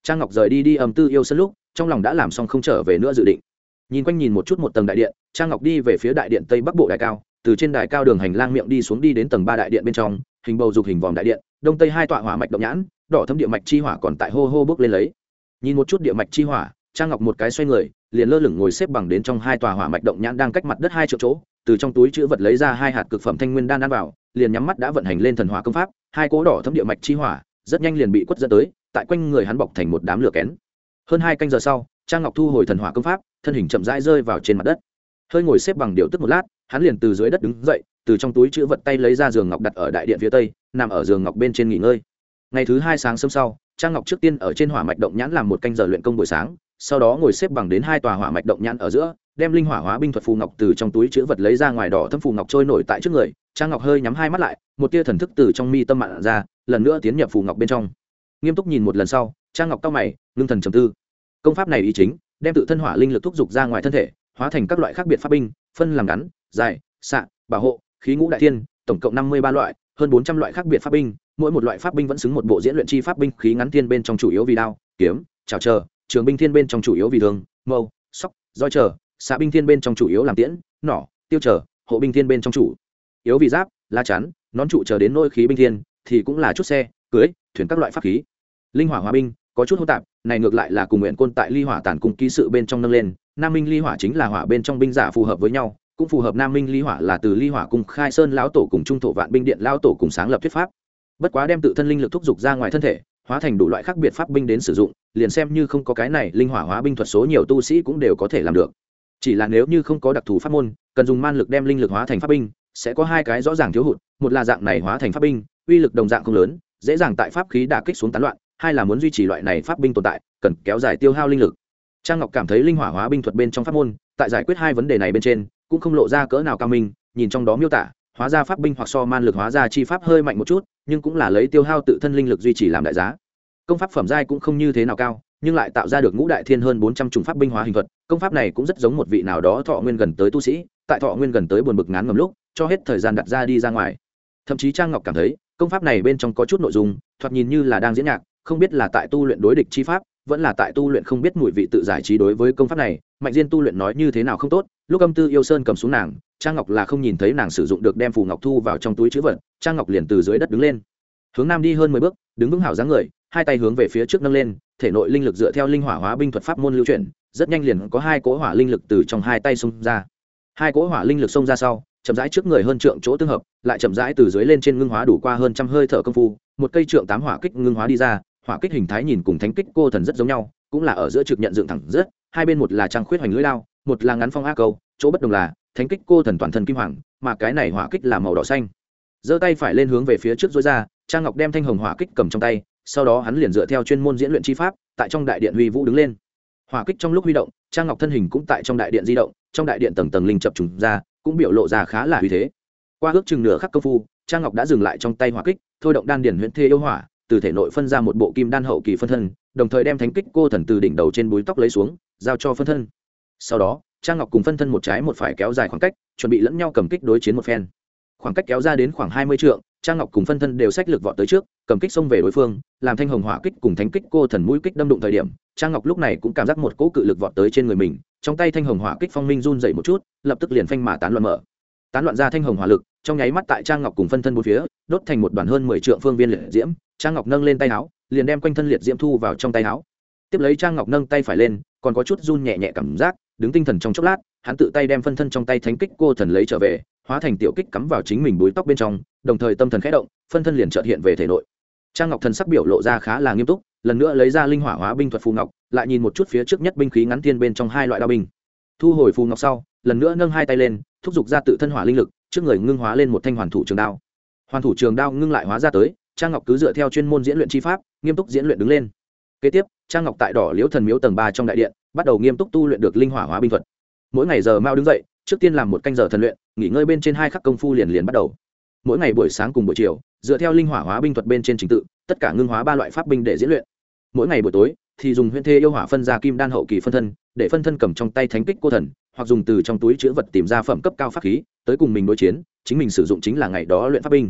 [SPEAKER 1] Trang Ngọc rời đi đi âm tư yêu sân lúc trong lòng đã làm xong không trở về nữa dự định. Nhìn quanh nhìn một chút một tầng đại điện, Trang Ngọc đi về phía đại điện tây bắc bộ đài cao, từ trên đài cao đường hành lang miệng đi xuống đi đến tầng ba đại điện bên trong, hình bầu dục hình vòm đại điện, đông tây hai tọa hỏa mạch động nhãn, đỏ thấm địa mạch chi hỏa còn tại hô hô bốc lên lấy. Nhìn một chút địa mạch chi hỏa, Trang Ngọc một cái xoay người, liền lơ lửng ngồi xếp bằng đến trong hai tòa hỏa mạch động nhãn đang cách mặt đất hai triệu chỗ, từ trong túi chữ vật lấy ra hai hạt cực phẩm thanh nguyên đan ăn vào, liền nhắm mắt đã vận hành lên thần hỏa công pháp, hai cỗ đỏ thấm địa mạch chi hỏa, rất nhanh liền bị quất dẫn tới, tại quanh người hắn bọc thành một đám lửa kén. Hơn hai canh giờ sau, Trang Ngọc thu hồi thần hỏa công pháp, thân hình chậm rãi rơi vào trên mặt đất. Hơi ngồi xếp bằng điều tức một lát, hắn liền từ dưới đất đứng dậy, từ trong túi chữ vật tay lấy ra giường ngọc đặt ở đại điện phía tây, nằm ở giường ngọc bên trên nghỉ ngơi. Ngày thứ hai sáng sớm sau, Trang Ngọc trước tiên ở trên hỏa mạch động nhãn làm một canh giờ luyện công buổi sáng, sau đó ngồi xếp bằng đến hai tòa hỏa mạch động nhãn ở giữa, đem linh hỏa hóa binh thuật phù ngọc từ trong túi chữ vật lấy ra ngoài, đỏ thâm phù ngọc trôi nổi tại trước người. Trang Ngọc hơi nhắm hai mắt lại, một tia thần thức từ trong mi tâm mạn ra, lần nữa tiến nhập phù ngọc bên trong. Nghiêm túc nhìn một lần sau, Trang Ngọc cau mày, ngưng thần trầm tư. Công pháp này ý chính, đem tự thân hỏa linh lực thúc dục ra ngoài thân thể, hóa thành các loại khác biệt pháp binh, phân làm ngắn, dài, xạ, bảo hộ, khí ngũ đại thiên, tổng cộng năm mươi ba loại, hơn bốn trăm loại khác biệt pháp binh, mỗi một loại pháp binh vẫn xứng một bộ diễn luyện chi pháp binh khí ngắn thiên bên trong chủ yếu vì đao, kiếm, chảo chờ, trường binh thiên bên trong chủ yếu vì thương, mâu, sóc, roi chờ, xạ binh thiên bên trong chủ yếu làm tiễn, nỏ, tiêu chờ, hộ binh thiên bên trong chủ yếu vì giáp, lá chắn, nón trụ chờ đến nôi khí binh thiên thì cũng là chút xe, cưới, thuyền các loại pháp khí. Linh hỏa hóa binh có chút hỗn tạp, này ngược lại là cùng nguyện côn tại ly hỏa tản cung ký sự bên trong nâng lên, nam minh ly hỏa chính là hỏa bên trong binh giả phù hợp với nhau, cũng phù hợp nam minh ly hỏa là từ ly hỏa cung khai sơn lão tổ cùng trung thổ vạn binh điện lão tổ cùng sáng lập thuyết pháp. Bất quá đem tự thân linh lực thúc dục ra ngoài thân thể, hóa thành đủ loại khác biệt pháp binh đến sử dụng, liền xem như không có cái này linh hỏa hóa binh thuật, số nhiều tu sĩ cũng đều có thể làm được. Chỉ là nếu như không có đặc thù pháp môn, cần dùng man lực đem linh lực hóa thành pháp binh, sẽ có hai cái rõ ràng thiếu hụt, một là dạng này hóa thành pháp binh, uy lực đồng dạng không lớn, dễ dàng tại pháp khí đả kích xuống tán loạn, hai là muốn duy trì loại này pháp binh tồn tại, cần kéo dài tiêu hao linh lực. Trang Ngọc cảm thấy linh hỏa hóa binh thuật bên trong pháp môn, tại giải quyết hai vấn đề này bên trên, cũng không lộ ra cỡ nào cao minh, nhìn trong đó miêu tả, hóa ra pháp binh hoặc so man lực hóa ra chi pháp hơi mạnh một chút, nhưng cũng là lấy tiêu hao tự thân linh lực duy trì làm đại giá. Công pháp phẩm giai cũng không như thế nào cao, nhưng lại tạo ra được ngũ đại thiên hơn bốn trăm chủng pháp binh hóa hình thuật. Công pháp này cũng rất giống một vị nào đó thọ nguyên gần tới tu sĩ, tại thọ nguyên gần tới buồn bực ngán ngầm lúc, cho hết thời gian đặt ra đi ra ngoài. Thậm chí Trang Ngọc cảm thấy, công pháp này bên trong có chút nội dung, thoạt nhìn như là đang diễn nhạc, không biết là tại tu luyện đối địch chi pháp, vẫn là tại tu luyện không biết mùi vị tự giải trí. Đối với công pháp này, Mạnh Diên tu luyện nói như thế nào không tốt, lúc âm tư yêu sơn cầm xuống nàng, Trang Ngọc là không nhìn thấy nàng sử dụng được đem phù ngọc thu vào trong túi trữ vật. Trang Ngọc liền từ dưới đất đứng lên, hướng nam đi hơn mười bước, đứng vững hảo dáng người, hai tay hướng về phía trước nâng lên, thể nội linh lực dựa theo linh hỏa hóa binh thuật pháp môn lưu chuyển, rất nhanh liền có hai cỗ hỏa linh lực từ trong hai tay xông ra. Hai cỗ hỏa linh lực xông ra sau, chậm rãi trước người hơn trượng chỗ tương hợp, lại chậm rãi từ dưới lên trên ngưng hóa đủ qua hơn trăm hơi thở công phu, một cây trượng tám hỏa kích ngưng hóa đi ra. Hỏa kích hình thái nhìn cùng thánh kích cô thần rất giống nhau, cũng là ở giữa trực nhận dựng thẳng rất, hai bên một là trang khuyết hoành lưỡi lao, một là ngắn phong a câu, chỗ bất đồng là thánh kích cô thần toàn thân kim hoàng, mà cái này hỏa kích là màu đỏ xanh. Giơ tay phải lên hướng về phía trước duỗi ra, Trang Ngọc đem thanh hồng hỏa kích cầm trong tay, sau đó hắn liền dựa theo chuyên môn diễn luyện chi pháp, tại trong đại điện huy vũ đứng lên. Hỏa kích trong lúc huy động, Trang Ngọc thân hình cũng tại trong đại điện di động, trong đại điện tầng tầng linh chập trùng ra, cũng biểu lộ ra khá là uy thế. Qua ước chừng nửa khắc công phu, Trang Ngọc đã dừng lại trong tay hỏa kích, thôi động đan điển huyễn thê yêu hỏa, từ thể nội phân ra một bộ kim đan hậu kỳ phân thân, đồng thời đem thánh kích cô thần từ đỉnh đầu trên búi tóc lấy xuống, giao cho phân thân. Sau đó, Trang Ngọc cùng phân thân một trái một phải kéo dài khoảng cách, chuẩn bị lẫn nhau cầm kích đối chiến một phen. Khoảng cách kéo ra đến khoảng hai mươi trượng, Trang Ngọc cùng phân thân đều xách lực vọt tới trước, cầm kích xông về đối phương, làm thanh hồng hỏa kích cùng thánh kích cô thần mũi kích đâm đụng thời điểm, Trang Ngọc lúc này cũng cảm giác một cỗ cự lực vọt tới trên người mình, trong tay thanh hồng hỏa kích phong minh run dậy một chút, lập tức liền phanh mà tán loạn mở. Tán loạn ra thanh hồng hỏa lực, trong nháy mắt tại Trang Ngọc cùng phân thân bốn phía, đốt thành một đoàn hơn mười trượng phương viên liệt diễm. Trang Ngọc nâng lên tay áo, liền đem quanh thân liệt diễm thu vào trong tay áo. Tiếp lấy Trang Ngọc nâng tay phải lên, còn có chút run nhẹ nhẹ cảm giác, đứng tinh thần trong chốc lát, hắn tự tay đem phân thân trong tay thánh kích cô thần lấy trở về, hóa thành tiểu kích cắm vào chính mình búi tóc bên trong, đồng thời tâm thần khẽ động, phân thân liền chợt hiện về thể nội. Trang Ngọc thần sắc biểu lộ ra khá là nghiêm túc, lần nữa lấy ra linh hỏa hóa binh thuật phù ngọc, lại nhìn một chút phía trước nhất binh khí ngắn thiên bên trong hai loại đao binh. Thu hồi phù ngọc sau, lần nữa nâng hai tay lên, thúc giục ra tự thân hỏa linh lực, trước người ngưng hóa lên một thanh hoàn thủ trường đao. Hoàn thủ trường đao ngưng lại hóa ra tới, Trang Ngọc cứ dựa theo chuyên môn diễn luyện chi pháp, nghiêm túc diễn luyện đứng lên. Kế tiếp, Trang Ngọc tại Đỏ Liễu Thần Miếu tầng ba trong đại điện, bắt đầu nghiêm túc tu luyện được linh hỏa hóa binh thuật. Mỗi ngày giờ mau đứng dậy, trước tiên làm một canh giờ thần luyện, nghỉ ngơi bên trên hai khắc công phu liền liền bắt đầu. Mỗi ngày buổi sáng cùng buổi chiều, dựa theo linh hỏa hóa binh thuật bên trên trình tự, tất cả ngưng hóa ba loại pháp binh để diễn luyện. Mỗi ngày buổi tối thì dùng huyễn thê yêu hỏa phân ra kim đan hậu kỳ phân thân, để phân thân cầm trong tay thánh kích cô thần, hoặc dùng từ trong túi chứa vật tìm ra phẩm cấp cao pháp khí, tới cùng mình đối chiến, chính mình sử dụng chính là ngày đó luyện pháp binh.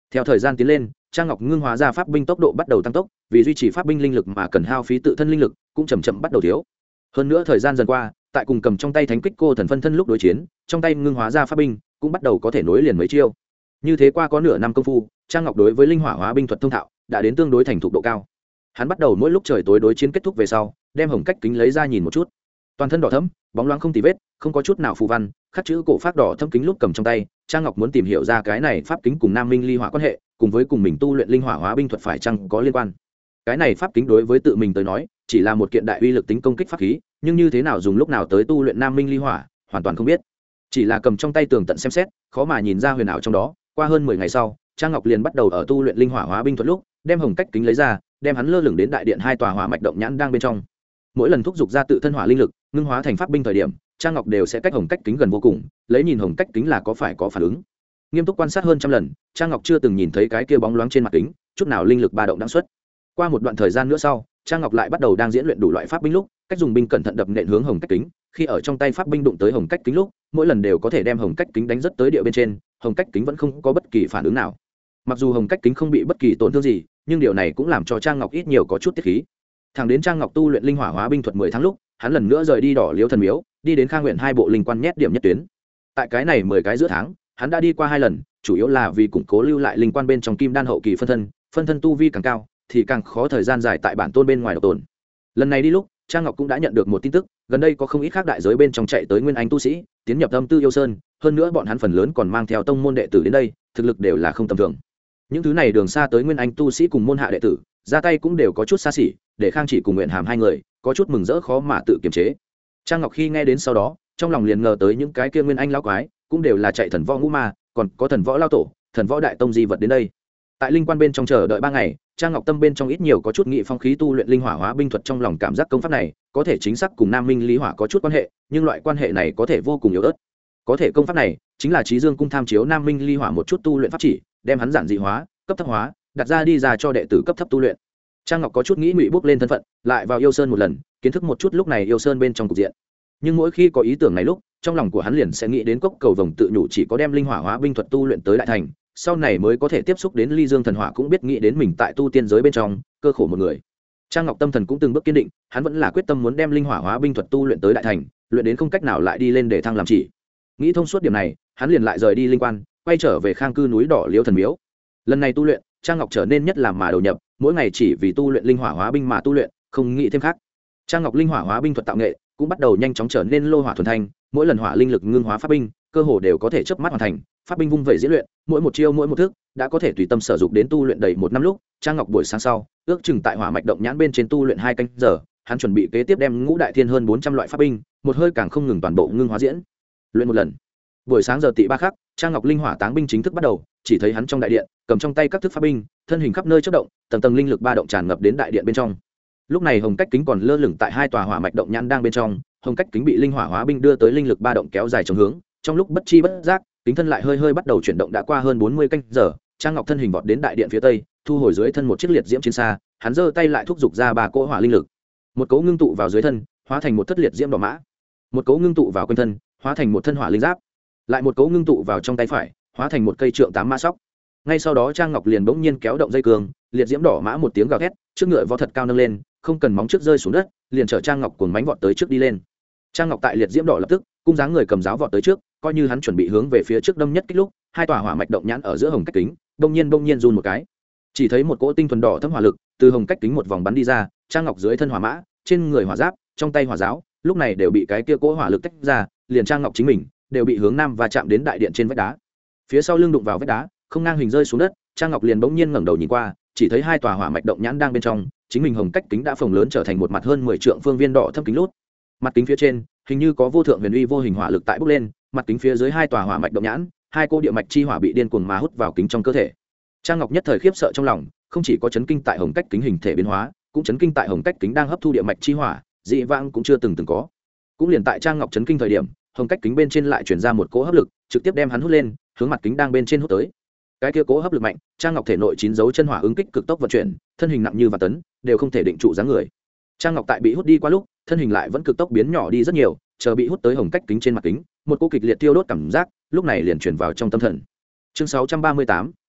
[SPEAKER 1] Theo thời gian tiến lên, Trang Ngọc ngưng hóa ra pháp binh tốc độ bắt đầu tăng tốc, vì duy trì pháp binh linh lực mà cần hao phí tự thân linh lực cũng chậm chậm bắt đầu thiếu. Hơn nữa thời gian dần qua, tại cùng cầm trong tay thánh kích cô thần phân thân lúc đối chiến, trong tay ngưng hóa ra pháp binh cũng bắt đầu có thể nối liền mấy chiêu. Như thế qua có nửa năm công phu, Trang Ngọc đối với linh hỏa hóa binh thuật thông thạo đã đến tương đối thành thục độ cao. Hắn bắt đầu mỗi lúc trời tối đối chiến kết thúc về sau, đem hồng cách kính lấy ra nhìn một chút. Toàn thân đỏ thẫm, bóng loáng không tì vết, không có chút nào phù văn, khắc chữ cổ phác đỏ thẫm kính lúc cầm trong tay, Trang Ngọc muốn tìm hiểu ra cái này pháp kính cùng Nam Minh ly hỏa quan hệ, cùng với cùng mình tu luyện linh hỏa hóa binh thuật phải chăng có liên quan. Cái này pháp kính đối với tự mình tới nói, chỉ là một kiện đại uy lực tính công kích pháp khí, nhưng như thế nào dùng lúc nào tới tu luyện Nam Minh ly hỏa, hoàn toàn không biết. Chỉ là cầm trong tay tường tận xem xét, khó mà nhìn ra huyền ảo trong đó. Qua hơn mười ngày sau, Trang Ngọc liền bắt đầu ở tu luyện linh hỏa hóa binh thuật lúc, đem hồng cách kính lấy ra, đem hắn lơ lửng đến đại điện hai tòa hỏa mạch động nhãn đang bên trong. Mỗi lần thúc giục ra tự thân hỏa linh lực, ngưng hóa thành pháp binh thời điểm, Trang Ngọc đều sẽ cách hồng cách kính gần vô cùng, lấy nhìn hồng cách kính là có phải có phản ứng. Nghiêm túc quan sát hơn trăm lần, Trang Ngọc chưa từng nhìn thấy cái kia bóng loáng trên mặt kính chút nào linh lực ba động đang xuất. Qua một đoạn thời gian nữa sau, Trang Ngọc lại bắt đầu đang diễn luyện đủ loại pháp binh lúc, cách dùng binh cẩn thận đập nện hướng hồng cách kính, khi ở trong tay pháp binh đụng tới hồng cách kính lúc, mỗi lần đều có thể đem hồng cách kính đánh rất tới địa bên trên, hồng cách kính vẫn không có bất kỳ phản ứng nào. Mặc dù hồng cách kính không bị bất kỳ tổn thương gì, nhưng điều này cũng làm cho Trang Ngọc ít nhiều có chút tiết khí. Thẳng đến Trang Ngọc tu luyện linh hỏa hóa binh thuật mười tháng lúc, hắn lần nữa rời đi Đỏ Liễu thần miếu, đi đến Khang Nguyện hai bộ linh quan nhét điểm nhất tuyến. Tại cái này mười cái giữa tháng, hắn đã đi qua hai lần, chủ yếu là vì củng cố lưu lại linh quan bên trong kim đan hậu kỳ phân thân, phân thân tu vi càng cao thì càng khó thời gian dài tại bản tôn bên ngoài độc tồn. Lần này đi lúc, Trang Ngọc cũng đã nhận được một tin tức, gần đây có không ít khác đại giới bên trong chạy tới nguyên anh tu sĩ, tiến nhập Âm Tư Yêu Sơn, hơn nữa bọn hắn phần lớn còn mang theo tông môn đệ tử đến đây, thực lực đều là không tầm thường. Những thứ này đường xa tới nguyên anh tu sĩ cùng môn hạ đệ tử, ra tay cũng đều có chút xa xỉ, để Khang Chỉ cùng Nguyện Hàm hai người có chút mừng rỡ khó mà tự kiềm chế. Trang Ngọc khi nghe đến sau đó, trong lòng liền ngờ tới những cái kia nguyên anh lão quái, cũng đều là chạy thần võ ngũ ma, còn có thần võ lao tổ, thần võ đại tông di vật đến đây. Tại linh quan bên trong chờ đợi ba ngày, Trang Ngọc tâm bên trong ít nhiều có chút nghị phong khí tu luyện linh hỏa hóa binh thuật, trong lòng cảm giác công pháp này có thể chính xác cùng Nam Minh lý hỏa có chút quan hệ, nhưng loại quan hệ này có thể vô cùng yếu ớt. Có thể công pháp này chính là Chí Dương cung tham chiếu Nam Minh ly hỏa một chút tu luyện pháp chỉ, đem hắn giản dị hóa, cấp thấp hóa, đặt ra đi ra cho đệ tử cấp thấp tu luyện. Trang Ngọc có chút nghĩ ngụy bước lên thân phận, lại vào Yêu Sơn một lần, kiến thức một chút lúc này Yêu Sơn bên trong cục diện. Nhưng mỗi khi có ý tưởng này lúc, trong lòng của hắn liền sẽ nghĩ đến cốc cầu vồng tự nhủ, chỉ có đem linh hỏa hóa binh thuật tu luyện tới đại thành, sau này mới có thể tiếp xúc đến Ly Dương thần hỏa, cũng biết nghĩ đến mình tại tu tiên giới bên trong cơ khổ một người. Trang Ngọc tâm thần cũng từng bước kiên định, hắn vẫn là quyết tâm muốn đem linh hỏa hóa binh thuật tu luyện tới đại thành, luyện đến không cách nào lại đi lên để thăng làm chỉ. Nghĩ thông suốt điểm này, hắn liền lại rời đi linh quan, quay trở về Khang cư núi Đỏ Liễu thần miếu. Lần này tu luyện, Trang Ngọc trở nên nhất làm mà đầu nhập, mỗi ngày chỉ vì tu luyện linh hỏa hóa binh mà tu luyện, không nghĩ thêm khác. Trang Ngọc linh hỏa hóa binh thuật tạo nghệ cũng bắt đầu nhanh chóng trở nên lô hỏa thuần thanh, mỗi lần hỏa linh lực ngưng hóa pháp binh, cơ hồ đều có thể chớp mắt hoàn thành. Pháp binh vung vẩy diễn luyện, mỗi một chiêu mỗi một thức đã có thể tùy tâm sử dụng đến tu luyện đầy một năm lúc. Trang Ngọc buổi sáng sau, ước chừng tại hỏa mạch động nhãn bên trên tu luyện hai canh giờ, hắn chuẩn bị kế tiếp đem ngũ đại thiên hơn bốn trăm loại pháp binh, một hơi càng không ngừng toàn bộ ngưng hóa diễn luyện một lần. Buổi sáng giờ tị ba khắc, Trang Ngọc linh hỏa táng binh chính thức bắt đầu, chỉ thấy hắn trong đại điện, cầm trong tay các thức pháp binh, thân hình khắp nơi chớp động, tầng tầng linh lực ba động tràn ngập đến đại điện bên trong. Lúc này hồng cách kính còn lơ lửng tại hai tòa hỏa mạch động nhãn đang bên trong, hồng cách kính bị linh hỏa hóa binh đưa tới linh lực ba động kéo dài chống hướng, trong lúc bất chi bất giác, kính thân lại hơi hơi bắt đầu chuyển động. Đã qua hơn bốn mươi canh giờ, Trang Ngọc thân hình vọt đến đại điện phía tây, thu hồi dưới thân một chiếc liệt diễm chiến xa, hắn giơ tay lại thúc giục ra ba cỗ hỏa linh lực, một cỗ ngưng tụ vào dưới thân, hóa thành một thất liệt diễm đỏ mã, một cỗ ngưng tụ vào quanh thân, hóa thành một thân hỏa linh giáp, lại một cỗ ngưng tụ vào trong tay phải, hóa thành một cây trượng tám mã sóc. Ngay sau đó Trang Ngọc liền bỗng nhiên kéo động dây cương, liệt diễm đỏ mã một tiếng gào thét, trước ngựa vó thật cao nâng lên, không cần móng trước rơi xuống đất, liền chở Trang Ngọc cuồng mánh vọt tới trước đi lên. Trang Ngọc tại liệt diễm đỏ lập tức cung dáng người cầm giáo vọt tới trước, coi như hắn chuẩn bị hướng về phía trước đâm nhất kích lúc, hai tòa hỏa mạch động nhãn ở giữa hồng cách kính bỗng nhiên bỗng nhiên run một cái, chỉ thấy một cỗ tinh thuần đỏ thấm hỏa lực từ hồng cách kính một vòng bắn đi ra. Trang Ngọc dưới thân hỏa mã, trên người hỏa giáp, trong tay hỏa giáo, lúc này đều bị cái kia cỗ hỏa lực tách ra, liền Trang Ngọc chính mình đều bị hướng nam và chạm đến đại điện trên vách đá, phía sau lưng đụng vào vách đá, không ngang hình rơi xuống đất. Trang Ngọc liền bỗng nhiên ngẩng đầu nhìn qua, chỉ thấy hai tòa hỏa mạch động nhãn đang bên trong, chính mình hồng cách kính đã phồng lớn trở thành một mặt hơn mười trượng phương viên đỏ thâm kính lút. Mặt kính phía trên hình như có vô thượng huyền uy vô hình hỏa lực tại bốc lên, mặt kính phía dưới hai tòa hỏa mạch động nhãn, hai cô địa mạch chi hỏa bị điên cuồng mà hút vào kính trong cơ thể. Trang Ngọc nhất thời khiếp sợ trong lòng, không chỉ có chấn kinh tại hồng cách kính hình thể biến hóa, cũng chấn kinh tại hồng cách kính đang hấp thu địa mạch chi hỏa, dị vãng cũng chưa từng từng có. Cũng liền tại Trang Ngọc chấn kinh thời điểm, hồng cách kính bên trên lại truyền ra một cỗ hấp lực, trực tiếp đem hắn hút lên, hướng mặt kính đang bên trên hút tới. Cái kia cỗ hấp lực mạnh, Trang Ngọc thể nội chín dấu chân hỏa ứng kích cực tốc vận chuyển, thân hình nặng như vạn tấn, đều không thể định trụ dáng người. Trang Ngọc tại bị hút đi qua lúc, thân hình lại vẫn cực tốc biến nhỏ đi rất nhiều, chờ bị hút tới hồng cách kính trên mặt kính, một cỗ kịch liệt tiêu đốt cảm giác, lúc này liền truyền vào trong tâm thần. Chương sáu trăm ba mươi tám,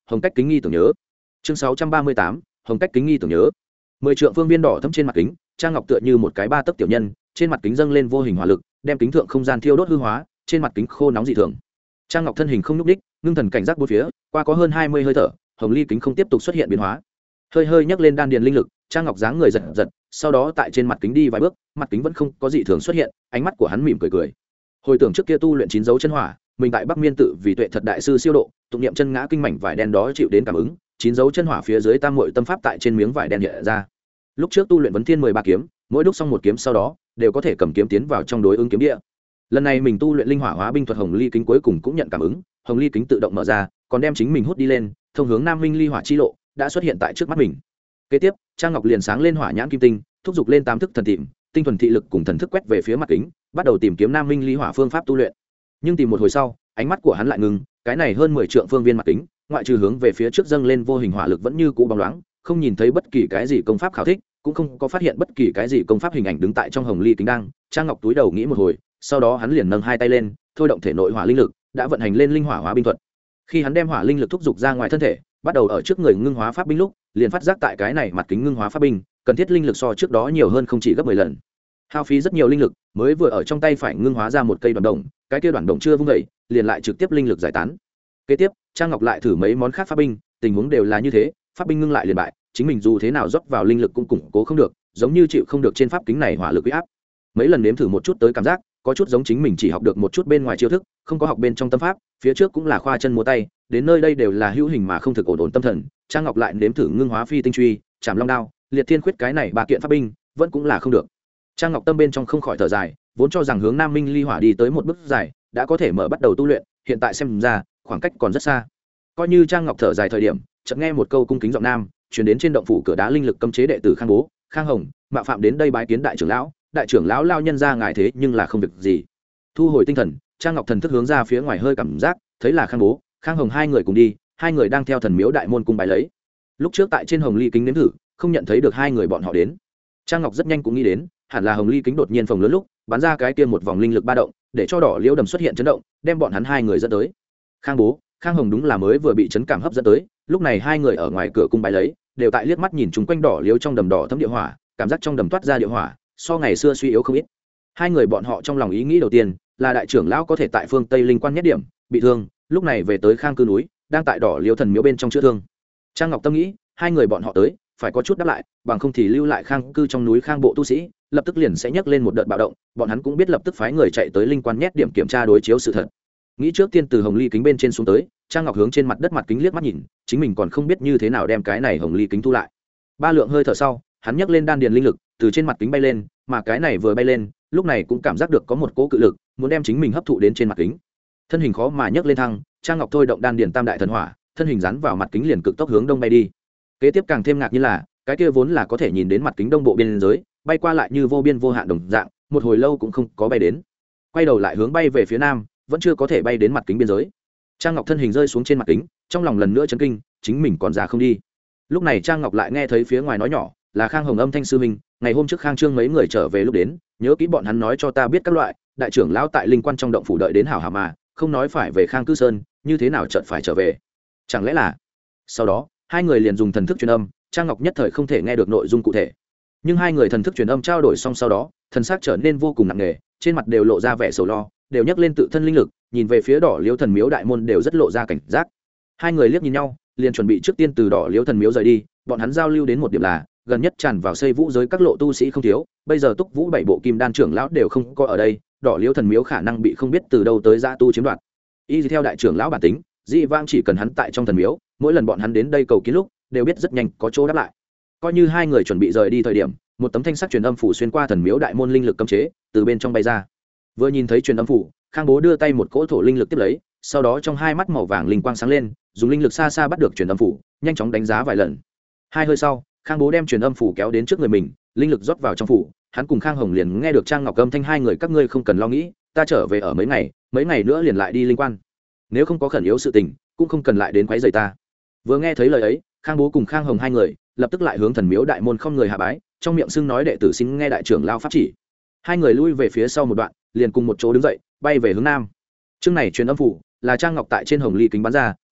[SPEAKER 1] hồng cách kính nghi tưởng nhớ. Chương sáu trăm ba mươi tám, hồng cách kính nghi tưởng nhớ. Mười trượng phương viên đỏ thẫm trên mặt kính, Trang Ngọc tựa như một cái ba tấc tiểu nhân, trên mặt kính dâng lên vô hình hỏa lực, đem kính thượng không gian thiêu đốt hư hóa, trên mặt kính khô nóng dị thường. Trang Ngọc thân hình không nhúc nhích, ngưng thần cảnh giác bốn phía, qua có hơn hai mươi hơi thở, hồng ly kính không tiếp tục xuất hiện biến hóa. Hơi hơi nhấc lên đan điền linh lực, Trang Ngọc dáng người giật giật, sau đó tại trên mặt kính đi vài bước, mặt kính vẫn không có dị thường xuất hiện, ánh mắt của hắn mỉm cười cười. Hồi tưởng trước kia tu luyện chín dấu chân hỏa, mình tại Bắc Miên tự vì tuệ thật đại sư siêu độ, tụng niệm chân ngã kinh mảnh vải đen đó chịu đến cảm ứng, chín dấu chân hỏa phía dưới tam muội tâm pháp tại trên miếng vải đen hiện ra. Lúc trước tu luyện vấn thiên mười ba kiếm, mỗi đúc xong một kiếm sau đó, đều có thể cầm kiếm tiến vào trong đối ứng kiếm địa. Lần này mình tu luyện linh hỏa hóa binh thuật hồng ly kính cuối cùng cũng nhận cảm ứng, hồng ly kính tự động mở ra, còn đem chính mình hút đi lên, thông hướng Nam Minh ly hỏa chi lộ đã xuất hiện tại trước mắt mình. Kế tiếp, Trang Ngọc liền sáng lên hỏa nhãn kim tinh, thúc giục lên tám thức thần tìm, tinh thuần thị lực cùng thần thức quét về phía mặt kính, bắt đầu tìm kiếm Nam Minh ly hỏa phương pháp tu luyện. Nhưng tìm một hồi sau, ánh mắt của hắn lại ngừng, cái này hơn mười trượng phương viên mặt kính, ngoại trừ hướng về phía trước dâng lên vô hình hỏa lực vẫn như cũ bóng loáng, không nhìn thấy bất kỳ cái gì công pháp khảo thích, cũng không có phát hiện bất kỳ cái gì công pháp hình ảnh đứng tại trong hồng ly kính đang. Trang Ngọc túi đầu nghĩ một hồi, sau đó hắn liền nâng hai tay lên, thôi động thể nội hỏa linh lực, đã vận hành lên linh hỏa hóa binh thuật. Khi hắn đem hỏa linh lực thúc giục ra ngoài thân thể, bắt đầu ở trước người ngưng hóa pháp binh lúc, liền phát giác tại cái này mặt kính ngưng hóa pháp binh, cần thiết linh lực so trước đó nhiều hơn không chỉ gấp mười lần. Hao phí rất nhiều linh lực, mới vừa ở trong tay phải ngưng hóa ra một cây đoạn đồng, cái kia đoạn đồng chưa vung dậy, liền lại trực tiếp linh lực giải tán. Kế tiếp, Trang Ngọc lại thử mấy món khác pháp binh, tình huống đều là như thế, pháp binh ngưng lại liền bại, chính mình dù thế nào rót vào linh lực cũng củng cố không được, giống như chịu không được trên pháp kính này hỏa lực uy áp. Mấy lần nếm thử một chút tới cảm giác, có chút giống chính mình chỉ học được một chút bên ngoài chiêu thức, không có học bên trong tâm pháp, phía trước cũng là khoa chân múa tay, đến nơi đây đều là hữu hình mà không thực ổn ổn tâm thần. Trang Ngọc lại nếm thử ngưng hóa phi tinh truy, chạm long đao, liệt thiên khuyết cái này ba kiện pháp binh, vẫn cũng là không được. Trang Ngọc tâm bên trong không khỏi thở dài, vốn cho rằng hướng Nam Minh ly hỏa đi tới một bước dài, đã có thể mở bắt đầu tu luyện, hiện tại xem ra, khoảng cách còn rất xa. Coi như Trang Ngọc thở dài thời điểm, chợt nghe một câu cung kính giọng nam truyền đến trên động phủ cửa đá linh lực cấm chế đệ tử Khang Bố, Khang Hồng, mạo phạm đến đây bái kiến đại trưởng lão, đại trưởng lão lao nhân ra ngài thế nhưng là không việc gì. Thu hồi tinh thần, Trang Ngọc thần thức hướng ra phía ngoài hơi cảm giác, thấy là Khang Bố, Khang Hồng hai người cùng đi, hai người đang theo thần miếu đại môn cung bái lấy. Lúc trước tại trên hồng ly kính nếm thử, không nhận thấy được hai người bọn họ đến. Trang Ngọc rất nhanh cũng nghĩ đến, hẳn là hồng ly kính đột nhiên phồng lớn lúc, bắn ra cái kia một vòng linh lực ba động, để cho đỏ liễu đầm xuất hiện chấn động, đem bọn hắn hai người dẫn tới. Khang Bố, Khang Hồng đúng là mới vừa bị chấn cảm hấp dẫn tới, lúc này hai người ở ngoài cửa cung bái lấy, đều tại liếc mắt nhìn chúng quanh đỏ liễu trong đầm đỏ thấm địa hỏa, cảm giác trong đầm toát ra địa hỏa, so ngày xưa suy yếu không ít. Hai người bọn họ trong lòng ý nghĩ đầu tiên là đại trưởng lão có thể tại phương Tây linh quan nhất điểm bị thương, lúc này về tới Khang cư núi, đang tại đỏ liễu thần miếu bên trong chữa thương. Trang Ngọc tâm nghĩ, hai người bọn họ tới, phải có chút đáp lại, bằng không thì lưu lại Khang cư trong núi Khang bộ tu sĩ, lập tức liền sẽ nhấc lên một đợt bạo động, bọn hắn cũng biết lập tức phái người chạy tới linh quan nhét điểm kiểm tra đối chiếu sự thật. Nghĩ trước tiên từ hồng ly kính bên trên xuống tới, Trang Ngọc hướng trên mặt đất mặt kính liếc mắt nhìn, chính mình còn không biết như thế nào đem cái này hồng ly kính thu lại. Ba lượng hơi thở sau, hắn nhấc lên đan điền linh lực, từ trên mặt kính bay lên, mà cái này vừa bay lên, lúc này cũng cảm giác được có một cỗ cự lực muốn đem chính mình hấp thụ đến trên mặt kính. Thân hình khó mà nhấc lên thăng, Trang Ngọc thôi động đan điền tam đại thần hỏa, thân hình rắn vào mặt kính liền cực tốc hướng đông bay đi. Kế tiếp càng thêm ngạc như là, cái kia vốn là có thể nhìn đến mặt kính đông bộ biên giới, bay qua lại như vô biên vô hạn đồng dạng, một hồi lâu cũng không có bay đến. Quay đầu lại hướng bay về phía nam, vẫn chưa có thể bay đến mặt kính biên giới. Trang Ngọc thân hình rơi xuống trên mặt kính, trong lòng lần nữa chấn kinh, chính mình còn già không đi. Lúc này Trang Ngọc lại nghe thấy phía ngoài nói nhỏ, là Khang Hồng âm thanh sư huynh, ngày hôm trước Khang Trương mấy người trở về lúc đến, nhớ kỹ bọn hắn nói cho ta biết các loại, đại trưởng lão tại linh quan trong động phủ đợi đến hảo hảo mà, không nói phải về Khang Cư Sơn, như thế nào chợt phải trở về? Chẳng lẽ là? Sau đó, hai người liền dùng thần thức truyền âm, Trang Ngọc nhất thời không thể nghe được nội dung cụ thể. Nhưng hai người thần thức truyền âm trao đổi xong sau đó, thần sắc trở nên vô cùng nặng nề, trên mặt đều lộ ra vẻ sầu lo, đều nhấc lên tự thân linh lực, nhìn về phía đỏ liễu thần miếu đại môn đều rất lộ ra cảnh giác. Hai người liếc nhìn nhau, liền chuẩn bị trước tiên từ đỏ liễu thần miếu rời đi, bọn hắn giao lưu đến một điểm là, gần nhất tràn vào xây vũ giới các lộ tu sĩ không thiếu, bây giờ Túc Vũ bảy bộ kim đan trưởng lão đều không có ở đây, đỏ liễu thần miếu khả năng bị không biết từ đâu tới dã tu chiếm đoạt. Y theo đại trưởng lão bản tính, dị vãng chỉ cần hắn tại trong thần miếu, mỗi lần bọn hắn đến đây cầu kiến lúc, đều biết rất nhanh có chỗ đáp lại. Coi như hai người chuẩn bị rời đi thời điểm, một tấm thanh sắc truyền âm phủ xuyên qua thần miếu đại môn linh lực cấm chế, từ bên trong bay ra. Vừa nhìn thấy truyền âm phủ, Khang Bố đưa tay một cỗ thổ linh lực tiếp lấy, sau đó trong hai mắt màu vàng linh quang sáng lên, dùng linh lực xa xa bắt được truyền âm phủ, nhanh chóng đánh giá vài lần. Hai hơi sau, Khang Bố đem truyền âm phủ kéo đến trước người mình, linh lực rót vào trong phủ, hắn cùng Khang Hồng liền nghe được Trang Ngọc âm thanh hai người các ngươi không cần lo nghĩ, ta trở về ở mấy ngày, mấy ngày nữa liền lại đi linh quan. Nếu không có khẩn yếu sự tình, cũng không cần lại đến quấy rầy ta. Vừa nghe thấy lời ấy, Khang Bố cùng Khang Hồng hai người lập tức lại hướng thần miếu đại môn không người hạ bái, trong miệng xưng nói đệ tử xin nghe đại trưởng lao pháp chỉ. Hai người lui về phía sau một đoạn, liền cùng một chỗ đứng dậy, bay về hướng nam. Chương này truyền âm phủ là Trang Ngọc tại trên hồng ly kính bắn ra,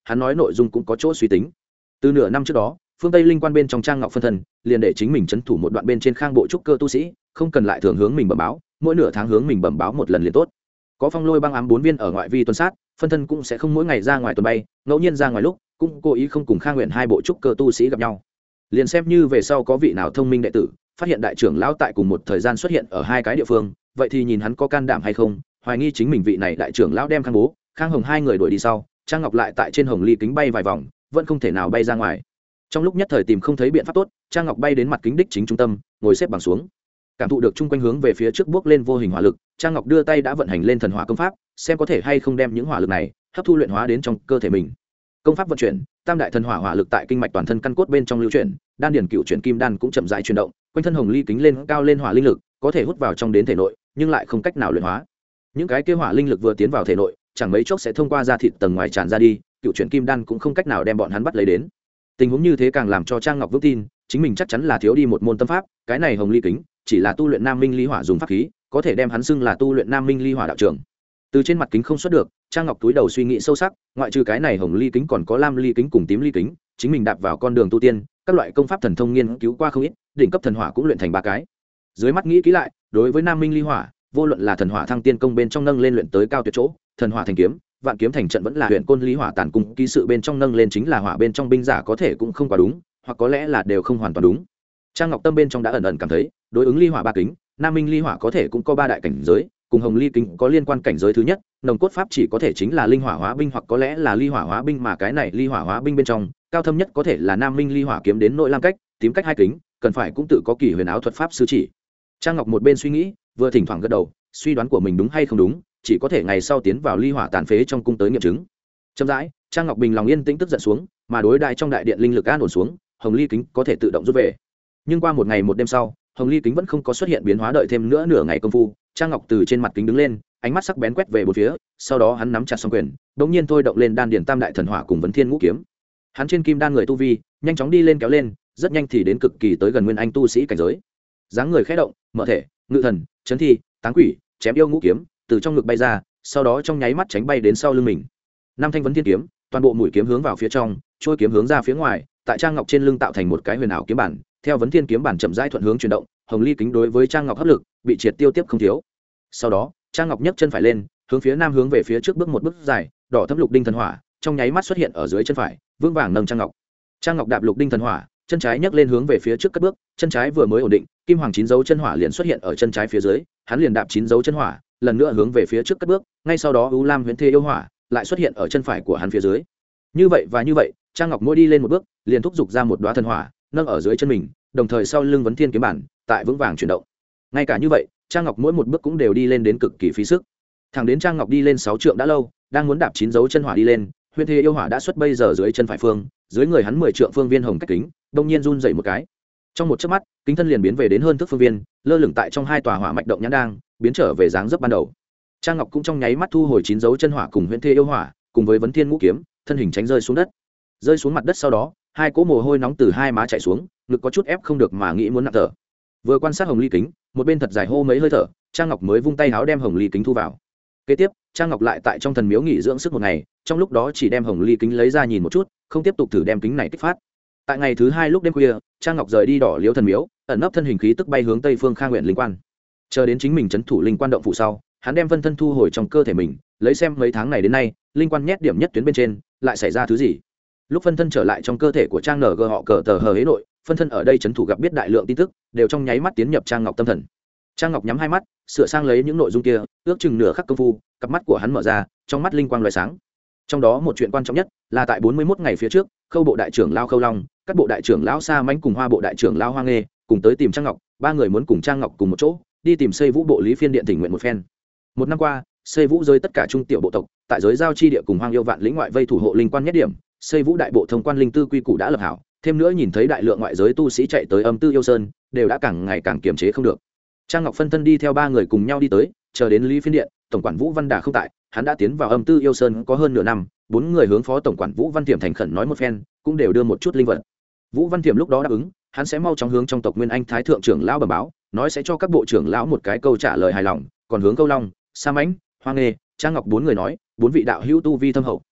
[SPEAKER 1] hắn nói nội dung cũng có chỗ suy tính. Từ nửa năm trước đó, phương Tây linh quan bên trong Trang Ngọc phân thân liền để chính mình trấn thủ một đoạn bên trên khang bộ trúc cơ tu sĩ, không cần lại thường hướng mình bẩm báo, mỗi nửa tháng hướng mình bẩm báo một lần liền tốt. Có phong lôi băng ám bốn viên ở ngoại vi tuần sát, phân thân cũng sẽ không mỗi ngày ra ngoài tuần bay, ngẫu nhiên ra ngoài lúc cũng cố ý không cùng Khang Nguyện hai bộ trúc cơ tu sĩ gặp nhau. Liền xem như về sau có vị nào thông minh đệ tử phát hiện đại trưởng lão tại cùng một thời gian xuất hiện ở hai cái địa phương, vậy thì nhìn hắn có can đảm hay không, hoài nghi chính mình vị này đại trưởng lão đem Khang Bố, Khang Hồng hai người đuổi đi sau, Trang Ngọc lại tại trên hồng ly kính bay vài vòng, vẫn không thể nào bay ra ngoài. Trong lúc nhất thời tìm không thấy biện pháp tốt, Trang Ngọc bay đến mặt kính đích chính trung tâm, ngồi xếp bằng xuống. Cảm thụ được chung quanh hướng về phía trước bước lên vô hình hỏa lực, Trang Ngọc đưa tay đã vận hành lên thần hỏa công pháp, xem có thể hay không đem những hỏa lực này hấp thu luyện hóa đến trong cơ thể mình. Công pháp vận chuyển, tam đại thần hỏa hỏa lực tại kinh mạch toàn thân căn cốt bên trong lưu chuyển, đan điển cựu chuyển kim đan cũng chậm rãi chuyển động, quanh thân hồng ly kính lên cao lên hỏa linh lực, có thể hút vào trong đến thể nội, nhưng lại không cách nào luyện hóa. Những cái kia hỏa linh lực vừa tiến vào thể nội, chẳng mấy chốc sẽ thông qua da thịt tầng ngoài tràn ra đi, cựu chuyển kim đan cũng không cách nào đem bọn hắn bắt lấy đến. Tình huống như thế càng làm cho Trang Ngọc vững tin, chính mình chắc chắn là thiếu đi một môn tâm pháp, cái này hồng ly kính chỉ là tu luyện nam minh ly hỏa dùng pháp khí, có thể đem hắn xưng là tu luyện nam minh ly hỏa đạo trưởng. Từ trên mặt kính không xuất được, Trang Ngọc túi đầu suy nghĩ sâu sắc, ngoại trừ cái này hồng ly kính còn có lam ly kính cùng tím ly kính, chính mình đạp vào con đường tu tiên, các loại công pháp thần thông nghiên cứu qua không ít, đỉnh cấp thần hỏa cũng luyện thành ba cái. Dưới mắt nghĩ kỹ lại, đối với nam minh ly hỏa, vô luận là thần hỏa thăng tiên công bên trong nâng lên luyện tới cao tuyệt chỗ, thần hỏa thành kiếm, vạn kiếm thành trận vẫn là huyền côn ly hỏa tàn cung ký sự bên trong nâng lên chính là hỏa bên trong binh giả có thể cũng không quá đúng, hoặc có lẽ là đều không hoàn toàn đúng. Trang Ngọc tâm bên trong đã ẩn ẩn cảm thấy, đối ứng ly hỏa ba kính, nam minh ly hỏa có thể cũng có ba đại cảnh giới, cùng hồng ly kính có liên quan cảnh giới thứ nhất, nồng cốt pháp chỉ có thể chính là linh hỏa hóa binh hoặc có lẽ là ly hỏa hóa binh, mà cái này ly hỏa hóa binh bên trong, cao thâm nhất có thể là nam minh ly hỏa kiếm đến nội lam cách, tím cách hai kính, cần phải cũng tự có kỳ huyền áo thuật pháp sư chỉ. Trang Ngọc một bên suy nghĩ, vừa thỉnh thoảng gật đầu, suy đoán của mình đúng hay không đúng, chỉ có thể ngày sau tiến vào ly hỏa tàn phế trong cung tới nghiệm chứng. Chậm rãi, Trang Ngọc bình lòng yên tĩnh tức giận xuống, mà đối đại trong đại điện linh lực an ổn xuống, hồng ly kính có thể tự động rút về. Nhưng qua một ngày một đêm sau, hồng ly kính vẫn không có xuất hiện biến hóa, đợi thêm nữa nửa ngày công phu, Trang Ngọc từ trên mặt kính đứng lên, ánh mắt sắc bén quét về bốn phía, sau đó hắn nắm chặt song quyền, đột nhiên thôi động lên đan điển tam đại thần hỏa cùng vấn thiên ngũ kiếm. Hắn trên kim đan người tu vi, nhanh chóng đi lên kéo lên, rất nhanh thì đến cực kỳ tới gần nguyên anh tu sĩ cảnh giới. Dáng người khẽ động, mở thể, ngự thần, chấn thi, táng quỷ, chém yêu ngũ kiếm, từ trong ngực bay ra, sau đó trong nháy mắt tránh bay đến sau lưng mình. Năm thanh vấn thiên kiếm, toàn bộ mũi kiếm hướng vào phía trong, trôi kiếm hướng ra phía ngoài, tại Trang Ngọc trên lưng tạo thành một cái huyền ảo kiếm bản, theo vấn thiên kiếm bản chậm rãi thuận hướng chuyển động, hồng ly kính đối với Trang Ngọc hấp lực bị triệt tiêu tiếp không thiếu. Sau đó, Trang Ngọc nhấc chân phải lên, hướng phía nam hướng về phía trước bước một bước dài, đỏ thấm lục đinh thần hỏa, trong nháy mắt xuất hiện ở dưới chân phải, vững vàng nâng Trang Ngọc. Trang Ngọc đạp lục đinh thần hỏa, chân trái nhấc lên hướng về phía trước cất bước, chân trái vừa mới ổn định, kim hoàng chín dấu chân hỏa liền xuất hiện ở chân trái phía dưới, hắn liền đạp chín dấu chân hỏa, lần nữa hướng về phía trước cất bước, ngay sau đó U Lam Huyền Thê yêu hỏa lại xuất hiện ở chân phải của hắn phía dưới. Như vậy và như vậy, Trang Ngọc mỗi đi lên một bước, liền thúc giục ra một đóa thần hỏa, nâng ở dưới chân mình, đồng thời sau lưng vấn thiên kiếm bản, tại vững vàng chuyển động. Ngay cả như vậy, Trang Ngọc mỗi một bước cũng đều đi lên đến cực kỳ phí sức. Thẳng đến Trang Ngọc đi lên sáu trượng đã lâu, đang muốn đạp chín dấu chân hỏa đi lên, Huyền Thê yêu hỏa đã xuất bây giờ dưới chân phải phương, dưới người hắn mười trượng phương viên hồng cách kính, đông nhiên run dậy một cái. Trong một chớp mắt, kính thân liền biến về đến hơn thước phương viên, lơ lửng tại trong hai tòa hỏa mạch động nhãn đang, biến trở về dáng dấp ban đầu. Trang Ngọc cũng trong nháy mắt thu hồi chín dấu chân hỏa cùng Huyền Thê yêu hỏa, cùng với vấn thiên ngũ kiếm, thân hình tránh rơi xuống đất. Rơi xuống mặt đất sau đó, hai cỗ mồ hôi nóng từ hai má chảy xuống, ngực có chút ép không được mà nghĩ muốn nặng thở. Vừa quan sát hồng ly kính, một bên thật dài hô mấy hơi thở, Trang Ngọc mới vung tay áo đem hồng ly kính thu vào. Kế tiếp, Trang Ngọc lại tại trong thần miếu nghỉ dưỡng sức một ngày, trong lúc đó chỉ đem hồng ly kính lấy ra nhìn một chút, không tiếp tục thử đem kính này kích phát. Tại ngày thứ hai lúc đêm khuya, Trang Ngọc rời đi đỏ liễu thần miếu, ẩn nấp thân hình khí tức bay hướng tây phương Khang Nguyện linh quan. Chờ đến chính mình trấn thủ linh quan động phủ sau, hắn đem phân thân thu hồi trong cơ thể mình, lấy xem mấy tháng này đến nay, linh quan nhét điểm nhất tuyến bên trên, lại xảy ra thứ gì. Lúc phân thân trở lại trong cơ thể của Trang en giê họ cờ tờ hờ hế nội, phân thân ở đây trấn thủ gặp biết đại lượng tin tức, đều trong nháy mắt tiến nhập Trang Ngọc tâm thần. Trang Ngọc nhắm hai mắt, sửa sang lấy những nội dung kia, ước chừng nửa khắc công phu, cặp mắt của hắn mở ra, trong mắt linh quang lóe sáng. Trong đó một chuyện quan trọng nhất là tại bốn mươi mốt ngày phía trước, Khâu bộ đại trưởng Lao Khâu Long, các bộ đại trưởng lão Sa Mãnh cùng Hoa bộ đại trưởng Lao Hoa Nghê, cùng tới tìm Trang Ngọc, ba người muốn cùng Trang Ngọc cùng một chỗ, đi tìm xây Vũ bộ Lý Phiên điện thỉnh nguyện một phen. Một năm qua, xây Vũ rơi tất cả trung tiểu bộ tộc, tại giới giao chi địa cùng Hoang Yêu Vạn lĩnh ngoại vây thủ hộ linh quan nhất điểm, xây Vũ đại bộ thông quan linh tư quy củ đã lập hảo, thêm nữa nhìn thấy đại lượng ngoại giới tu sĩ chạy tới Âm Tư Yêu Sơn, đều đã càng ngày càng kiềm chế không được. Trang Ngọc phân thân đi theo ba người cùng nhau đi tới, chờ đến Lý Phiên điện, tổng quản Vũ Văn Đà không tại, hắn đã tiến vào Âm Tư Yêu Sơn có hơn nửa năm, bốn người hướng phó tổng quản Vũ Văn Tiệm thành khẩn nói một phen, cũng đều đưa một chút linh vật. Vũ Văn Tiệm lúc đó đáp ứng, hắn sẽ mau chóng hướng trong tộc Nguyên Anh Thái thượng trưởng lão bẩm báo, nói sẽ cho các bộ trưởng lão một cái câu trả lời hài lòng, còn hướng Câu Long, Sa Mãnh, Hoa Nghê, Trang Ngọc bốn người nói, bốn vị đạo hữu tu vi thâm hậu,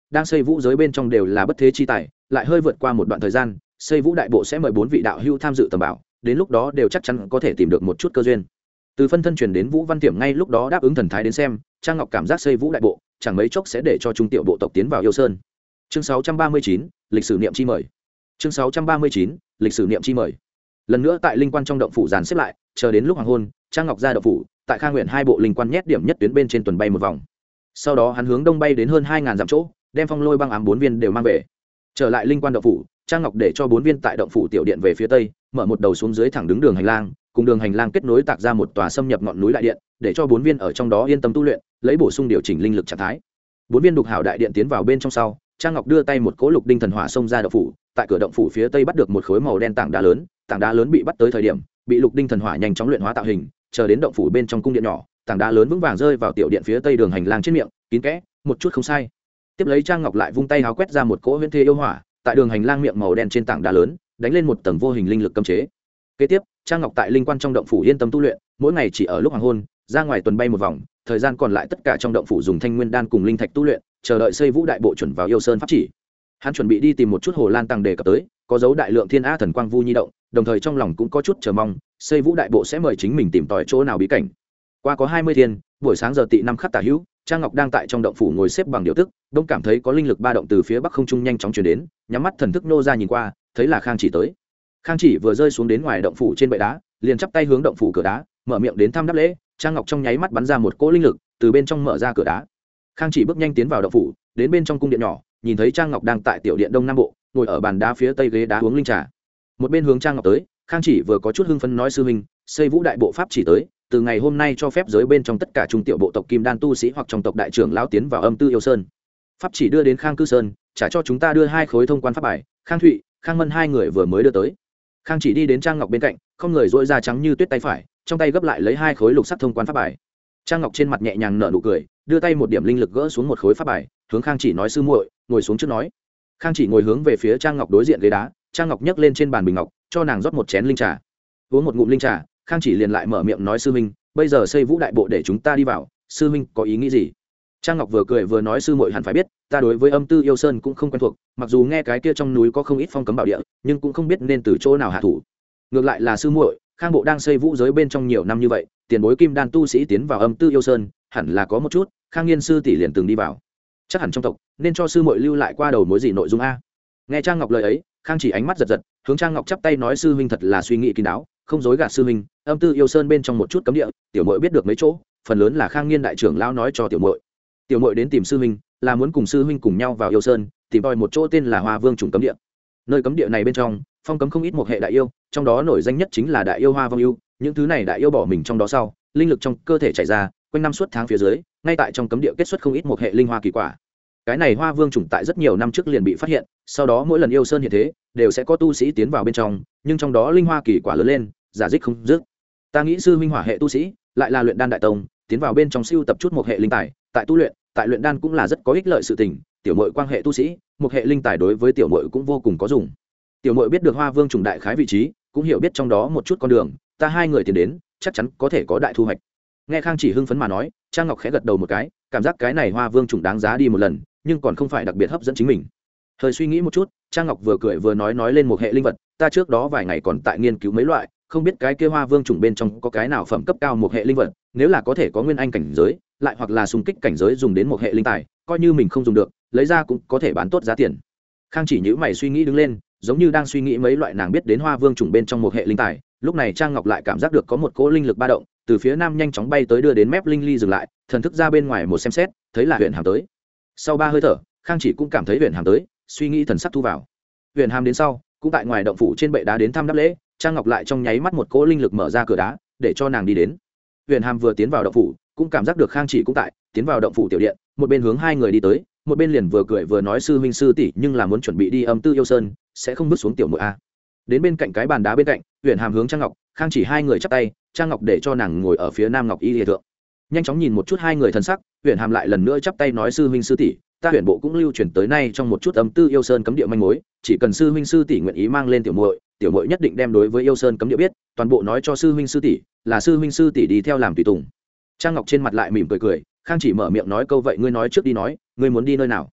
[SPEAKER 1] đang xây vũ giới bên trong đều là bất thế chi tài, lại hơi vượt qua một đoạn thời gian, xây vũ đại bộ sẽ mời bốn vị đạo hữu tham dự tầm bảo, đến lúc đó đều chắc chắn có thể tìm được một chút cơ duyên. Từ phân thân truyền đến Vũ Văn Tiệm ngay lúc đó đáp ứng thần thái đến xem, Trang Ngọc cảm giác xây vũ đại bộ chẳng mấy chốc sẽ để cho trung tiểu bộ tộc tiến vào yêu sơn. Chương sáu trăm ba mươi chín, lịch sử niệm chi mời. Chương sáu trăm ba mươi chín, lịch sử niệm chi mời. Lần nữa tại linh quan trong động phủ dàn xếp lại, chờ đến lúc hoàng hôn, Trang Ngọc ra động phủ, tại Khang Nguyện hai bộ linh quan nhét điểm nhất tuyến bên trên tuần bay một vòng. Sau đó hắn hướng đông bay đến hơn hai ngàn dặm chỗ, đem phong lôi băng ám bốn viên đều mang về. Trở lại linh quan động phủ, Trang Ngọc để cho bốn viên tại động phủ tiểu điện về phía tây, mở một đầu xuống dưới thẳng đứng đường hành lang, cùng đường hành lang kết nối tạc ra một tòa xâm nhập ngọn núi đại điện, để cho bốn viên ở trong đó yên tâm tu luyện, lấy bổ sung điều chỉnh linh lực trạng thái. Bốn viên đục hảo đại điện tiến vào bên trong sau, Trang Ngọc đưa tay một cỗ lục đinh thần hỏa xông ra động phủ, tại cửa động phủ phía tây bắt được một khối màu đen tảng đá lớn, tảng đá lớn bị bắt tới thời điểm, bị lục đinh thần hỏa nhanh chóng luyện hóa tạo hình, chờ đến động phủ bên trong cung điện nhỏ, tảng đá lớn vững vàng rơi vào tiểu điện phía tây đường hành lang trên miệng, kín kẽ, một chút không sai. Tiếp lấy Trang Ngọc lại vung tay háo quét ra một cỗ huyễn thế yêu hỏa, tại đường hành lang miệng màu đen trên tảng đá lớn, đánh lên một tầng vô hình linh lực cấm chế. Kế tiếp, Trang Ngọc tại linh quan trong động phủ yên tâm tu luyện, mỗi ngày chỉ ở lúc hoàng hôn, ra ngoài tuần bay một vòng, thời gian còn lại tất cả trong động phủ dùng thanh nguyên đan cùng linh thạch tu luyện, chờ đợi xây vũ đại bộ chuẩn vào yêu sơn pháp chỉ. Hắn chuẩn bị đi tìm một chút hồ lan tăng đề cập tới, có dấu đại lượng thiên a thần quang vu nhi động, đồng thời trong lòng cũng có chút chờ mong, xây vũ đại bộ sẽ mời chính mình tìm tòi chỗ nào bí cảnh. Qua có hai mươi thiên, buổi sáng giờ tị năm khắc tả hữu, Trang Ngọc đang tại trong động phủ ngồi xếp bằng điều tức, đông cảm thấy có linh lực ba động từ phía bắc không trung nhanh chóng truyền đến, nhắm mắt thần thức nô ra nhìn qua, thấy là Khang Chỉ tới. Khang Chỉ vừa rơi xuống đến ngoài động phủ trên bệ đá, liền chắp tay hướng động phủ cửa đá, mở miệng đến thăm đáp lễ. Trang Ngọc trong nháy mắt bắn ra một cỗ linh lực, từ bên trong mở ra cửa đá. Khang Chỉ bước nhanh tiến vào động phủ, đến bên trong cung điện nhỏ, nhìn thấy Trang Ngọc đang tại tiểu điện đông nam bộ, ngồi ở bàn đá phía tây ghế đá uống linh trà. Một bên hướng Trang Ngọc tới, Khang Chỉ vừa có chút hưng phấn nói sư huynh, xây vũ đại bộ pháp chỉ tới, từ ngày hôm nay cho phép giới bên trong tất cả trung tiểu bộ tộc kim đan tu sĩ hoặc trong tộc đại trưởng lão tiến vào âm tư yêu sơn. Pháp chỉ đưa đến Khang Cư Sơn, trả cho chúng ta đưa hai khối thông quan pháp bài, Khang Thụy, Khang Mân hai người vừa mới đưa tới. Khang Chỉ đi đến Trang Ngọc bên cạnh, không người duỗi ra trắng như tuyết tay phải, trong tay gấp lại lấy hai khối lục sắc thông quan pháp bài. Trang Ngọc trên mặt nhẹ nhàng nở nụ cười, đưa tay một điểm linh lực gỡ xuống một khối pháp bài, hướng Khang Chỉ nói sư muội, ngồi xuống trước nói. Khang Chỉ ngồi hướng về phía Trang Ngọc đối diện ghế đá, Trang Ngọc nhấc lên trên bàn bình ngọc, cho nàng rót một chén linh trà. Uống một ngụm linh trà, Khang Chỉ liền lại mở miệng nói sư huynh, bây giờ xây vũ đại bộ để chúng ta đi vào, sư huynh có ý nghĩ gì? Trang Ngọc vừa cười vừa nói sư muội hẳn phải biết, ta đối với âm tư yêu sơn cũng không quen thuộc, mặc dù nghe cái kia trong núi có không ít phong cấm bảo địa, nhưng cũng không biết nên từ chỗ nào hạ thủ. Ngược lại là sư muội, Khang bộ đang xây vũ giới bên trong nhiều năm như vậy, tiền bối kim đan tu sĩ tiến vào âm tư yêu sơn, hẳn là có một chút, Khang Nghiên sư tỷ liền từng đi vào. Chắc hẳn trong tộc nên cho sư muội lưu lại qua đầu mối gì nội dung a. Nghe Trang Ngọc lời ấy, Khang Chỉ ánh mắt giật giật, hướng Trang Ngọc chắp tay nói sư huynh thật là suy nghĩ kín đáo, không dối gạt sư huynh, âm tư yêu sơn bên trong một chút cấm địa, tiểu muội biết được mấy chỗ, phần lớn là Khang Nghiên đại trưởng lão nói cho tiểu muội. Tiểu muội đến tìm sư huynh, là muốn cùng sư huynh cùng nhau vào yêu sơn, tìm tòi một chỗ tên là Hoa Vương trùng cấm địa. Nơi cấm địa này bên trong, phong cấm không ít một hệ đại yêu, trong đó nổi danh nhất chính là đại yêu Hoa Vong yêu, những thứ này đại yêu bỏ mình trong đó sau, linh lực trong cơ thể chảy ra, quanh năm suốt tháng phía dưới, ngay tại trong cấm địa kết xuất không ít một hệ linh hoa kỳ quả. Cái này Hoa Vương trùng tại rất nhiều năm trước liền bị phát hiện, sau đó mỗi lần yêu sơn hiện thế, đều sẽ có tu sĩ tiến vào bên trong, nhưng trong đó linh hoa kỳ quả lớn lên, giả dích không dứt. Ta nghĩ sư huynh hỏa hệ tu sĩ, lại là luyện đan đại tông, tiến vào bên trong siêu tập chút một hệ linh tài, tại tu luyện, tại luyện đan cũng là rất có ích lợi sự tình, tiểu muội quan hệ tu sĩ, một hệ linh tài đối với tiểu muội cũng vô cùng có dùng. Tiểu muội biết được Hoa Vương trùng đại khái vị trí, cũng hiểu biết trong đó một chút con đường, ta hai người tiến đến, chắc chắn có thể có đại thu hoạch. Nghe Khang Chỉ hưng phấn mà nói, Trang Ngọc khẽ gật đầu một cái, cảm giác cái này Hoa Vương trùng đáng giá đi một lần, nhưng còn không phải đặc biệt hấp dẫn chính mình. Hơi suy nghĩ một chút, Trang Ngọc vừa cười vừa nói nói lên một hệ linh vật, ta trước đó vài ngày còn tại nghiên cứu mấy loại, không biết cái kia Hoa Vương trùng bên trong có cái nào phẩm cấp cao một hệ linh vật, nếu là có thể có nguyên anh cảnh giới, lại hoặc là xung kích cảnh giới dùng đến một hệ linh tài, coi như mình không dùng được, lấy ra cũng có thể bán tốt giá tiền. Khang Chỉ nhíu mày suy nghĩ đứng lên, giống như đang suy nghĩ mấy loại nàng biết đến Hoa Vương trùng bên trong một hệ linh tài, lúc này Trang Ngọc lại cảm giác được có một cỗ linh lực ba động, từ phía nam nhanh chóng bay tới đưa đến mép linh ly dừng lại, thần thức ra bên ngoài một xem xét, thấy là Huyền Hàm tới. Sau ba hơi thở, Khang Chỉ cũng cảm thấy Huyền Hàm tới, suy nghĩ thần sắc thu vào. Huyền Hàm đến sau, cũng tại ngoài động phủ trên bệ đá đến thăm đáp lễ, Trang Ngọc lại trong nháy mắt một cỗ linh lực mở ra cửa đá, để cho nàng đi đến. Huyền Hàm vừa tiến vào động phủ, cũng cảm giác được Khang Chỉ cũng tại, tiến vào động phủ tiểu điện, một bên hướng hai người đi tới, một bên liền vừa cười vừa nói sư huynh sư tỷ, nhưng là muốn chuẩn bị đi âm tư yêu sơn, sẽ không bước xuống tiểu muội a. Đến bên cạnh cái bàn đá bên cạnh, Huyền Hàm hướng Trang Ngọc, Khang Chỉ hai người chắp tay, Trang Ngọc để cho nàng ngồi ở phía nam ngọc y liệt thượng. Nhanh chóng nhìn một chút hai người thân sắc, Huyền Hàm lại lần nữa chắp tay nói sư huynh sư tỷ, ta Huyền bộ cũng lưu truyền tới nay trong một chút âm tư yêu sơn cấm địa manh mối, chỉ cần sư huynh sư tỷ nguyện ý mang lên tiểu muội, tiểu muội nhất định đem đối với yêu sơn cấm địa biết, toàn bộ nói cho sư huynh sư tỷ, là sư huynh sư tỷ đi theo làm tùy tùng. Trang Ngọc trên mặt lại mỉm cười cười, Khang Chỉ mở miệng nói câu vậy ngươi nói trước đi nói, ngươi muốn đi nơi nào?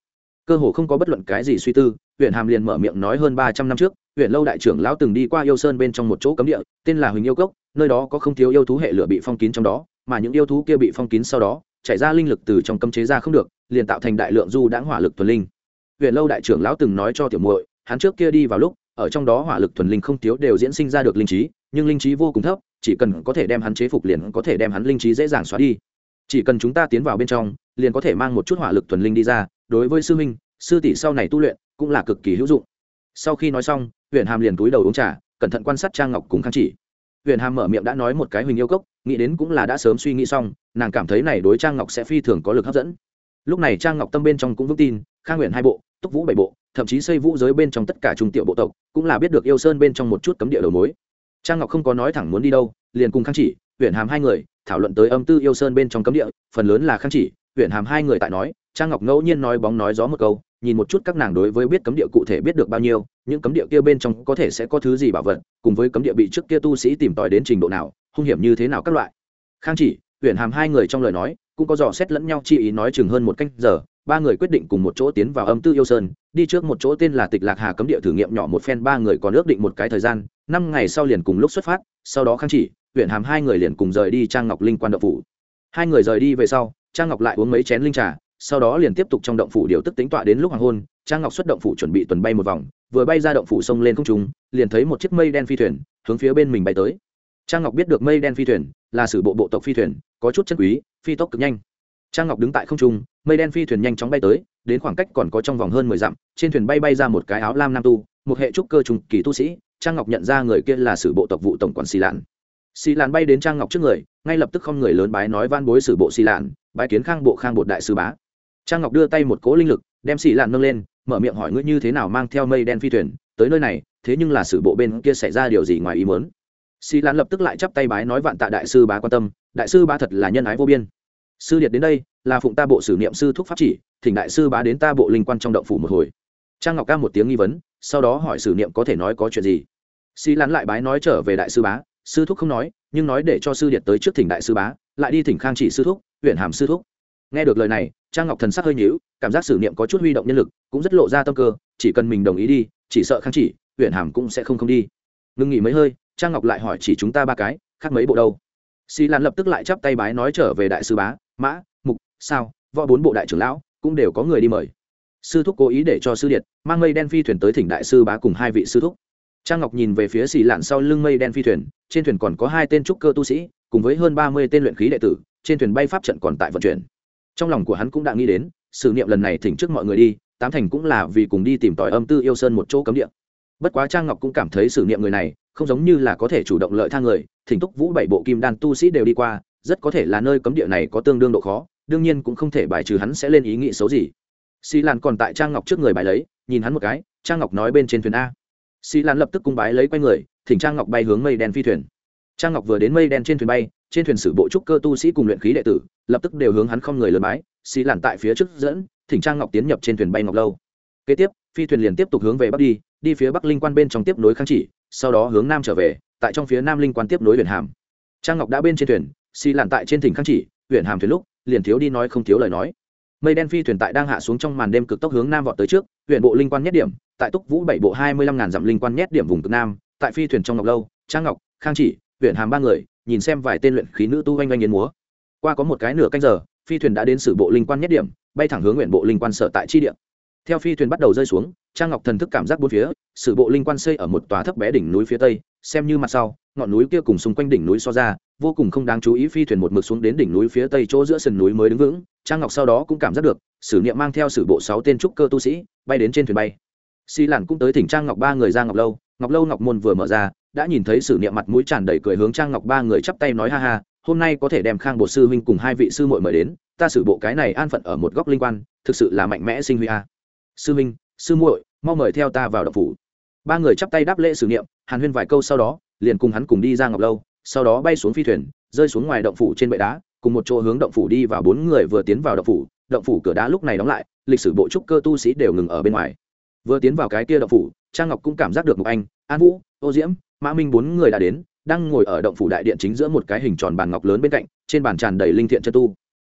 [SPEAKER 1] cơ hồ không có bất luận cái gì suy tư, huyện hàm liền mở miệng nói hơn ba trăm năm trước huyện lâu đại trưởng lão từng đi qua yêu sơn bên trong một chỗ cấm địa tên là Huỳnh Yêu Cốc, nơi đó có không thiếu yêu thú hệ lửa bị phong kín trong đó, mà những yêu thú kia bị phong kín sau đó chảy ra linh lực từ trong cấm chế ra không được, liền tạo thành đại lượng du đãng hỏa lực thuần linh. Huyện lâu đại trưởng lão từng nói cho tiểu muội, hắn trước kia đi vào lúc ở trong đó hỏa lực thuần linh không thiếu đều diễn sinh ra được linh trí, nhưng linh trí vô cùng thấp, chỉ cần có thể đem hắn chế phục liền có thể đem hắn linh trí dễ dàng xóa đi. Chỉ cần chúng ta tiến vào bên trong liền có thể mang một chút hỏa lực thuần linh đi ra, đối với sư huynh sư tỷ sau này tu luyện cũng là cực kỳ hữu dụng. Sau khi nói xong, huyện hàm liền túi đầu uống trà, cẩn thận quan sát Trang Ngọc cùng Khang Chỉ. Huyện hàm mở miệng đã nói một cái Huỳnh Yêu Cốc, nghĩ đến cũng là đã sớm suy nghĩ xong, nàng cảm thấy này đối Trang Ngọc sẽ phi thường có lực hấp dẫn. Lúc này Trang Ngọc tâm bên trong cũng vững tin, Khang huyện hai bộ, Túc Vũ bảy bộ, thậm chí xây vũ giới bên trong tất cả trung tiểu bộ tộc cũng là biết được yêu sơn bên trong một chút cấm địa đầu mối. Trang Ngọc không có nói thẳng muốn đi đâu, liền cùng Khang Chỉ, huyện hàm hai người thảo luận tới âm tư yêu sơn bên trong cấm địa, phần lớn là Khang Chỉ, huyện hàm hai người tại nói, Trang Ngọc ngẫu nhiên nói bóng nói gió một câu, nhìn một chút các nàng đối với biết cấm địa cụ thể biết được bao nhiêu, những cấm địa kia bên trong có thể sẽ có thứ gì bảo vật, cùng với cấm địa bị trước kia tu sĩ tìm tòi đến trình độ nào, hung hiểm như thế nào các loại. Khang Chỉ, huyện hàm hai người trong lời nói cũng có dò xét lẫn nhau chi ý, nói chừng hơn một canh giờ, ba người quyết định cùng một chỗ tiến vào âm tư yêu sơn, đi trước một chỗ tên là Tịch Lạc Hà cấm địa thử nghiệm nhỏ một phen. Ba người còn ước định một cái thời gian, năm ngày sau liền cùng lúc xuất phát. Sau đó Khang Chỉ, huyện hàm hai người liền cùng rời đi Trang Ngọc linh quan động phủ. Hai người rời đi về sau, Trang Ngọc lại uống mấy chén linh trà, sau đó liền tiếp tục trong động phủ điều tức tính tọa đến lúc hoàng hôn. Trang Ngọc xuất động phủ chuẩn bị tuần bay một vòng, vừa bay ra động phủ xông lên không trung, liền thấy một chiếc mây đen phi thuyền hướng phía bên mình bay tới. Trang Ngọc biết được mây đen phi thuyền là sử bộ bộ tộc phi thuyền, có chút chân quý, phi tốc cực nhanh. Trang Ngọc đứng tại không trung, mây đen phi thuyền nhanh chóng bay tới, đến khoảng cách còn có trong vòng hơn mười dặm, trên thuyền bay bay ra một cái áo lam nam tu, một hệ trúc cơ trùng kỳ tu sĩ. Trang Ngọc nhận ra người kia là sử bộ tộc vụ tổng quản Xì Lạn. Xì Lạn bay đến Trang Ngọc trước người, ngay lập tức không người lớn bái nói van bối sử bộ Xì Lạn, bái kiến Khang bộ Khang bột đại sư bá. Trang Ngọc đưa tay một cỗ linh lực, đem Xì Lạn nâng lên, mở miệng hỏi ngươi như thế nào mang theo mây đen phi thuyền tới nơi này, thế nhưng là sử bộ bên kia xảy ra điều gì ngoài ý muốn. Xì Lạn lập tức lại chắp tay bái nói vạn tạ đại sư bá quan tâm, đại sư bá thật là nhân ái vô biên. Sư điệt đến đây là phụng ta bộ sử niệm sư thúc pháp chỉ, thỉnh đại sư bá đến ta bộ linh quan trong động phủ một hồi. Trang Ngọc ca một tiếng nghi vấn, sau đó hỏi sử niệm có thể nói có chuyện gì. Xì Lạn lại bái nói trở về đại sư bá, sư thúc không nói, nhưng nói để cho sư điệt tới trước thỉnh đại sư bá, lại đi thỉnh Khang Chỉ sư thúc, huyện hàm sư thúc. Nghe được lời này, Trang Ngọc thần sắc hơi nhíu, cảm giác sử niệm có chút huy động nhân lực, cũng rất lộ ra tâm cơ, chỉ cần mình đồng ý đi, chỉ sợ Khang Chỉ, huyện hàm cũng sẽ không không đi. Ngưng nghỉ mấy hơi, Trang Ngọc lại hỏi chỉ chúng ta ba cái, khác mấy bộ đâu. Xì Lạn lập tức lại chắp tay bái nói trở về đại sư bá, mã mục sao võ bốn bộ đại trưởng lão cũng đều có người đi mời. Sư thúc cố ý để cho sư điệt mang mây đen phi thuyền tới thỉnh đại sư bá cùng hai vị sư thúc. Trang Ngọc nhìn về phía Xì Lạn sau lưng mây đen phi thuyền, trên thuyền còn có hai tên trúc cơ tu sĩ cùng với hơn ba mươi tên luyện khí đệ tử, trên thuyền bay pháp trận còn tại vận chuyển. Trong lòng của hắn cũng đã nghĩ đến sử niệm lần này thỉnh trước mọi người đi, tám thành cũng là vì cùng đi tìm tòi âm tư yêu sơn một chỗ cấm địa. Bất quá Trang Ngọc cũng cảm thấy sử niệm người này không giống như là có thể chủ động lợi tha người, thỉnh Túc Vũ bảy bộ kim đan tu sĩ đều đi qua, rất có thể là nơi cấm địa này có tương đương độ khó, đương nhiên cũng không thể bài trừ hắn sẽ lên ý nghĩ xấu gì. Xì Lan còn tại Trang Ngọc trước người bài lấy, nhìn hắn một cái, Trang Ngọc nói bên trên thuyền a. Xì Lan lập tức cung bái lấy quay người, thỉnh Trang Ngọc bay hướng mây đen phi thuyền. Trang Ngọc vừa đến mây đen trên thuyền bay, trên thuyền sử bộ trúc cơ tu sĩ cùng luyện khí đệ tử lập tức đều hướng hắn không người lớn bái. Xì Lan tại phía trước dẫn, thỉnh Trang Ngọc tiến nhập trên thuyền bay Ngọc Lâu. Kế tiếp, phi thuyền liền tiếp tục hướng về bắc đi, đi phía bắc linh quan bên trong tiếp nối Khang Chỉ, sau đó hướng nam trở về, tại trong phía nam linh quan tiếp nối Huyền Hàm. Trang Ngọc đã bên trên thuyền, Xì Lạn tại trên thỉnh Khang Chỉ, Huyền Hàm thuyền lúc liền thiếu đi nói không thiếu lời nói. Mây đen phi thuyền tại đang hạ xuống trong màn đêm cực tốc hướng nam vọt tới trước, huyện bộ linh quan nhất điểm, tại Túc Vũ bảy bộ hai mươi lăm ngàn dặm linh quan nhất điểm vùng cực nam, tại phi thuyền trong Ngọc Lâu, Trang Ngọc, Khang Chỉ, Huyền Hàm ba người, nhìn xem vài tên luyện khí nữ tu oanh oanh yến múa. Qua có một cái nửa canh giờ, phi thuyền đã đến sử bộ linh quan nhất điểm, bay thẳng hướng huyện bộ linh quan sở tại chi địa. Theo phi thuyền bắt đầu rơi xuống, Trang Ngọc thần thức cảm giác bốn phía, sử bộ linh quan xây ở một tòa thấp bé đỉnh núi phía tây, xem như mặt sau, ngọn núi kia cùng xung quanh đỉnh núi so ra, vô cùng không đáng chú ý. Phi thuyền một mực xuống đến đỉnh núi phía tây chỗ giữa sườn núi mới đứng vững. Trang Ngọc sau đó cũng cảm giác được, sử niệm mang theo sử bộ sáu tên trúc cơ tu sĩ, bay đến trên thuyền bay. Xi Lạn cũng tới thỉnh Trang Ngọc ba người ra Ngọc Lâu, Ngọc Lâu ngọc môn vừa mở ra, đã nhìn thấy sử niệm mặt mũi tràn đầy cười hướng Trang Ngọc ba người chắp tay nói ha ha, hôm nay có thể đem Khang bộ sư huynh cùng hai vị sư muội mời đến, ta sử bộ cái này an phận ở một góc linh quan, thực sự là mạnh mẽ sinh huy a. Sư huynh, sư muội, mau mời theo ta vào động phủ. Ba người chắp tay đáp lễ sử niệm, hàn huyên vài câu sau đó, liền cùng hắn cùng đi ra Ngọc Lâu, sau đó bay xuống phi thuyền, rơi xuống ngoài động phủ trên bệ đá, cùng một chỗ hướng động phủ đi vào. Bốn người vừa tiến vào động phủ, động phủ cửa đá lúc này đóng lại, lịch sử bộ trúc cơ tu sĩ đều ngừng ở bên ngoài. Vừa tiến vào cái kia động phủ, Trang Ngọc cũng cảm giác được Mục Anh, An Vũ, Ô Diễm, Mã Minh bốn người đã đến, đang ngồi ở động phủ đại điện chính giữa một cái hình tròn bàn ngọc lớn bên cạnh, trên bàn tràn đầy linh thiện chân tu.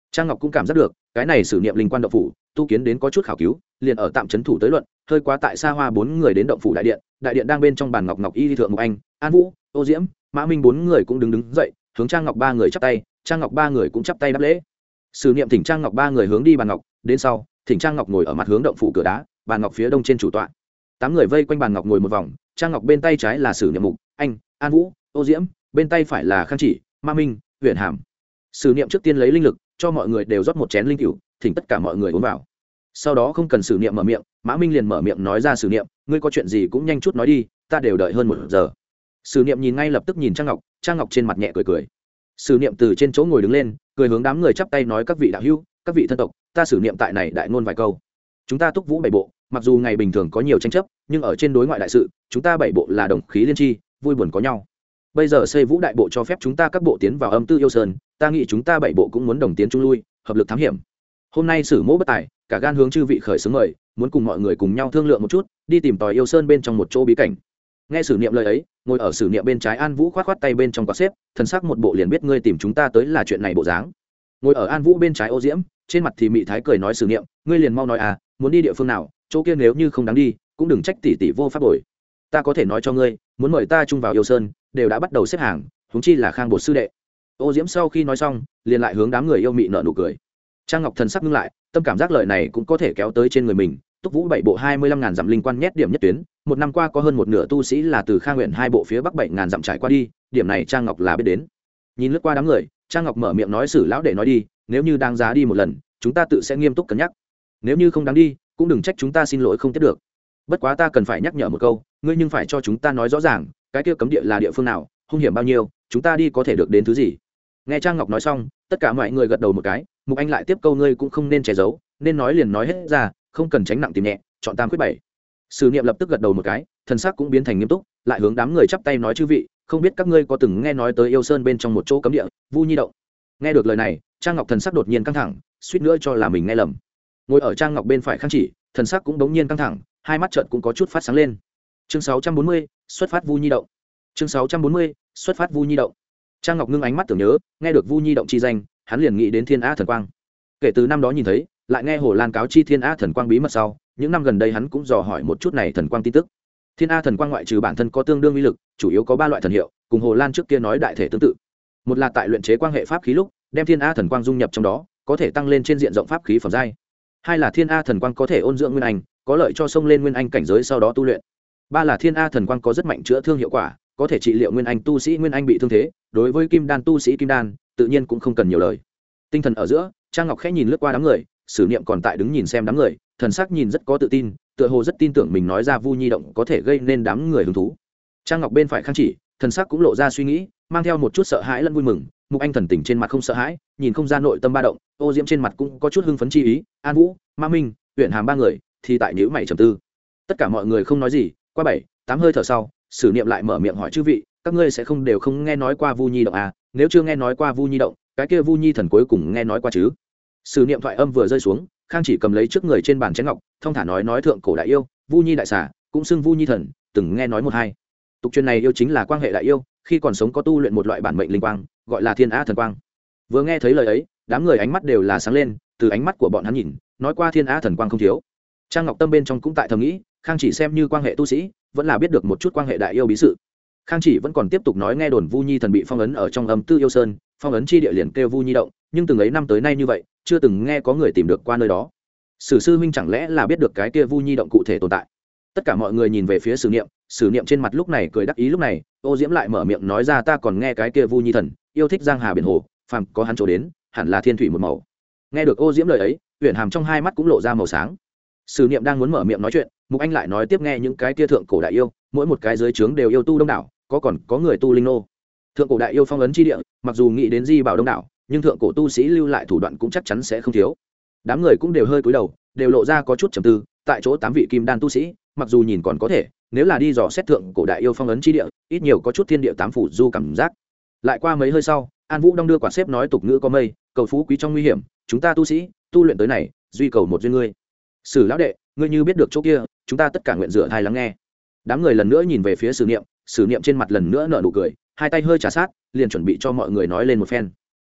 [SPEAKER 1] Trang Ngọc cũng cảm giác được cái này sử niệm linh quan động phủ tu kiến đến có chút khảo cứu, liền ở tạm trấn thủ tới luận hơi quá tại xa hoa bốn người đến động phủ đại điện, đại điện đang bên trong bàn ngọc ngọc y thượng ngọc anh, An Vũ, Ô Diễm, Mã Minh bốn người cũng đứng đứng dậy hướng Trang Ngọc ba người chắp tay. Trang Ngọc ba người cũng chắp tay đáp lễ. Sử niệm thỉnh Trang Ngọc ba người hướng đi bàn ngọc, đến sau thỉnh Trang Ngọc ngồi ở mặt hướng động phủ cửa đá, bàn ngọc phía đông trên chủ tọa. Tám người vây quanh bàn ngọc ngồi một vòng, Trang Ngọc bên tay trái là Sử niệm mục anh, An Vũ, Ô Diễm, bên tay phải là Khang Chỉ, Ma Minh, Huyền Hàm. Sử niệm trước tiên lấy linh lực cho mọi người đều rót một chén linh cửu, thỉnh tất cả mọi người uống vào. Sau đó không cần Sử niệm mở miệng, Mã Minh liền mở miệng nói ra: Sử niệm, ngươi có chuyện gì cũng nhanh chút nói đi, ta đều đợi hơn một giờ. Sử niệm nhìn ngay lập tức nhìn Trang Ngọc, Trang Ngọc trên mặt nhẹ cười cười. Sử niệm từ trên chỗ ngồi đứng lên, cười hướng đám người chắp tay nói: các vị đạo hữu, các vị thân tộc, ta Sử niệm tại này đại ngôn vài câu. Chúng ta Túc Vũ bảy bộ, mặc dù ngày bình thường có nhiều tranh chấp, nhưng ở trên đối ngoại đại sự, chúng ta bảy bộ là đồng khí liên tri, vui buồn có nhau. Bây giờ xây Vũ đại bộ cho phép chúng ta các bộ tiến vào âm tư yêu sơn, ta nghĩ chúng ta bảy bộ cũng muốn đồng tiến trung lui, hợp lực thám hiểm. Hôm nay Sử mỗ bất tài, cả gan hướng chư vị khởi xướng mời, muốn cùng mọi người cùng nhau thương lượng một chút, đi tìm tòi yêu sơn bên trong một chỗ bí cảnh. Nghe Sử niệm lời ấy, ngồi ở Sử niệm bên trái An Vũ khoát khoát tay bên trong quạt xếp, thần sắc một bộ liền biết ngươi tìm chúng ta tới là chuyện này bộ dáng. Ngồi ở An Vũ bên trái Ô Diễm, trên mặt thì mị thái cười nói: Sử niệm, ngươi liền mau nói à, muốn đi địa phương nào, chỗ kia nếu như không đáng đi, cũng đừng trách tỷ tỷ vô pháp bồi. Ta có thể nói cho ngươi, muốn mời ta chung vào yêu sơn, đều đã bắt đầu xếp hàng, huống chi là Khang bột sư đệ. Ô Diễm sau khi nói xong, liền lại hướng đám người yêu mị nở nụ cười. Trang Ngọc thần sắc ngưng lại, tâm cảm giác lời này cũng có thể kéo tới trên người mình. Túc Vũ bảy bộ hai mươi lăm ngàn dặm linh quan nhét điểm nhất tuyến, một năm qua có hơn một nửa tu sĩ là từ Khang huyện hai bộ phía bắc bảy ngàn dặm trải qua đi, điểm này Trang Ngọc là biết đến. Nhìn lướt qua đám người, Trang Ngọc mở miệng nói: Sử lão đệ nói đi, nếu như đáng giá đi một lần, chúng ta tự sẽ nghiêm túc cân nhắc. Nếu như không đáng đi, cũng đừng trách chúng ta xin lỗi không tiếp được. Bất quá ta cần phải nhắc nhở một câu, ngươi nhưng phải cho chúng ta nói rõ ràng, cái kia cấm địa là địa phương nào, hung hiểm bao nhiêu, chúng ta đi có thể được đến thứ gì. Nghe Trang Ngọc nói xong, tất cả mọi người gật đầu một cái. Mục Anh lại tiếp câu: ngươi cũng không nên che giấu, nên nói liền nói hết ra, không cần tránh nặng tìm nhẹ, chọn tam quyết bảy. Sử niệm lập tức gật đầu một cái, thần sắc cũng biến thành nghiêm túc, lại hướng đám người chắp tay nói: chư vị, không biết các ngươi có từng nghe nói tới yêu sơn bên trong một chỗ cấm địa, Vu Nhi động. Nghe được lời này, Trang Ngọc thần sắc đột nhiên căng thẳng, suýt nữa cho là mình nghe lầm. Ngồi ở Trang Ngọc bên phải Khang Chỉ, thần sắc cũng đống nhiên căng thẳng, hai mắt trợn cũng có chút phát sáng lên. Chương sáu trăm bốn mươi, xuất phát Vu Nhi động. Chương sáu trăm bốn mươi, xuất phát Vu Nhi động. Trang Ngọc ngưng ánh mắt tưởng nhớ, nghe được Vu Nhi động chi danh, hắn liền nghĩ đến Thiên Á thần quang. Kể từ năm đó nhìn thấy, lại nghe Hồ Lan cáo chi Thiên Á thần quang bí mật sau, những năm gần đây hắn cũng dò hỏi một chút này thần quang tin tức. Thiên Á thần quang ngoại trừ bản thân có tương đương uy lực, chủ yếu có ba loại thần hiệu, cùng Hồ Lan trước kia nói đại thể tương tự. Một là tại luyện chế quang hệ pháp khí lúc, đem Thiên Á thần quang dung nhập trong đó, có thể tăng lên trên diện rộng pháp khí phẩm giai. Hai là Thiên Á thần quang có thể ôn dưỡng nguyên anh, có lợi cho xông lên nguyên anh cảnh giới sau đó tu luyện. Ba là Thiên Á thần quang có rất mạnh chữa thương hiệu quả, có thể trị liệu nguyên anh tu sĩ nguyên anh bị thương thế, đối với kim đan tu sĩ kim đan, tự nhiên cũng không cần nhiều lời. Tinh thần ở giữa, Trang Ngọc khẽ nhìn lướt qua đám người, Sử niệm còn tại đứng nhìn xem đám người, thần sắc nhìn rất có tự tin, tựa hồ rất tin tưởng mình nói ra Vu Nhi động có thể gây nên đám người hứng thú. Trang Ngọc bên phải Khang Chỉ, thần sắc cũng lộ ra suy nghĩ, mang theo một chút sợ hãi lẫn vui mừng. Mục Anh thần tình trên mặt không sợ hãi, nhìn không ra nội tâm ba động. Ô Diễm trên mặt cũng có chút hưng phấn chi ý. An Vũ, Ma Minh, Huyền Hàm ba người thì tại nhíu mày trầm tư. Tất cả mọi người không nói gì. Qua bảy, tám hơi thở sau, Sử niệm lại mở miệng hỏi: chư vị, các ngươi sẽ không đều không nghe nói qua Vu Nhi động à? Nếu chưa nghe nói qua Vu Nhi động, cái kia Vu Nhi thần cuối cùng nghe nói qua chứ? Sử niệm thoại âm vừa rơi xuống, Khang Chỉ cầm lấy trước người trên bàn chén ngọc, thông thả nói nói: thượng cổ đại yêu, Vu Nhi đại xà, cũng xưng Vu Nhi thần, từng nghe nói một hai. Tục truyền này yêu chính là quang hệ đại yêu, khi còn sống có tu luyện một loại bản mệnh linh quang, gọi là Thiên Á thần quang. Vừa nghe thấy lời ấy, đám người ánh mắt đều là sáng lên, từ ánh mắt của bọn hắn nhìn, nói qua Thiên Á thần quang không thiếu. Trang Ngọc tâm bên trong cũng tại thầm nghĩ, Khang Chỉ xem như quang hệ tu sĩ, vẫn là biết được một chút quang hệ đại yêu bí sự. Khang Chỉ vẫn còn tiếp tục nói nghe đồn Vu Nhi thần bị phong ấn ở trong âm tư yêu sơn, phong ấn chi địa liền kêu Vu Nhi động, nhưng từng ấy năm tới nay như vậy, chưa từng nghe có người tìm được qua nơi đó. Sử sư huynh chẳng lẽ là biết được cái kia Vu Nhi động cụ thể tồn tại? Tất cả mọi người nhìn về phía Sử niệm, Sử niệm trên mặt lúc này cười đắc ý. Lúc này, Ô Diễm lại mở miệng nói ra: ta còn nghe cái kia Vu Nhi thần yêu thích giang hà biển hồ, phàm có hắn chỗ đến, hẳn là thiên thủy một màu. Nghe được Ô Diễm lời ấy, Huyền Hàm trong hai mắt cũng lộ ra màu sáng. Sử niệm đang muốn mở miệng nói chuyện, Mục Anh lại nói tiếp: nghe những cái kia thượng cổ đại yêu, mỗi một cái dưới trướng đều yêu tu đông đảo, có còn có người tu linh nô. Thượng cổ đại yêu phong ấn chi địa, mặc dù nghĩ đến di bảo đông đảo, nhưng thượng cổ tu sĩ lưu lại thủ đoạn cũng chắc chắn sẽ không thiếu. Đám người cũng đều hơi cúi đầu, đều lộ ra có chút trầm tư. Tại chỗ tám vị kim đan tu sĩ, mặc dù nhìn còn có thể, nếu là đi dò xét thượng cổ đại yêu phong ấn chi địa, ít nhiều có chút thiên địa tám phủ du cảm giác. Lại qua mấy hơi sau, An Vũ đong đưa quả xếp nói: tục ngữ có mây, cầu phú quý trong nguy hiểm, chúng ta tu sĩ tu luyện tới này, duy cầu một duyên ngươi. Sử lão đệ, ngươi như biết được chỗ kia, chúng ta tất cả nguyện rửa thai lắng nghe. Đám người lần nữa nhìn về phía Sử niệm, Sử niệm trên mặt lần nữa nở nụ cười, hai tay hơi trà sát, liền chuẩn bị cho mọi người nói lên một phen.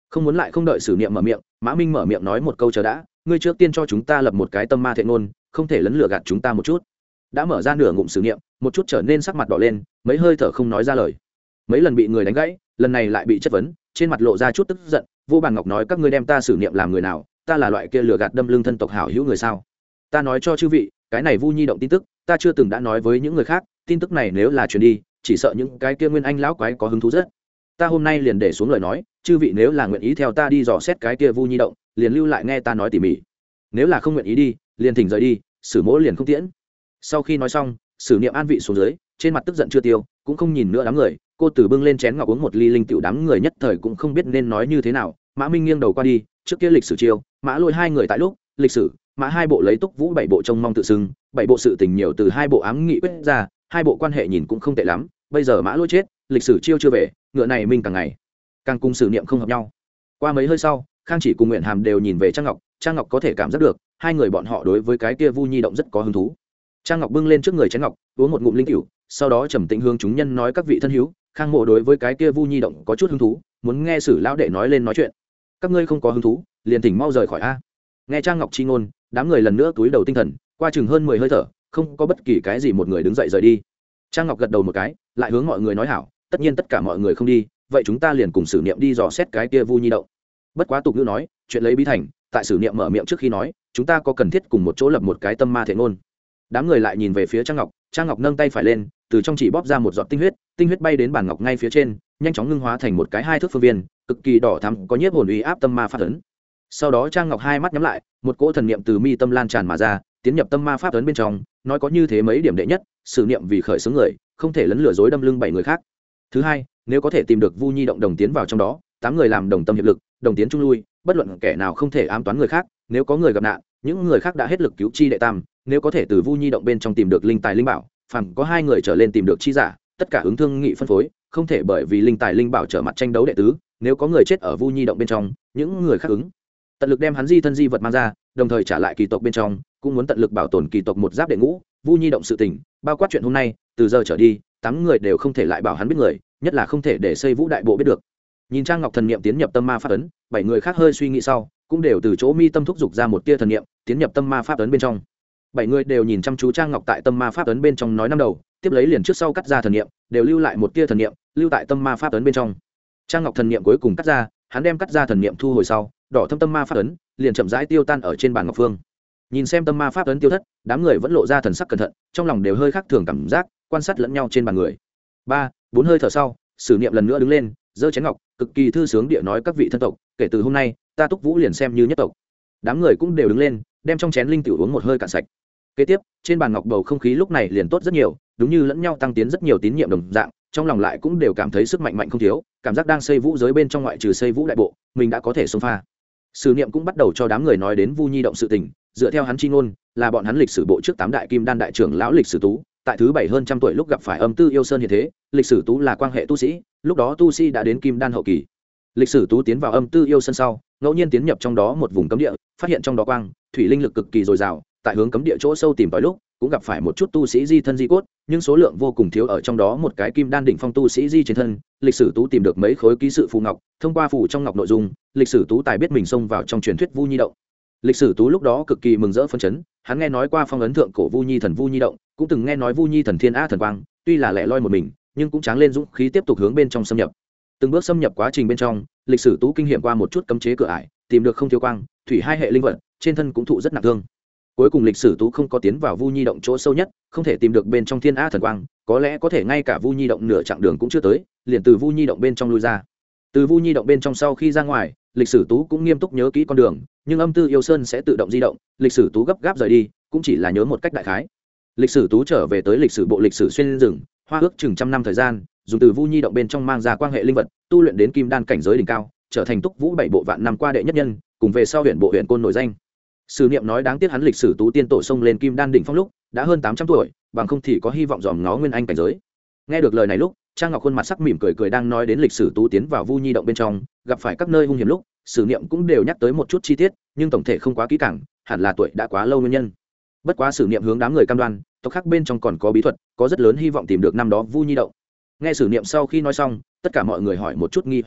[SPEAKER 1] Không muốn lại không đợi sử niệm mở miệng, Mã Minh mở miệng nói một câu chờ đã, ngươi trước tiên cho chúng ta lập một cái tâm ma thiện ngôn, không thể lấn lừa gạt chúng ta một chút. Đã mở ra nửa ngụm sử niệm, một chút trở nên sắc mặt đỏ lên, mấy hơi thở không nói ra lời. Mấy lần bị người đánh gãy, lần này lại bị chất vấn, trên mặt lộ ra chút tức giận. Vô Bàn Ngọc nói các ngươi đem ta sử niệm làm người nào, ta là loại kia lừa gạt đâm lưng thân tộc hảo hữu người sao? Ta nói cho chư vị, cái này Vu Nhi động tin tức, ta chưa từng đã nói với những người khác, tin tức này nếu là truyền đi, chỉ sợ những cái kia nguyên anh lão quái có hứng thú rất. Ta hôm nay liền để xuống lời nói, chư vị nếu là nguyện ý theo ta đi dò xét cái kia Vu Nhi động, liền lưu lại nghe ta nói tỉ mỉ. Nếu là không nguyện ý đi, liền thỉnh rời đi, Sử Mỗ liền không tiễn. Sau khi nói xong, Sử Niệm an vị xuống dưới, trên mặt tức giận chưa tiêu, cũng không nhìn nữa đám người, cô Tử bưng lên chén ngọc uống một ly linh tiểu, đám người nhất thời cũng không biết nên nói như thế nào. Mã Minh nghiêng đầu qua đi, trước kia lịch sử chiêu, Mã Lôi hai người tại lúc, lịch sử, Mã hai bộ lấy Túc Vũ bảy bộ trông mong tự xưng, bảy bộ sự tình nhiều từ hai bộ ám nghị quyết ra, hai bộ quan hệ nhìn cũng không tệ lắm, bây giờ Mã Lôi chết, lịch sử chiêu chưa về, ngựa này Minh càng ngày càng cùng Sử Niệm không hợp nhau. Qua mấy hơi sau, Khang Chỉ cùng Nguyện Hàm đều nhìn về Trang Ngọc, Trang Ngọc có thể cảm giác được, hai người bọn họ đối với cái kia Vu Nhi động rất có hứng thú. Trang Ngọc bưng lên trước người chén ngọc, uống một ngụm linh tiểu, sau đó trầm tĩnh hướng chúng nhân nói các vị thân hữu, Khang Mộ đối với cái kia Vu Nhi động có chút hứng thú, muốn nghe Sử lão đệ nói lên nói chuyện. Các ngươi không có hứng thú, liền thỉnh mau rời khỏi a. Nghe Trang Ngọc chi ngôn, đám người lần nữa túi đầu tinh thần, qua chừng hơn mười hơi thở, không có bất kỳ cái gì một người đứng dậy rời đi. Trang Ngọc gật đầu một cái, lại hướng mọi người nói hảo, tất nhiên tất cả mọi người không đi, vậy chúng ta liền cùng Sử Niệm đi dò xét cái kia Vu Nhi động. Bất quá tục ngữ nói, chuyện lấy bí thành, tại Sử Niệm mở miệng trước khi nói, chúng ta có cần thiết cùng một chỗ lập một cái tâm ma thiện ngôn. Đám người lại nhìn về phía Trang Ngọc, Trang Ngọc nâng tay phải lên, từ trong chỉ bóp ra một giọt tinh huyết, tinh huyết bay đến bàn ngọc ngay phía trên, nhanh chóng ngưng hóa thành một cái hai thước phương viên, cực kỳ đỏ thắm, có nhiếp hồn uy áp tâm ma pháp ấn. Sau đó Trang Ngọc hai mắt nhắm lại, một cỗ thần niệm từ mi tâm lan tràn mà ra, tiến nhập tâm ma pháp ấn bên trong, nói có như thế mấy điểm đệ nhất, Sử Niệm vì khởi xướng người, không thể lấn lừa dối đâm lưng bảy người khác. Thứ hai, nếu có thể tìm được Vu Nhi động đồng tiến vào trong đó, tám người làm đồng tâm hiệp lực, đồng tiến trung lui, bất luận kẻ nào không thể ám toán người khác, nếu có người gặp nạn, những người khác đã hết lực cứu chi đệ tam, nếu có thể từ Vu Nhi động bên trong tìm được linh tài linh bảo, phàm có hai người trở lên tìm được chi giả, tất cả ứng thương nghị phân phối, không thể bởi vì linh tài linh bảo trở mặt tranh đấu đệ tứ, nếu có người chết ở Vu Nhi động bên trong, những người khác ứng tận lực đem hắn di thân di vật mang ra, đồng thời trả lại kỳ tộc bên trong, cũng muốn tận lực bảo tồn kỳ tộc một giáp đệ ngũ. Vu Nhi động sự tình, bao quát chuyện hôm nay, từ giờ trở đi, tám người đều không thể lại bảo hắn biết người, nhất là không thể để xây Vũ đại bộ biết được. Nhìn Trang Ngọc thần niệm tiến nhập tâm ma pháp ấn, bảy người khác hơi suy nghĩ sau, cũng đều từ chỗ mi tâm thúc dục ra một tia thần niệm, tiến nhập tâm ma pháp ấn bên trong. Bảy người đều nhìn chăm chú Trang Ngọc tại tâm ma pháp ấn bên trong nói năm đầu, tiếp lấy liền trước sau cắt ra thần niệm, đều lưu lại một tia thần niệm, lưu tại tâm ma pháp ấn bên trong. Trang Ngọc thần niệm cuối cùng cắt ra, hắn đem cắt ra thần niệm thu hồi sau, đỏ thâm tâm ma pháp ấn liền chậm rãi tiêu tan ở trên bàn ngọc phương. Nhìn xem tâm ma pháp ấn tiêu thất, đám người vẫn lộ ra thần sắc cẩn thận, trong lòng đều hơi khác thường cảm giác, quan sát lẫn nhau trên bàn người. Ba, bốn hơi thở sau, Sử Niệm lần nữa đứng lên, giơ chén ngọc, cực kỳ thư sướng địa nói các vị thân tộc, kể từ hôm nay, ta Túc Vũ liền xem như nhất tộc. Đám người cũng đều đứng lên, đem trong chén linh tiểu uống một hơi cạn sạch. Kế tiếp, trên bàn ngọc bầu không khí lúc này liền tốt rất nhiều, đúng như lẫn nhau tăng tiến rất nhiều tín nhiệm đồng dạng, trong lòng lại cũng đều cảm thấy sức mạnh mạnh không thiếu, cảm giác đang xây vũ giới bên trong ngoại trừ xây vũ đại bộ, mình đã có thể xông pha. Sử Niệm cũng bắt đầu cho đám người nói đến Vu Nhi động sự tình, dựa theo hắn chi ngôn, là bọn hắn lịch sử bộ trước tám đại kim đan đại trưởng lão lịch sử tú, tại thứ bảy hơn trăm tuổi lúc gặp phải âm tư yêu sơn hiện thế, lịch sử tú là quan hệ tu sĩ, lúc đó tu sĩ đã đến kim đan hậu kỳ. Lịch sử tú tiến vào âm tư yêu sơn sau, ngẫu nhiên tiến nhập trong đó một vùng cấm địa, phát hiện trong đó quang, thủy linh lực cực kỳ dồi dào, tại hướng cấm địa chỗ sâu tìm tòi lúc, cũng gặp phải một chút tu sĩ di thân di cốt, nhưng số lượng vô cùng thiếu, ở trong đó một cái kim đan đỉnh phong tu sĩ di trên thân, lịch sử tú tìm được mấy khối ký sự phù ngọc, thông qua phù trong ngọc nội dung, lịch sử tú tài biết mình xông vào trong truyền thuyết Vu Nhi động. Lịch sử tú lúc đó cực kỳ mừng rỡ phấn chấn, hắn nghe nói qua phong ấn thượng cổ Vu Nhi thần Vu Nhi động, cũng từng nghe nói Vu Nhi thần Thiên A thần quang, tuy là lẻ loi một mình, nhưng cũng tráng lên dũng khí tiếp tục hướng bên trong xâm nhập. Từng bước xâm nhập quá trình bên trong, lịch sử tú kinh nghiệm qua một chút cấm chế cửa ải, tìm được không thiếu quang, thủy hai hệ linh vật, trên thân cũng thụ rất nặng thương. Cuối cùng lịch sử tú không có tiến vào Vu Nhi động chỗ sâu nhất, không thể tìm được bên trong Thiên A thần quang, có lẽ có thể ngay cả Vu Nhi động nửa chặng đường cũng chưa tới, liền từ Vu Nhi động bên trong lui ra. Từ Vu Nhi động bên trong sau khi ra ngoài, lịch sử tú cũng nghiêm túc nhớ kỹ con đường, nhưng âm tư yêu sơn sẽ tự động di động, lịch sử tú gấp gáp rời đi, cũng chỉ là nhớ một cách đại khái. Lịch sử tú trở về tới lịch sử bộ lịch sử xuyên rừng, hoa ước chừng trăm năm thời gian, dùng từ Vu Nhi động bên trong mang ra quan hệ linh vật, tu luyện đến kim đan cảnh giới đỉnh cao, trở thành Túc Vũ bảy bộ vạn năm qua đệ nhất nhân, cùng về sau huyện bộ huyện côn nổi danh. Sử Niệm nói đáng tiếc hắn lịch sử tú tiên tổ sông lên kim đan đỉnh phong lúc đã hơn tám trăm tuổi, bằng không thì có hy vọng dòm ngó nguyên anh cảnh giới. Nghe được lời này lúc, Trang Ngọc khuôn mặt sắc mỉm cười cười đang nói đến lịch sử tú tiến vào Vu Nhi động bên trong, gặp phải các nơi hung hiểm lúc, Sử Niệm cũng đều nhắc tới một chút chi tiết, nhưng tổng thể không quá kỹ càng, hẳn là tuổi đã quá lâu nguyên nhân. Bất quá Sử Niệm hướng đám người cam đoan, tộc khác bên trong còn có bí thuật, có rất lớn hy vọng tìm được năm đó Vu Nhi động. Nghe Sử Niệm sau khi nói xong, tất cả mọi người hỏi một chút nghi hoặc chỗ,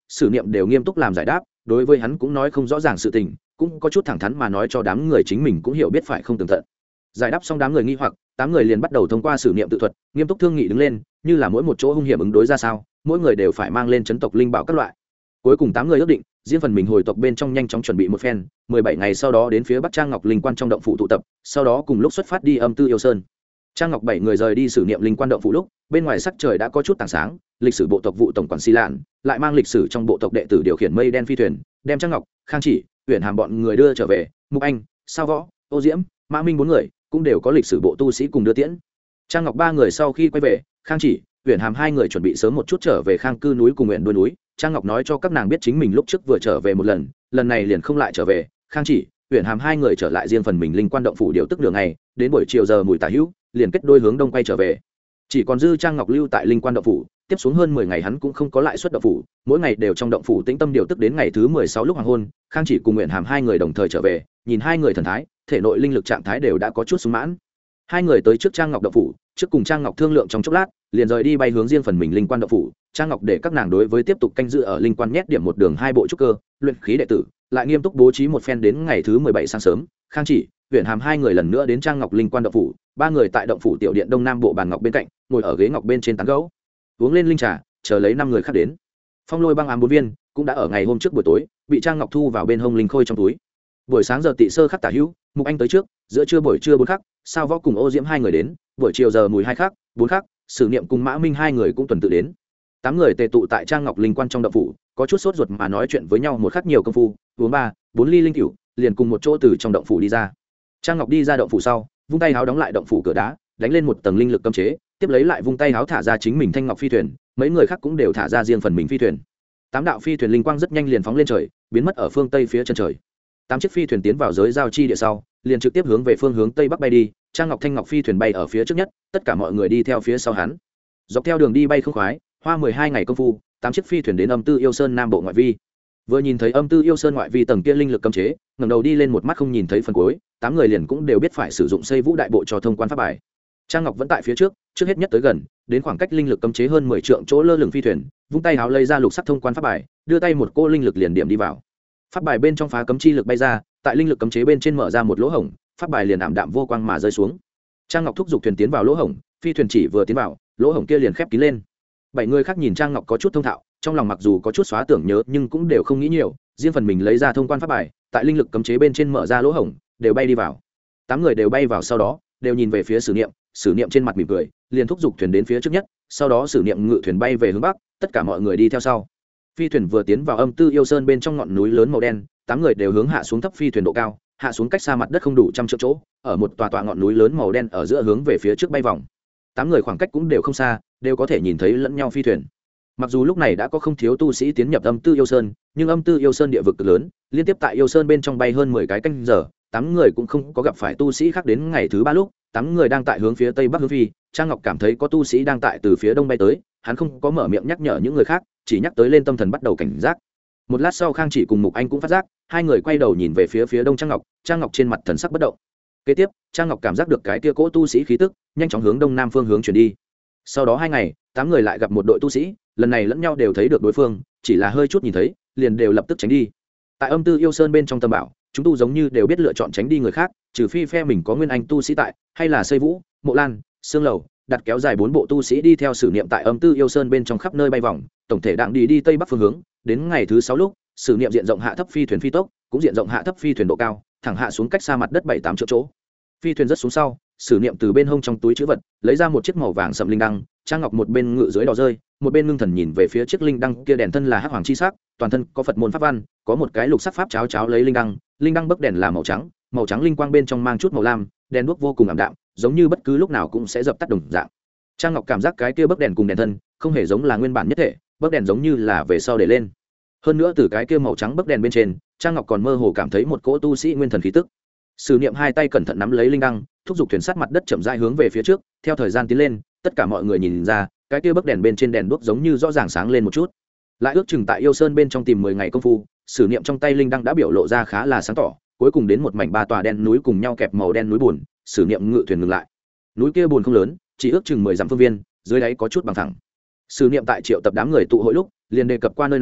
[SPEAKER 1] sử niệm đều nghiêm túc làm giải đáp, đối với hắn cũng nói không rõ ràng sự tình, cũng có chút thẳng thắn mà nói cho đám người chính mình cũng hiểu biết phải không tường tận. Giải đáp xong đám người nghi hoặc, tám người liền bắt đầu thông qua sử niệm tự thuật, nghiêm túc thương nghị đứng lên, như là mỗi một chỗ hung hiểm ứng đối ra sao, mỗi người đều phải mang lên chấn tộc linh bảo các loại. Cuối cùng tám người ước định, riêng phần mình hồi tộc bên trong nhanh chóng chuẩn bị một phen, mười bảy ngày sau đó đến phía Bắc Trang Ngọc Linh Quan trong động phủ tụ tập, sau đó cùng lúc xuất phát đi Âm Tư Yêu Sơn. Trang Ngọc bảy người rời đi sử niệm linh quan động phủ lúc, bên ngoài sắc trời đã có chút tảng sáng, lịch sử bộ tộc vụ tổng quản Xi Lạn lại mang lịch sử trong bộ tộc đệ tử điều khiển mây đen phi thuyền, đem Trang Ngọc, Khang Chỉ, Uyển Hàm bọn người đưa trở về, Mục Anh, Sao Võ, Ô Diễm, Mã Minh bốn người cũng đều có lịch sử bộ tu sĩ cùng đưa tiễn. Trang Ngọc ba người sau khi quay về, Khang Chỉ, Uyển Hàm hai người chuẩn bị sớm một chút trở về Khang Cư núi cùng Uyển Đuôi núi. Trang Ngọc nói cho các nàng biết chính mình lúc trước vừa trở về một lần, lần này liền không lại trở về. Khang Chỉ, Uyển Hàm hai người trở lại riêng phần mình linh quan động phủ điều tức đường ngày, đến buổi chiều giờ mùi tả hữu, liền kết đôi hướng đông quay trở về. Chỉ còn dư Trang Ngọc lưu tại linh quan động phủ, tiếp xuống hơn mười ngày hắn cũng không có lại xuất động phủ, mỗi ngày đều trong động phủ tĩnh tâm điều tức đến ngày thứ mười sáu lúc hoàng hôn. Khang Chỉ cùng Uyển Hàm hai người đồng thời trở về, nhìn hai người thần thái, thể nội linh lực trạng thái đều đã có chút sung mãn. Hai người tới trước Trang Ngọc động phủ, trước cùng Trang Ngọc thương lượng trong chốc lát, liền rời đi bay hướng riêng phần mình linh quan động phủ. Trang Ngọc để các nàng đối với tiếp tục canh giữ ở linh quan nhét điểm một đường hai bộ trúc cơ, luyện khí đệ tử, lại nghiêm túc bố trí một phen đến ngày thứ mười bảy sáng sớm. Khang Chỉ, Uyển Hàm hai người lần nữa đến Trang Ngọc linh quan động phủ, ba người tại động phủ tiểu điện đông nam bộ bàn ngọc bên cạnh, ngồi ở ghế ngọc bên trên tán gẫu, uống lên linh trà, chờ lấy năm người khác đến. Phong lôi băng ám bốn viên cũng đã ở ngày hôm trước buổi tối bị Trang Ngọc thu vào bên hông linh khôi trong túi. Buổi sáng giờ tị sơ khắc tả hữu, Mục Anh tới trước, giữa trưa buổi trưa bốn khắc, Sao Võ cùng Ô Diễm hai người đến, buổi chiều giờ mùi hai khắc, bốn khắc, Sử Niệm cùng Mã Minh hai người cũng tuần tự đến. Tám người tề tụ tại Trang Ngọc linh quan trong động phủ, có chút sốt ruột mà nói chuyện với nhau một khắc nhiều công phu, uống ba, bốn ly linh cửu, liền cùng một chỗ từ trong động phủ đi ra. Trang Ngọc đi ra động phủ sau, vung tay háo đóng lại động phủ cửa đá, đánh lên một tầng linh lực cấm chế, tiếp lấy lại vung tay háo thả ra chính mình thanh ngọc phi thuyền, mấy người khác cũng đều thả ra riêng phần mình phi thuyền. Tám đạo phi thuyền linh quang rất nhanh liền phóng lên trời, biến mất ở phương tây phía chân trời. Tám chiếc phi thuyền tiến vào giới giao chi địa sau, liền trực tiếp hướng về phương hướng tây bắc bay đi. Trang Ngọc thanh ngọc phi thuyền bay ở phía trước nhất, tất cả mọi người đi theo phía sau hắn. Dọc theo đường đi bay không khoái, hoa mười hai ngày công phu, tám chiếc phi thuyền đến Âm Tư Yêu Sơn nam bộ ngoại vi. Vừa nhìn thấy Âm Tư Yêu Sơn ngoại vi tầng kia linh lực cấm chế, ngẩng đầu đi lên một mắt không nhìn thấy phần cuối, tám người liền cũng đều biết phải sử dụng xây vũ đại bộ cho thông quan pháp bài. Trang Ngọc vẫn tại phía trước, trước hết nhất tới gần, đến khoảng cách linh lực cấm chế hơn mười trượng chỗ lơ lửng phi thuyền, vung tay háo lấy ra lục sắc thông quan pháp bài, đưa tay một cô linh lực liền điểm đi vào. Pháp bài bên trong phá cấm chi lực bay ra, tại linh lực cấm chế bên trên mở ra một lỗ hổng, pháp bài liền ảm đạm vô quang mà rơi xuống. Trang Ngọc thúc giục thuyền tiến vào lỗ hổng, phi thuyền chỉ vừa tiến vào, lỗ hổng kia liền khép kín lên. Bảy người khác nhìn Trang Ngọc có chút thông thạo, trong lòng mặc dù có chút xóa tưởng nhớ nhưng cũng đều không nghĩ nhiều, riêng phần mình lấy ra thông quan pháp bài, tại linh lực cấm chế bên trên mở ra lỗ hổng, đều bay đi vào. Tám người đều bay vào sau đó, đều nhìn về phía Sử Niệm, Sử Niệm trên mặt mỉm cười, liền thúc giục thuyền đến phía trước nhất, sau đó Sử Niệm ngự thuyền bay về hướng bắc, tất cả mọi người đi theo sau. Phi thuyền vừa tiến vào Âm Tư Yêu Sơn bên trong ngọn núi lớn màu đen, tám người đều hướng hạ xuống thấp phi thuyền độ cao, hạ xuống cách xa mặt đất không đủ trăm trượng chỗ, ở một tòa tòa ngọn núi lớn màu đen ở giữa hướng về phía trước bay vòng. Tám người khoảng cách cũng đều không xa, đều có thể nhìn thấy lẫn nhau phi thuyền. Mặc dù lúc này đã có không thiếu tu sĩ tiến nhập Âm Tư Yêu Sơn, nhưng Âm Tư Yêu Sơn địa vực cực lớn, liên tiếp tại Yêu Sơn bên trong bay hơn mười cái canh giờ, tám người cũng không có gặp phải tu sĩ khác. Đến ngày thứ ba lúc, tám người đang tại hướng phía tây bắc hướng phi, Trang Ngọc cảm thấy có tu sĩ đang tại từ phía đông bay tới, hắn không có mở miệng nhắc nhở những người khác, chỉ nhắc tới lên tâm thần bắt đầu cảnh giác. Một lát sau, Khang Chỉ cùng Mục Anh cũng phát giác, hai người quay đầu nhìn về phía phía đông Trang Ngọc, Trang Ngọc trên mặt thần sắc bất động. Kế tiếp, Trang Ngọc cảm giác được cái kia cỗ tu sĩ khí tức, nhanh chóng hướng đông nam phương hướng chuyển đi. Sau đó hai ngày, tám người lại gặp một đội tu sĩ, lần này lẫn nhau đều thấy được đối phương, chỉ là hơi chút nhìn thấy, liền đều lập tức tránh đi. Tại Âm Tư Yêu Sơn bên trong tâm bảo, chúng tu giống như đều biết lựa chọn tránh đi người khác, trừ phi phe mình có nguyên anh tu sĩ tại, hay là Xây Vũ, Mộ Lan, Sương Lầu, đặt kéo dài bốn bộ tu sĩ đi theo Sử Niệm tại Âm Tư Yêu Sơn bên trong khắp nơi bay vòng, tổng thể đặng đi đi tây bắc phương hướng. Đến ngày thứ sáu lúc, Sử Niệm diện rộng hạ thấp phi thuyền phi tốc, cũng diện rộng hạ thấp phi thuyền độ cao, thẳng hạ xuống cách xa mặt đất bảy tám triệu chỗ. Phi thuyền rất xuống sau, Sử Niệm từ bên hông trong túi trữ vật lấy ra một chiếc màu vàng sậm linh đăng. Trang Ngọc một bên ngự dưới đò rơi, một bên ngưng thần nhìn về phía chiếc linh đăng kia, đèn thân là hắc hoàng chi sắc, toàn thân có Phật môn pháp văn, có một cái lục sắc pháp cháo cháo lấy linh đăng, linh đăng bấc đèn là màu trắng, màu trắng linh quang bên trong mang chút màu lam, đèn đuốc vô cùng ảm đạm, giống như bất cứ lúc nào cũng sẽ dập tắt đồng dạng. Trang Ngọc cảm giác cái kia bấc đèn cùng đèn thân không hề giống là nguyên bản nhất thể, bấc đèn giống như là về sau để lên. Hơn nữa từ cái kia màu trắng bấc đèn bên trên, Trang Ngọc còn mơ hồ cảm thấy một cỗ tu sĩ nguyên thần khí tức. Sử Niệm hai tay cẩn thận nắm lấy linh đăng, thúc giục thuyền sát mặt đất chậm rãi hướng về phía trước, theo thời gian tiến lên, tất cả mọi người nhìn ra, cái kia bấc đèn bên trên đèn đuốc giống như rõ ràng sáng lên một chút. Lại ước chừng tại Yêu Sơn bên trong tìm mười ngày công phu, Sử Niệm trong tay linh đăng đã biểu lộ ra khá là sáng tỏ, cuối cùng đến một mảnh ba tòa đen núi cùng nhau kẹp màu đen núi buồn, Sử Niệm ngự thuyền ngừng lại. Núi kia buồn không lớn, chỉ ước chừng mười dặm phương viên, dưới đáy có chút bằng thẳng. Sử Niệm tại triệu tập đám người tụ hội lúc, liền đề cập qua nơi này,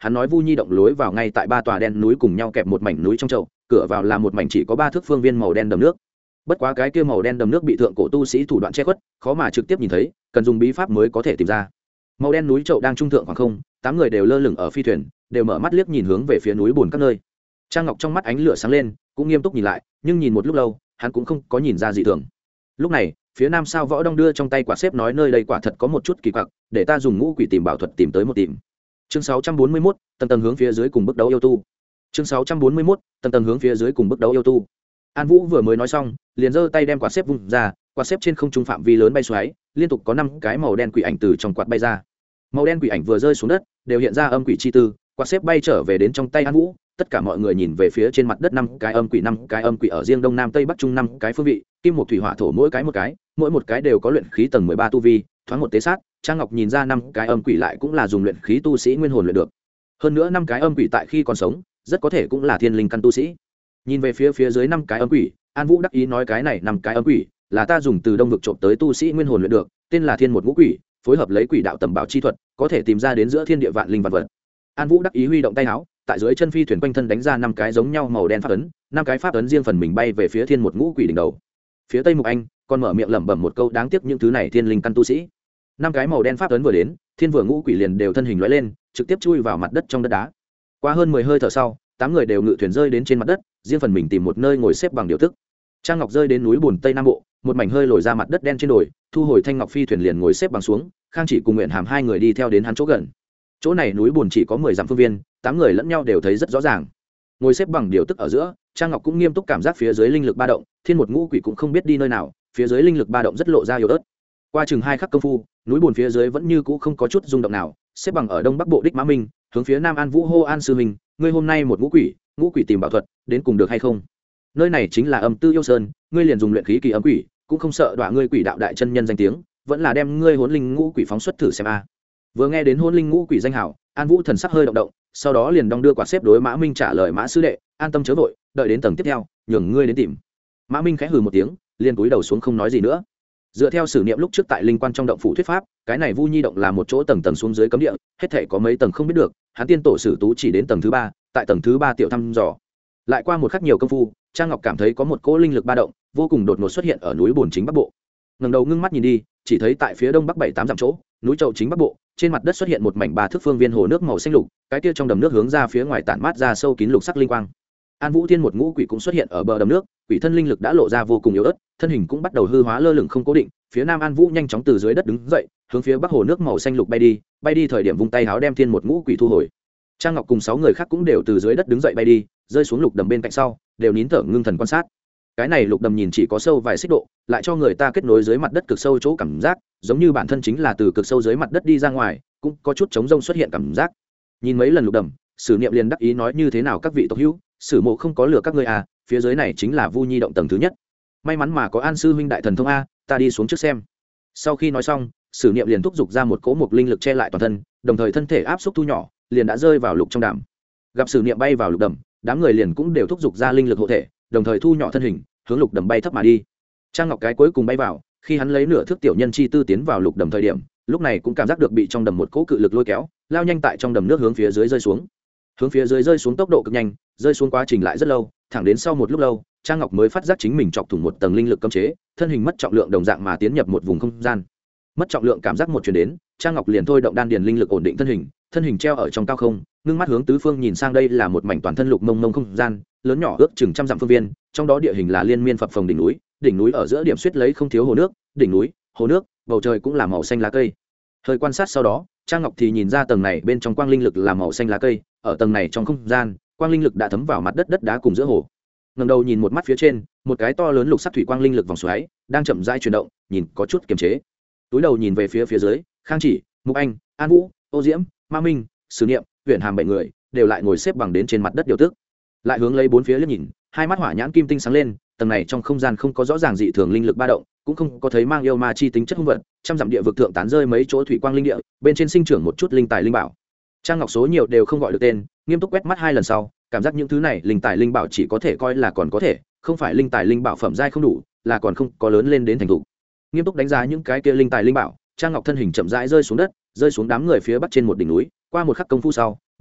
[SPEAKER 1] hắn nói vu nhi động lối vào ngay tại ba tòa đen núi cùng nhau kẹp một mảnh núi trong chậu, cửa vào là một mảnh chỉ có ba thước phương viên màu đen đầm nước. Bất quá cái kia màu đen đầm nước bị thượng cổ tu sĩ thủ đoạn che khuất, khó mà trực tiếp nhìn thấy, cần dùng bí pháp mới có thể tìm ra. Màu đen núi chậu đang trung thượng khoảng không, tám người đều lơ lửng ở phi thuyền, đều mở mắt liếc nhìn hướng về phía núi bùn các nơi. Trang Ngọc trong mắt ánh lửa sáng lên, cũng nghiêm túc nhìn lại, nhưng nhìn một lúc lâu, hắn cũng không có nhìn ra gì thường. Lúc này, phía nam sao võ đông đưa trong tay quả xếp nói nơi đây quả thật có một chút kỳ quặc, để ta dùng ngũ quỷ tìm bảo thuật tìm tới một tìm. Chương sáu trăm bốn mươi mốt, tầng tầng hướng phía dưới cùng bước đấu yêu tu. Chương sáu trăm bốn mươi mốt, tầng tầng hướng phía dưới cùng bước đấu yêu tu. An Vũ vừa mới nói xong, liền giơ tay đem quạt xếp vung ra, quạt xếp trên không trung phạm vi lớn bay xoáy, liên tục có năm cái màu đen quỷ ảnh từ trong quạt bay ra. Màu đen quỷ ảnh vừa rơi xuống đất, đều hiện ra âm quỷ chi tư, quạt xếp bay trở về đến trong tay An Vũ, tất cả mọi người nhìn về phía trên mặt đất năm cái âm quỷ năm cái âm quỷ ở riêng đông nam tây bắc trung năm cái phương vị, kim một thủy hỏa thổ mỗi cái một cái, mỗi một cái đều có luyện khí tầng mười ba tu vi, thoáng một tế sát, Trang Ngọc nhìn ra năm cái âm quỷ lại cũng là dùng luyện khí tu sĩ nguyên hồn luyện được. Hơn nữa năm cái âm quỷ tại khi còn sống, rất có thể cũng là thiên linh căn tu sĩ. Nhìn về phía phía dưới năm cái âm quỷ, An Vũ đắc ý nói cái này năm cái âm quỷ là ta dùng từ đông vực trộm tới tu sĩ nguyên hồn luyện được, tên là Thiên một ngũ quỷ, phối hợp lấy quỷ đạo tầm bảo chi thuật, có thể tìm ra đến giữa thiên địa vạn linh vật vật. An Vũ đắc ý huy động tay áo, tại dưới chân phi thuyền quanh thân đánh ra năm cái giống nhau màu đen pháp ấn, năm cái pháp ấn riêng phần mình bay về phía Thiên một ngũ quỷ đỉnh đầu. Phía Tây Mục Anh còn mở miệng lẩm bẩm một câu đáng tiếc những thứ này thiên linh căn tu sĩ. Năm cái màu đen pháp ấn vừa đến, Thiên vừa ngũ quỷ liền đều thân hình lóe lên, trực tiếp chui vào mặt đất trong đất đá. Qua hơn mười hơi thở sau, tám người đều ngự thuyền rơi đến trên mặt đất, riêng phần mình tìm một nơi ngồi xếp bằng điều tức. Trang Ngọc rơi đến núi bùn Tây Nam Bộ, một mảnh hơi lồi ra mặt đất đen trên đồi, thu hồi thanh ngọc phi thuyền liền ngồi xếp bằng xuống, Khang Chỉ cùng Nguyện Hàm hai người đi theo đến hắn chỗ gần. Chỗ này núi bùn chỉ có mười dặm phương viên, tám người lẫn nhau đều thấy rất rõ ràng. Ngồi xếp bằng điều tức ở giữa, Trang Ngọc cũng nghiêm túc cảm giác phía dưới linh lực ba động, Thiên một ngũ quỷ cũng không biết đi nơi nào, phía dưới linh lực ba động rất lộ ra yếu ớt. Qua chừng hai khắc công phu, núi bùn phía dưới vẫn như cũ không có chút rung động nào, xếp bằng ở đông bắc bộ đích Mã Minh, hướng phía Nam An Vũ hô An sư huynh, ngươi hôm nay một ngũ quỷ, ngũ quỷ tìm bảo thuật, đến cùng được hay không? Nơi này chính là Âm Tư Yêu Sơn, ngươi liền dùng luyện khí kỳ âm quỷ, cũng không sợ đọa ngươi quỷ đạo đại chân nhân danh tiếng, vẫn là đem ngươi hỗn linh ngũ quỷ phóng xuất thử xem a. Vừa nghe đến hỗn linh ngũ quỷ danh hảo, An Vũ thần sắc hơi động động, sau đó liền đong đưa quạt xếp đối Mã Minh trả lời Mã sư đệ, an tâm chớ vội, đợi đến tầng tiếp theo, nhường ngươi đến tìm. Mã Minh khẽ hừ một tiếng, liền cúi đầu xuống không nói gì nữa. Dựa theo sử niệm lúc trước tại linh quan trong động phủ thuyết pháp, cái này Vu Nhi động là một chỗ tầng tầng xuống dưới cấm địa, hết thảy có mấy tầng không biết được, hắn tiên tổ sử tú chỉ đến tầng thứ ba, tại tầng thứ ba tiểu thăm dò. Lại qua một khắc nhiều công phu, Trang Ngọc cảm thấy có một cỗ linh lực ba động, vô cùng đột ngột xuất hiện ở núi bồn chính bắc bộ. Ngẩng đầu ngưng mắt nhìn đi, chỉ thấy tại phía đông bắc bảy tám dặm chỗ, núi chậu chính bắc bộ, trên mặt đất xuất hiện một mảnh ba thước phương viên hồ nước màu xanh lục, cái kia trong đầm nước hướng ra phía ngoài tản mát ra sâu kín lục sắc linh quang. An Vũ Thiên một ngũ quỷ cũng xuất hiện ở bờ đầm nước, quỷ thân linh lực đã lộ ra vô cùng yếu ớt, thân hình cũng bắt đầu hư hóa lơ lửng không cố định. Phía Nam An Vũ nhanh chóng từ dưới đất đứng dậy, hướng phía bắc hồ nước màu xanh lục bay đi, bay đi thời điểm vung tay háo đem Thiên một ngũ quỷ thu hồi. Trang Ngọc cùng sáu người khác cũng đều từ dưới đất đứng dậy bay đi, rơi xuống lục đầm bên cạnh sau, đều nín thở ngưng thần quan sát. Cái này lục đầm nhìn chỉ có sâu vài xích độ, lại cho người ta kết nối dưới mặt đất cực sâu chỗ cảm giác, giống như bản thân chính là từ cực sâu dưới mặt đất đi ra ngoài, cũng có chút trống rông xuất hiện cảm giác. Nhìn mấy lần lục đầm, Sử Niệm liền đắc ý nói như thế nào các vị tộc hữu, Sử Mộ không có lừa các ngươi à, phía dưới này chính là Vu Nhi động tầng thứ nhất. May mắn mà có An sư huynh đại thần thông a, ta đi xuống trước xem. Sau khi nói xong, Sử Niệm liền thúc giục ra một cỗ mục linh lực che lại toàn thân, đồng thời thân thể áp xúc thu nhỏ, liền đã rơi vào lục trong đàm. Gặp Sử Niệm bay vào lục đầm, đám người liền cũng đều thúc giục ra linh lực hộ thể, đồng thời thu nhỏ thân hình, hướng lục đầm bay thấp mà đi. Trang Ngọc cái cuối cùng bay vào, khi hắn lấy nửa thước tiểu nhân chi tư tiến vào lục đầm thời điểm, lúc này cũng cảm giác được bị trong đầm một cỗ cự lực lôi kéo, lao nhanh tại trong đầm nước hướng phía dưới rơi xuống. Hướng phía dưới rơi xuống tốc độ cực nhanh, rơi xuống quá trình lại rất lâu, thẳng đến sau một lúc lâu, Trang Ngọc mới phát giác chính mình chọc thủng một tầng linh lực cấm chế, thân hình mất trọng lượng đồng dạng mà tiến nhập một vùng không gian. Mất trọng lượng cảm giác một truyền đến, Trang Ngọc liền thôi động đan điền linh lực ổn định thân hình, thân hình treo ở trong cao không, ngưng mắt hướng tứ phương nhìn sang, đây là một mảnh toàn thân lục mông mông không gian, lớn nhỏ ước chừng trăm dặm phương viên, trong đó địa hình là liên miên phập phồng đỉnh núi, đỉnh núi ở giữa điểm suýt lấy không thiếu hồ nước, đỉnh núi, hồ nước, bầu trời cũng là màu xanh lá cây. Hơi quan sát sau đó, Trang Ngọc thì nhìn ra tầng này bên trong quang linh lực là màu xanh lá cây, ở tầng này trong không gian, quang linh lực đã thấm vào mặt đất đất đá cùng giữa hồ. Ngẩng đầu nhìn một mắt phía trên, một cái to lớn lục sắc thủy quang linh lực vòng xoáy đang chậm rãi chuyển động, nhìn có chút kiềm chế. Túi đầu nhìn về phía phía dưới, Khang Chỉ, Mục Anh, An Vũ, Ô Diễm, Ma Minh, Sử Niệm, Huyền Hàm bảy người đều lại ngồi xếp bằng đến trên mặt đất điều tức. Lại hướng lấy bốn phía liếc nhìn, hai mắt hỏa nhãn kim tinh sáng lên, tầng này trong không gian không có rõ ràng dị thường linh lực ba động, cũng không có thấy mang yêu ma chi tính chất hung vật, trăm dặm địa vực thượng tán rơi mấy chỗ thủy quang linh địa, bên trên sinh trưởng một chút linh tài linh bảo. Trang Ngọc số nhiều đều không gọi được tên, nghiêm túc quét mắt hai lần sau, cảm giác những thứ này linh tài linh bảo chỉ có thể coi là còn có thể, không phải linh tài linh bảo phẩm giai không đủ, là còn không có lớn lên đến thành thủ. Nghiêm túc đánh giá những cái kia linh tài linh bảo, Trang Ngọc thân hình chậm rãi rơi xuống đất, rơi xuống đám người phía bắc trên một đỉnh núi, qua một khắc công phu sau,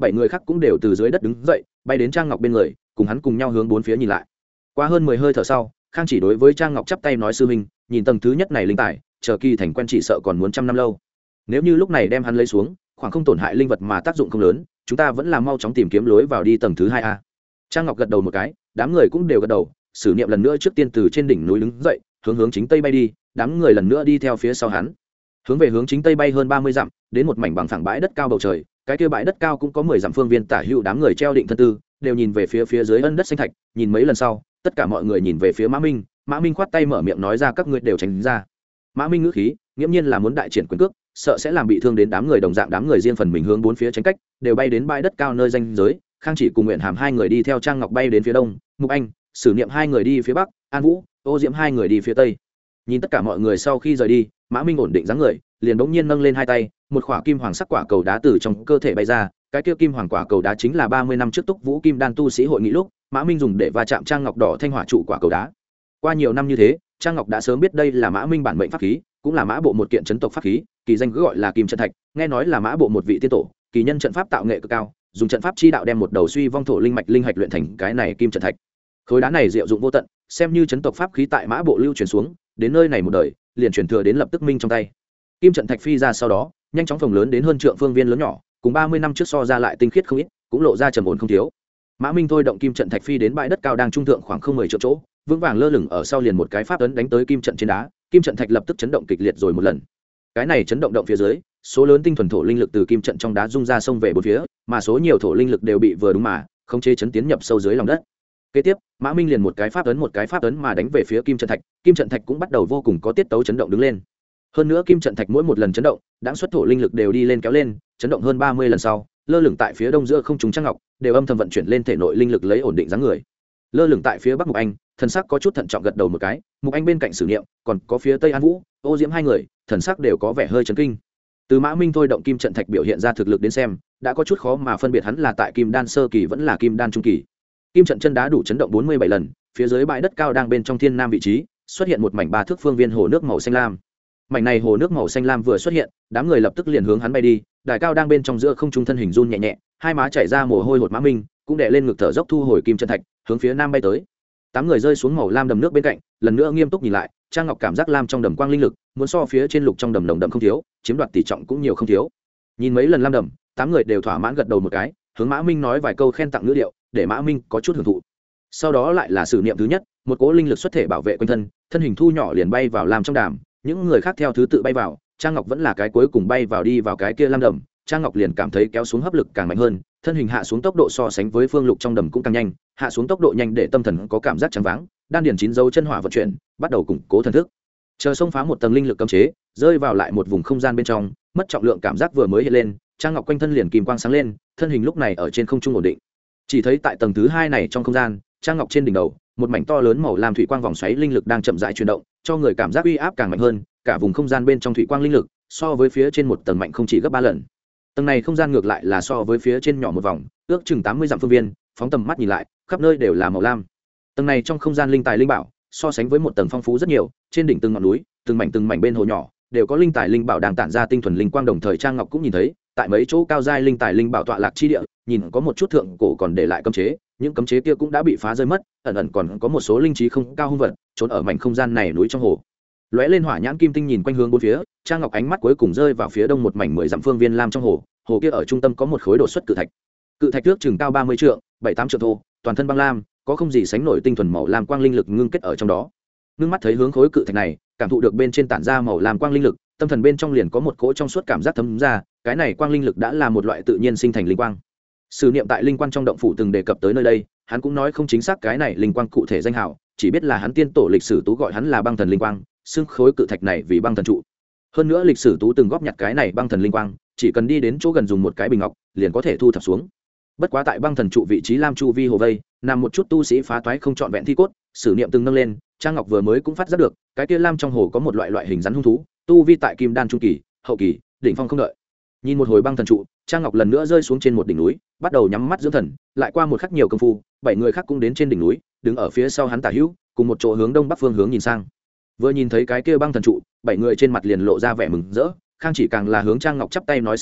[SPEAKER 1] bảy người khác cũng đều từ dưới đất đứng dậy bay đến Trang Ngọc bên người, cùng hắn cùng nhau hướng bốn phía nhìn lại. Qua hơn mười hơi thở sau, Khang Chỉ đối với Trang Ngọc chắp tay nói: sư huynh, nhìn tầng thứ nhất này linh tài, chờ kỳ thành quen chỉ sợ còn muốn trăm năm lâu. Nếu như lúc này đem hắn lấy xuống, khoảng không tổn hại linh vật mà tác dụng không lớn, chúng ta vẫn là mau chóng tìm kiếm lối vào đi tầng thứ hai a. Trang Ngọc gật đầu một cái, đám người cũng đều gật đầu. Sử Niệm lần nữa trước tiên từ trên đỉnh núi đứng dậy, hướng hướng chính tây bay đi, đám người lần nữa đi theo phía sau hắn. Hướng về hướng chính tây bay hơn ba mươi dặm, đến một mảnh bằng phẳng bãi đất cao bầu trời, cái kia bãi đất cao cũng có mười dặm phương viên tả hữu, đám người treo định thân tư, đều nhìn về phía phía dưới ân đất xanh thạch, nhìn mấy lần sau, tất cả mọi người nhìn về phía Mã Minh, Mã Minh khoát tay mở miệng nói ra: các ngươi đều tránh ra. Mã Minh ngữ khí, nghiễm nhiên là muốn đại triển quyền cước, sợ sẽ làm bị thương đến đám người, đồng dạng đám người riêng phần mình hướng bốn phía tránh cách, đều bay đến bãi đất cao nơi ranh giới. Khang Chỉ cùng Nguyện Hàm hai người đi theo Trang Ngọc bay đến phía đông, Mục Anh, Sử Niệm hai người đi phía bắc, An Vũ, Ô Diễm hai người đi phía tây. Nhìn tất cả mọi người sau khi rời đi, Mã Minh ổn định dáng người, liền bỗng nhiên nâng lên hai tay, một quả kim hoàng sắc quả cầu đá từ trong cơ thể bay ra. Cái kia kim hoàng quả cầu đá chính là ba mươi năm trước Túc Vũ Kim Đan tu sĩ hội nghị lúc Mã Minh dùng để va chạm Trang Ngọc đỏ thanh hỏa trụ quả cầu đá. Qua nhiều năm như thế, Trang Ngọc đã sớm biết đây là Mã Minh bản mệnh pháp khí, cũng là Mã bộ một kiện chấn tộc pháp khí, kỳ danh cứ gọi là Kim Trận Thạch, nghe nói là Mã bộ một vị tiên tổ, kỳ nhân trận pháp tạo nghệ cực cao, dùng trận pháp chi đạo đem một đầu suy vong thổ linh mạch linh hạch luyện thành cái này Kim Trận Thạch. Khối đá này diệu dụng vô tận, xem như chấn tộc pháp khí tại Mã bộ lưu truyền xuống, đến nơi này một đời, liền truyền thừa đến lập tức Minh trong tay. Kim Trận Thạch phi ra sau đó, nhanh chóng phồng lớn đến hơn trượng phương viên lớn nhỏ, cùng ba mươi năm trước so ra lại tinh khiết không ít, cũng lộ ra trầm ổn không thiếu. Mã Minh thôi động Kim Trận Thạch phi đến bãi đất cao đang trung thượng khoảng không mười triệu chỗ, vững vàng lơ lửng ở sau liền một cái pháp ấn đánh tới kim trận trên đá, Kim Trận Thạch lập tức chấn động kịch liệt rồi một lần. Cái này chấn động động phía dưới, số lớn tinh thuần thổ linh lực từ kim trận trong đá rung ra xông về bốn phía, mà số nhiều thổ linh lực đều bị vừa đúng mà khống chế chấn tiến nhập sâu dưới lòng đất. Kế tiếp, Mã Minh liền một cái pháp ấn một cái pháp ấn mà đánh về phía Kim Trận Thạch, Kim Trận Thạch cũng bắt đầu vô cùng có tiết tấu chấn động đứng lên. Hơn nữa Kim Trận Thạch mỗi một lần chấn động, đã xuất thổ linh lực đều đi lên kéo lên, chấn động hơn ba mươi lần sau, lơ lửng tại phía đông giữa không trung Trang Ngọc, đều âm thầm vận chuyển lên thể nội linh lực lấy ổn định dáng người. Lơ lửng tại phía bắc Mục Anh, thần sắc có chút thận trọng gật đầu một cái, Mục Anh bên cạnh Sử Niệm, còn có phía tây An Vũ, Ô Diễm hai người, thần sắc đều có vẻ hơi chấn kinh. Từ Mã Minh thôi động Kim Trận Thạch biểu hiện ra thực lực đến xem, đã có chút khó mà phân biệt hắn là tại Kim Đan sơ kỳ vẫn là Kim Đan trung kỳ. Kim trận chân đá đủ chấn động bốn mươi bảy lần, phía dưới bãi đất cao đang bên trong thiên nam vị trí, xuất hiện một mảnh ba thước phương viên hồ nước màu xanh lam. Mảnh này hồ nước màu xanh lam vừa xuất hiện, đám người lập tức liền hướng hắn bay đi, đài cao đang bên trong giữa không trung thân hình run nhẹ nhẹ, hai má chảy ra mồ hôi hột. Mã Minh cũng đè lên ngực thở dốc thu hồi Kim Trận Thạch, hướng phía nam bay tới. Tám người rơi xuống màu lam đầm nước bên cạnh, lần nữa nghiêm túc nhìn lại, Trang Ngọc cảm giác lam trong đầm quang linh lực, muốn so phía trên lục trong đầm nồng đậm không thiếu, chiếm đoạt tỷ trọng cũng nhiều không thiếu. Nhìn mấy lần lam đầm, tám người đều thỏa mãn gật đầu một cái, hướng Mã Minh nói vài câu khen tặng ngữ điệu, để Mã Minh có chút hưởng thụ. Sau đó lại là Sử Niệm thứ nhất, một cỗ linh lực xuất thể bảo vệ quanh thân, thân hình thu nhỏ liền bay vào lam trong đàm, những người khác theo thứ tự bay vào, Trang Ngọc vẫn là cái cuối cùng bay vào đi vào cái kia lam đầm, Trang Ngọc liền cảm thấy kéo xuống hấp lực càng mạnh hơn, thân hình hạ xuống tốc độ so sánh với phương lục trong đầm cũng càng nhanh, hạ xuống tốc độ nhanh để tâm thần có cảm giác trắng váng, đan điền chín dấu chân hỏa vận chuyển, bắt đầu củng cố thần thức. Chờ xông phá một tầng linh lực cấm chế, rơi vào lại một vùng không gian bên trong, mất trọng lượng cảm giác vừa mới hiện lên, Trang Ngọc quanh thân liền kim quang sáng lên, thân hình lúc này ở trên không trung ổn định. Chỉ thấy tại tầng thứ hai này trong không gian, Trang Ngọc trên đỉnh đầu, một mảnh to lớn màu lam thủy quang vòng xoáy linh lực đang chậm rãi chuyển động, cho người cảm giác uy áp càng mạnh hơn, cả vùng không gian bên trong thủy quang linh lực, so với phía trên một tầng mạnh không chỉ gấp ba lần. Tầng này không gian ngược lại là so với phía trên nhỏ một vòng, ước chừng tám mươi dặm phương viên, phóng tầm mắt nhìn lại, khắp nơi đều là màu lam. Tầng này trong không gian linh tài linh bảo, so sánh với một tầng phong phú rất nhiều, trên đỉnh từng ngọn núi, từng mảnh từng mảnh bên hồ nhỏ, đều có linh tài linh bảo đang tản ra tinh thuần linh quang, đồng thời Trang Ngọc cũng nhìn thấy, tại mấy chỗ cao giai linh tài linh bảo tọa lạc chi địa, nhìn có một chút thượng cổ còn để lại cấm chế, những cấm chế kia cũng đã bị phá rơi mất, ẩn ẩn còn có một số linh trí không cao hung vật trốn ở mảnh không gian này núi trong hồ. Lóe lên hỏa nhãn kim tinh nhìn quanh hướng bốn phía, Trang Ngọc ánh mắt cuối cùng rơi vào phía đông một mảnh mười dặm phương viên lam trong hồ, hồ kia ở trung tâm có một khối đột xuất cự thạch. Cự thạch trước chừng cao ba mươi trượng, bảy tám trượng thô, toàn thân băng lam, có không gì sánh nổi tinh thuần màu lam quang linh lực ngưng kết ở trong đó. Ngưng mắt thấy hướng khối cự thạch này, cảm thụ được bên trên tản ra màu lam quang linh lực, tâm thần bên trong liền có một cỗ trong suốt cảm giác thấm ra, cái này quang linh lực đã là một loại tự nhiên sinh thành linh quang. Sử Niệm tại linh quang trong động phủ từng đề cập tới nơi đây, hắn cũng nói không chính xác cái này linh quang cụ thể danh hào, chỉ biết là hắn tiên tổ lịch sử tú gọi hắn là băng thần linh quang, xưng khối cự thạch này vì băng thần trụ. Hơn nữa lịch sử tú từng góp nhặt cái này băng thần linh quang, chỉ cần đi đến chỗ gần dùng một cái bình ngọc, liền có thể thu thập xuống. Bất quá tại băng thần trụ vị trí lam chu vi hồ vây, nằm một chút tu sĩ phá toái không trọn vẹn thi cốt, Sử Niệm từng nâng lên, Trang Ngọc vừa mới cũng phát giác được, cái kia lam trong hồ có một loại loại hình rắn hung thú, tu vi tại kim đan trung kỳ, hậu kỳ, đỉnh phong không đợi. Nhìn một hồi băng thần trụ, Trang Ngọc lần nữa rơi xuống trên một đỉnh núi, bắt đầu nhắm mắt dưỡng thần, lại qua một khắc nhiều công phu, bảy người khác cũng đến trên đỉnh núi, đứng ở phía sau hắn tả hữu, cùng một chỗ hướng đông bắc phương hướng nhìn sang. Vừa nhìn thấy cái kia băng thần trụ, bảy người trên mặt liền lộ ra vẻ mừng rỡ, Khang Chỉ càng là hướng Trang Ngọc chắp tay nói sư huynh,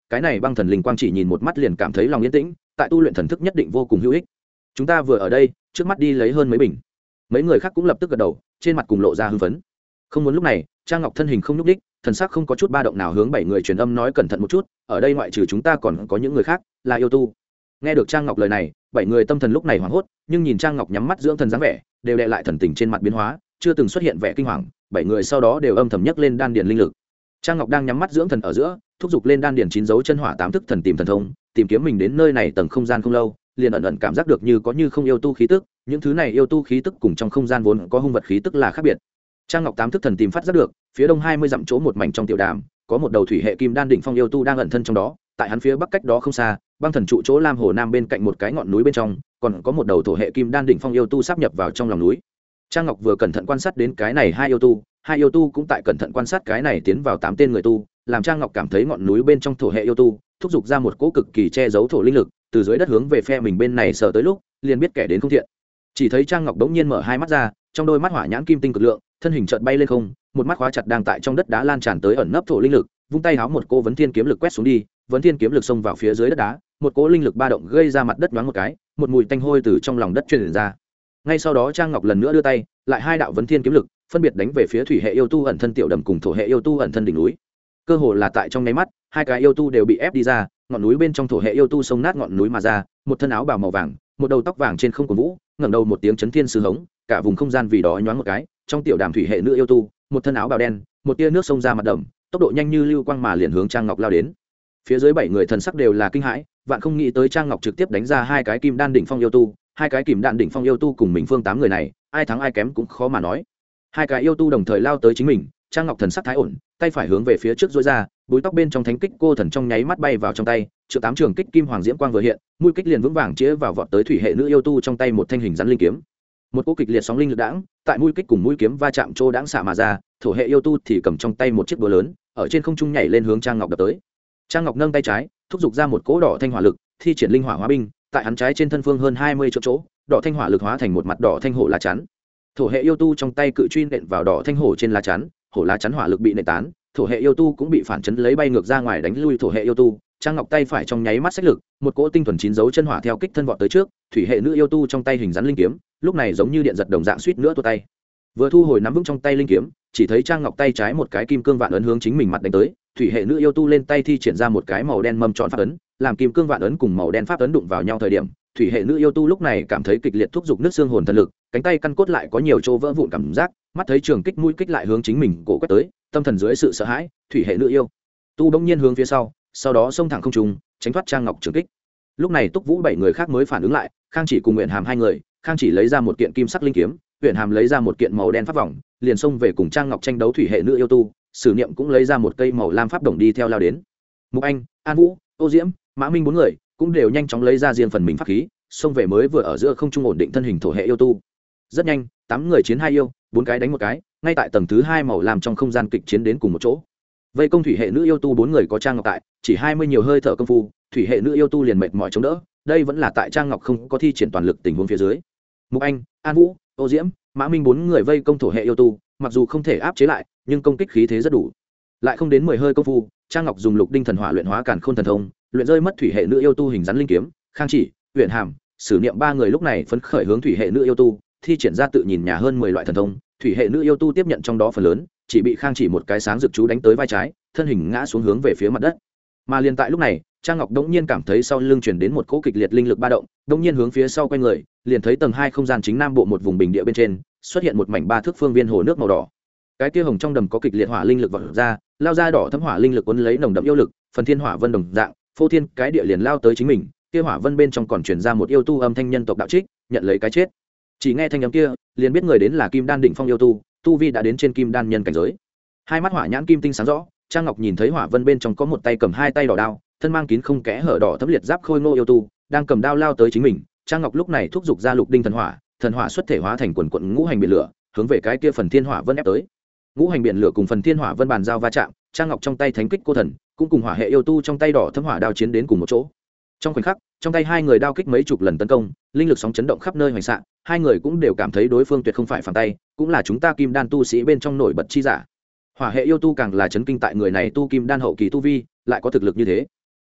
[SPEAKER 1] cái này băng thần linh quang chỉ nhìn một mắt liền cảm thấy lòng yên tĩnh, tại tu luyện thần thức nhất định vô cùng hữu ích. Chúng ta vừa ở đây, trước mắt đi lấy hơn mấy bình. Mấy người khác cũng lập tức gật đầu, trên mặt cùng lộ ra hưng phấn. Không muốn lúc này, Trang Ngọc thân hình không nhúc đích, thần sắc không có chút ba động nào hướng bảy người truyền âm nói cẩn thận một chút, ở đây ngoại trừ chúng ta còn có những người khác, là yêu tu. Nghe được Trang Ngọc lời này, bảy người tâm thần lúc này hoảng hốt, nhưng nhìn Trang Ngọc nhắm mắt dưỡng thần dáng vẻ, đều đè lại thần tình trên mặt biến hóa, chưa từng xuất hiện vẻ kinh hoàng, bảy người sau đó đều âm thầm nhấc lên đan điền linh lực. Trang Ngọc đang nhắm mắt dưỡng thần ở giữa, thúc giục lên đan điền chín dấu chân hỏa tám thức thần tìm thần thông, tìm kiếm mình đến nơi này tầng không gian không lâu, liền ẩn ẩn cảm giác được như có như không yêu tu khí tức, những thứ này yêu tu khí tức cùng trong không gian vốn có hung vật khí tức là khác biệt. Trang Ngọc tám thức thần tìm phát giác được, phía đông hai mươi dặm chỗ một mảnh trong tiểu đàm, có một đầu thủy hệ kim đan đỉnh phong yêu tu đang ẩn thân trong đó, tại hắn phía bắc cách đó không xa, băng thần trụ chỗ lam hồ nam bên cạnh một cái ngọn núi bên trong, còn có một đầu thổ hệ kim đan đỉnh phong yêu tu sắp nhập vào trong lòng núi. Trang Ngọc vừa cẩn thận quan sát đến cái này hai yêu tu, hai yêu tu cũng tại cẩn thận quan sát cái này tiến vào tám tên người tu, làm Trang Ngọc cảm thấy ngọn núi bên trong thổ hệ yêu tu thúc giục ra một cỗ cực kỳ che giấu thổ linh lực, từ dưới đất hướng về phe mình bên này sờ tới lúc, liền biết kẻ đến không thiện. Chỉ thấy Trang Ngọc đống nhiên mở hai mắt ra, trong đôi mắt hỏa nhãn kim tinh cực lượng, thân hình chợt bay lên không, một mắt khóa chặt đang tại trong đất đá lan tràn tới ẩn nấp thổ linh lực, vung tay háo một cỗ vấn thiên kiếm lực quét xuống đi, vấn thiên kiếm lực xông vào phía dưới đất đá, một cỗ linh lực ba động gây ra mặt đất nhoáng một cái, một mùi tanh hôi từ trong lòng đất truyền ra. Ngay sau đó Trang Ngọc lần nữa đưa tay, lại hai đạo vấn thiên kiếm lực phân biệt đánh về phía thủy hệ yêu tu ẩn thân tiểu đầm cùng thổ hệ yêu tu ẩn thân đỉnh núi. Cơ hồ là tại trong nháy mắt, hai cái yêu tu đều bị ép đi ra, ngọn núi bên trong thổ hệ yêu tu xông nát ngọn núi mà ra, một thân áo bào màu vàng, một đầu tóc vàng trên không cuồn vũ, ngẩng đầu một tiếng chấn thiên sư hống, cả vùng không gian vì đó nhoáng một cái, trong tiểu đàm thủy hệ nữ yêu tu, một thân áo bào đen, một tia nước xông ra mặt đầm, tốc độ nhanh như lưu quang mà liền hướng Trang Ngọc lao đến. Phía dưới bảy người thần sắc đều là kinh hãi, vạn không nghĩ tới Trang Ngọc trực tiếp đánh ra hai cái kim đan đỉnh phong yêu tu, hai cái kim đan đỉnh phong yêu tu cùng mình phương tám người này, ai thắng ai kém cũng khó mà nói. Hai cái yêu tu đồng thời lao tới chính mình, Trang Ngọc thần sắc thái ổn, tay phải hướng về phía trước duỗi ra, búi tóc bên trong thánh kích cô thần trong nháy mắt bay vào trong tay, triệu tám trường kích kim hoàng diễm quang vừa hiện, mũi kích liền vững vàng chĩa vào vọt tới thủy hệ nữ yêu tu trong tay một thanh hình rắn linh kiếm. Một cỗ kịch liệt sóng linh lực đãng, tại mũi kích cùng mũi kiếm va chạm trô đãng xạ mà ra, thổ hệ yêu tu thì cầm trong tay một chiếc búa lớn, ở trên không trung nhảy lên hướng Trang Ngọc đập tới. Trang Ngọc nâng tay trái, thúc giục ra một cỗ đỏ thanh hỏa lực, thi triển linh hỏa hóa binh, tại hắn trái trên thân phương hơn hai mươi chỗ chỗ, đỏ thanh hỏa lực hóa thành một mặt đỏ thanh hổ lá chắn. Thổ hệ yêu tu trong tay cự truy nện vào đỏ thanh hổ trên lá chắn, hổ lá chắn hỏa lực bị nện tán, thổ hệ yêu tu cũng bị phản chấn lấy bay ngược ra ngoài đánh lui thổ hệ yêu tu. Trang Ngọc tay phải trong nháy mắt sách lực, một cỗ tinh thuần chín dấu chân hỏa theo kích thân vọt tới trước, thủy hệ nữ yêu tu trong tay hình rắn linh kiếm, lúc này giống như điện giật đồng dạng suýt nữa tua tay. Vừa thu hồi nắm vững trong tay linh kiếm, chỉ thấy Trang Ngọc tay trái một cái kim cương vạn ấn hướng chính mình mặt đánh tới, thủy hệ nữ yêu tu lên tay thi triển ra một cái màu đen mâm tròn pháp ấn, làm kim cương vạn ấn cùng màu đen pháp ấn đụng vào nhau thời điểm, thủy hệ nữ yêu tu lúc này cảm thấy kịch liệt thúc giục nước xương hồn thần lực, cánh tay căn cốt lại có nhiều chỗ vỡ vụn cảm giác, mắt thấy trường kích mũi kích lại hướng chính mình cổ quét tới, tâm thần dưới sự sợ hãi, thủy hệ nữ yêu tu bỗng nhiên hướng phía sau, sau đó xông thẳng không trung, tránh thoát Trang Ngọc trường kích. Lúc này Túc Vũ bảy người khác mới phản ứng lại, Khang Chỉ cùng Nguyện Hàm hai người, Khang Chỉ lấy ra một kiện kim sắc linh kiếm, Nguyện Hàm lấy ra một kiện màu đen pháp vòng, liền xông về cùng Trang Ngọc tranh đấu thủy hệ nữ yêu tu, Sử Niệm cũng lấy ra một cây màu lam pháp đồng đi theo lao đến. Mục Anh, An Vũ, Ô Diễm, Mã Minh bốn người cũng đều nhanh chóng lấy ra riêng phần mình pháp khí, xông về mới vừa ở giữa không trung ổn định thân hình thổ hệ yêu tu. Rất nhanh, tám người chiến hai yêu, bốn cái đánh một cái, ngay tại tầng thứ hai màu làm trong không gian kịch chiến đến cùng một chỗ. Vây công thủy hệ nữ yêu tu bốn người có Trang Ngọc tại, chỉ hai mươi nhiều hơi thở công phu, thủy hệ nữ yêu tu liền mệt mỏi chống đỡ, đây vẫn là tại Trang Ngọc không có thi triển toàn lực tình huống phía dưới. Mục Anh, An Vũ, Ô Diễm, Mã Minh bốn người vây công thổ hệ yêu tu, mặc dù không thể áp chế lại, nhưng công kích khí thế rất đủ. Lại không đến mười hơi công phu, Trang Ngọc dùng Lục Đinh thần hỏa luyện hóa càn khôn thần thông, luyện rơi mất thủy hệ nữ yêu tu hình rắn linh kiếm, Khang Chỉ, Uyển Hàm, Sử Niệm ba người lúc này phấn khởi hướng thủy hệ nữ yêu tu thi triển ra tự nhìn nhà hơn mười loại thần thông, thủy hệ nữ yêu tu tiếp nhận trong đó phần lớn, chỉ bị Khang Chỉ một cái sáng rực chú đánh tới vai trái, thân hình ngã xuống hướng về phía mặt đất. Mà liền tại lúc này, Trang Ngọc đống nhiên cảm thấy sau lưng truyền đến một cỗ kịch liệt linh lực ba động, đống nhiên hướng phía sau quay người, liền thấy tầng hai không gian chính nam bộ một vùng bình địa bên trên, xuất hiện một mảnh ba thước phương viên hồ nước màu đỏ. Cái kia hồng trong đầm có kịch liệt hỏa linh lực vọt ra, lao ra đỏ thấm hỏa linh lực cuốn lấy nồng đậm yêu lực, phần thiên hỏa vân đồng dạng, phô thiên cái địa liền lao tới chính mình, kia hỏa vân bên trong còn truyền ra một yêu tu âm thanh nhân tộc đạo trích, nhận lấy cái chết. Chỉ nghe thanh âm kia, liền biết người đến là Kim Đan đỉnh phong yêu tu, tu vi đã đến trên Kim Đan nhân cảnh giới. Hai mắt hỏa nhãn kim tinh sáng rõ, Trang Ngọc nhìn thấy hỏa vân bên trong có một tay cầm hai tay đỏ đao, thân mang kín không kẽ hở đỏ thấm liệt giáp khôi ngô yêu tu, đang cầm đao lao tới chính mình. Trang Ngọc lúc này thúc giục ra Lục Đinh thần hỏa, thần hỏa xuất thể hóa thành quần quần ngũ hành biển lửa, hướng về cái kia phần thiên hỏa vân ép tới. Ngũ hành biển lửa cùng phần thiên hỏa vân bàn giao va chạm, Trang Ngọc trong tay thánh kích cô thần cũng cùng hỏa hệ yêu tu trong tay đỏ thấm hỏa đao chiến đến cùng một chỗ. Trong khoảnh khắc, trong tay hai người đao kích mấy chục lần tấn công, linh lực sóng chấn động khắp nơi hoành xạ, hai người cũng đều cảm thấy đối phương tuyệt không phải phàm tay, cũng là chúng ta Kim Đan tu sĩ bên trong nổi bật chi giả. Hỏa hệ yêu tu càng là chấn kinh tại người này tu Kim Đan hậu kỳ tu vi, lại có thực lực như thế.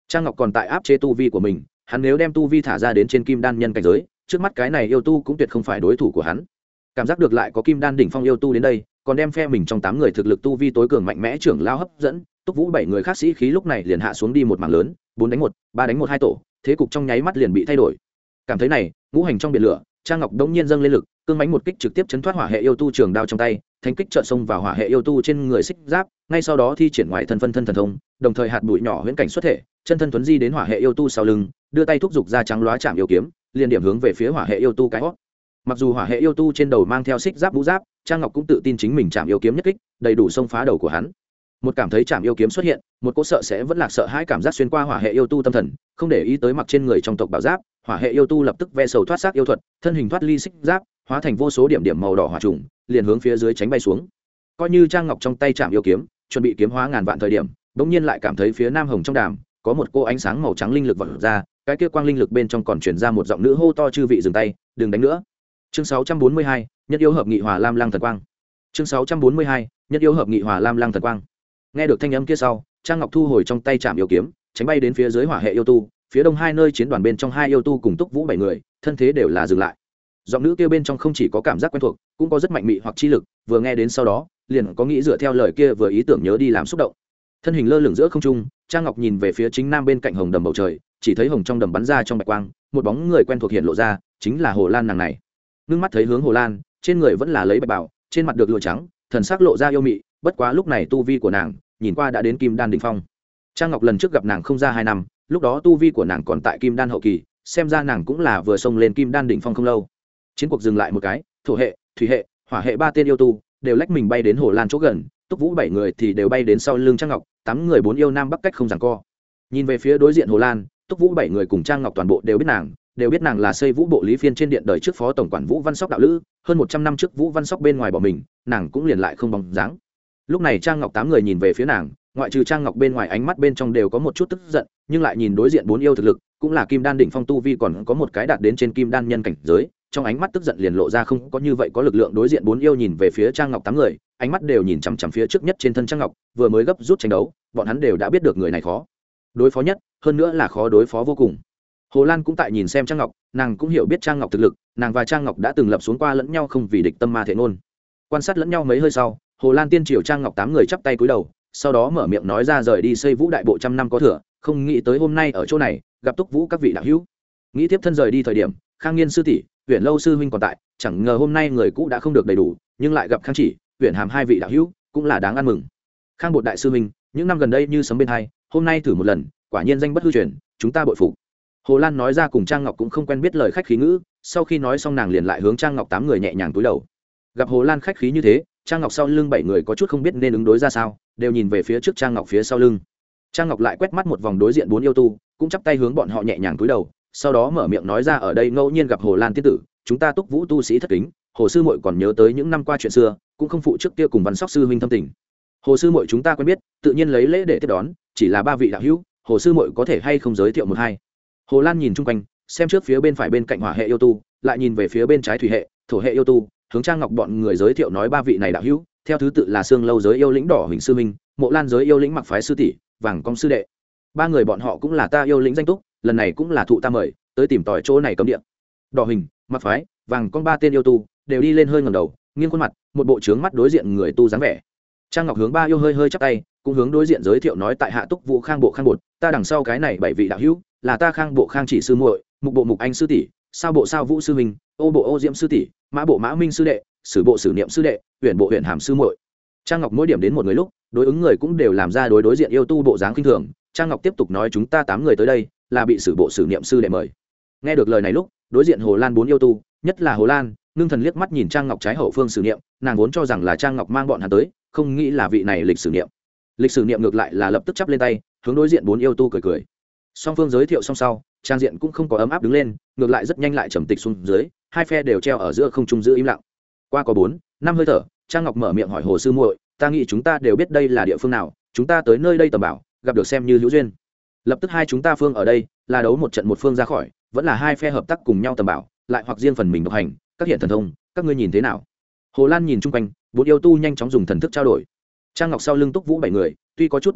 [SPEAKER 1] Trang Ngọc còn tại áp chế tu vi của mình, hắn nếu đem tu vi thả ra đến trên kim đan nhân cảnh giới, trước mắt cái này yêu tu cũng tuyệt không phải đối thủ của hắn. Cảm giác được lại có kim đan đỉnh phong yêu tu đến đây, còn đem phe mình trong tám người thực lực tu vi tối cường mạnh mẽ trưởng lao hấp dẫn, Túc Vũ bảy người khác sĩ khí lúc này liền hạ xuống đi một mảng lớn, bốn đánh một, ba đánh một hai tổ, thế cục trong nháy mắt liền bị thay đổi. Cảm thấy này, ngũ hành trong biển lửa, Trang Ngọc đống nhiên dâng lên lực, cương mãnh một kích trực tiếp chấn thoát hỏa hệ yêu tu trường đao trong tay, thanh kích trợ xông vào hỏa hệ yêu tu trên người xích giáp, ngay sau đó thi triển ngoại thân phân thân thần thông, đồng thời hạt bụi nhỏ huyễn cảnh xuất thể, chân thân tuấn di đến hỏa hệ yêu tu sau lưng, đưa tay thúc giục ra trắng lóa chạm yêu kiếm, liền điểm hướng về phía hỏa hệ yêu tu cái hót. Mặc dù hỏa hệ yêu tu trên đầu mang theo xích giáp vũ giáp, Trang Ngọc cũng tự tin chính mình chạm yêu kiếm nhất kích, đầy đủ xông phá đầu của hắn. Một cảm thấy chạm yêu kiếm xuất hiện, một cỗ sợ sẽ vẫn lạc sợ hãi cảm giác xuyên qua hỏa hệ yêu tu tâm thần, không để ý tới mặc trên người trong tộc bảo giáp, hỏa hệ yêu tu lập tức ve sầu thoát xác yêu thuật, thân hình thoát ly xích giáp, hóa thành vô số điểm điểm màu đỏ hỏa trùng, liền hướng phía dưới tránh bay xuống. Coi như Trang Ngọc trong tay chạm yêu kiếm, chuẩn bị kiếm hóa ngàn vạn thời điểm, bỗng nhiên lại cảm thấy phía nam hồng trong đàm có một cô ánh sáng màu trắng linh lực vọt ra, cái kia quang linh lực bên trong còn truyền ra một giọng nữ hô to: chư vị dừng tay, đừng đánh nữa. Chương sáu trăm bốn mươi hai, nhất yêu hợp nghị hòa lam lăng thần quang. Chương sáu trăm bốn mươi hai, nhất yêu hợp nghị hòa lam lăng thần quang. Nghe được thanh âm kia sau, Trang Ngọc thu hồi trong tay chạm yêu kiếm, tránh bay đến phía dưới hỏa hệ yêu tu, phía đông hai nơi chiến đoàn bên trong hai yêu tu cùng Túc Vũ bảy người, thân thế đều là dừng lại. Giọng nữ kia bên trong không chỉ có cảm giác quen thuộc, cũng có rất mạnh mị hoặc chi lực, vừa nghe đến sau đó, liền có nghĩ dựa theo lời kia vừa ý tưởng nhớ đi làm xúc động. Thân hình lơ lửng giữa không trung, Trang Ngọc nhìn về phía chính nam bên cạnh hồng đầm bầu trời, chỉ thấy hồng trong đầm bắn ra trong bạch quang, một bóng người quen thuộc hiện lộ ra, chính là Hồ Lan nàng này. Ngưng mắt thấy hướng Hồ Lan, trên người vẫn là lấy bạch bào, trên mặt được lụa trắng, thần sắc lộ ra yêu mị, bất quá lúc này tu vi của nàng, nhìn qua đã đến kim đan đỉnh phong. Trang Ngọc lần trước gặp nàng không ra hai năm, lúc đó tu vi của nàng còn tại kim đan hậu kỳ, xem ra nàng cũng là vừa xông lên kim đan đỉnh phong không lâu. Chiến cuộc dừng lại một cái, thổ hệ, thủy hệ, hỏa hệ ba tên yêu tu đều lách mình bay đến Hồ Lan chỗ gần, Túc Vũ bảy người thì đều bay đến sau lưng Trang Ngọc, tám người bốn yêu nam bắc cách không giằng co. Nhìn về phía đối diện Hồ Lan, Túc Vũ bảy người cùng Trang Ngọc toàn bộ đều biết nàng, đều biết nàng là xây Vũ bộ Lý Phiên trên điện đời trước phó tổng quản Vũ Văn Sóc đạo lữ, hơn một trăm năm trước Vũ Văn Sóc bên ngoài bỏ mình, nàng cũng liền lại không bóng dáng. Lúc này Trang Ngọc tám người nhìn về phía nàng, ngoại trừ Trang Ngọc bên ngoài ánh mắt bên trong đều có một chút tức giận, nhưng lại nhìn đối diện bốn yêu thực lực, cũng là kim đan đỉnh phong tu vi, còn có một cái đạt đến trên kim đan nhân cảnh giới, trong ánh mắt tức giận liền lộ ra không có như vậy có lực lượng. Đối diện bốn yêu nhìn về phía Trang Ngọc tám người, ánh mắt đều nhìn chằm chằm phía trước nhất trên thân Trang Ngọc, vừa mới gấp rút tranh đấu, bọn hắn đều đã biết được người này khó đối phó nhất, hơn nữa là khó đối phó vô cùng. Hồ Lan cũng tại nhìn xem Trang Ngọc, nàng cũng hiểu biết Trang Ngọc thực lực, nàng và Trang Ngọc đã từng lập xuống qua lẫn nhau không vì địch tâm ma thể ngôn. Quan sát lẫn nhau mấy hơi sau, Hồ Lan tiên triều Trang Ngọc tám người chắp tay cúi đầu, sau đó mở miệng nói ra rời đi xây Vũ đại bộ trăm năm có thừa, không nghĩ tới hôm nay ở chỗ này gặp Túc Vũ các vị đạo hữu. Nghĩ tiếp thân rời đi thời điểm, Khang Nghiên sư tỷ, Huyền Lâu sư huynh còn tại, chẳng ngờ hôm nay người cũ đã không được đầy đủ, nhưng lại gặp Khang Chỉ, Huyền Hàm hai vị đạo hữu, cũng là đáng ăn mừng. Khang Bột đại sư huynh, những năm gần đây như sấm bên hai, hôm nay thử một lần, quả nhiên danh bất hư truyền, chúng ta bội phục. Hồ Lan nói ra cùng Trang Ngọc cũng không quen biết lời khách khí ngữ, sau khi nói xong nàng liền lại hướng Trang Ngọc tám người nhẹ nhàng cúi đầu. Gặp Hồ Lan khách khí như thế, Trang Ngọc sau lưng bảy người có chút không biết nên ứng đối ra sao, đều nhìn về phía trước Trang Ngọc phía sau lưng. Trang Ngọc lại quét mắt một vòng đối diện bốn yêu tu, cũng chắp tay hướng bọn họ nhẹ nhàng cúi đầu, sau đó mở miệng nói ra ở đây ngẫu nhiên gặp Hồ Lan tiên tử, chúng ta Túc Vũ tu sĩ thất kính, Hồ sư muội còn nhớ tới những năm qua chuyện xưa, cũng không phụ trước kia cùng Văn Sóc sư huynh thâm tình. Hồ sư muội chúng ta quen biết, tự nhiên lấy lễ để tiếp đón, chỉ là ba vị đạo hữu, Hồ sư muội có thể hay không giới thiệu một hai. Hồ Lan nhìn chung quanh, xem trước phía bên phải bên cạnh hỏa hệ yêu tu, lại nhìn về phía bên trái thủy hệ, thổ hệ yêu tu, hướng Trang Ngọc bọn người giới thiệu nói ba vị này đạo hữu, theo thứ tự là Sương Lâu giới yêu lĩnh Đỏ Huỳnh sư minh, Mộ Lan giới yêu lĩnh Mặc phái sư tỷ, Vàng Công sư đệ. Ba người bọn họ cũng là ta yêu lĩnh danh túc, lần này cũng là thụ ta mời, tới tìm tòi chỗ này cấm địa. Đỏ Huỳnh, Mặc phái, Vàng Công ba tên yêu tu, đều đi lên hơi ngẩng đầu, nghiêng khuôn mặt, một bộ trướng mắt đối diện người tu dáng vẻ. Trang Ngọc hướng ba yêu hơi hơi chắp tay, cũng hướng đối diện giới thiệu nói tại hạ Túc Vũ Khang bộ Khang bột, ta đằng sau cái này bảy vị đạo hữu, là ta Khang bộ Khang chỉ sư muội, Mục bộ Mục anh sư tỷ, Sao bộ Sao Vũ sư huynh, Ô bộ Ô Diễm sư tỷ, Mã bộ Mã Minh sư đệ, Sử bộ Sử Niệm sư đệ, Huyền bộ Huyền Hàm sư muội. Trang Ngọc mỗi điểm đến một người lúc, đối ứng người cũng đều làm ra đối đối diện yêu tu bộ dáng khinh thường. Trang Ngọc tiếp tục nói chúng ta tám người tới đây, là bị Sử bộ Sử Niệm sư đệ mời. Nghe được lời này lúc, đối diện Hồ Lan bốn yêu tu, nhất là Hồ Lan, ngưng thần liếc mắt nhìn Trang Ngọc trái hậu phương Sử Niệm, nàng vốn cho rằng là Trang Ngọc mang bọn hắn tới, không nghĩ là vị này Lịch Sử Niệm. Lịch Sử Niệm ngược lại là lập tức chắp lên tay, hướng đối diện bốn yêu tu cười cười. Song phương giới thiệu xong sau, trang diện cũng không có ấm áp đứng lên, ngược lại rất nhanh lại trầm tịch xuống dưới, hai phe đều treo ở giữa không trung giữ im lặng. Qua có bốn, năm hơi thở, Trang Ngọc mở miệng hỏi Hồ sư muội, ta nghĩ chúng ta đều biết đây là địa phương nào, chúng ta tới nơi đây tầm bảo, gặp được xem như hữu duyên. Lập tức hai chúng ta phương ở đây, là đấu một trận một phương ra khỏi, vẫn là hai phe hợp tác cùng nhau tầm bảo, lại hoặc riêng phần mình độc hành, các hiện thần thông, các ngươi nhìn thế nào? Hồ Lan nhìn chung quanh, bốn yêu tu nhanh chóng dùng thần thức trao đổi. Trang Ngọc sau lưng Túc Vũ bảy người, tuy có chút ba động,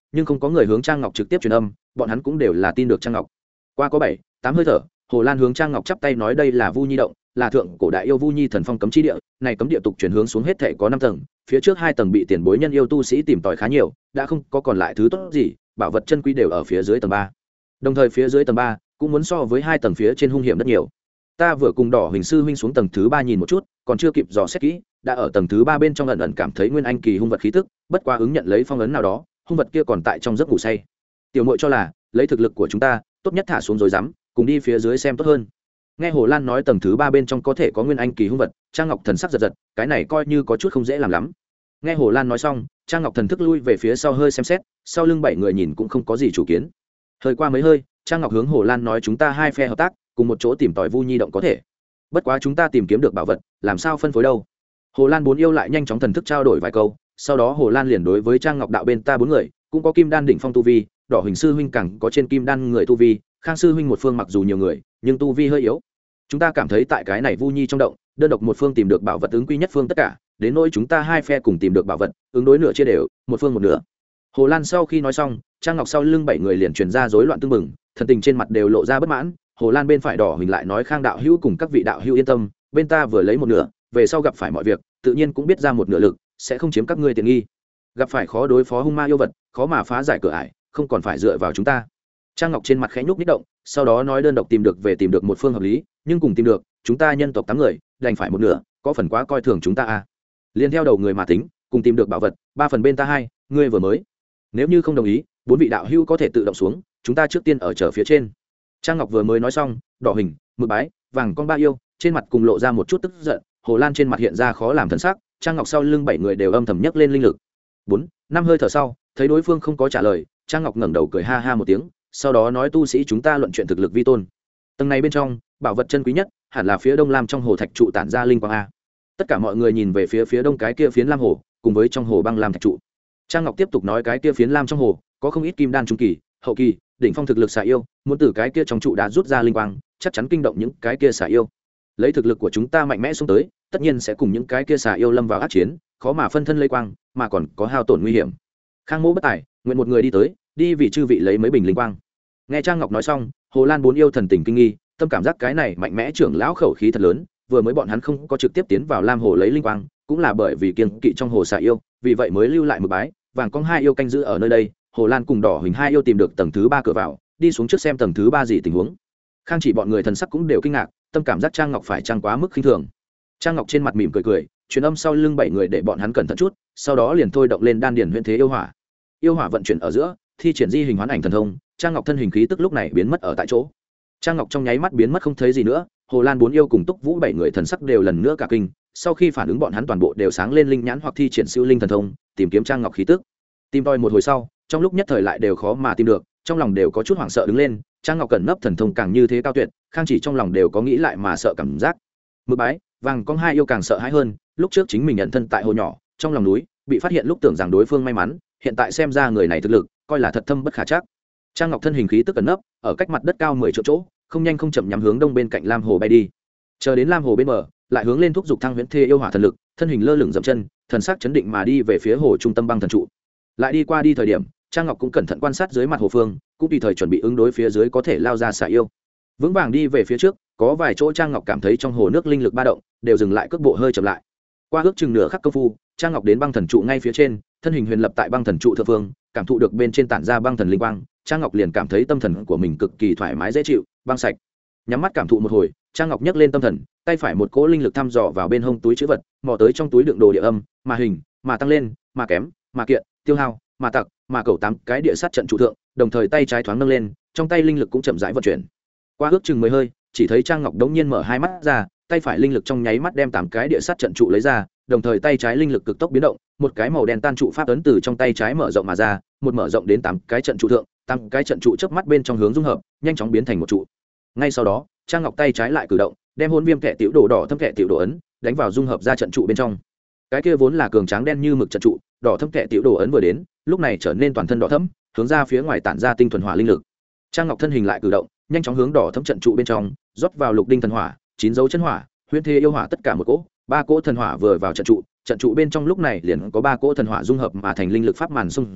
[SPEAKER 1] nhưng không có người hướng Trang Ngọc trực tiếp truyền âm, bọn hắn cũng đều là tin được Trang Ngọc. Qua có bảy tám hơi thở, Hồ Lan hướng Trang Ngọc chắp tay nói đây là Vu Nhi động, là thượng cổ đại yêu Vu Nhi thần phong cấm chi địa, này cấm địa tục chuyển hướng xuống hết thảy có năm tầng, phía trước hai tầng bị tiền bối nhân yêu tu sĩ tìm tòi khá nhiều, đã không có còn lại thứ tốt gì, bảo vật chân quý đều ở phía dưới tầng ba. Đồng thời phía dưới tầng ba cũng muốn so với hai tầng phía trên hung hiểm rất nhiều. Ta vừa cùng Đỏ Huỳnh sư huynh xuống tầng thứ ba nhìn một chút, còn chưa kịp dò xét kỹ, đã ở tầng thứ ba bên trong ẩn ẩn cảm thấy nguyên anh kỳ hung vật khí tức, bất quá ứng nhận lấy phong ấn nào đó, hung vật kia còn tại trong giấc ngủ say. Tiểu muội cho là, lấy thực lực của chúng ta, tốt nhất thả xuống rồi dám, cùng đi phía dưới xem tốt hơn. Nghe Hồ Lan nói tầng thứ ba bên trong có thể có nguyên anh kỳ hung vật, Trang Ngọc thần sắc giật giật, cái này coi như có chút không dễ làm lắm. Nghe Hồ Lan nói xong, Trang Ngọc thần thức lui về phía sau hơi xem xét, sau lưng bảy người nhìn cũng không có gì chủ kiến. Hơi qua mấy hơi, Trang Ngọc hướng Hồ Lan nói chúng ta hai phe hợp tác, cùng một chỗ tìm tòi Vu Nhi động có thể. Bất quá chúng ta tìm kiếm được bảo vật, làm sao phân phối đâu? Hồ Lan bốn yêu lại nhanh chóng thần thức trao đổi vài câu, sau đó Hồ Lan liền đối với Trang Ngọc đạo bên ta bốn người, cũng có Kim Đan đỉnh phong tu vi, Đỏ Huỳnh sư huynh càng có trên Kim Đan người tu vi, Khang sư huynh một phương mặc dù nhiều người, nhưng tu vi hơi yếu. Chúng ta cảm thấy tại cái này Vu Nhi trong động, đơn độc một phương tìm được bảo vật ứng quy nhất phương tất cả, đến nỗi chúng ta hai phe cùng tìm được bảo vật, ứng đối nửa chia đều, một phương một nửa. Hồ Lan sau khi nói xong, Trang Ngọc sau lưng bảy người liền truyền ra rối loạn tương mừng, thần tình trên mặt đều lộ ra bất mãn. Hồ Lan bên phải Đỏ Huỳnh lại nói Khang đạo hữu cùng các vị đạo hữu yên tâm, bên ta vừa lấy một nửa, về sau gặp phải mọi việc, tự nhiên cũng biết ra một nửa lực, sẽ không chiếm các ngươi tiện nghi. Gặp phải khó đối phó hung ma yêu vật, khó mà phá giải cửa ải, không còn phải dựa vào chúng ta. Trang Ngọc trên mặt khẽ nhúc nhích động, sau đó nói đơn độc tìm được về tìm được một phương hợp lý, nhưng cùng tìm được, chúng ta nhân tộc tám người, đành phải một nửa, có phần quá coi thường chúng ta à? Liên theo đầu người mà tính, cùng tìm được bảo vật, ba phần bên ta hai, ngươi vừa mới. Nếu như không đồng ý, bốn vị đạo hữu có thể tự động xuống, chúng ta trước tiên ở chờ phía trên. Trang Ngọc vừa mới nói xong, Đỏ Hình, Mực Bái, Vàng Con ba yêu, trên mặt cùng lộ ra một chút tức giận, Hồ Lan trên mặt hiện ra khó làm thần sắc, Trang Ngọc sau lưng bảy người đều âm thầm nhấc lên linh lực. Bốn, năm hơi thở sau, thấy đối phương không có trả lời, Trang Ngọc ngẩng đầu cười ha ha một tiếng, sau đó nói tu sĩ chúng ta luận chuyện thực lực vi tôn. Tầng này bên trong, bảo vật chân quý nhất, hẳn là phía đông lam trong hồ thạch trụ tản ra linh quang a. Tất cả mọi người nhìn về phía phía đông cái kia phiến lam hồ, cùng với trong hồ băng lam thạch trụ. Trang Ngọc tiếp tục nói cái kia phiến lam trong hồ, có không ít kim đan trung kỳ, hậu kỳ, đỉnh phong thực lực xà yêu, muốn từ cái kia trong trụ đá rút ra linh quang, chắc chắn kinh động những cái kia xà yêu. Lấy thực lực của chúng ta mạnh mẽ xuống tới, tất nhiên sẽ cùng những cái kia xà yêu lâm vào ác chiến, khó mà phân thân lây quang, mà còn có hao tổn nguy hiểm. Khang Mỗ bất tài, nguyện một người đi tới, đi vì chư vị lấy mấy bình linh quang. Nghe Trang Ngọc nói xong, Hồ Lan bốn yêu thần tình kinh nghi, tâm cảm giác cái này mạnh mẽ trưởng lão khẩu khí thật lớn, vừa mới bọn hắn không có trực tiếp tiến vào lam hồ lấy linh quang, cũng là bởi vì kiêng kỵ trong hồ xà yêu, vì vậy mới lưu lại Mực Bái, Vàng Con hai yêu canh giữ ở nơi đây. Hồ Lan cùng Đỏ Huỳnh hai yêu tìm được tầng thứ ba cửa vào, đi xuống trước xem tầng thứ ba gì tình huống. Khang Chỉ bọn người thần sắc cũng đều kinh ngạc, tâm cảm giác Trang Ngọc phải trang quá mức khinh thường. Trang Ngọc trên mặt mỉm cười cười, truyền âm sau lưng bảy người để bọn hắn cẩn thận chút, sau đó liền thôi động lên đan điền huyễn thế yêu hỏa. Yêu hỏa vận chuyển ở giữa, thi triển di hình hoán ảnh thần thông, Trang Ngọc thân hình khí tức lúc này biến mất ở tại chỗ. Trang Ngọc trong nháy mắt biến mất không thấy gì nữa, Hồ Lan bốn yêu cùng Túc Vũ bảy người thần sắc đều lần nữa cả kinh, sau khi phản ứng bọn hắn toàn bộ đều sáng lên linh nhãn hoặc thi triển siêu linh thần thông, tìm kiếm Trang Ngọc khí tức. Tìm tòi một hồi sau, trong lúc nhất thời lại đều khó mà tìm được, trong lòng đều có chút hoảng sợ đứng lên. Trang Ngọc cẩn nấp thần thông càng như thế cao tuyệt, Khang Chỉ trong lòng đều có nghĩ lại mà sợ cảm giác. Mực Bái, Vàng Con hai yêu càng sợ hãi hơn, lúc trước chính mình nhận thân tại hồ nhỏ, trong lòng núi, bị phát hiện lúc tưởng rằng đối phương may mắn, hiện tại xem ra người này thực lực, coi là thật thâm bất khả trắc. Trang Ngọc thân hình khí tức cẩn nấp, ở cách mặt đất cao mười triệu chỗ, không nhanh không chậm nhắm hướng đông bên cạnh lam hồ bay đi. Chờ đến lam hồ bên bờ, lại hướng lên thúc dục thăng huyễn thê yêu hỏa thần lực, thân hình lơ lửng dậm chân, thần sắc chấn định mà đi về phía hồ trung tâm băng thần trụ. Lại đi qua đi thời điểm, Trang Ngọc cũng cẩn thận quan sát dưới mặt hồ phương, cũng tùy thời chuẩn bị ứng đối phía dưới có thể lao ra xả yêu. Vững vàng đi về phía trước, có vài chỗ Trang Ngọc cảm thấy trong hồ nước linh lực ba động, đều dừng lại cước bộ hơi chậm lại. Qua ước chừng nửa khắc công phu, Trang Ngọc đến băng thần trụ ngay phía trên, thân hình huyền lập tại băng thần trụ thượng phương, cảm thụ được bên trên tản ra băng thần linh quang, Trang Ngọc liền cảm thấy tâm thần của mình cực kỳ thoải mái dễ chịu, băng sạch. Nhắm mắt cảm thụ một hồi, Trang Ngọc nhấc lên tâm thần, tay phải một cỗ linh lực thăm dò vào bên hông túi trữ vật, mò tới trong túi đựng đồ địa âm, mà hình, mà tăng lên, mà kém, mà kiện, tiêu hao, mà tặc, mà cầu tám cái địa sát trận trụ thượng, đồng thời tay trái thoáng nâng lên, trong tay linh lực cũng chậm rãi vận chuyển. Qua ước chừng mười hơi, chỉ thấy Trang Ngọc đống nhiên mở hai mắt ra, tay phải linh lực trong nháy mắt đem tám cái địa sát trận trụ lấy ra, đồng thời tay trái linh lực cực tốc biến động, một cái màu đen tan trụ pháp ấn từ trong tay trái mở rộng mà ra, một mở rộng đến tám cái trận trụ thượng, tám cái trận trụ chớp mắt bên trong hướng dung hợp, nhanh chóng biến thành một trụ. Ngay sau đó, Trang Ngọc tay trái lại cử động, đem hôn viêm kẻ tiểu đồ đỏ thâm kẻ tiểu đồ ấn đánh vào dung hợp ra trận trụ bên trong. Cái kia vốn là cường tráng đen như mực trận trụ, đỏ thâm kẻ tiểu đồ ấn vừa đến, lúc này trở nên toàn thân đỏ thẫm, hướng ra phía ngoài tản ra tinh thuần hỏa linh lực. Trang Ngọc thân hình lại cử động, nhanh chóng hướng đỏ thâm trận trụ bên trong rót vào lục đinh thần hỏa, chín dấu chân hỏa, huyễn thế yêu hỏa tất cả một cỗ, ba cỗ thần hỏa vừa vào trận trụ, trận trụ bên trong lúc này liền có ba cỗ thần hỏa dung hợp mà thành linh lực pháp màn xung ra,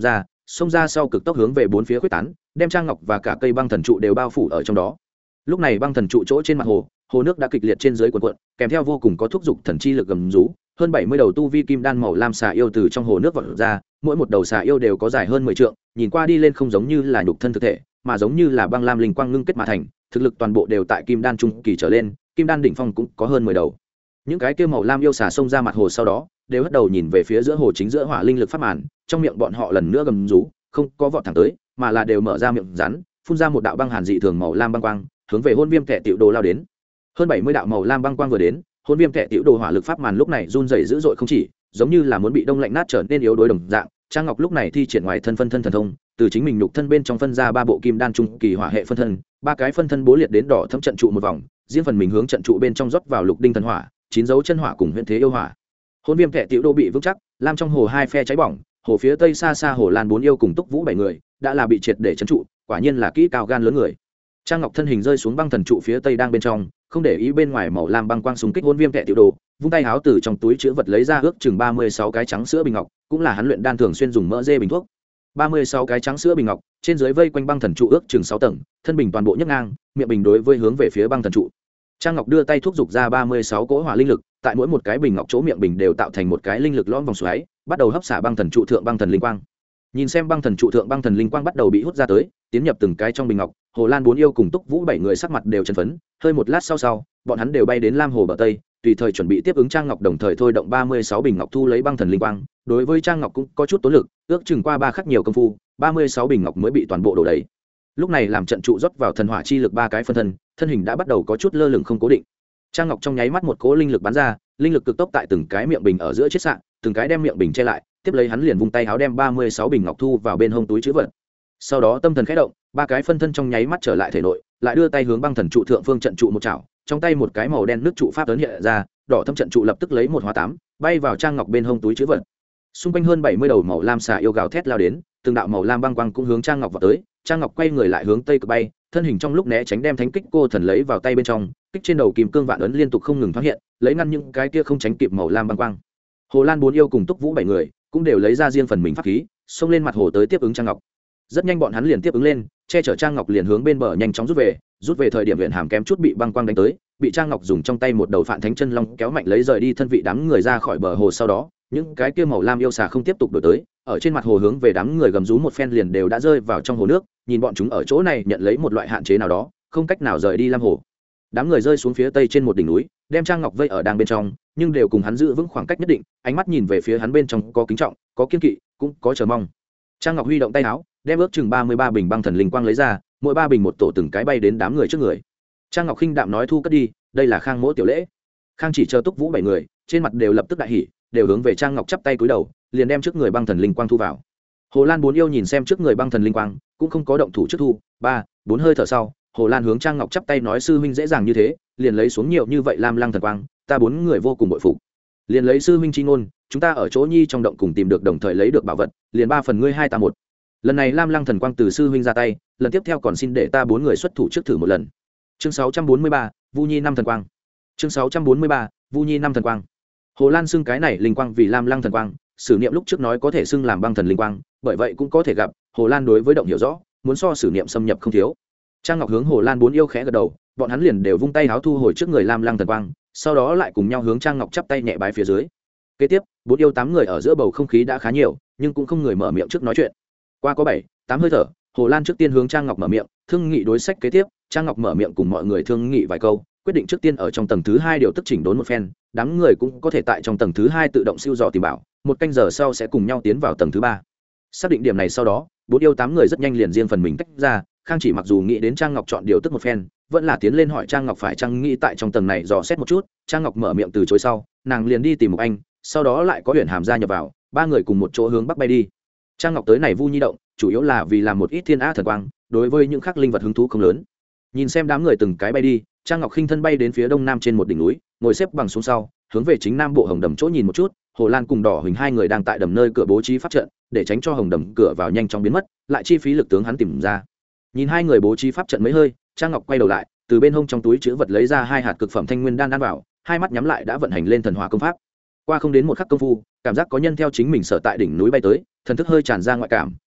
[SPEAKER 1] xông ra sau cực tốc hướng về bốn phía quyết tán, đem Trang Ngọc và cả cây băng thần trụ đều bao phủ ở trong đó. Lúc này băng thần trụ chỗ trên mặt hồ, hồ nước đã kịch liệt trên dưới cuộn cuộn, kèm theo vô cùng có thúc dục thần chi lực gầm rú, hơn bảy mươi đầu tu vi kim đan màu lam xà yêu từ trong hồ nước vọt ra, mỗi một đầu xà yêu đều có dài hơn mười trượng, nhìn qua đi lên không giống như là nhục thân thực thể, mà giống như là băng lam linh quang ngưng kết mà thành, thực lực toàn bộ đều tại kim đan trung kỳ trở lên, kim đan đỉnh phong cũng có hơn mười đầu. Những cái kia màu lam yêu xà xông ra mặt hồ sau đó, đều bắt đầu nhìn về phía giữa hồ chính giữa hỏa linh lực phát màn, trong miệng bọn họ lần nữa gầm rú, không có vọt thẳng tới, mà là đều mở ra miệng rắn, phun ra một đạo băng hàn dị thường màu lam băng quang, hướng về hôn viêm kẻ tiểu đồ lao đến. Hơn bảy mươi đạo màu lam băng quang vừa đến, hôn viêm kẻ tiểu đồ hỏa lực pháp màn lúc này run rẩy dữ dội không chỉ, giống như là muốn bị đông lạnh nát trở nên yếu đuối đồng dạng. Trang Ngọc lúc này thi triển ngoài thân phân thân thần thông, từ chính mình nhục thân bên trong phân ra ba bộ kim đan trung kỳ hỏa hệ phân thân, ba cái phân thân bố liệt đến đỏ thấm trận trụ một vòng, riêng phần mình hướng trận trụ bên trong rót vào lục đinh thần hỏa, chín dấu chân hỏa cùng huyền thế yêu hỏa. Hôn viêm kẻ tiểu đồ bị vững chắc, lam trong hồ hai phe cháy bỏng, hồ phía tây xa xa hồ lan bốn yêu cùng túc vũ bảy người đã là bị triệt để trấn trụ, quả nhiên là kỹ cao gan lớn người. Trang Ngọc thân hình rơi xuống băng thần trụ phía tây đang bên trong, không để ý bên ngoài màu lam băng quang xung kích hôn viêm kẻ tiểu đồ, vung tay háo từ trong túi chứa vật lấy ra ước chừng ba mươi sáu cái trắng sữa bình ngọc, cũng là hắn luyện đan thường xuyên dùng mỡ dê bình thuốc. ba mươi sáu cái trắng sữa bình ngọc, trên dưới vây quanh băng thần trụ ước chừng sáu tầng, thân bình toàn bộ nhấc ngang, miệng bình đối với hướng về phía băng thần trụ. Trang Ngọc đưa tay thúc giục ra ba mươi sáu cỗ hỏa linh lực, tại mỗi một cái bình ngọc chỗ miệng bình đều tạo thành một cái linh lực lõm vòng xoáy, bắt đầu hấp xả băng thần trụ thượng băng thần linh quang. Nhìn xem băng thần trụ thượng băng thần linh quang bắt đầu bị hút ra tới, tiến nhập từng cái trong bình ngọc, Hồ Lan bốn yêu cùng Túc Vũ bảy người sắc mặt đều chấn phấn, hơi một lát sau sau, bọn hắn đều bay đến Lam Hồ bờ tây, tùy thời chuẩn bị tiếp ứng Trang Ngọc, đồng thời thôi động ba mươi sáu bình ngọc thu lấy băng thần linh quang. Đối với Trang Ngọc cũng có chút tốn lực, ước chừng qua ba khắc nhiều công phu, ba mươi sáu bình ngọc mới bị toàn bộ đổ đầy. Lúc này làm trận trụ rót vào thần hỏa chi lực ba cái phân thân, thân hình đã bắt đầu có chút lơ lửng không cố định. Trang Ngọc trong nháy mắt một cỗ linh lực bắn ra, linh lực cực tốc tại từng cái miệng bình ở giữa chiết xạ, từng cái đem miệng bình che lại, tiếp lấy hắn liền vung tay háo đem ba mươi sáu bình ngọc thu vào bên hông túi trữ vật. Sau đó tâm thần khẽ động, ba cái phân thân trong nháy mắt trở lại thể nội, lại đưa tay hướng băng thần trụ thượng phương trận trụ một chảo, trong tay một cái màu đen nước trụ pháp ấn hiện ra, đỏ thâm trận trụ lập tức lấy một hóa tám, bay vào Trang Ngọc bên hông túi trữ vật. Xung quanh hơn bảy mươi đầu màu lam xà yêu gào thét lao đến, từng đạo màu lam băng quang cũng hướng Trang Ngọc vào tới, Trang Ngọc quay người lại hướng tây cực bay, thân hình trong lúc né tránh đem thánh kích cô thần lấy vào tay bên trong, kích trên đầu kim cương vạn ấn liên tục không ngừng thoáng hiện, lấy ngăn những cái kia không tránh kịp màu lam băng quang. Hồ Lan bốn yêu cùng Túc Vũ bảy người cũng đều lấy ra riêng phần mình pháp khí, xông lên mặt hồ tới tiếp ứng Trang Ngọc. Rất nhanh bọn hắn liền tiếp ứng lên, che chở Trang Ngọc liền hướng bên bờ nhanh chóng rút về, rút về thời điểm luyện hàm kém chút bị băng quang đánh tới, bị Trang Ngọc dùng trong tay một đầu phản thánh chân long kéo mạnh lấy rời đi thân vị đám người ra khỏi bờ hồ. Sau đó những cái kia màu lam yêu xà không tiếp tục đổi tới, ở trên mặt hồ hướng về đám người gầm rú một phen liền đều đã rơi vào trong hồ nước, nhìn bọn chúng ở chỗ này nhận lấy một loại hạn chế nào đó, không cách nào rời đi lam hồ. Đám người rơi xuống phía tây trên một đỉnh núi, đem Trang Ngọc vây ở đang bên trong, nhưng đều cùng hắn giữ vững khoảng cách nhất định, ánh mắt nhìn về phía hắn bên trong có kính trọng, có kiên kỵ, cũng có chờ mong. Trang Ngọc huy động tay áo, đem ước chừng ba mươi ba bình băng thần linh quang lấy ra, mỗi ba bình một tổ từng cái bay đến đám người trước người. Trang Ngọc khinh đạm nói thu cất đi, đây là Khang Mỗ tiểu lễ. Khang chỉ chờ Túc Vũ bảy người, trên mặt đều lập tức đại hỉ, đều hướng về Trang Ngọc chắp tay cúi đầu, liền đem trước người băng thần linh quang thu vào. Hồ Lan bốn yêu nhìn xem trước người băng thần linh quang, cũng không có động thủ trước thu, ba, bốn hơi thở sau, Hồ Lan hướng Trang Ngọc chắp tay nói sư huynh dễ dàng như thế, liền lấy xuống nhiều như vậy lam lăng thần quang, ta bốn người vô cùng bội phục. Liền lấy sư huynh chi ngôn, chúng ta ở chỗ nhi trong động cùng tìm được đồng thời lấy được bảo vật, liền ba phần ngươi hai ta một. Lần này lam lăng thần quang từ sư huynh ra tay, lần tiếp theo còn xin để ta bốn người xuất thủ trước thử một lần. Chương sáu trăm bốn mươi ba, Vu Nhi năm thần quang. Chương sáu trăm bốn mươi ba, Vu Nhi năm thần quang. Hồ Lan xưng cái này linh quang vì lam lăng thần quang, sử niệm lúc trước nói có thể xưng làm băng thần linh quang, bởi vậy cũng có thể gặp Hồ Lan đối với động hiểu rõ, muốn so sử niệm xâm nhập không thiếu. Trang Ngọc hướng Hồ Lan bốn yêu khẽ gật đầu, bọn hắn liền đều vung tay háo thu hồi trước người lam lăng thần quang, sau đó lại cùng nhau hướng Trang Ngọc chắp tay nhẹ bái phía dưới. Kế tiếp, bốn yêu tám người ở giữa bầu không khí đã khá nhiều, nhưng cũng không người mở miệng trước nói chuyện. Qua có bảy, tám hơi thở, Hồ Lan trước tiên hướng Trang Ngọc mở miệng, thương nghị đối sách kế tiếp. Trang Ngọc mở miệng cùng mọi người thương nghị vài câu, quyết định trước tiên ở trong tầng thứ hai điều tức chỉnh đốn một phen, đám người cũng có thể tại trong tầng thứ hai tự động siêu dò tìm bảo, một canh giờ sau sẽ cùng nhau tiến vào tầng thứ ba. Xác định điểm này sau đó, bốn yêu tám người rất nhanh liền riêng phần mình tách ra. Khang chỉ mặc dù nghĩ đến Trang Ngọc chọn điều tức một phen, vẫn là tiến lên hỏi Trang Ngọc phải chăng nghĩ tại trong tầng này dò xét một chút. Trang Ngọc mở miệng từ chối sau, nàng liền đi tìm Mục Anh, sau đó lại có Huyền Hàm gia nhập vào, ba người cùng một chỗ hướng bắc bay đi. Trang Ngọc tới này Vu Nhi động, chủ yếu là vì làm một ít thiên á thần quang, đối với những khắc linh vật hứng thú không lớn. Nhìn xem đám người từng cái bay đi, Trang Ngọc khinh thân bay đến phía đông nam trên một đỉnh núi, ngồi xếp bằng xuống sau, hướng về chính nam bộ hồng đầm chỗ nhìn một chút. Hồ Lan cùng Đỏ Huỳnh hai người đang tại đầm nơi cửa bố trí pháp trận, để tránh cho hồng đầm cửa vào nhanh chóng biến mất, lại chi phí lực tướng hắn tìm ra. Nhìn hai người bố trí pháp trận mấy hơi, Trang Ngọc quay đầu lại, từ bên hông trong túi chứa vật lấy ra hai hạt cực phẩm thanh nguyên đan ăn vào, hai mắt nhắm lại đã vận hành lên thần hỏa công pháp. Qua không đến một khắc công phu, cảm giác có nhân theo chính mình sở tại đỉnh núi bay tới, thần thức hơi tràn ra ngoại cảm,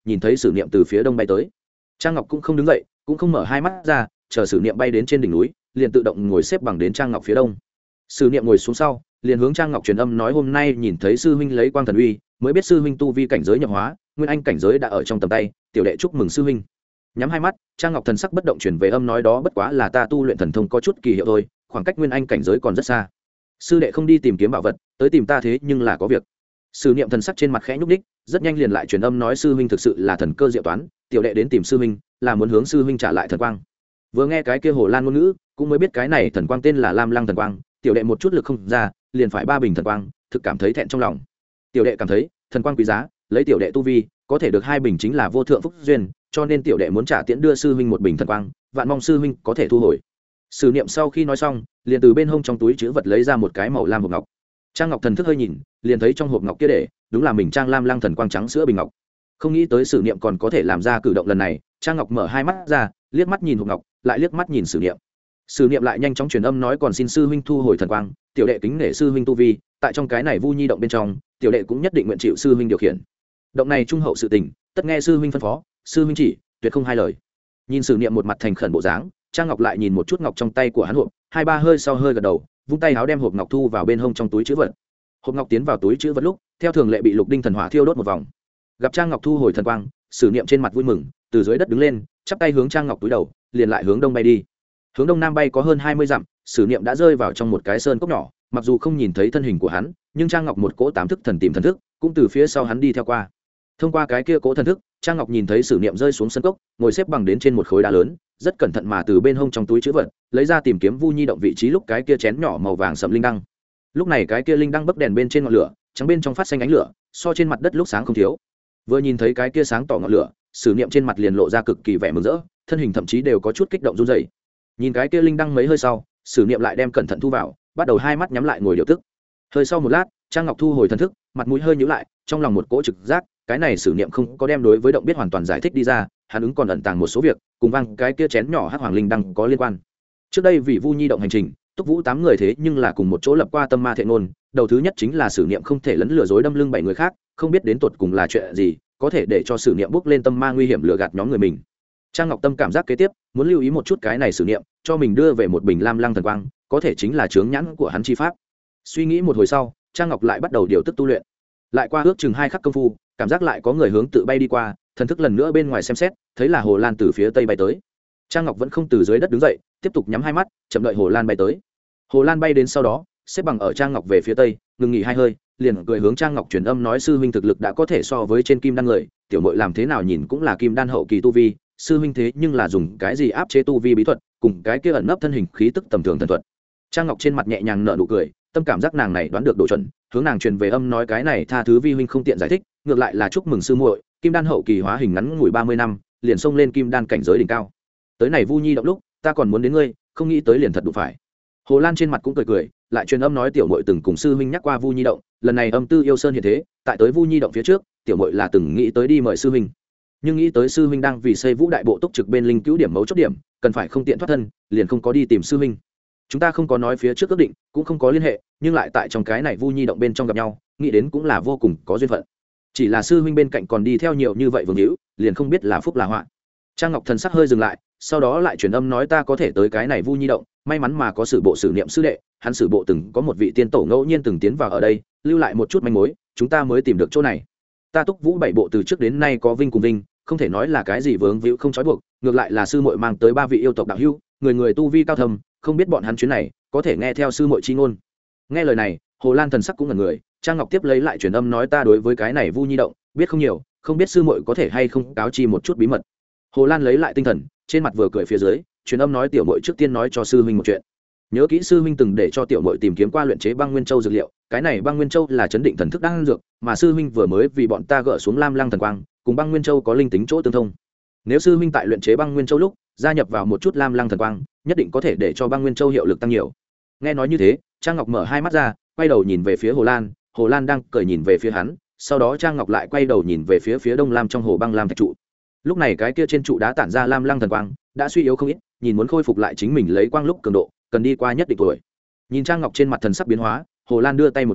[SPEAKER 1] nhìn thấy sử niệm từ phía đông bay tới. Trang Ngọc cũng không đứng dậy, cũng không mở hai mắt ra, chờ sử niệm bay đến trên đỉnh núi, liền tự động ngồi xếp bằng đến Trang Ngọc phía đông. Sử niệm ngồi xuống sau, liền hướng Trang Ngọc truyền âm nói hôm nay nhìn thấy sư huynh lấy quang thần uy, mới biết sư huynh tu vi cảnh giới nhập hóa, nguyên anh cảnh giới đã ở trong tầm tay, tiểu đệ chúc mừng sư huynh. Nhắm hai mắt, Trang Ngọc thần sắc bất động truyền về âm nói đó bất quá là ta tu luyện thần thông có chút kỳ hiệu thôi, khoảng cách nguyên anh cảnh giới còn rất xa. Sư đệ không đi tìm kiếm bảo vật, tới tìm ta thế nhưng là có việc. Sử niệm thần sắc trên mặt khẽ nhúc nhích, rất nhanh liền lại truyền âm nói sư huynh thực sự là thần cơ diệu toán, tiểu đệ đến tìm sư huynh là muốn hướng sư huynh trả lại thần quang. Vừa nghe cái kia Hồ Lan ngôn ngữ, cũng mới biết cái này thần quang tên là Lam Lăng thần quang, tiểu đệ một chút lực không ra, liền phải ba bình thần quang, thực cảm thấy thẹn trong lòng. Tiểu đệ cảm thấy thần quang quý giá, lấy tiểu đệ tu vi, có thể được hai bình chính là vô thượng phúc duyên, cho nên tiểu đệ muốn trả tiễn đưa sư huynh một bình thần quang, vạn mong sư huynh có thể thu hồi. Sử niệm sau khi nói xong, liền từ bên hông trong túi chứa vật lấy ra một cái màu lam hộp ngọc. Trang Ngọc thần thức hơi nhìn, liền thấy trong hộp ngọc kia để đúng là mình trang Lam Lăng thần quang trắng sữa bình ngọc. Không nghĩ tới Sử niệm còn có thể làm ra cử động lần này, Trang Ngọc mở hai mắt ra, liếc mắt nhìn hộp ngọc, lại liếc mắt nhìn Sử niệm. Sử niệm lại nhanh chóng truyền âm nói còn xin sư huynh thu hồi thần quang, tiểu đệ kính nể sư huynh tu vi, tại trong cái này Vu Nhi động bên trong, tiểu đệ cũng nhất định nguyện chịu sư huynh điều khiển. Động này trung hậu sự tình, tất nghe sư huynh phân phó, sư huynh chỉ, tuyệt không hai lời. Nhìn Sử niệm một mặt thành khẩn bộ dáng, Trang Ngọc lại nhìn một chút ngọc trong tay của hắn hộp, hai ba hơi sau hơi gật đầu, vung tay áo đem hộp ngọc thu vào bên hông trong túi trữ vật. Hộp ngọc tiến vào túi trữ vật lúc, theo thường lệ bị lục đinh thần hỏa thiêu đốt một vòng. Gặp Trang Ngọc thu hồi thần quang, Sử niệm trên mặt vui mừng, từ dưới đất đứng lên, chắp tay hướng Trang Ngọc túi đầu, liền lại hướng đông bay đi. Hướng đông nam bay có hơn hai mươi dặm, Sử niệm đã rơi vào trong một cái sơn cốc nhỏ, mặc dù không nhìn thấy thân hình của hắn, nhưng Trang Ngọc một cỗ tám thức thần tìm thần thức, cũng từ phía sau hắn đi theo qua. Thông qua cái kia cỗ thần thức, Trang Ngọc nhìn thấy Sử niệm rơi xuống sân cốc, ngồi xếp bằng đến trên một khối đá lớn, rất cẩn thận mà từ bên hông trong túi trữ vật lấy ra tìm kiếm Vu Nhi động vị trí lúc cái kia chén nhỏ màu vàng sẫm linh đăng. Lúc này cái kia linh đăng bấc đèn bên trên ngọn lửa, trắng bên trong phát xanh ánh lửa, so trên mặt đất lúc sáng không thiếu. Vừa nhìn thấy cái kia sáng tỏ ngọn lửa, Sử niệm trên mặt liền lộ ra cực kỳ vẻ mừng rỡ, thân hình thậm chí đều có chút kích động run rẩy. Nhìn cái kia linh đăng mấy hơi sau, Sử niệm lại đem cẩn thận thu vào, bắt đầu hai mắt nhắm lại ngồi điều tức. Hơi sau một lát, Trang Ngọc thu hồi thần thức, mặt mũi hơi nhíu lại, trong lòng một cỗ trực giác, cái này Sử niệm không có đem đối với động biết hoàn toàn giải thích đi ra, hắn ứng còn ẩn tàng một số việc, cùng vang cái kia chén nhỏ hắc hoàng linh đăng có liên quan. Trước đây vì Vu Nhi động hành trình, Túc Vũ tám người thế nhưng là cùng một chỗ lập qua tâm ma thệ ngôn, đầu thứ nhất chính là Sử niệm không thể lấn lừa dối đâm lưng bảy người khác, không biết đến tột cùng là chuyện gì, có thể để cho Sử niệm bước lên tâm ma nguy hiểm lừa gạt nhóm người mình. Trang Ngọc Tâm cảm giác kế tiếp, muốn lưu ý một chút cái này Sử niệm, cho mình đưa về một bình Lam Lăng thần quang, có thể chính là chướng nhãn của hắn chi pháp. Suy nghĩ một hồi sau, Trang Ngọc lại bắt đầu điều tức tu luyện. Lại qua ước chừng hai khắc công phu, cảm giác lại có người hướng tự bay đi qua, thần thức lần nữa bên ngoài xem xét, thấy là Hồ Lan từ phía tây bay tới. Trang Ngọc vẫn không từ dưới đất đứng dậy, tiếp tục nhắm hai mắt, chậm đợi Hồ Lan bay tới. Hồ Lan bay đến sau đó, xếp bằng ở Trang Ngọc về phía tây, ngừng nghỉ hai hơi, liền cười hướng Trang Ngọc truyền âm nói sư huynh thực lực đã có thể so với trên kim đan người, tiểu muội làm thế nào nhìn cũng là kim đan hậu kỳ tu vi, sư huynh thế nhưng là dùng cái gì áp chế tu vi bí thuật, cùng cái kia ẩn nấp thân hình khí tức tầm thường thần thuật. Trang Ngọc trên mặt nhẹ nhàng nở nụ cười, tâm cảm giác nàng này đoán được độ chuẩn, hướng nàng truyền về âm nói cái này tha thứ vi huynh không tiện giải thích, ngược lại là chúc mừng sư muội, kim đan hậu kỳ hóa hình ngắn ngủi ba mươi năm, liền xông lên kim đan cảnh giới đỉnh cao. Tới này Vu Nhi động lúc, ta còn muốn đến ngươi, không nghĩ tới liền thật đụng phải. Hồ Lan trên mặt cũng cười cười, lại truyền âm nói tiểu muội từng cùng sư huynh nhắc qua Vu Nhi động, lần này âm tư yêu sơn hiện thế, tại tới Vu Nhi động phía trước, tiểu muội là từng nghĩ tới đi mời sư huynh. Nhưng nghĩ tới sư huynh đang vì xây Vũ đại bộ túc trực bên linh cứu điểm mấu chốt điểm, cần phải không tiện thoát thân, liền không có đi tìm sư huynh. Chúng ta không có nói phía trước ước định, cũng không có liên hệ, nhưng lại tại trong cái này Vu Nhi động bên trong gặp nhau, nghĩ đến cũng là vô cùng có duyên phận. Chỉ là sư huynh bên cạnh còn đi theo nhiều như vậy vương hữu, liền không biết là phúc là họa. Trang Ngọc thần sắc hơi dừng lại, sau đó lại truyền âm nói ta có thể tới cái này Vu Nhi động, may mắn mà có sử bộ sử niệm sư đệ, hắn sử bộ từng có một vị tiên tổ ngẫu nhiên từng tiến vào ở đây, lưu lại một chút manh mối, chúng ta mới tìm được chỗ này. Ta Túc Vũ bảy bộ từ trước đến nay có vinh cùng vinh, không thể nói là cái gì vướng víu không trói buộc, ngược lại là sư muội mang tới ba vị yêu tộc đạo hữu, người người tu vi cao thâm, không biết bọn hắn chuyến này có thể nghe theo sư muội chi ngôn. Nghe lời này, Hồ Lan thần sắc cũng ngẩn người, Trang Ngọc tiếp lấy lại truyền âm nói ta đối với cái này Vu Nhi động biết không nhiều, không biết sư muội có thể hay không cáo chi một chút bí mật. Hồ Lan lấy lại tinh thần, trên mặt vừa cười phía dưới, truyền âm nói tiểu muội trước tiên nói cho sư huynh một chuyện. Nhớ kỹ sư huynh từng để cho tiểu muội tìm kiếm qua luyện chế băng nguyên châu dược liệu, cái này băng nguyên châu là chấn định thần thức đang dược, mà sư huynh vừa mới vì bọn ta gỡ xuống Lam Lăng thần quang, cùng băng nguyên châu có linh tính chỗ tương thông. Nếu sư huynh tại luyện chế băng nguyên châu lúc gia nhập vào một chút Lam Lăng thần quang, nhất định có thể để cho băng nguyên châu hiệu lực tăng nhiều. Nghe nói như thế, Trang Ngọc mở hai mắt ra, quay đầu nhìn về phía Hồ Lan, Hồ Lan đang cười nhìn về phía hắn, sau đó Trang Ngọc lại quay đầu nhìn về phía phía đông lam trong hồ băng lam thạch trụ. Lúc này cái kia trên trụ đá tản ra Lam Lăng thần quang đã suy yếu không ít, nhìn muốn khôi phục lại chính mình lấy quang lúc cường độ, cần đi qua nhất định tuổi. Nhìn Trang Ngọc trên mặt thần sắc biến hóa, Hồ Lan đưa tay một điểm,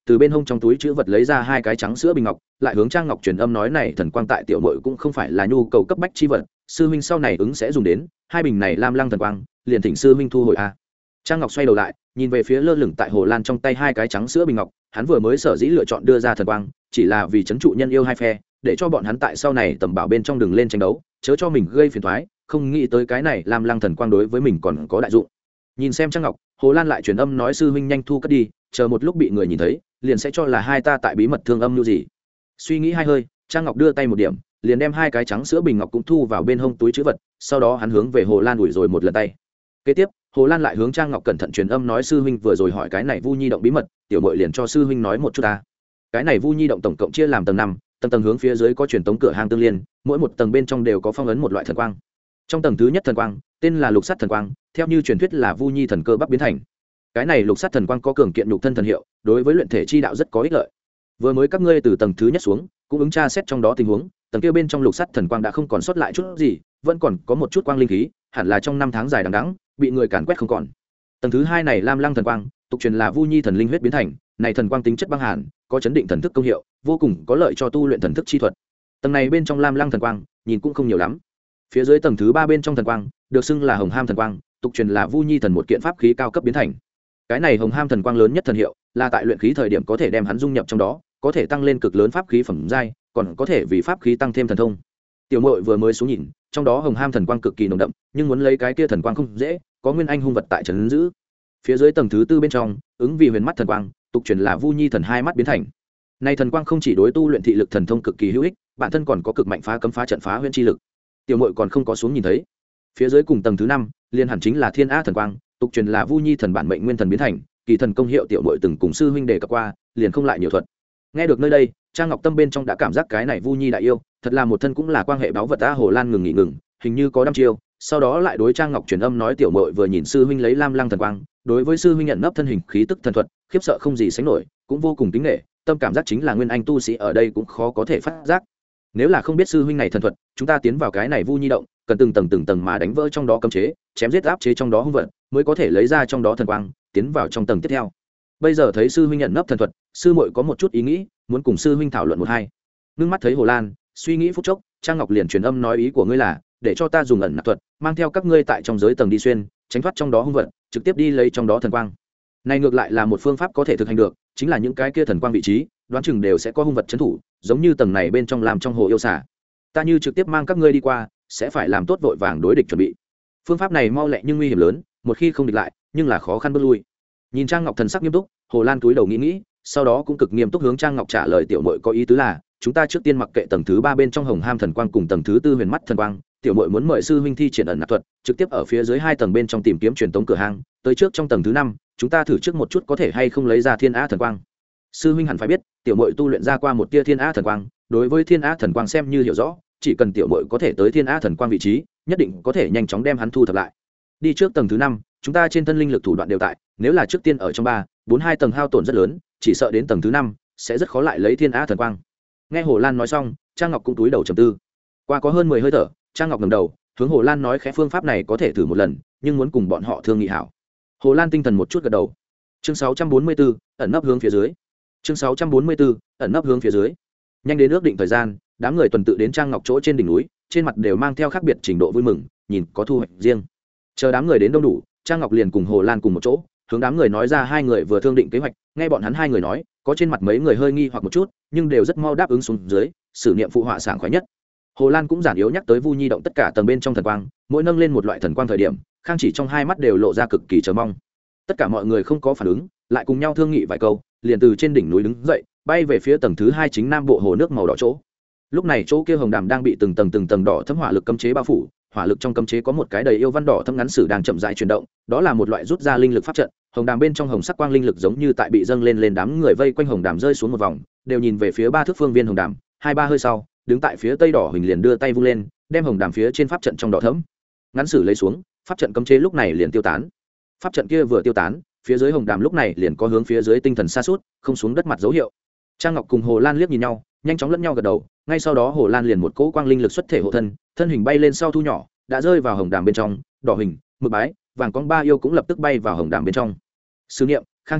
[SPEAKER 1] từ bên hông trong túi chữ vật lấy ra hai cái trắng sữa bình ngọc, lại hướng Trang Ngọc truyền âm nói này thần quang tại tiểu muội cũng không phải là nhu cầu cấp bách chi vật, sư huynh sau này ứng sẽ dùng đến, hai bình này lam lăng thần quang, liền thỉnh sư huynh thu hồi a. Trang Ngọc xoay đầu lại, nhìn về phía lơ lửng tại hồ lan trong tay hai cái trắng sữa bình ngọc, hắn vừa mới sở dĩ lựa chọn đưa ra thần quang, chỉ là vì trấn trụ nhân yêu hai phe, để cho bọn hắn tại sau này tầm bảo bên trong đường lên tranh đấu, chớ cho mình gây phiền toái, không nghĩ tới cái này lam lăng thần quang đối với mình còn có đại dụng. Nhìn xem Trang Ngọc, Hồ Lan lại truyền âm nói sư huynh nhanh thu cất đi, chờ một lúc bị người nhìn thấy, liền sẽ cho là hai ta tại bí mật thương âm như gì. Suy nghĩ hai hơi, Trang Ngọc đưa tay một điểm, liền đem hai cái trắng sữa bình ngọc cũng thu vào bên hông túi trữ vật, sau đó hắn hướng về Hồ Lan ủi rồi một lần tay. Kế tiếp, Hồ Lan lại hướng Trang Ngọc cẩn thận truyền âm nói sư huynh vừa rồi hỏi cái này Vu Nhi động bí mật, tiểu muội liền cho sư huynh nói một chút ta. Cái này Vu Nhi động tổng cộng chia làm tầng năm, tầng tầng hướng phía dưới có truyền tống cửa hang tương liên, mỗi một tầng bên trong đều có phong ấn một loại thần quang. Trong tầng thứ nhất thần quang, tên là Lục Sắt thần quang, theo như truyền thuyết là Vu Nhi thần cơ bắc biến thành. Cái này Lục Sắt thần quang có cường kiện nhục thân thần hiệu, đối với luyện thể chi đạo rất có ích lợi. Vừa mới các ngươi từ tầng thứ nhất xuống, cũng ứng tra xét trong đó tình huống, tầng kia bên trong Lục Sắt thần quang đã không còn sót lại chút gì, vẫn còn có một chút quang linh khí, hẳn là trong năm tháng dài đằng đẵng, bị người càn quét không còn. Tầng thứ hai này Lam Lăng thần quang, tục truyền là Vu Nhi thần linh huyết biến thành, này thần quang tính chất băng hàn, có chấn định thần thức công hiệu, vô cùng có lợi cho tu luyện thần thức chi thuật. Tầng này bên trong Lam Lăng thần quang, nhìn cũng không nhiều lắm. Phía dưới tầng thứ ba bên trong thần quang, được xưng là Hồng Ham thần quang, tục truyền là Vu Nhi thần một kiện pháp khí cao cấp biến thành. Cái này Hồng Ham thần quang lớn nhất thần hiệu, là tại luyện khí thời điểm có thể đem hắn dung nhập trong đó, có thể tăng lên cực lớn pháp khí phẩm giai, còn có thể vì pháp khí tăng thêm thần thông. Tiểu muội vừa mới xuống nhìn, trong đó Hồng Ham thần quang cực kỳ nồng đậm, nhưng muốn lấy cái kia thần quang không dễ, có nguyên anh hung vật tại trấn giữ. Phía dưới tầng thứ tư bên trong, ứng vì huyền mắt thần quang, tục truyền là Vu Nhi thần hai mắt biến thành. Này thần quang không chỉ đối tu luyện thị lực thần thông cực kỳ hữu ích, bản thân còn có cực mạnh phá cấm phá trận phá huyền chi lực. Tiểu muội còn không có xuống nhìn thấy. Phía dưới cùng tầng thứ năm, liên hẳn chính là Thiên Á thần quang, tục truyền là Vu Nhi thần bản mệnh nguyên thần biến thành, kỳ thần công hiệu tiểu muội từng cùng sư huynh đề cập qua, liền không lại nhiều thuật. Nghe được nơi đây, Trang Ngọc tâm bên trong đã cảm giác cái này Vu Nhi đại yêu, thật là một thân cũng là quan hệ báo vật a. Hồ Lan ngừng nghỉ ngừng, hình như có đăm chiêu, sau đó lại đối Trang Ngọc truyền âm nói tiểu muội vừa nhìn sư huynh lấy Lam Lăng thần quang, đối với sư huynh nhận nấp thân hình khí tức thần thuật, khiếp sợ không gì sánh nổi, cũng vô cùng kính nể, tâm cảm giác chính là nguyên anh tu sĩ ở đây cũng khó có thể phát giác. Nếu là không biết sư huynh này thần thuật, chúng ta tiến vào cái này Vu Nhi động, cần từng tầng từng tầng mà đánh vỡ trong đó cấm chế, chém giết áp chế trong đó hung vật, mới có thể lấy ra trong đó thần quang, tiến vào trong tầng tiếp theo. Bây giờ thấy sư huynh nhận nấp thần thuật, sư muội có một chút ý nghĩ, muốn cùng sư huynh thảo luận một hai. Ngưng mắt thấy Hồ Lan, suy nghĩ phút chốc, Trang Ngọc liền truyền âm nói ý của ngươi là, để cho ta dùng ẩn nặc thuật, mang theo các ngươi tại trong giới tầng đi xuyên, tránh thoát trong đó hung vật, trực tiếp đi lấy trong đó thần quang. Này ngược lại là một phương pháp có thể thực hành được, chính là những cái kia thần quang vị trí, đoán chừng đều sẽ có hung vật trấn thủ, giống như tầng này bên trong làm trong hồ yêu xà. Ta như trực tiếp mang các ngươi đi qua, sẽ phải làm tốt vội vàng đối địch chuẩn bị. Phương pháp này mau lẹ nhưng nguy hiểm lớn, một khi không địch lại, nhưng là khó khăn bước lui. Nhìn Trang Ngọc thần sắc nghiêm túc, Hồ Lan túi đầu nghĩ nghĩ, sau đó cũng cực nghiêm túc hướng Trang Ngọc trả lời tiểu muội có ý tứ là, chúng ta trước tiên mặc kệ tầng thứ ba bên trong Hồng Ham thần quang cùng tầng thứ tư Huyền mắt thần quang, tiểu muội muốn mời sư huynh thi triển ẩn nặc thuật, trực tiếp ở phía dưới hai tầng bên trong tìm kiếm truyền tống cửa hang, tới trước trong tầng thứ năm, chúng ta thử trước một chút có thể hay không lấy ra Thiên Á thần quang. Sư huynh hẳn phải biết, tiểu muội tu luyện ra qua một tia Thiên Á thần quang, đối với Thiên Á thần quang xem như hiểu rõ, chỉ cần tiểu muội có thể tới Thiên Á thần quang vị trí, nhất định có thể nhanh chóng đem hắn thu thập lại. Đi trước tầng thứ năm, chúng ta trên thân linh lực thủ đoạn đều tại, nếu là trước tiên ở trong ba, bốn hai tầng hao tổn rất lớn, chỉ sợ đến tầng thứ năm sẽ rất khó lại lấy Thiên Á thần quang. Nghe Hồ Lan nói xong, Trang Ngọc cũng túi đầu trầm tư. Qua có hơn mười hơi thở, Trang Ngọc ngẩng đầu, hướng Hồ Lan nói khẽ phương pháp này có thể thử một lần, nhưng muốn cùng bọn họ thương nghị hảo. Hồ Lan tinh thần một chút gật đầu. Chương sáu trăm bốn mươi bốn, ẩn nấp hướng phía dưới. Chương sáu trăm bốn mươi bốn, ẩn nấp hướng phía dưới. Nhanh đến ước định thời gian, đám người tuần tự đến Trang Ngọc chỗ trên đỉnh núi, trên mặt đều mang theo khác biệt trình độ vui mừng, nhìn có thu hoạch riêng. Chờ đám người đến đông đủ, Trang Ngọc liền cùng Hồ Lan cùng một chỗ, hướng đám người nói ra hai người vừa thương định kế hoạch. Nghe bọn hắn hai người nói, có trên mặt mấy người hơi nghi hoặc một chút, nhưng đều rất mau đáp ứng xuống dưới, sử niệm phụ họa sảng khoái nhất. Hồ Lan cũng giản yếu nhắc tới Vu Nhi động tất cả tầng bên trong thần quang, mỗi nâng lên một loại thần quang thời điểm, Khang Chỉ trong hai mắt đều lộ ra cực kỳ chờ mong. Tất cả mọi người không có phản ứng, lại cùng nhau thương nghị vài câu, liền từ trên đỉnh núi đứng dậy, bay về phía tầng thứ hai chính nam bộ hồ nước màu đỏ chỗ. Lúc này chỗ kia hồng đàm đang bị từng tầng từng tầng đỏ thấm hỏa lực cấm chế bao phủ, hỏa lực trong cấm chế có một cái đầy yêu văn đỏ thấm ngắn sử đang chậm rãi chuyển động, đó là một loại rút ra linh lực pháp trận. Hồng đàm bên trong hồng sắc quang linh lực giống như tại bị dâng lên lên đám người vây quanh hồng đàm rơi xuống một vòng, đều nhìn về phía ba thước phương viên hồng đàm, hai ba hơi sau, đứng tại phía tây đỏ hình liền đưa tay vung lên, đem hồng đàm phía trên pháp trận trong đỏ thấm ngắn sử lấy xuống, pháp trận cấm chế lúc này liền tiêu tán. Pháp trận kia vừa tiêu tán, phía dưới hồng đàm lúc này liền có hướng phía dưới tinh thần xa suốt, không xuống đất mặt dấu hiệu. Trang Ngọc cùng Hồ Lan liếc nhìn nhau, nhanh chóng lẫn nhau gật đầu, ngay sau đó Hồ Lan liền một cỗ quang linh lực xuất thể hộ thân, thân hình bay lên sau thu nhỏ, đã rơi vào hồng đàm bên trong, đỏ hình, mực bái, vàng con ba yêu cũng lập tức bay vào hồng đàm bên trong. Sư niệm, Khang Chỉ,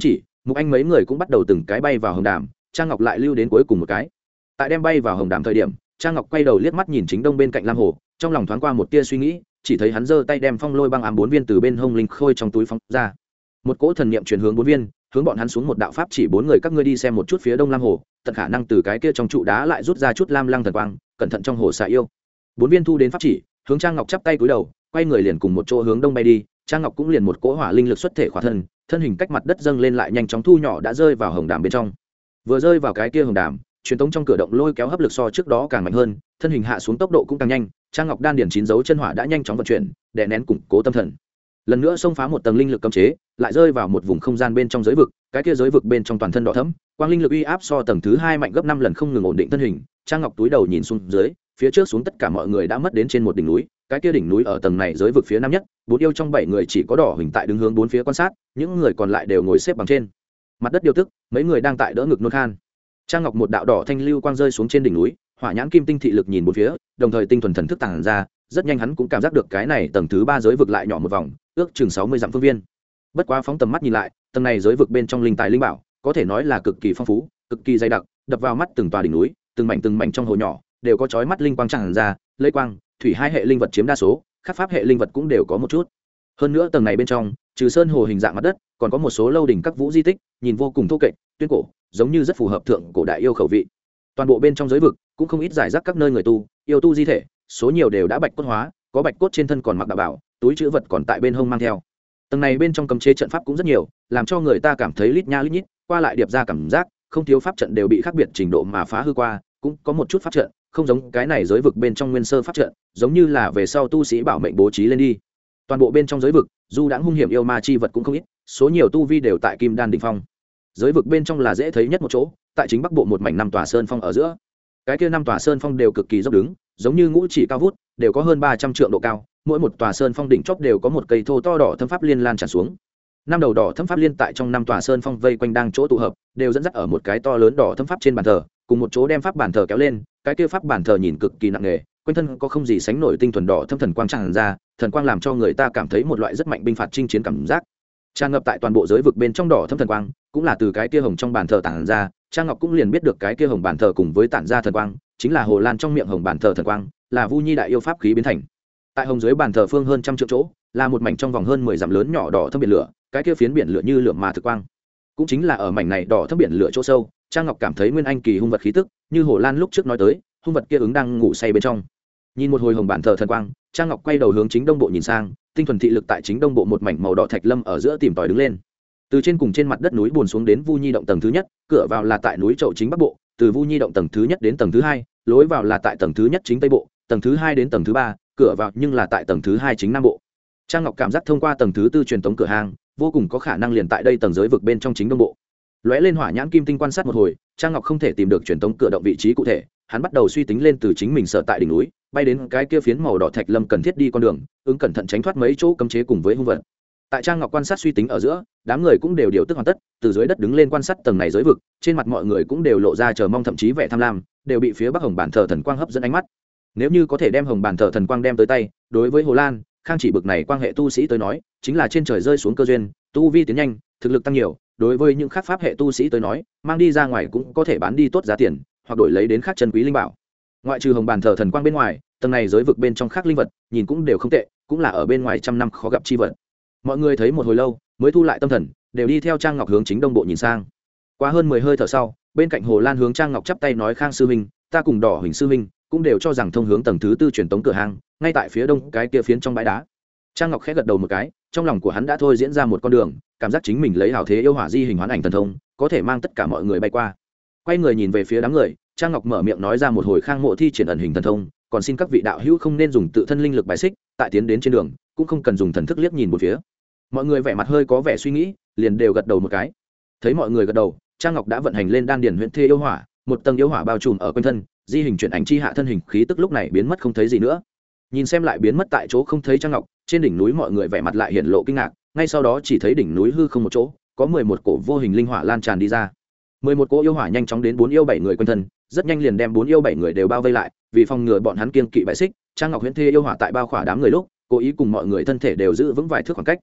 [SPEAKER 1] Mục Anh mấy người cũng bắt đầu từng cái bay vào hồng đàm, Trang Ngọc lại lưu đến cuối cùng một cái. Tại đem bay vào hồng đàm thời điểm, Trang Ngọc quay đầu liếc mắt nhìn chính đông bên cạnh Lam Hồ, trong lòng thoáng qua một tia suy nghĩ, chỉ thấy hắn giơ tay đem phong lôi băng ám bốn viên từ bên hông linh khôi trong túi phóng ra. Một cỗ thần niệm truyền hướng bốn viên, hướng bọn hắn xuống một đạo pháp chỉ bốn người các ngươi đi xem một chút phía đông Lam Hồ, tận khả năng từ cái kia trong trụ đá lại rút ra chút lam lăng thần quang, cẩn thận trong hồ xà yêu. Bốn viên thu đến pháp chỉ, hướng Trang Ngọc chắp tay cúi đầu, quay người liền cùng một chỗ hướng đông bay đi. Trang Ngọc cũng liền một cỗ hỏa linh lực xuất thể khỏa thân, thân hình cách mặt đất dâng lên lại nhanh chóng thu nhỏ đã rơi vào hồng đàm bên trong. Vừa rơi vào cái kia hồng đàm, truyền tống trong cửa động lôi kéo hấp lực so trước đó càng mạnh hơn, thân hình hạ xuống tốc độ cũng càng nhanh. Trang Ngọc đan điển chín dấu chân hỏa đã nhanh chóng vận chuyển, đè nén củng cố tâm thần. Lần nữa xông phá một tầng linh lực cấm chế, lại rơi vào một vùng không gian bên trong giới vực, cái kia giới vực bên trong toàn thân đỏ thẫm, quang linh lực uy áp so tầng thứ hai mạnh gấp năm lần không ngừng ổn định thân hình. Trang Ngọc túi đầu nhìn xuống dưới, phía trước xuống tất cả mọi người đã mất đến trên một đỉnh núi, cái kia đỉnh núi ở tầng này giới vực phía nam nhất, bốn yêu trong bảy người chỉ có đỏ hình tại đứng hướng bốn phía quan sát, những người còn lại đều ngồi xếp bằng trên mặt đất điều tức, mấy người đang tại đỡ ngực nôn khan. Trang Ngọc một đạo đỏ thanh lưu quang rơi xuống trên đỉnh núi, hỏa nhãn kim tinh thị lực nhìn bốn phía, đồng thời tinh thuần thần thức tàng ra, rất nhanh hắn cũng cảm giác được cái này tầng thứ ba giới vực lại nhỏ một vòng, ước chừng sáu mươi dặm phương viên. Bất quá phóng tầm mắt nhìn lại, tầng này giới vực bên trong linh tài linh bảo, có thể nói là cực kỳ phong phú, cực kỳ dày đặc, đập vào mắt từng tòa đỉnh núi, từng mảnh từng mảnh trong hồ nhỏ, đều có chói mắt linh quang tràn ra, lấy quang, thủy hai hệ linh vật chiếm đa số, các pháp hệ linh vật cũng đều có một chút. Hơn nữa tầng này bên trong, trừ sơn hồ hình dạng mặt đất, còn có một số lâu đỉnh các vũ di tích, nhìn vô cùng thô kệch, tuyên cổ, giống như rất phù hợp thượng cổ đại yêu khẩu vị. Toàn bộ bên trong giới vực cũng không ít giải rác các nơi người tu, yêu tu di thể, số nhiều đều đã bạch cốt hóa, có bạch cốt trên thân còn mặc đạo bảo, túi trữ vật còn tại bên hông mang theo. Tầng này bên trong cấm chế trận pháp cũng rất nhiều, làm cho người ta cảm thấy lít nha lít nhít, qua lại điệp ra cảm giác, không thiếu pháp trận đều bị khác biệt trình độ mà phá hư qua, cũng có một chút pháp trận, không giống cái này giới vực bên trong nguyên sơ pháp trận, giống như là về sau tu sĩ bảo mệnh bố trí lên đi. Toàn bộ bên trong giới vực, dù đãng hung hiểm yêu ma chi vật cũng không ít, số nhiều tu vi đều tại kim đan đỉnh phong. Giới vực bên trong là dễ thấy nhất một chỗ, tại chính bắc bộ một mảnh năm tòa sơn phong ở giữa. Cái kia năm tòa sơn phong đều cực kỳ dốc đứng, giống như ngũ chỉ cao vút, đều có hơn ba trăm trượng độ cao, mỗi một tòa sơn phong đỉnh chóp đều có một cây thô to đỏ thâm pháp liên lan tràn xuống. Năm đầu đỏ thâm pháp liên tại trong năm tòa sơn phong vây quanh đang chỗ tụ hợp, đều dẫn dắt ở một cái to lớn đỏ thâm pháp trên bàn thờ, cùng một chỗ đem pháp bàn thờ kéo lên, cái kia pháp bàn thờ nhìn cực kỳ nặng nề, quanh thân có không gì sánh nổi tinh thuần đỏ thâm thần quang tràn ra, thần quang làm cho người ta cảm thấy một loại rất mạnh binh phạt chinh chiến cảm giác. Tràn ngập tại toàn bộ giới vực bên trong đỏ thâm thần quang, cũng là từ cái kia hồng trong bàn thờ tản ra, Trang Ngọc cũng liền biết được cái kia hồng bàn thờ cùng với tản ra thần quang, chính là Hồ Lan trong miệng hồng bàn thờ thần quang, là Vu Nhi đại yêu pháp khí biến thành. Tại hồng dưới bàn thờ phương hơn trăm triệu chỗ, là một mảnh trong vòng hơn mười dặm lớn nhỏ đỏ thâm biển lửa, cái kia phiến biển lửa như lửa mà thực quang. Cũng chính là ở mảnh này đỏ thâm biển lửa chỗ sâu, Trang Ngọc cảm thấy nguyên anh kỳ hung vật khí tức, như Hồ Lan lúc trước nói tới, hung vật kia ứng đang ngủ say bên trong. Nhìn một hồi hồng bàn thờ thần quang, Trang Ngọc quay đầu hướng chính đông bộ nhìn sang, tinh thuần thị lực tại chính đông bộ một mảnh màu đỏ thạch lâm ở giữa tìm tòi đứng lên. Từ trên cùng trên mặt đất núi buồn xuống đến Vu Nhi động tầng thứ nhất, cửa vào là tại núi Trậu chính bắc bộ, từ Vu Nhi động tầng thứ nhất đến tầng thứ hai, lối vào là tại tầng thứ nhất chính tây bộ, tầng thứ hai đến tầng thứ ba, cửa vào nhưng là tại tầng thứ hai chính nam bộ. Trang Ngọc cảm giác thông qua tầng thứ tư truyền tống cửa hang, vô cùng có khả năng liền tại đây tầng giới vực bên trong chính đông bộ. Lóe lên hỏa nhãn kim tinh quan sát một hồi, Trang Ngọc không thể tìm được truyền tống cửa động vị trí cụ thể, hắn bắt đầu suy tính lên từ chính mình sở tại đỉnh núi, bay đến cái kia phiến màu đỏ thạch lâm cần thiết đi con đường, ứng cẩn thận tránh thoát mấy chỗ cấm chế cùng với hung vật. Tại Trang Ngọc quan sát suy tính ở giữa, đám người cũng đều điều tức hoàn tất, từ dưới đất đứng lên quan sát tầng này giới vực, trên mặt mọi người cũng đều lộ ra chờ mong thậm chí vẻ tham lam, đều bị phía bắc hồng bàn thờ thần quang hấp dẫn ánh mắt. Nếu như có thể đem hồng bàn thờ thần quang đem tới tay, đối với Hồ Lan, Khang Chỉ bực này quan hệ tu sĩ tới nói, chính là trên trời rơi xuống cơ duyên, tu vi tiến nhanh, thực lực tăng nhiều, đối với những khác pháp hệ tu sĩ tới nói, mang đi ra ngoài cũng có thể bán đi tốt giá tiền, hoặc đổi lấy đến khác chân quý linh bảo. Ngoại trừ hồng bàn thờ thần quang bên ngoài, tầng này giới vực bên trong khác linh vật, nhìn cũng đều không tệ, cũng là ở bên ngoài trăm năm khó gặp chi vật. Mọi người thấy một hồi lâu, mới thu lại tâm thần, đều đi theo Trang Ngọc hướng chính đông bộ nhìn sang. Qua hơn mười hơi thở sau, bên cạnh Hồ Lan hướng Trang Ngọc chắp tay nói: "Khang sư huynh, ta cùng Đỏ Huỳnh sư huynh cũng đều cho rằng thông hướng tầng thứ tư truyền tống cửa hang, ngay tại phía đông cái kia phiến trong bãi đá." Trang Ngọc khẽ gật đầu một cái, trong lòng của hắn đã thôi diễn ra một con đường, cảm giác chính mình lấy hảo thế yêu hỏa di hình hoán ảnh thần thông, có thể mang tất cả mọi người bay qua. Quay người nhìn về phía đám người, Trang Ngọc mở miệng nói ra một hồi Khang Mộ thi triển ẩn hình thần thông, còn xin các vị đạo hữu không nên dùng tự thân linh lực bài xích, tại tiến đến trên đường, cũng không cần dùng thần thức liếc nhìn một phía. Mọi người vẻ mặt hơi có vẻ suy nghĩ, liền đều gật đầu một cái. Thấy mọi người gật đầu, Trang Ngọc đã vận hành lên đan điền huyễn thê yêu hỏa, một tầng yêu hỏa bao trùm ở quanh thân, di hình chuyển ảnh chi hạ thân hình khí tức lúc này biến mất không thấy gì nữa. Nhìn xem lại biến mất tại chỗ không thấy Trang Ngọc, trên đỉnh núi mọi người vẻ mặt lại hiện lộ kinh ngạc, ngay sau đó chỉ thấy đỉnh núi hư không một chỗ, có mười một cổ vô hình linh hỏa lan tràn đi ra. mười một cỗ yêu hỏa nhanh chóng đến bốn yêu bảy người quanh thân, rất nhanh liền đem bốn yêu bảy người đều bao vây lại, vì phòng ngừa bọn hắn kiêng kỵ bại xích, Trang Ngọc huyễn thê yêu hỏa tại bao khỏa đám người lúc, cố ý cùng mọi người thân thể đều giữ vững vài thước khoảng cách.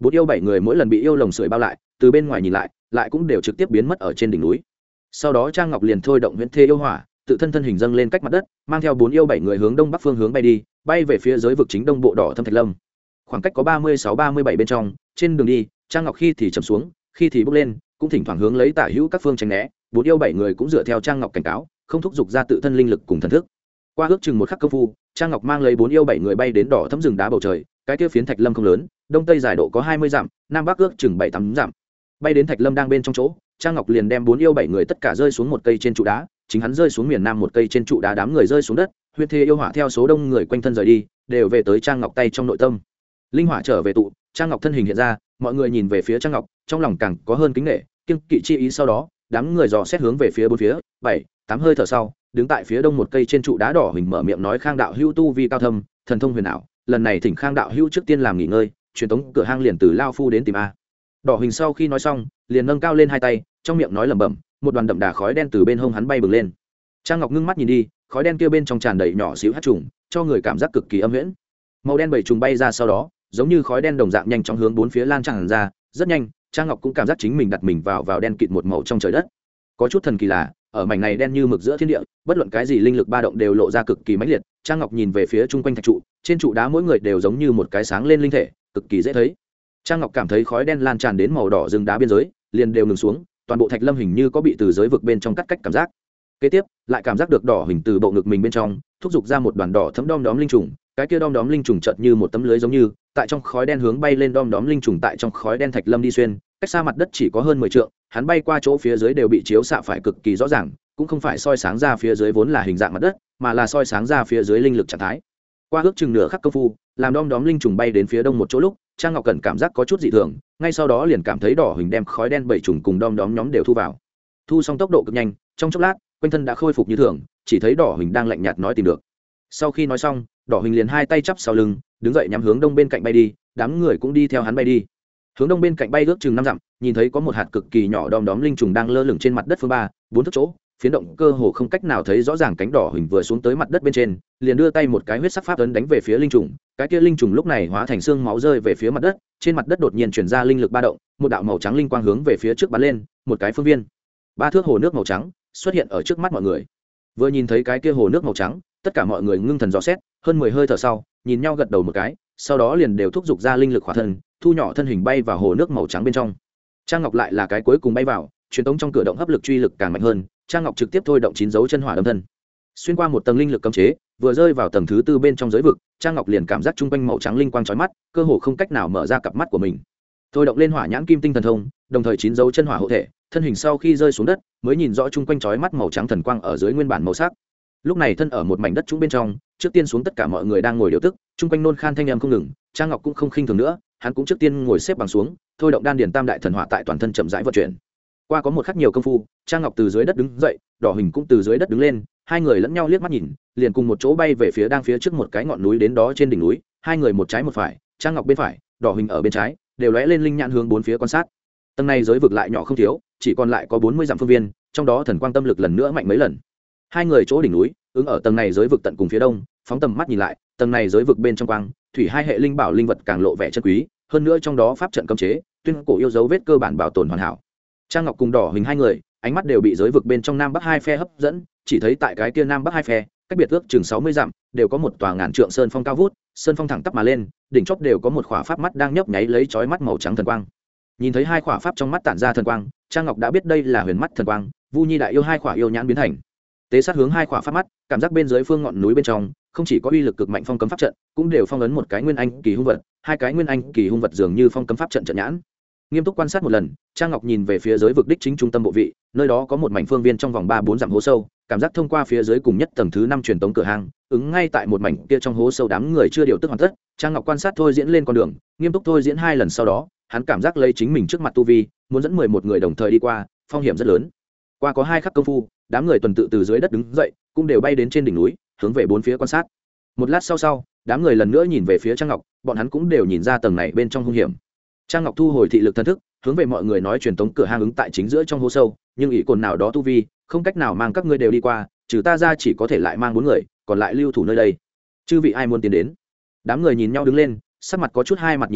[SPEAKER 1] bốn yêu bảy người mỗi lần bị yêu lồng sưởi bao lại, từ bên ngoài nhìn lại lại cũng đều trực tiếp biến mất ở trên đỉnh núi. Sau đó Trang Ngọc liền thôi động huyễn thê yêu hỏa, tự thân thân hình dâng lên cách mặt đất, mang theo bốn yêu bảy người hướng đông bắc phương hướng bay đi, bay về phía giới vực chính đông bộ đỏ thâm thạch lâm. Khoảng cách có ba mươi sáu ba mươi bảy bên trong, trên đường đi Trang Ngọc khi thì chầm xuống, khi thì bốc lên, cũng thỉnh thoảng hướng lấy tả hữu các phương tránh né. Bốn yêu bảy người cũng dựa theo Trang Ngọc cảnh cáo, không thúc giục ra tự thân linh lực cùng thần thức. Qua ước chừng một khắc công phu, Trang Ngọc mang lấy bốn yêu bảy người bay đến đỏ thâm rừng đá bầu trời. Cái kia phiến thạch lâm không lớn, đông tây dài độ có hai mươi dặm, nam bắc ước chừng bảy tám dặm. Bay đến thạch lâm đang bên trong chỗ, Trang Ngọc liền đem bốn yêu bảy người tất cả rơi xuống một cây trên trụ đá, chính hắn rơi xuống miền nam một cây trên trụ đá, đám người rơi xuống đất. Huyễn thê yêu hỏa theo số đông người quanh thân rời đi, đều về tới Trang Ngọc tay trong nội tâm. Linh hỏa trở về tụ, Trang Ngọc thân hình hiện ra, mọi người nhìn về phía Trang Ngọc, trong lòng càng có hơn kính nể, kiêng kỵ chi ý. Sau đó, đám người dò xét hướng về phía bốn phía, bảy, tám hơi thở sau, đứng tại phía đông một cây trên trụ đá đỏ hình mở miệng nói: Khang đạo hữu tu vi cao thâm, thần thông huyền ảo, lần này thỉnh Khang đạo hữu trước tiên làm nghỉ ngơi, truyền tống cửa hang liền từ lao phu đến tìm a. Đỏ hình sau khi nói xong, liền nâng cao lên hai tay, trong miệng nói lẩm bẩm, một đoàn đậm đà khói đen từ bên hông hắn bay bừng lên. Trang Ngọc ngưng mắt nhìn đi, khói đen kia bên trong tràn đầy nhỏ xíu hắc trùng, cho người cảm giác cực kỳ âm huyễn. Màu đen bảy trùng bay ra sau đó, giống như khói đen đồng dạng nhanh chóng hướng bốn phía lan tràn ra, rất nhanh, Trang Ngọc cũng cảm giác chính mình đặt mình vào vào đen kịt một màu trong trời đất. Có chút thần kỳ là, ở mảnh này đen như mực giữa thiên địa, bất luận cái gì linh lực ba động đều lộ ra cực kỳ mãnh liệt. Trang Ngọc nhìn về phía chung quanh thạch trụ, trên trụ đá mỗi người đều giống như một cái sáng lên linh thể, cực kỳ dễ thấy. Trang Ngọc cảm thấy khói đen lan tràn đến màu đỏ rừng đá biên giới, liền đều ngừng xuống, toàn bộ thạch lâm hình như có bị từ giới vực bên trong cắt cách cảm giác. Kế tiếp, lại cảm giác được đỏ hình từ bộ ngực mình bên trong thúc giục ra một đoàn đỏ thấm đom đóm linh trùng, cái kia đom đóm linh trùng chợt như một tấm lưới giống như tại trong khói đen hướng bay lên, đom đóm linh trùng tại trong khói đen thạch lâm đi xuyên, cách xa mặt đất chỉ có hơn mười trượng, hắn bay qua chỗ phía dưới đều bị chiếu xạ phải cực kỳ rõ ràng, cũng không phải soi sáng ra phía dưới vốn là hình dạng mặt đất, mà là soi sáng ra phía dưới linh lực trạng thái. Qua ước chừng nửa khắc công phu, làm đom đóm linh trùng bay đến phía đông một chỗ lúc, Trang Ngọc Cẩn cảm giác có chút dị thường, ngay sau đó liền cảm thấy đỏ hình đem khói đen bảy trùng cùng đom đóm nhóm đều thu vào. Thu xong tốc độ cực nhanh, trong chốc lát, quanh thân đã khôi phục như thường, chỉ thấy đỏ hình đang lạnh nhạt nói tìm được. Sau khi nói xong, đỏ hình liền hai tay chắp sau lưng, đứng dậy nhắm hướng đông bên cạnh bay đi, đám người cũng đi theo hắn bay đi. Hướng đông bên cạnh bay ước chừng năm dặm, nhìn thấy có một hạt cực kỳ nhỏ đom đóm linh trùng đang lơ lửng trên mặt đất phương ba, bốn thước chỗ, phiến động cơ hồ không cách nào thấy rõ ràng, cánh đỏ hình vừa xuống tới mặt đất bên trên, liền đưa tay một cái huyết sắc pháp ấn đánh về phía linh trùng. Cái kia linh trùng lúc này hóa thành xương máu rơi về phía mặt đất, trên mặt đất đột nhiên truyền ra linh lực ba động, một đạo màu trắng linh quang hướng về phía trước bắn lên, một cái phương viên ba thước hồ nước màu trắng xuất hiện ở trước mắt mọi người. Vừa nhìn thấy cái kia hồ nước màu trắng, tất cả mọi người ngưng thần dò xét, hơn mười hơi thở sau, nhìn nhau gật đầu một cái, sau đó liền đều thúc giục ra linh lực hỏa thân, thu nhỏ thân hình bay vào hồ nước màu trắng bên trong. Trang Ngọc lại là cái cuối cùng bay vào, truyền tống trong cửa động hấp lực truy lực càng mạnh hơn, Trang Ngọc trực tiếp thôi động chín dấu chân hỏa đâm thân, xuyên qua một tầng linh lực cấm chế, vừa rơi vào tầng thứ tư bên trong giới vực, Trang Ngọc liền cảm giác trung quanh màu trắng linh quang chói mắt, cơ hồ không cách nào mở ra cặp mắt của mình. Thôi động lên hỏa nhãn kim tinh thần thông, đồng thời chín dấu chân hỏa hộ thể, thân hình sau khi rơi xuống đất, mới nhìn rõ trung quanh chói mắt màu trắng thần quang ở dưới nguyên bản màu sắc. Lúc này thân ở một mảnh đất trũng bên trong, trước tiên xuống tất cả mọi người đang ngồi điều tức, trung quanh nôn khan thanh âm không ngừng, Trang Ngọc cũng không khinh thường nữa, hắn cũng trước tiên ngồi xếp bằng xuống, thôi động đan điền tam đại thần hỏa tại toàn thân chậm rãi vận chuyển. Qua có một khắc nhiều công phu, Trang Ngọc từ dưới đất đứng dậy, đỏ hình cũng từ dưới đất đứng lên, hai người lẫn nhau liếc mắt nhìn, liền cùng một chỗ bay về phía đang phía trước một cái ngọn núi, đến đó trên đỉnh núi, hai người một trái một phải, Trang Ngọc bên phải, đỏ hình ở bên trái, đều lóe lên linh nhãn hướng bốn phía quan sát. Tầng này giới vực lại nhỏ không thiếu, chỉ còn lại có bốn mươi dặm phương viên, trong đó thần quang tâm lực lần nữa mạnh mấy lần. Hai người chỗ đỉnh núi, ứng ở tầng này giới vực tận cùng phía đông, phóng tầm mắt nhìn lại, tầng này giới vực bên trong quang, thủy hai hệ linh bảo linh vật càng lộ vẻ chân quý, hơn nữa trong đó pháp trận cấm chế, tuyên cổ yêu dấu vết cơ bản bảo tồn hoàn hảo. Trang Ngọc cùng đỏ hình hai người, ánh mắt đều bị giới vực bên trong nam bắc hai phe hấp dẫn, chỉ thấy tại cái kia nam bắc hai phe, cách biệt ước chừng sáu mươi dặm, đều có một tòa ngàn trượng sơn phong cao vút, sơn phong thẳng tắp mà lên, đỉnh chóp đều có một khỏa pháp mắt đang nhấp nháy lấy chói mắt màu trắng thần quang. Nhìn thấy hai khỏa pháp trong mắt tản ra thần quang, Trang Ngọc đã biết đây là huyền mắt thần quang, Vu Nhi đại yêu hai khỏa yêu nhãn biến thành. Tế sát hướng hai khỏa pháp mắt, cảm giác bên dưới phương ngọn núi bên trong, không chỉ có uy lực cực mạnh phong cấm pháp trận, cũng đều phong ấn một cái nguyên anh kỳ hung vật, hai cái nguyên anh kỳ hung vật dường như phong cấm pháp trận trận nhãn. Nghiêm túc quan sát một lần, Trang Ngọc nhìn về phía giới vực đích chính trung tâm bộ vị, nơi đó có một mảnh phương viên trong vòng ba bốn dặm hố sâu, cảm giác thông qua phía dưới cùng nhất tầng thứ năm truyền tống cửa hang, ứng ngay tại một mảnh kia trong hố sâu, đám người chưa điều tức hoàn tất. Trang Ngọc quan sát thôi diễn lên con đường, nghiêm túc thôi diễn hai lần sau đó, hắn cảm giác lấy chính mình trước mặt tu vi, muốn dẫn mười một người đồng thời đi qua, phong hiểm rất lớn. Qua có hai khắc công phu, đám người tuần tự từ dưới đất đứng dậy, cũng đều bay đến trên đỉnh núi, hướng về bốn phía quan sát. Một lát sau sau, đám người lần nữa nhìn về phía Trang Ngọc, bọn hắn cũng đều nhìn ra tầng này bên trong hung hiểm. Trang Ngọc thu hồi thị lực thần thức, hướng về mọi người nói truyền tống cửa hang ứng tại chính giữa trong hố sâu, nhưng ý cồn nào đó tu vi, không cách nào mang các ngươi đều đi qua, trừ ta ra chỉ có thể lại mang bốn người, còn lại lưu thủ nơi đây. Chư vị ai muốn tiến đến? Đám người nhìn nhau đứng lên, sắc mặt có chút hai mặt nhìn nhau,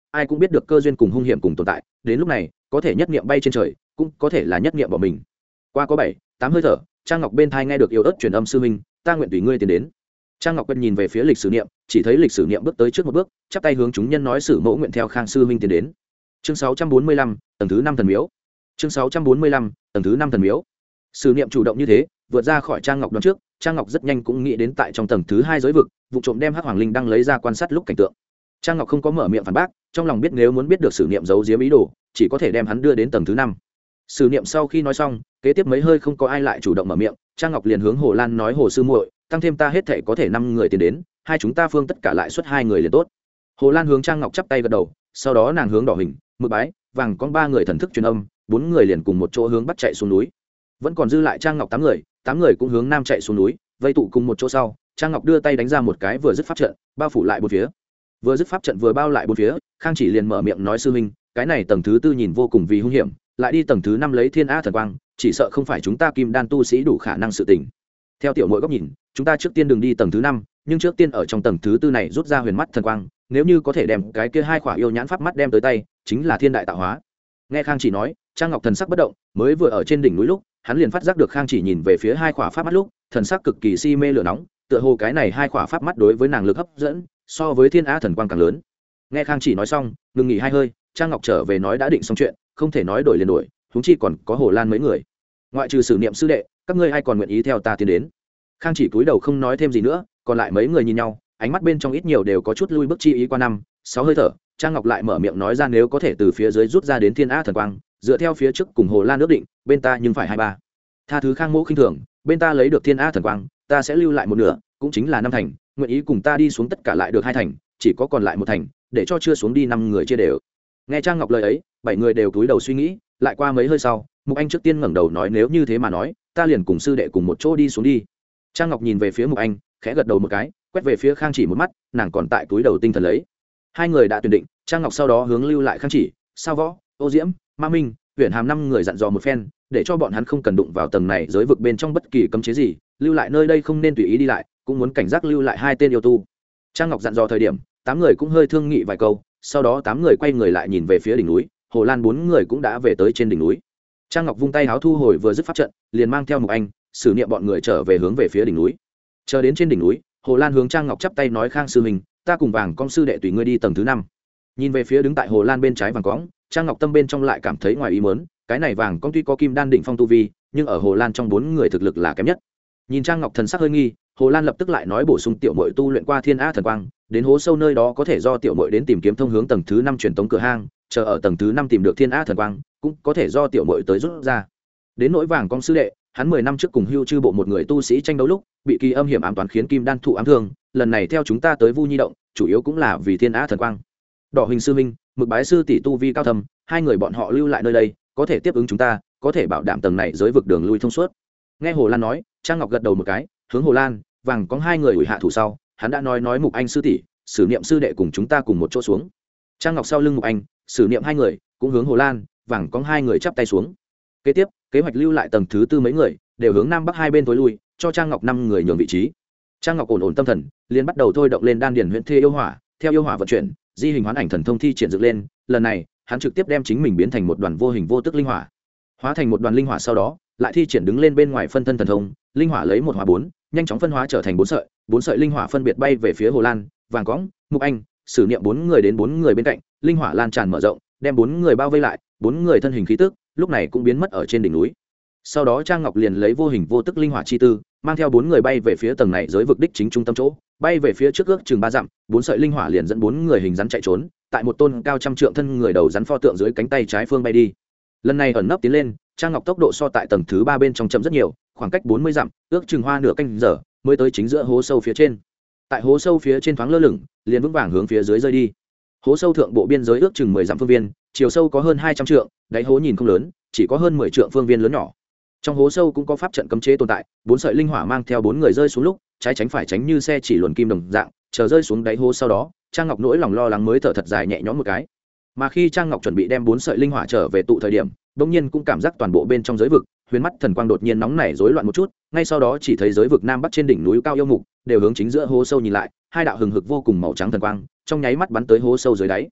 [SPEAKER 1] ai cũng biết được cơ duyên cùng hung hiểm cùng tồn tại, đến lúc này có thể nhất niệm bay trên trời, cũng có thể là nhất niệm bỏ mình. Qua có bảy tám hơi thở, Trang Ngọc bên thai nghe được yếu ớt truyền âm sư huynh, ta nguyện tùy ngươi tiến đến. Trang Ngọc Quân nhìn về phía lịch sử niệm, chỉ thấy lịch sử niệm bước tới trước một bước, chắp tay hướng chúng nhân nói sử mẫu nguyện theo Khang sư huynh tiến đến. Chương sáu trăm bốn mươi lăm, tầng thứ năm thần miếu. Chương sáu trăm bốn mươi lăm, tầng thứ năm thần miếu. Sử niệm chủ động như thế, vượt ra khỏi Trang Ngọc đoán trước, Trang Ngọc rất nhanh cũng nghĩ đến tại trong tầng thứ hai giới vực, vụ trộm đem Hắc Hoàng Linh đang lấy ra quan sát lúc cảnh tượng. Trang Ngọc không có mở miệng phản bác, trong lòng biết nếu muốn biết được sử niệm giấu giếm ý đồ, chỉ có thể đem hắn đưa đến tầng thứ năm. Sử niệm sau khi nói xong, kế tiếp mấy hơi không có ai lại chủ động mở miệng, Trang Ngọc liền hướng Hồ Lan nói Hồ sư muội, tăng thêm ta hết thảy có thể năm người tiến đến, hai chúng ta phương tất cả lại xuất hai người liền tốt. Hồ Lan hướng Trang Ngọc chắp tay gật đầu, sau đó nàng hướng Đỏ Hình, Mực Bái, Vàng con ba người thần thức truyền âm, bốn người liền cùng một chỗ hướng bắc chạy xuống núi. Vẫn còn dư lại Trang Ngọc tám người, tám người cũng hướng nam chạy xuống núi, vây tụ cùng một chỗ sau, Trang Ngọc đưa tay đánh ra một cái vừa dứt pháp trận, bao phủ lại bốn phía. Vừa dứt pháp trận vừa bao lại bốn phía, Khang Chỉ liền mở miệng nói sư huynh, cái này tầng thứ tư nhìn vô cùng vì hung hiểm, lại đi tầng thứ năm lấy Thiên A thần quang, chỉ sợ không phải chúng ta Kim Đan tu sĩ đủ khả năng sự tình. Theo tiểu muội góc nhìn, chúng ta trước tiên đừng đi tầng thứ năm, nhưng trước tiên ở trong tầng thứ tư này rút ra huyền mắt thần quang, nếu như có thể đem cái kia hai khỏa yêu nhãn pháp mắt đem tới tay, chính là thiên đại tạo hóa. Nghe Khang Chỉ nói, Trang Ngọc thần sắc bất động, mới vừa ở trên đỉnh núi lúc, hắn liền phát giác được Khang Chỉ nhìn về phía hai khỏa pháp mắt lúc, thần sắc cực kỳ si mê lửa nóng, tựa hồ cái này hai khỏa pháp mắt đối với nàng lực hấp dẫn, so với Thiên A thần quang càng lớn. Nghe Khang Chỉ nói xong, ngừng nghỉ hai hơi, Trang Ngọc trở về nói đã định xong chuyện, không thể nói đổi liền đổi, huống chi còn có Hồ Lan mấy người. Ngoại trừ Sử Niệm sư đệ, các ngươi ai còn nguyện ý theo ta tiến đến? Khang Chỉ cúi đầu không nói thêm gì nữa, còn lại mấy người nhìn nhau, ánh mắt bên trong ít nhiều đều có chút lui bước chi ý qua năm sáu hơi thở. Trang Ngọc lại mở miệng nói ra nếu có thể từ phía dưới rút ra đến Thiên A thần quang, dựa theo phía trước cùng Hồ Lan ước định, bên ta nhưng phải hai ba. Tha thứ Khang mỗ khinh thường, bên ta lấy được Thiên A thần quang, ta sẽ lưu lại một nửa, cũng chính là năm thành, nguyện ý cùng ta đi xuống tất cả lại được hai thành, chỉ có còn lại một thành, để cho chưa xuống đi năm người chia đều. Nghe Trang Ngọc lời ấy, bảy người đều cúi đầu suy nghĩ, lại qua mấy hơi sau, Mục Anh trước tiên ngẩng đầu nói nếu như thế mà nói, ta liền cùng sư đệ cùng một chỗ đi xuống đi. Trang Ngọc nhìn về phía Mục Anh, khẽ gật đầu một cái, quét về phía Khang Chỉ một mắt, nàng còn tại túi đầu tinh thần lấy. Hai người đã tuyển định, Trang Ngọc sau đó hướng lưu lại Khang Chỉ, Sao Võ, Ô Diễm, Ma Minh, Huyền Hàm năm người dặn dò một phen, để cho bọn hắn không cần đụng vào tầng này giới vực bên trong bất kỳ cấm chế gì, lưu lại nơi đây không nên tùy ý đi lại, cũng muốn cảnh giác lưu lại hai tên yêu tu. Trang Ngọc dặn dò thời điểm, tám người cũng hơi thương nghị vài câu, sau đó tám người quay người lại nhìn về phía đỉnh núi, Hồ Lan bốn người cũng đã về tới trên đỉnh núi. Trang Ngọc vung tay háo thu hồi vừa dứt pháp trận, liền mang theo Mục Anh, Sử Niệm bọn người trở về hướng về phía đỉnh núi. Chờ đến trên đỉnh núi, Hồ Lan hướng Trang Ngọc chắp tay nói Khang sư huynh, ta cùng Vàng Cong sư đệ tùy ngươi đi tầng thứ năm. Nhìn về phía đứng tại Hồ Lan bên trái Vàng Cong, Trang Ngọc tâm bên trong lại cảm thấy ngoài ý muốn, cái này Vàng Cong tuy có Kim Đan đỉnh phong tu vi, nhưng ở Hồ Lan trong bốn người thực lực là kém nhất. Nhìn Trang Ngọc thần sắc hơi nghi, Hồ Lan lập tức lại nói bổ sung tiểu muội tu luyện qua Thiên A thần quang, đến hố sâu nơi đó có thể do tiểu muội đến tìm kiếm thông hướng tầng thứ năm truyền tống cửa hang, chờ ở tầng thứ năm tìm được Thiên A thần quang, cũng có thể do tiểu muội tới rút ra. Đến nỗi Vàng Cong sư đệ, hắn mười năm trước cùng Hưu Chư bộ một người tu sĩ tranh đấu lúc, bị kỳ âm hiểm ám toán khiến Kim Đan thụ ám thương, lần này theo chúng ta tới Vu Nhi động, chủ yếu cũng là vì Thiên A thần quang. Đỏ Hình sư minh, Mực Bái sư tỷ tu vi cao thâm, hai người bọn họ lưu lại nơi đây, có thể tiếp ứng chúng ta, có thể bảo đảm tầng này giới vực đường lui thông suốt. Nghe Hồ Lan nói, Trang Ngọc gật đầu một cái, hướng Hồ Lan, Vàng có hai người ủi hạ thủ sau, hắn đã nói nói Mục Anh sư tỷ, Sử Niệm sư đệ cùng chúng ta cùng một chỗ xuống. Trang Ngọc sau lưng Mục Anh, Sử Niệm hai người cũng hướng Hồ Lan, Vàng có hai người chắp tay xuống. Kế tiếp, kế hoạch lưu lại tầng thứ tư mấy người đều hướng nam bắc hai bên tối lui, cho Trang Ngọc năm người nhường vị trí. Trang Ngọc ổn ổn tâm thần, liền bắt đầu thôi động lên đan điền huyễn thê yêu hỏa, theo yêu hỏa vận chuyển, di hình hoán ảnh thần thông thi triển dựng lên, lần này, hắn trực tiếp đem chính mình biến thành một đoàn vô hình vô tức linh hỏa. Hóa thành một đoàn linh hỏa sau đó, lại thi triển đứng lên bên ngoài phân thân thần thông, linh hỏa lấy một hóa bốn, nhanh chóng phân hóa trở thành bốn sợi, bốn sợi linh hỏa phân biệt bay về phía Hồ Lan, Vàng Cõng, Mục Anh, Sử Niệm bốn người đến bốn người bên cạnh, linh hỏa lan tràn mở rộng, đem bốn người bao vây lại, bốn người thân hình khí tức, lúc này cũng biến mất ở trên đỉnh núi. Sau đó Trang Ngọc liền lấy vô hình vô tức linh hỏa chi tư, mang theo bốn người bay về phía tầng này giới vực đích chính trung tâm chỗ, bay về phía trước ước chừng ba dặm, bốn sợi linh hỏa liền dẫn bốn người hình rắn chạy trốn, tại một tôn cao trăm trượng thân người đầu rắn pho tượng dưới cánh tay trái phương bay đi. Lần này ẩn nấp tiến lên, Trang Ngọc tốc độ so tại tầng thứ ba bên trong chậm rất nhiều, khoảng cách bốn mươi dặm, ước chừng hoa nửa canh giờ mới tới chính giữa hố sâu phía trên. Tại hố sâu phía trên thoáng lơ lửng, liền vững vàng hướng phía dưới rơi đi. Hố sâu thượng bộ biên giới ước chừng mười dặm phương viên, chiều sâu có hơn hai trăm trượng, đáy hố nhìn không lớn, chỉ có hơn mười trượng phương viên lớn nhỏ. Trong hố sâu cũng có pháp trận cấm chế tồn tại, bốn sợi linh hỏa mang theo bốn người rơi xuống lúc, trái tránh phải tránh như xe chỉ luồn kim đồng dạng, chờ rơi xuống đáy hố sau đó, Trang Ngọc nỗi lòng lo lắng mới thở thật dài nhẹ nhõm một cái. Mà khi Trang Ngọc chuẩn bị đem bốn sợi linh hỏa trở về tụ thời điểm, bỗng nhiên cũng cảm giác toàn bộ bên trong giới vực, huyền mắt thần quang đột nhiên nóng nảy rối loạn một chút, ngay sau đó chỉ thấy giới vực nam bắc trên đỉnh núi cao yêu mục, đều hướng chính giữa hố sâu nhìn lại, hai đạo hừng hực vô cùng màu trắng thần quang, trong nháy mắt bắn tới hố sâu dưới đáy.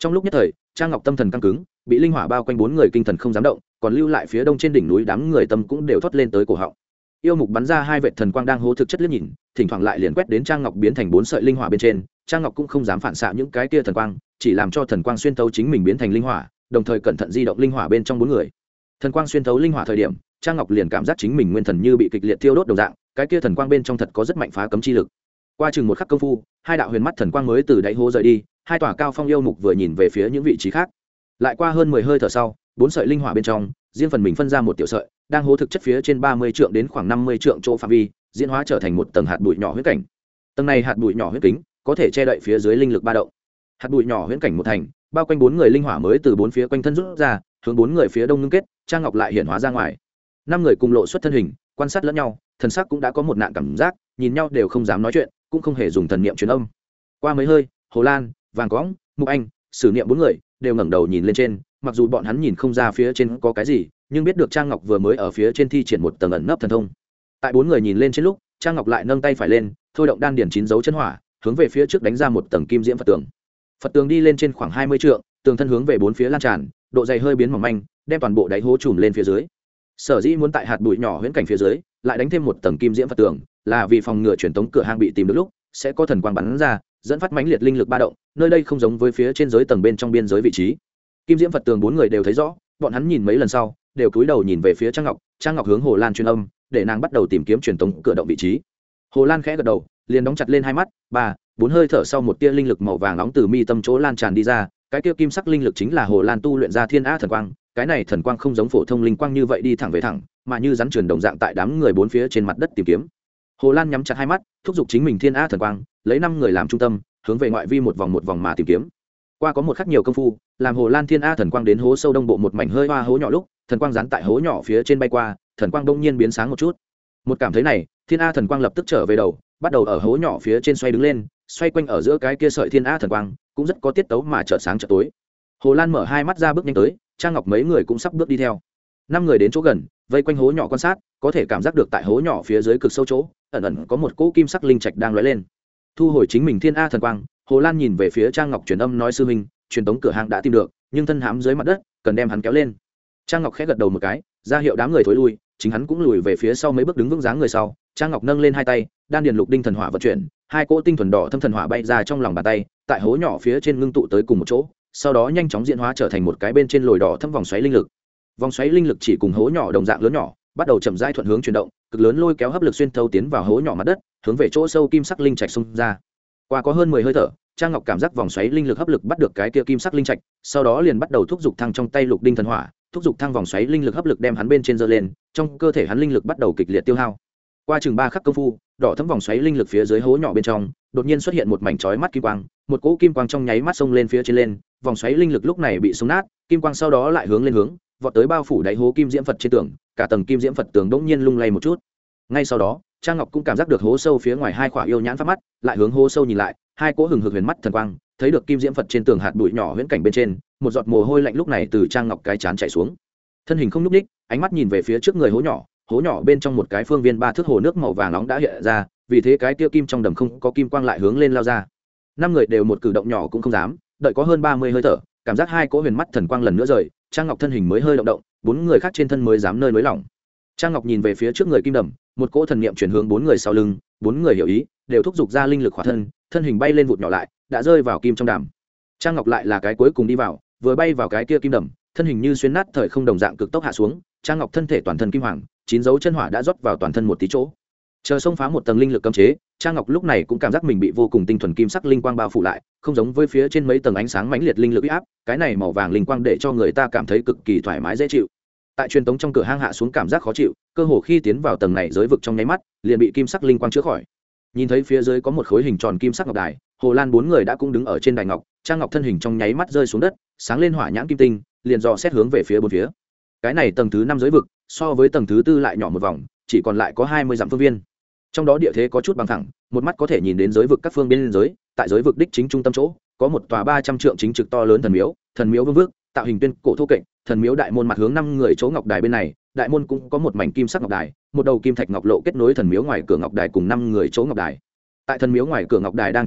[SPEAKER 1] Trong lúc nhất thời Trang Ngọc tâm thần căng cứng, bị linh hỏa bao quanh, bốn người kinh thần không dám động, còn lưu lại phía đông trên đỉnh núi đám người tâm cũng đều thoát lên tới cổ họng. Yêu mục bắn ra hai vệt thần quang đang hố thực chất liếc nhìn, thỉnh thoảng lại liền quét đến Trang Ngọc biến thành bốn sợi linh hỏa bên trên. Trang Ngọc cũng không dám phản xạ những cái kia thần quang, chỉ làm cho thần quang xuyên thấu chính mình biến thành linh hỏa, đồng thời cẩn thận di động linh hỏa bên trong bốn người. Thần quang xuyên thấu linh hỏa thời điểm, Trang Ngọc liền cảm giác chính mình nguyên thần như bị kịch liệt thiêu đốt đồng dạng, cái kia thần quang bên trong thật có rất mạnh phá cấm chi lực. Qua chừng một khắc công phu, hai đạo huyền mắt thần quang mới từ đáy hố rời đi, hai tòa cao phong yêu mục vừa nhìn về phía những vị trí khác. Lại qua hơn mười hơi thở sau, bốn sợi linh hỏa bên trong, riêng phần mình phân ra một tiểu sợi, đang hố thực chất phía trên ba mươi trượng đến khoảng năm mươi trượng chỗ phạm vi, diễn hóa trở thành một tầng hạt bụi nhỏ huyễn cảnh. Tầng này hạt bụi nhỏ huyễn kính, có thể che đậy phía dưới linh lực ba động. Hạt bụi nhỏ huyễn cảnh một thành, bao quanh bốn người linh hỏa mới từ bốn phía quanh thân rút ra, hướng bốn người phía đông ngưng kết, Trang Ngọc lại hiện hóa ra ngoài. Năm người cùng lộ xuất thân hình, quan sát lẫn nhau, thần sắc cũng đã có một nạn cảm giác, nhìn nhau đều không dám nói chuyện, cũng không hề dùng thần niệm truyền âm. Qua mấy hơi, Hồ Lan, Vàng Cõng, Mục Anh, Sử Niệm bốn người đều ngẩng đầu nhìn lên trên, mặc dù bọn hắn nhìn không ra phía trên có cái gì, nhưng biết được Trang Ngọc vừa mới ở phía trên thi triển một tầng ẩn nấp thần thông. Tại bốn người nhìn lên trên lúc, Trang Ngọc lại nâng tay phải lên, thôi động đan điển chín dấu chân hỏa, hướng về phía trước đánh ra một tầng kim diễm Phật tường. Phật tường đi lên trên khoảng hai mươi trượng, tường thân hướng về bốn phía lan tràn, độ dày hơi biến mỏng manh, đem toàn bộ đáy hố trùm lên phía dưới. Sở dĩ muốn tại hạt bụi nhỏ huyễn cảnh phía dưới, lại đánh thêm một tầng kim diễm Phật tường, là vì phòng ngừa truyền tống cửa hang bị tìm được lúc, sẽ có thần quang bắn ra, dẫn phát mãnh liệt linh lực ba động, nơi đây không giống với phía trên giới tầng bên trong biên giới vị trí. Kim diễm Phật tường bốn người đều thấy rõ, bọn hắn nhìn mấy lần sau, đều cúi đầu nhìn về phía Trang Ngọc. Trang Ngọc hướng Hồ Lan truyền âm, để nàng bắt đầu tìm kiếm truyền tống cửa động vị trí. Hồ Lan khẽ gật đầu, liền đóng chặt lên hai mắt, ba, bốn hơi thở sau một tia linh lực màu vàng nóng từ mi tâm chỗ lan tràn đi ra, cái tia kim sắc linh lực chính là Hồ Lan tu luyện ra Thiên A thần quang. Cái này thần quang không giống phổ thông linh quang như vậy đi thẳng về thẳng, mà như rắn truyền đồng dạng tại đám người bốn phía trên mặt đất tìm kiếm. Hồ Lan nhắm chặt hai mắt, thúc giục chính mình Thiên A thần quang, lấy năm người làm trung tâm, hướng về ngoại vi một vòng một vòng mà tìm kiếm. Qua có một khắc nhiều công phu, làm Hồ Lan Thiên A thần quang đến hố sâu đông bộ một mảnh hơi hoa hố nhỏ lúc, thần quang dán tại hố nhỏ phía trên bay qua, thần quang đông nhiên biến sáng một chút. Một cảm thấy này, Thiên A thần quang lập tức trở về đầu, bắt đầu ở hố nhỏ phía trên xoay đứng lên, xoay quanh ở giữa cái kia sợi Thiên A thần quang, cũng rất có tiết tấu mà chợt sáng chợt tối. Hồ Lan mở hai mắt ra bước nhanh tới, Trang Ngọc mấy người cũng sắp bước đi theo. Năm người đến chỗ gần, vây quanh hố nhỏ quan sát, có thể cảm giác được tại hố nhỏ phía dưới cực sâu chỗ, ẩn ẩn có một cỗ kim sắc linh trạch đang lóe lên. Thu hồi chính mình Thiên A thần quang, Hồ Lan nhìn về phía Trang Ngọc truyền âm nói: sư huynh, truyền tống cửa hang đã tìm được, nhưng thân hãm dưới mặt đất, cần đem hắn kéo lên. Trang Ngọc khẽ gật đầu một cái, ra hiệu đám người thối lui, chính hắn cũng lùi về phía sau mấy bước đứng vững dáng người sau. Trang Ngọc nâng lên hai tay, đan điền lục đinh thần hỏa vận chuyển, hai cỗ tinh thuần đỏ thâm thần hỏa bay ra trong lòng bàn tay, tại hố nhỏ phía trên ngưng tụ tới cùng một chỗ, sau đó nhanh chóng diễn hóa trở thành một cái bên trên lồi đỏ thâm vòng xoáy linh lực. Vòng xoáy linh lực chỉ cùng hố nhỏ đồng dạng lớn nhỏ, bắt đầu chậm rãi thuận hướng chuyển động, cực lớn lôi kéo hấp lực xuyên thấu tiến vào hố nhỏ mặt đất, hướng về chỗ sâu kim sắc linh trạch xung ra. Qua có hơn mười hơi thở, Trang Ngọc cảm giác vòng xoáy linh lực hấp lực bắt được cái kia kim sắc linh trạch, sau đó liền bắt đầu thúc giục thăng trong tay lục đinh thần hỏa, thúc giục thăng vòng xoáy linh lực hấp lực đem hắn bên trên giơ lên, trong cơ thể hắn linh lực bắt đầu kịch liệt tiêu hao. Qua chừng ba khắc công phu, đỏ thấm vòng xoáy linh lực phía dưới hố nhỏ bên trong, đột nhiên xuất hiện một mảnh chói mắt kim quang, một cỗ kim quang trong nháy mắt xông lên phía trên lên, vòng xoáy linh lực lúc này bị xung nát, kim quang sau đó lại hướng lên hướng, vọt tới bao phủ đáy hố kim diễm Phật trên tường, cả tầng kim diễm Phật tường đột nhiên lung lay một chút. Ngay sau đó, Trang Ngọc cũng cảm giác được hố sâu phía ngoài hai khỏa yêu nhãn phát mắt, lại hướng hố sâu nhìn lại, hai cỗ hừng hực huyền mắt thần quang, thấy được kim diễm Phật trên tường hạt bụi nhỏ huyễn cảnh bên trên, một giọt mồ hôi lạnh lúc này từ Trang Ngọc cái chán chảy xuống. Thân hình không nhúc nhích, ánh mắt nhìn về phía trước người hố nhỏ, hố nhỏ bên trong một cái phương viên ba thước hồ nước màu vàng nóng đã hiện ra, vì thế cái kia kim trong đầm không có kim quang lại hướng lên lao ra. Năm người đều một cử động nhỏ cũng không dám, đợi có hơn ba mươi hơi thở, cảm giác hai cỗ huyền mắt thần quang lần nữa rời, Trang Ngọc thân hình mới hơi động động, bốn người khác trên thân mới dám nơi nới lỏng. Trang Ngọc nhìn về phía trước người kim đầm, một cỗ thần niệm chuyển hướng bốn người sau lưng, bốn người hiểu ý, đều thúc giục ra linh lực khỏa thân, thân hình bay lên vụt nhỏ lại, đã rơi vào kim trong đầm. Trang Ngọc lại là cái cuối cùng đi vào, vừa bay vào cái kia kim đầm, thân hình như xuyên nát thời không đồng dạng cực tốc hạ xuống, Trang Ngọc thân thể toàn thân kim hoàng, chín dấu chân hỏa đã rót vào toàn thân một tí chỗ. Chờ xông phá một tầng linh lực cấm chế, Trang Ngọc lúc này cũng cảm giác mình bị vô cùng tinh thuần kim sắc linh quang bao phủ lại, không giống với phía trên mấy tầng ánh sáng mãnh liệt linh lực uy áp, cái này màu vàng linh quang để cho người ta cảm thấy cực kỳ thoải mái dễ chịu. Tại truyền tống trong cửa hang hạ xuống cảm giác khó chịu, cơ hồ khi tiến vào tầng này giới vực trong nháy mắt, liền bị kim sắc linh quang chữa khỏi. Nhìn thấy phía dưới có một khối hình tròn kim sắc ngọc đài, Hồ Lan bốn người đã cũng đứng ở trên đài ngọc, Trang Ngọc thân hình trong nháy mắt rơi xuống đất, sáng lên hỏa nhãn kim tinh, liền dò xét hướng về phía bốn phía. Cái này tầng thứ năm giới vực, so với tầng thứ tư lại nhỏ một vòng, chỉ còn lại có hai mươi dặm phương viên. Trong đó địa thế có chút bằng thẳng, một mắt có thể nhìn đến giới vực các phương biên giới, tại giới vực đích chính trung tâm chỗ, có một tòa ba trăm trượng chính trực to lớn thần miếu, thần miếu vương vước, tạo hình tuyên cổ thô kệch, thần miếu đại môn mặt hướng năm người chỗ ngọc đài bên này, đại môn cũng có một mảnh kim sắc ngọc đài, một đầu kim thạch ngọc lộ kết nối thần miếu ngoài cửa ngọc đài cùng năm người chỗ ngọc đài. Tại thần miếu ngoài cửa ngọc đài đang trung bộ,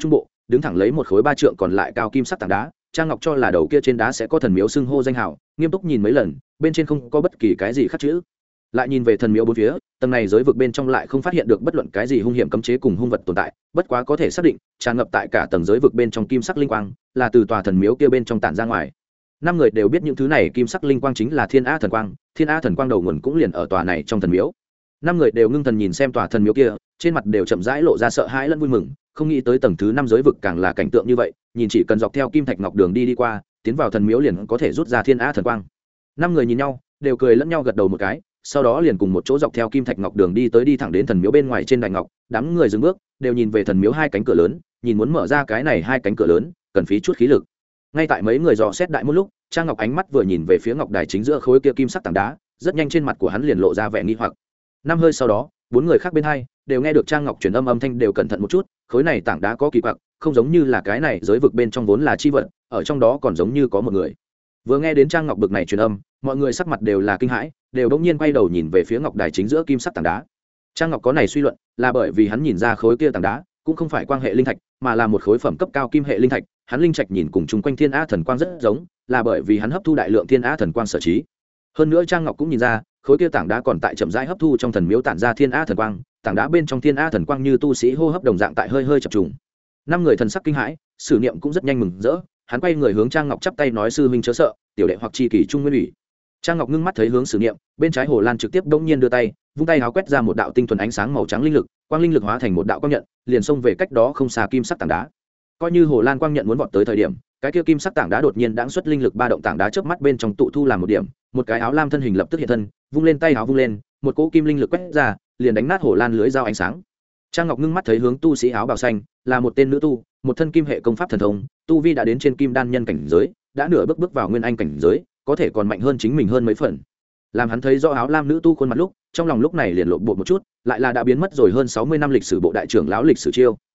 [SPEAKER 1] đứng thẳng lấy một khối ba trượng còn lại cao kim sắc tảng đá. Trang Ngọc cho là đầu kia trên đá sẽ có thần miếu xưng hô danh hào, nghiêm túc nhìn mấy lần, bên trên không có bất kỳ cái gì khắc chữ. Lại nhìn về thần miếu bốn phía, tầng này giới vực bên trong lại không phát hiện được bất luận cái gì hung hiểm cấm chế cùng hung vật tồn tại, bất quá có thể xác định, tràn ngập tại cả tầng giới vực bên trong kim sắc linh quang, là từ tòa thần miếu kia bên trong tản ra ngoài. Năm người đều biết những thứ này kim sắc linh quang chính là Thiên A thần quang, Thiên A thần quang đầu nguồn cũng liền ở tòa này trong thần miếu. Năm người đều ngưng thần nhìn xem tòa thần miếu kia, trên mặt đều chậm rãi lộ ra sợ hãi lẫn vui mừng, không nghĩ tới tầng thứ năm giới vực càng là cảnh tượng như vậy, nhìn chỉ cần dọc theo kim thạch ngọc đường đi đi qua, tiến vào thần miếu liền có thể rút ra Thiên A thần quang. Năm người nhìn nhau, đều cười lẫn nhau gật đầu một cái, sau đó liền cùng một chỗ dọc theo kim thạch ngọc đường đi tới đi thẳng đến thần miếu bên ngoài trên đài ngọc. Đám người dừng bước, đều nhìn về thần miếu hai cánh cửa lớn, nhìn muốn mở ra cái này hai cánh cửa lớn, cần phí chút khí lực. Ngay tại mấy người dò xét đại một lúc, Trang Ngọc ánh mắt vừa nhìn về phía ngọc đài chính giữa khối kia kim sắc tảng đá, rất nhanh trên mặt của hắn liền lộ ra vẻ nghi hoặc. Năm hơi sau đó, bốn người khác bên hai đều nghe được Trang Ngọc truyền âm âm thanh, đều cẩn thận một chút, khối này tảng đá có kỳ quặc, không giống như là cái này giới vực bên trong vốn là chi vật, ở trong đó còn giống như có một người. Vừa nghe đến Trang Ngọc bực này truyền âm, mọi người sắc mặt đều là kinh hãi, đều đống nhiên quay đầu nhìn về phía ngọc đài chính giữa kim sắc tảng đá. Trang Ngọc có này suy luận, là bởi vì hắn nhìn ra khối kia tảng đá cũng không phải quang hệ linh thạch, mà là một khối phẩm cấp cao kim hệ linh thạch. Hắn linh trạch nhìn cùng chung quanh Thiên A thần quang rất giống, là bởi vì hắn hấp thu đại lượng Thiên A thần quang sở trí. Hơn nữa Trang Ngọc cũng nhìn ra, khối kia tảng đá còn tại chậm rãi hấp thu trong thần miếu tản ra Thiên A thần quang, tảng đá bên trong Thiên A thần quang như tu sĩ hô hấp đồng dạng tại hơi hơi chập trùng. Năm người thần sắc kinh hãi, Sử Niệm cũng rất nhanh mừng rỡ, hắn quay người hướng Trang Ngọc chắp tay nói: sư huynh chớ sợ, tiểu đệ hoặc chi kỷ trung nguyên ủy. Trang Ngọc ngưng mắt thấy hướng Sử Niệm, bên trái Hồ Lan trực tiếp đống nhiên đưa tay, vung tay háo quét ra một đạo tinh thuần ánh sáng màu trắng linh lực, quang linh lực hóa thành một đạo quang nhận, liền xông về cách đó không xa kim sắc tảng đá. Coi như Hồ Lan quang nhận muốn vọt tới thời điểm, cái kia kim sắc tảng đá đột nhiên đãng xuất linh lực ba động, tảng đá chớp mắt bên trong tụ thu làm một điểm, một cái áo lam thân hình lập tức hiện thân, vung lên tay áo vung lên, một cỗ kim linh lực quét ra, liền đánh nát Hồ Lan lưới dao ánh sáng. Trang Ngọc ngưng mắt thấy hướng tu sĩ áo bào xanh, là một tên nữ tu, một thân kim hệ công pháp thần thông, tu vi đã đến trên kim đan nhân cảnh giới, đã nửa bước bước vào nguyên anh cảnh giới, có thể còn mạnh hơn chính mình hơn mấy phần. Làm hắn thấy rõ áo lam nữ tu khuôn mặt lúc, trong lòng lúc này liền lộn bộ một chút, lại là đã biến mất rồi hơn sáu mươi năm lịch sử bộ đại trưởng lão lịch sử chiêu,